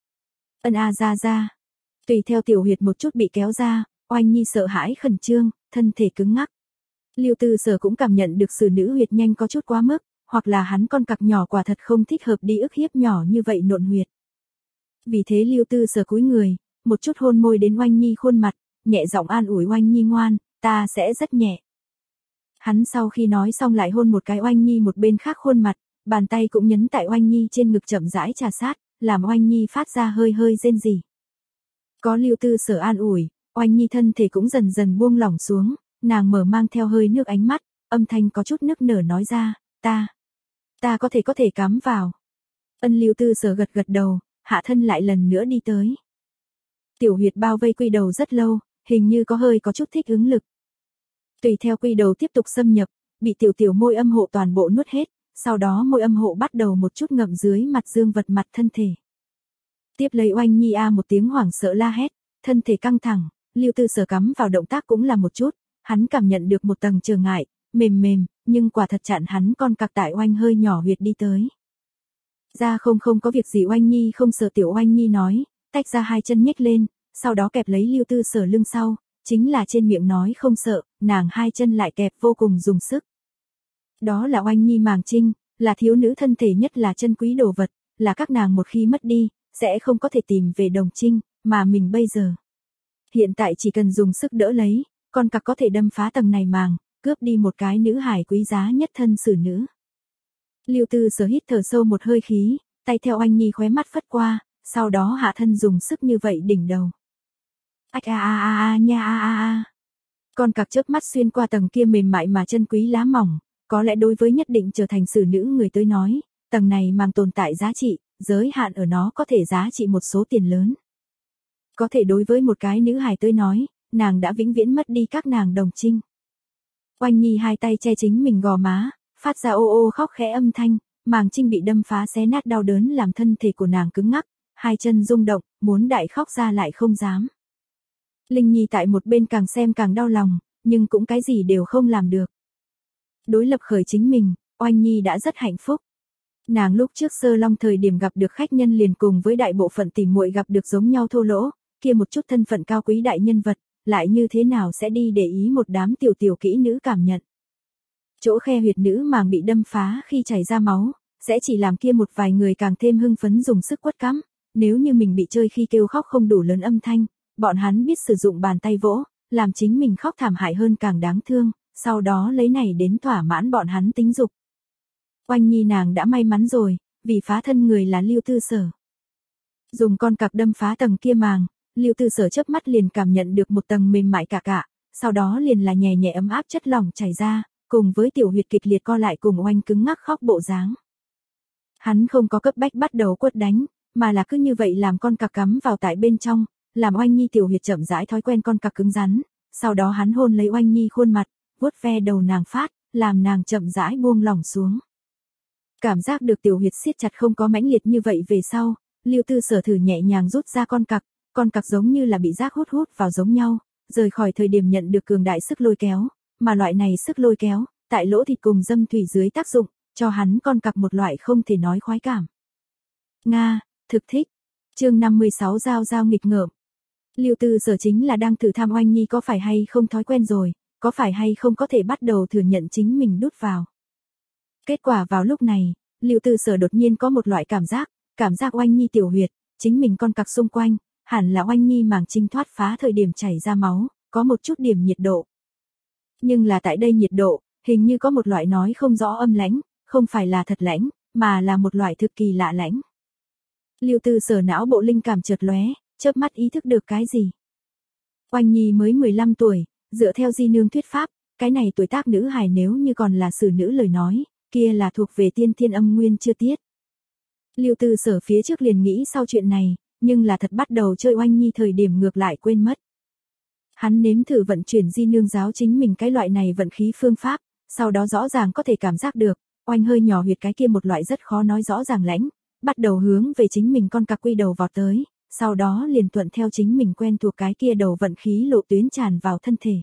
A: Ân a ra ra. Tùy theo tiểu huyệt một chút bị kéo ra, Oanh Nhi sợ hãi khẩn trương, thân thể cứng ngắc. Lưu Tư Sở cũng cảm nhận được xử nữ huyệt nhanh có chút quá mức, hoặc là hắn con cặc nhỏ quả thật không thích hợp đi ức hiếp nhỏ như vậy nộn huyệt. Vì thế Lưu Tư Sở cúi người, một chút hôn môi đến Oanh Nhi khuôn mặt, nhẹ giọng an ủi Oanh Nhi ngoan, ta sẽ rất nhẹ. Hắn sau khi nói xong lại hôn một cái Oanh Nhi một bên khác khuôn mặt, bàn tay cũng nhấn tại Oanh Nhi trên ngực chậm rãi trà sát, làm Oanh Nhi phát ra hơi hơi rên rỉ. Có Lưu Tư Sở an ủi, Oanh Nhi thân thể cũng dần dần buông lỏng xuống, nàng mở mang theo hơi nước ánh mắt, âm thanh có chút nức nở nói ra, ta, ta có thể có thể cắm vào. Ân Lưu Tư Sở gật gật đầu, hạ thân lại lần nữa đi tới. Tiểu huyệt bao vây quy đầu rất lâu, hình như có hơi có chút thích ứng lực. Tùy theo quy đầu tiếp tục xâm nhập, bị tiểu tiểu môi âm hộ toàn bộ nuốt hết, sau đó môi âm hộ bắt đầu một chút ngậm dưới mặt dương vật mặt thân thể. Tiếp lấy Oanh Nhi a một tiếng hoảng sợ la hét, thân thể căng thẳng, Lưu Tư Sở cắm vào động tác cũng là một chút, hắn cảm nhận được một tầng trở ngại, mềm mềm, nhưng quả thật chặn hắn con cặc tại Oanh hơi nhỏ huyệt đi tới. Ra không không có việc gì Oanh Nhi không sợ tiểu Oanh Nhi nói, tách ra hai chân nhếch lên, sau đó kẹp lấy Lưu Tư Sở lưng sau, chính là trên miệng nói không sợ, nàng hai chân lại kẹp vô cùng dùng sức. Đó là Oanh Nhi Màng Trinh, là thiếu nữ thân thể nhất là chân quý đồ vật, là các nàng một khi mất đi, sẽ không có thể tìm về đồng trinh, mà mình bây giờ. Hiện tại chỉ cần dùng sức đỡ lấy, con cặc có thể đâm phá tầng này màng, cướp đi một cái nữ hài quý giá nhất thân xử nữ. Lưu Tư Sở hít thở sâu một hơi khí, tay theo Oanh Nhi khóe mắt phất qua, sau đó hạ thân dùng sức như vậy đỉnh đầu. Ách a a a a nha a a a. Con cặc chớp mắt xuyên qua tầng kia mềm mại mà chân quý lá mỏng, có lẽ đối với nhất định trở thành xử nữ người tới nói, tầng này mang tồn tại giá trị, giới hạn ở nó có thể giá trị một số tiền lớn. Có thể đối với một cái nữ hài tới nói, nàng đã vĩnh viễn mất đi các nàng đồng trinh. Oanh Nhi hai tay che chính mình gò má, phát ra ô ô khóc khẽ âm thanh, màng trinh bị đâm phá xé nát đau đớn làm thân thể của nàng cứng ngắc, hai chân rung động, muốn đại khóc ra lại không dám. Linh Nhi tại một bên càng xem càng đau lòng, nhưng cũng cái gì đều không làm được. Đối lập khởi chính mình, Oanh Nhi đã rất hạnh phúc. Nàng lúc trước Sơ Long thời điểm gặp được khách nhân liền cùng với đại bộ phận tỉ muội gặp được giống nhau thô lỗ, kia một chút thân phận cao quý đại nhân vật, lại như thế nào sẽ đi để ý một đám tiểu tiểu kỹ nữ cảm nhận. Chỗ khe huyệt nữ màng bị đâm phá khi chảy ra máu, sẽ chỉ làm kia một vài người càng thêm hưng phấn dùng sức quất cắm, nếu như mình bị chơi khi kêu khóc không đủ lớn âm thanh, bọn hắn biết sử dụng bàn tay vỗ, làm chính mình khóc thảm hại hơn càng đáng thương, sau đó lấy này đến thỏa mãn bọn hắn tính dục. Oanh Nhi nàng đã may mắn rồi, vì phá thân người là Lưu Tư Sở. Dùng con cặc đâm phá tầng kia màng, Lưu Tư Sở chớp mắt liền cảm nhận được một tầng mềm mại cả cả, sau đó liền là nhẹ nhẹ ấm áp chất lỏng chảy ra, cùng với tiểu huyệt kịch liệt co lại cùng Oanh cứng ngắc khóc bộ dáng. Hắn không có cấp bách bắt đầu quất đánh, mà là cứ như vậy làm con cặc cắm vào tại bên trong, làm Oanh Nhi tiểu huyệt chậm rãi thói quen con cặc cứng rắn, sau đó hắn hôn lấy Oanh Nhi khuôn mặt, vuốt ve đầu nàng phát, làm nàng chậm rãi buông lỏng xuống. Cảm giác được tiểu huyệt siết chặt không có mãnh liệt như vậy về sau, Lưu Tư Sở thử nhẹ nhàng rút ra con cặc, con cặc giống như là bị rác hút hút vào giống nhau, rời khỏi thời điểm nhận được cường đại sức lôi kéo, mà loại này sức lôi kéo, tại lỗ thịt cùng dâm thủy dưới tác dụng, cho hắn con cặc một loại không thể nói khoái cảm. Nga, thực thích. Chương năm mươi sáu Giao giao nghịch ngợm. Lưu Tư Sở chính là đang thử tham Oanh Nhi có phải hay không thói quen rồi, có phải hay không có thể bắt đầu thừa nhận chính mình đút vào. Kết quả vào lúc này, Lưu Tư Sở đột nhiên có một loại cảm giác, cảm giác Oanh Nhi tiểu huyệt, chính mình con cặc xung quanh, hẳn là Oanh Nhi màng trinh thoát phá thời điểm chảy ra máu, có một chút điểm nhiệt độ. Nhưng là tại đây nhiệt độ, hình như có một loại nói không rõ âm lãnh, không phải là thật lãnh, mà là một loại thực kỳ lạ lãnh. Lưu Tư Sở não bộ linh cảm chợt lóe, chớp mắt ý thức được cái gì. Oanh Nhi mới mười lăm tuổi, dựa theo Di Nương thuyết pháp, cái này tuổi tác nữ hài nếu như còn là xử nữ lời nói, kia là thuộc về tiên thiên âm nguyên chưa tiết. Lưu Tư Sở phía trước liền nghĩ sau chuyện này, nhưng là thật bắt đầu chơi Oanh Nhi thời điểm ngược lại quên mất. Hắn nếm thử vận chuyển Di Nương giáo chính mình cái loại này vận khí phương pháp, sau đó rõ ràng có thể cảm giác được, Oanh hơi nhỏ huyệt cái kia một loại rất khó nói rõ ràng lãnh, bắt đầu hướng về chính mình con cặc quy đầu vào tới, sau đó liền thuận theo chính mình quen thuộc cái kia đầu vận khí lộ tuyến tràn vào thân thể.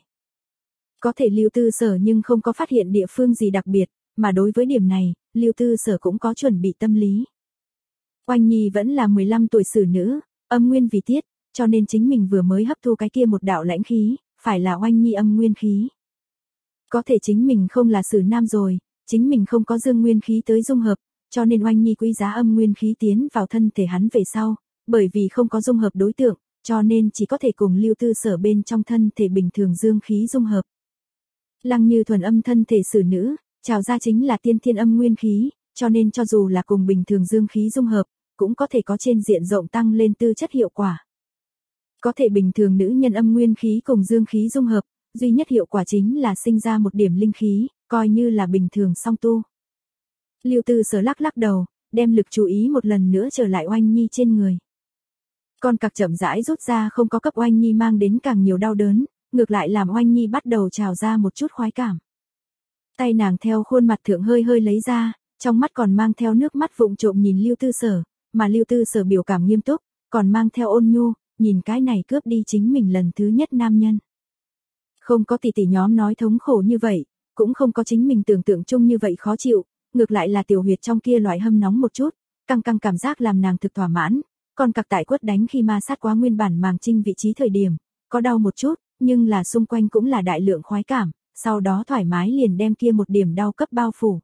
A: Có thể Lưu Tư Sở nhưng không có phát hiện địa phương gì đặc biệt, mà đối với điểm này, Lưu Tư Sở cũng có chuẩn bị tâm lý. Oanh Nhi vẫn là mười lăm tuổi xử nữ, âm nguyên vì tiết, cho nên chính mình vừa mới hấp thu cái kia một đạo lãnh khí, phải là Oanh Nhi âm nguyên khí. Có thể chính mình không là xử nam rồi, chính mình không có dương nguyên khí tới dung hợp, cho nên Oanh Nhi quý giá âm nguyên khí tiến vào thân thể hắn về sau, bởi vì không có dung hợp đối tượng, cho nên chỉ có thể cùng Lưu Tư Sở bên trong thân thể bình thường dương khí dung hợp. Lăng Như thuần âm thân thể xử nữ, trào ra chính là tiên thiên âm nguyên khí, cho nên cho dù là cùng bình thường dương khí dung hợp, cũng có thể có trên diện rộng tăng lên tư chất hiệu quả. Có thể bình thường nữ nhân âm nguyên khí cùng dương khí dung hợp, duy nhất hiệu quả chính là sinh ra một điểm linh khí, coi như là bình thường song tu. Lưu Tư Sở lắc lắc đầu, đem lực chú ý một lần nữa trở lại Oanh Nhi trên người. Con cặc chậm rãi rút ra không có cấp Oanh Nhi mang đến càng nhiều đau đớn, ngược lại làm Oanh Nhi bắt đầu trào ra một chút khoái cảm. Tay nàng theo khuôn mặt thượng hơi hơi lấy ra, trong mắt còn mang theo nước mắt vụng trộm nhìn Lưu Tư Sở, mà Lưu Tư Sở biểu cảm nghiêm túc, còn mang theo ôn nhu, nhìn cái này cướp đi chính mình lần thứ nhất nam nhân. Không có tỷ tỷ nhóm nói thống khổ như vậy, cũng không có chính mình tưởng tượng chung như vậy khó chịu, ngược lại là tiểu huyệt trong kia loại hâm nóng một chút, căng căng cảm giác làm nàng thực thỏa mãn, con cặc tại quất đánh khi ma sát quá nguyên bản màng trinh vị trí thời điểm, có đau một chút, nhưng là xung quanh cũng là đại lượng khoái cảm, sau đó thoải mái liền đem kia một điểm đau cấp bao phủ.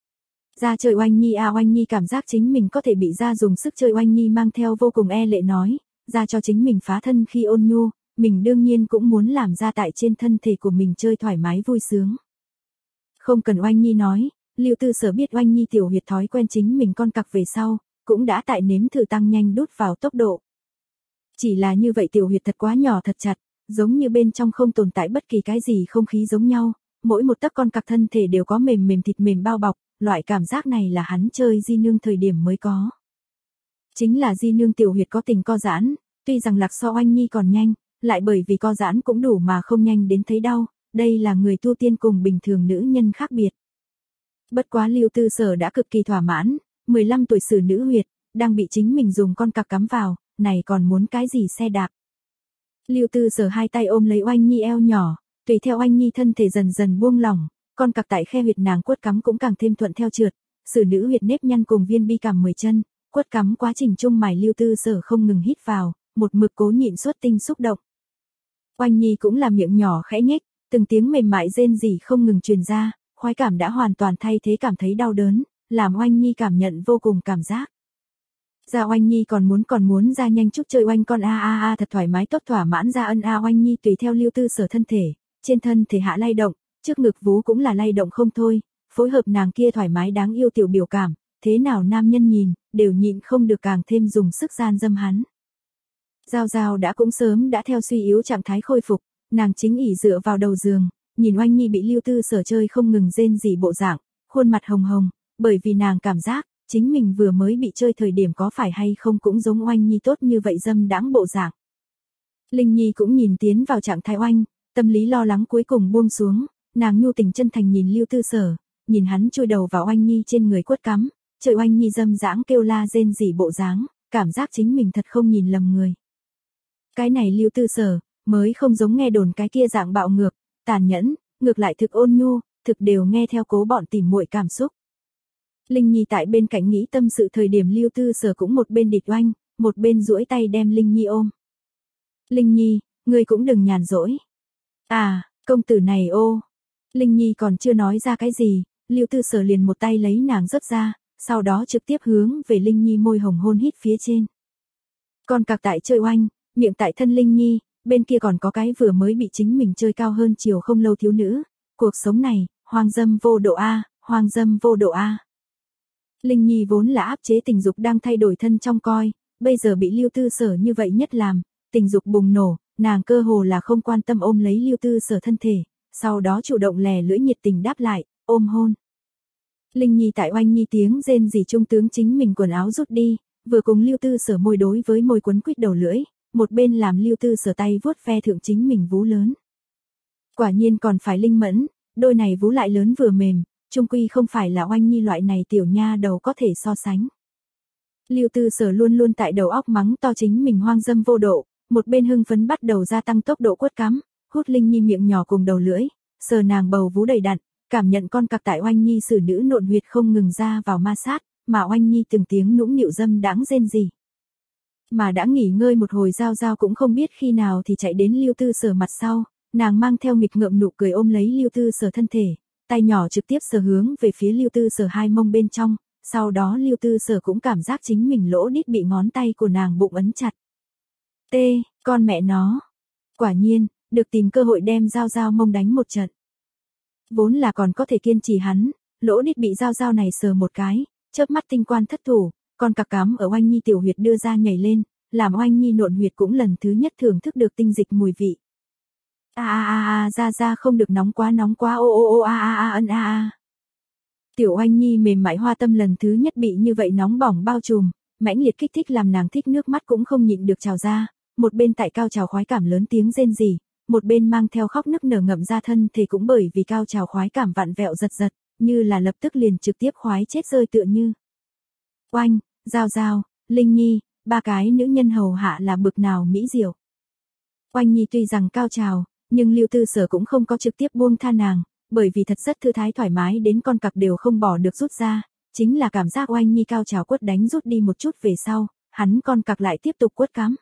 A: Ra chơi Oanh Nhi à Oanh Nhi cảm giác chính mình có thể bị ra dùng sức chơi Oanh Nhi mang theo vô cùng e lệ nói, ra cho chính mình phá thân khi ôn nhu, mình đương nhiên cũng muốn làm ra tại trên thân thể của mình chơi thoải mái vui sướng. Không cần Oanh Nhi nói, Lưu Tư Sở biết Oanh Nhi tiểu huyệt thói quen chính mình con cặc về sau, cũng đã tại nếm thử tăng nhanh đút vào tốc độ. Chỉ là như vậy tiểu huyệt thật quá nhỏ thật chặt, giống như bên trong không tồn tại bất kỳ cái gì không khí giống nhau, mỗi một tấc con cặc thân thể đều có mềm mềm thịt mềm bao bọc, loại cảm giác này là hắn chơi di nương thời điểm mới có. Chính là di nương tiểu huyệt có tình co giãn, tuy rằng lạc so Oanh Nhi còn nhanh, lại bởi vì co giãn cũng đủ mà không nhanh đến thấy đau, đây là người tu tiên cùng bình thường nữ nhân khác biệt. Bất quá Lưu Tư Sở đã cực kỳ thỏa mãn, mười lăm tuổi xử nữ huyệt, đang bị chính mình dùng con cặc cắm vào, này còn muốn cái gì xe đạp. Lưu Tư Sở hai tay ôm lấy Oanh Nhi eo nhỏ, tùy theo Oanh Nhi thân thể dần dần buông lỏng, con cặc tại khe huyệt nàng quất cắm cũng càng thêm thuận theo trượt, xử nữ huyệt nếp nhăn cùng viên bi cằm mười chân, quất cắm quá trình chung mài Lưu Tư Sở không ngừng hít vào, một mực cố nhịn xuất tinh xúc động. Oanh Nhi cũng là miệng nhỏ khẽ nhếch, từng tiếng mềm mại rên rỉ không ngừng truyền ra, khoái cảm đã hoàn toàn thay thế cảm thấy đau đớn, làm Oanh Nhi cảm nhận vô cùng cảm giác. Ra Oanh Nhi còn muốn còn muốn ra nhanh chút chơi oanh con a a a thật thoải mái tốt thỏa mãn ra ân a Oanh Nhi tùy theo Lưu Tư Sở thân thể, trên thân thể hạ lay động, trước ngực vú cũng là lay động không thôi, phối hợp nàng kia thoải mái đáng yêu tiểu biểu cảm, thế nào nam nhân nhìn, đều nhịn không được càng thêm dùng sức gian dâm hắn. Giao Giao đã cũng sớm đã theo suy yếu trạng thái khôi phục, nàng chính ỉ dựa vào đầu giường, nhìn Oanh Nhi bị Lưu Tư Sở chơi không ngừng rên rỉ bộ dạng, khuôn mặt hồng hồng, bởi vì nàng cảm giác, chính mình vừa mới bị chơi thời điểm có phải hay không cũng giống Oanh Nhi tốt như vậy dâm đãng bộ dạng. Linh Nhi cũng nhìn tiến vào trạng thái oanh, tâm lý lo lắng cuối cùng buông xuống, nàng nhu tình chân thành nhìn Lưu Tư Sở, nhìn hắn chui đầu vào Oanh Nhi trên người quất cắm, chơi Oanh Nhi dâm dãng kêu la rên rỉ bộ dáng, cảm giác chính mình thật không nhìn lầm người. Cái này Lưu Tư Sở, mới không giống nghe đồn cái kia dạng bạo ngược, tàn nhẫn, ngược lại thực ôn nhu, thực đều nghe theo cố bọn tỉ muội cảm xúc. Linh Nhi tại bên cạnh nghĩ tâm sự thời điểm Lưu Tư Sở cũng một bên địt oanh, một bên duỗi tay đem Linh Nhi ôm. Linh Nhi, ngươi cũng đừng nhàn rỗi. À, công tử này ô. Linh Nhi còn chưa nói ra cái gì, Lưu Tư Sở liền một tay lấy nàng rớt ra, sau đó trực tiếp hướng về Linh Nhi môi hồng hôn hít phía trên. Còn cặc tại chơi oanh, miệng tại thân Linh Nhi, bên kia còn có cái vừa mới bị chính mình chơi cao hơn chiều không lâu thiếu nữ. Cuộc sống này, hoang dâm vô độ A, hoang dâm vô độ A. Linh Nhi vốn là áp chế tình dục đang thay đổi thân trong coi, bây giờ bị Lưu Tư Sở như vậy nhất làm, tình dục bùng nổ, nàng cơ hồ là không quan tâm ôm lấy Lưu Tư Sở thân thể, sau đó chủ động lè lưỡi nhiệt tình đáp lại, ôm hôn. Linh Nhi tại Oanh Nhi tiếng rên rỉ trung tướng chính mình quần áo rút đi, vừa cùng Lưu Tư Sở môi đối với môi quấn quýt đầu lưỡi, một bên làm Lưu Tư Sở tay vuốt ve thượng chính mình vú lớn. Quả nhiên còn phải linh mẫn, đôi này vú lại lớn vừa mềm, chung quy không phải là Oanh Nhi loại này tiểu nha đầu có thể so sánh. Lưu Tư Sở luôn luôn tại đầu óc mắng to chính mình hoang dâm vô độ, một bên hưng phấn bắt đầu gia tăng tốc độ quất cắm, hút Linh Nhi miệng nhỏ cùng đầu lưỡi, sờ nàng bầu vú đầy đặn, cảm nhận con cặc tại Oanh Nhi xử nữ nộn huyệt không ngừng ra vào ma sát, mà Oanh Nhi từng tiếng nũng nịu dâm đãng rên rỉ. Mà đã nghỉ ngơi một hồi Giao Giao cũng không biết khi nào thì chạy đến Lưu Tư Sở mặt sau, nàng mang theo nghịch ngợm nụ cười ôm lấy Lưu Tư Sở thân thể, tay nhỏ trực tiếp sờ hướng về phía Lưu Tư Sở hai mông bên trong, sau đó Lưu Tư Sở cũng cảm giác chính mình lỗ đít bị ngón tay của nàng bụng ấn chặt. T, con mẹ nó. Quả nhiên, được tìm cơ hội đem Giao Giao mông đánh một trận. Vốn là còn có thể kiên trì hắn, lỗ đít bị Giao Giao này sờ một cái, chớp mắt tinh quan thất thủ, con cặc cắm ở Oanh Nhi tiểu huyệt đưa ra nhảy lên, làm Oanh Nhi nộn huyệt cũng lần thứ nhất thưởng thức được tinh dịch mùi vị. A a a a ra ra không được nóng quá nóng quá ô ô ô a a a ân a a. Tiểu Oanh Nhi mềm mại hoa tâm lần thứ nhất bị như vậy nóng bỏng bao trùm, mãnh liệt kích thích làm nàng thích nước mắt cũng không nhịn được trào ra, một bên tại cao trào khoái cảm lớn tiếng rên rỉ, một bên mang theo khóc nức nở ngậm ra thân thể cũng bởi vì cao trào khoái cảm vặn vẹo giật giật, như là lập tức liền trực tiếp khoái chết rơi tựa như. Oanh, Giao Giao, Linh Nhi, ba cái nữ nhân hầu hạ là bực nào mỹ diệu. Oanh Nhi tuy rằng cao trào, nhưng Lưu Tư Sở cũng không có trực tiếp buông tha nàng, bởi vì thật rất thư thái thoải mái đến con cặc đều không bỏ được rút ra, chính là cảm giác Oanh Nhi cao trào quất đánh rút đi một chút về sau, hắn con cặc lại tiếp tục quất cắm.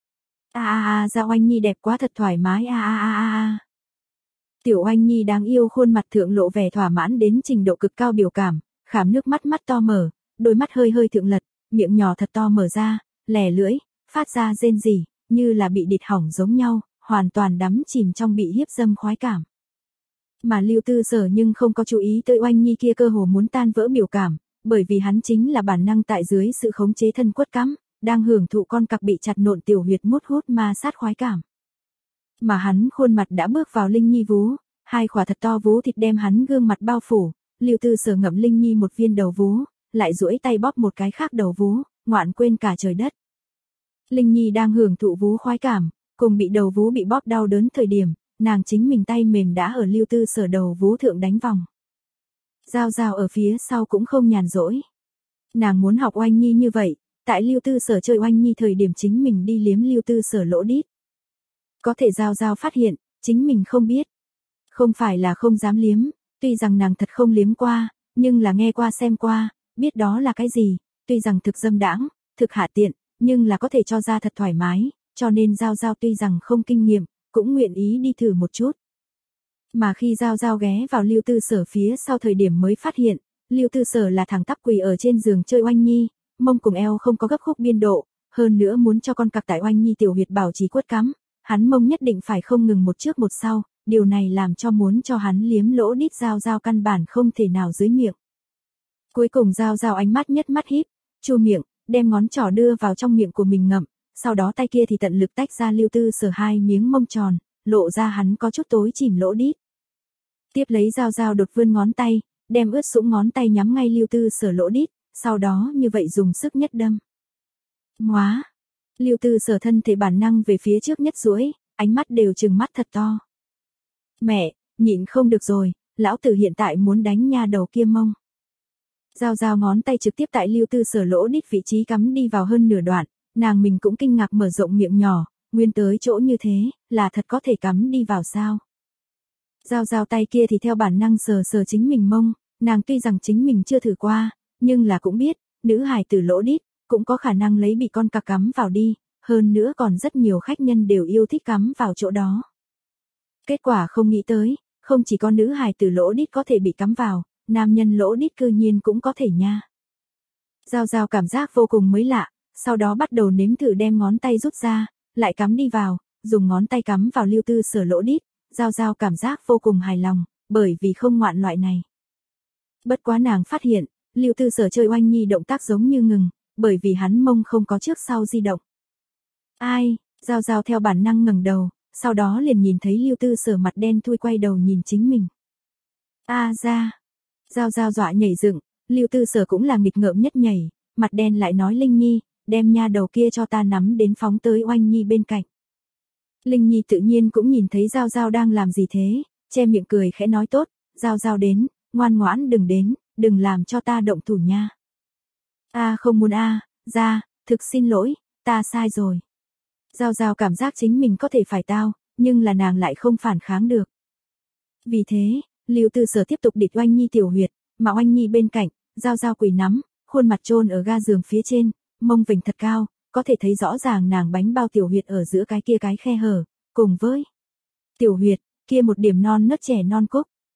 A: A a a, Giao Oanh Nhi đẹp quá, thật thoải mái a a a a a. Tiểu Oanh Nhi đáng yêu khuôn mặt thượng lộ vẻ thỏa mãn đến trình độ cực cao biểu cảm, khảm nước mắt mắt to mở, đôi mắt hơi hơi thượng lật, miệng nhỏ thật to mở ra, lè lưỡi, phát ra rên rỉ, như là bị địt hỏng giống nhau, hoàn toàn đắm chìm trong bị hiếp dâm khoái cảm. Mà Lưu Tư Sở nhưng không có chú ý tới Oanh Nhi kia cơ hồ muốn tan vỡ biểu cảm, bởi vì hắn chính là bản năng tại dưới sự khống chế thân quất cắm, đang hưởng thụ con cặc bị chặt nộn tiểu huyệt mút hút ma sát khoái cảm. Mà hắn khuôn mặt đã bước vào Linh Nhi vú, hai khỏa thật to vú thịt đem hắn gương mặt bao phủ, Lưu Tư Sở ngậm Linh Nhi một viên đầu vú, lại duỗi tay bóp một cái khác đầu vú, ngoạn quên cả trời đất. Linh Nhi đang hưởng thụ vú khoái cảm, cùng bị đầu vú bị bóp đau đớn thời điểm, nàng chính mình tay mềm đã ở Lưu Tư Sở đầu vú thượng đánh vòng. Giao Giao ở phía sau cũng không nhàn rỗi. Nàng muốn học Oanh Nhi như vậy, tại Lưu Tư Sở chơi Oanh Nhi thời điểm chính mình đi liếm Lưu Tư Sở lỗ đít. Có thể Giao Giao phát hiện, chính mình không biết. Không phải là không dám liếm, tuy rằng nàng thật không liếm qua, nhưng là nghe qua xem qua, biết đó là cái gì, tuy rằng thực dâm đãng, thực hạ tiện, nhưng là có thể cho ra thật thoải mái, cho nên Giao Giao tuy rằng không kinh nghiệm, cũng nguyện ý đi thử một chút. Mà khi Giao Giao ghé vào Lưu Tư Sở phía sau thời điểm mới phát hiện, Lưu Tư Sở là thẳng tắp quỳ ở trên giường chơi Oanh Nhi, mông cùng eo không có gấp khúc biên độ, hơn nữa muốn cho con cặc tại Oanh Nhi tiểu huyệt bảo trì quất cắm, hắn mông nhất định phải không ngừng một trước một sau, điều này làm cho muốn cho hắn liếm lỗ đít Giao Giao căn bản không thể nào dưới miệng. Cuối cùng Giao Giao ánh mắt nhất mắt híp, chu miệng, đem ngón trỏ đưa vào trong miệng của mình ngậm, sau đó tay kia thì tận lực tách ra Lưu Tư Sở hai miếng mông tròn, lộ ra hắn có chút tối chìm lỗ đít. Tiếp lấy Giao Giao đột vươn ngón tay, đem ướt sũng ngón tay nhắm ngay Lưu Tư Sở lỗ đít, sau đó như vậy dùng sức nhất đâm. Ngoá! Lưu Tư Sở thân thể bản năng về phía trước nhất duỗi, ánh mắt đều trừng mắt thật to. Mẹ, nhịn không được rồi, lão tử hiện tại muốn đánh nha đầu kia mông. Giao Giao ngón tay trực tiếp tại Lưu Tư Sở lỗ đít vị trí cắm đi vào hơn nửa đoạn, nàng mình cũng kinh ngạc mở rộng miệng nhỏ, nguyên tới chỗ như thế, là thật có thể cắm đi vào sao. Giao Giao tay kia thì theo bản năng sờ sờ chính mình mông, nàng tuy rằng chính mình chưa thử qua, nhưng là cũng biết, nữ hài tử lỗ đít, cũng có khả năng lấy bị con cặc cắm vào đi, hơn nữa còn rất nhiều khách nhân đều yêu thích cắm vào chỗ đó. Kết quả không nghĩ tới, không chỉ con nữ hài tử lỗ đít có thể bị cắm vào, nam nhân lỗ đít cư nhiên cũng có thể nha. Giao Giao cảm giác vô cùng mới lạ, sau đó bắt đầu nếm thử đem ngón tay rút ra, lại cắm đi vào, dùng ngón tay cắm vào Lưu Tư Sở lỗ đít, Giao Giao cảm giác vô cùng hài lòng, bởi vì không ngoạn loại này. Bất quá nàng phát hiện, Lưu Tư Sở chơi Oanh Nhi động tác giống như ngừng, bởi vì hắn mông không có trước sau di động. Ai, Giao Giao theo bản năng ngẩng đầu, sau đó liền nhìn thấy Lưu Tư Sở mặt đen thui quay đầu nhìn chính mình. A à, ra. Giao Giao dọa nhảy dựng, Lưu Tư Sở cũng là nghịch ngợm nhất nhảy, mặt đen lại nói Linh Nhi, đem nha đầu kia cho ta nắm đến phóng tới Oanh Nhi bên cạnh. Linh Nhi tự nhiên cũng nhìn thấy Giao Giao đang làm gì thế, che miệng cười khẽ nói tốt, Giao Giao đến, ngoan ngoãn đừng đến, đừng làm cho ta động thủ nha. A à, không muốn a, à, ra, thực xin lỗi, ta sai rồi. Giao Giao cảm giác chính mình có thể phải tao, nhưng là nàng lại không phản kháng được. Vì thế, Lưu Tư Sở tiếp tục địch Oanh Nhi tiểu huyệt, mà Oanh Nhi bên cạnh, Giao Giao quỳ nắm, khuôn mặt chôn ở ga giường phía trên, mông vểnh thật cao, có thể thấy rõ ràng nàng bánh bao tiểu huyệt ở giữa cái kia cái khe hở, cùng với tiểu huyệt, kia một điểm non nớt trẻ non cúc.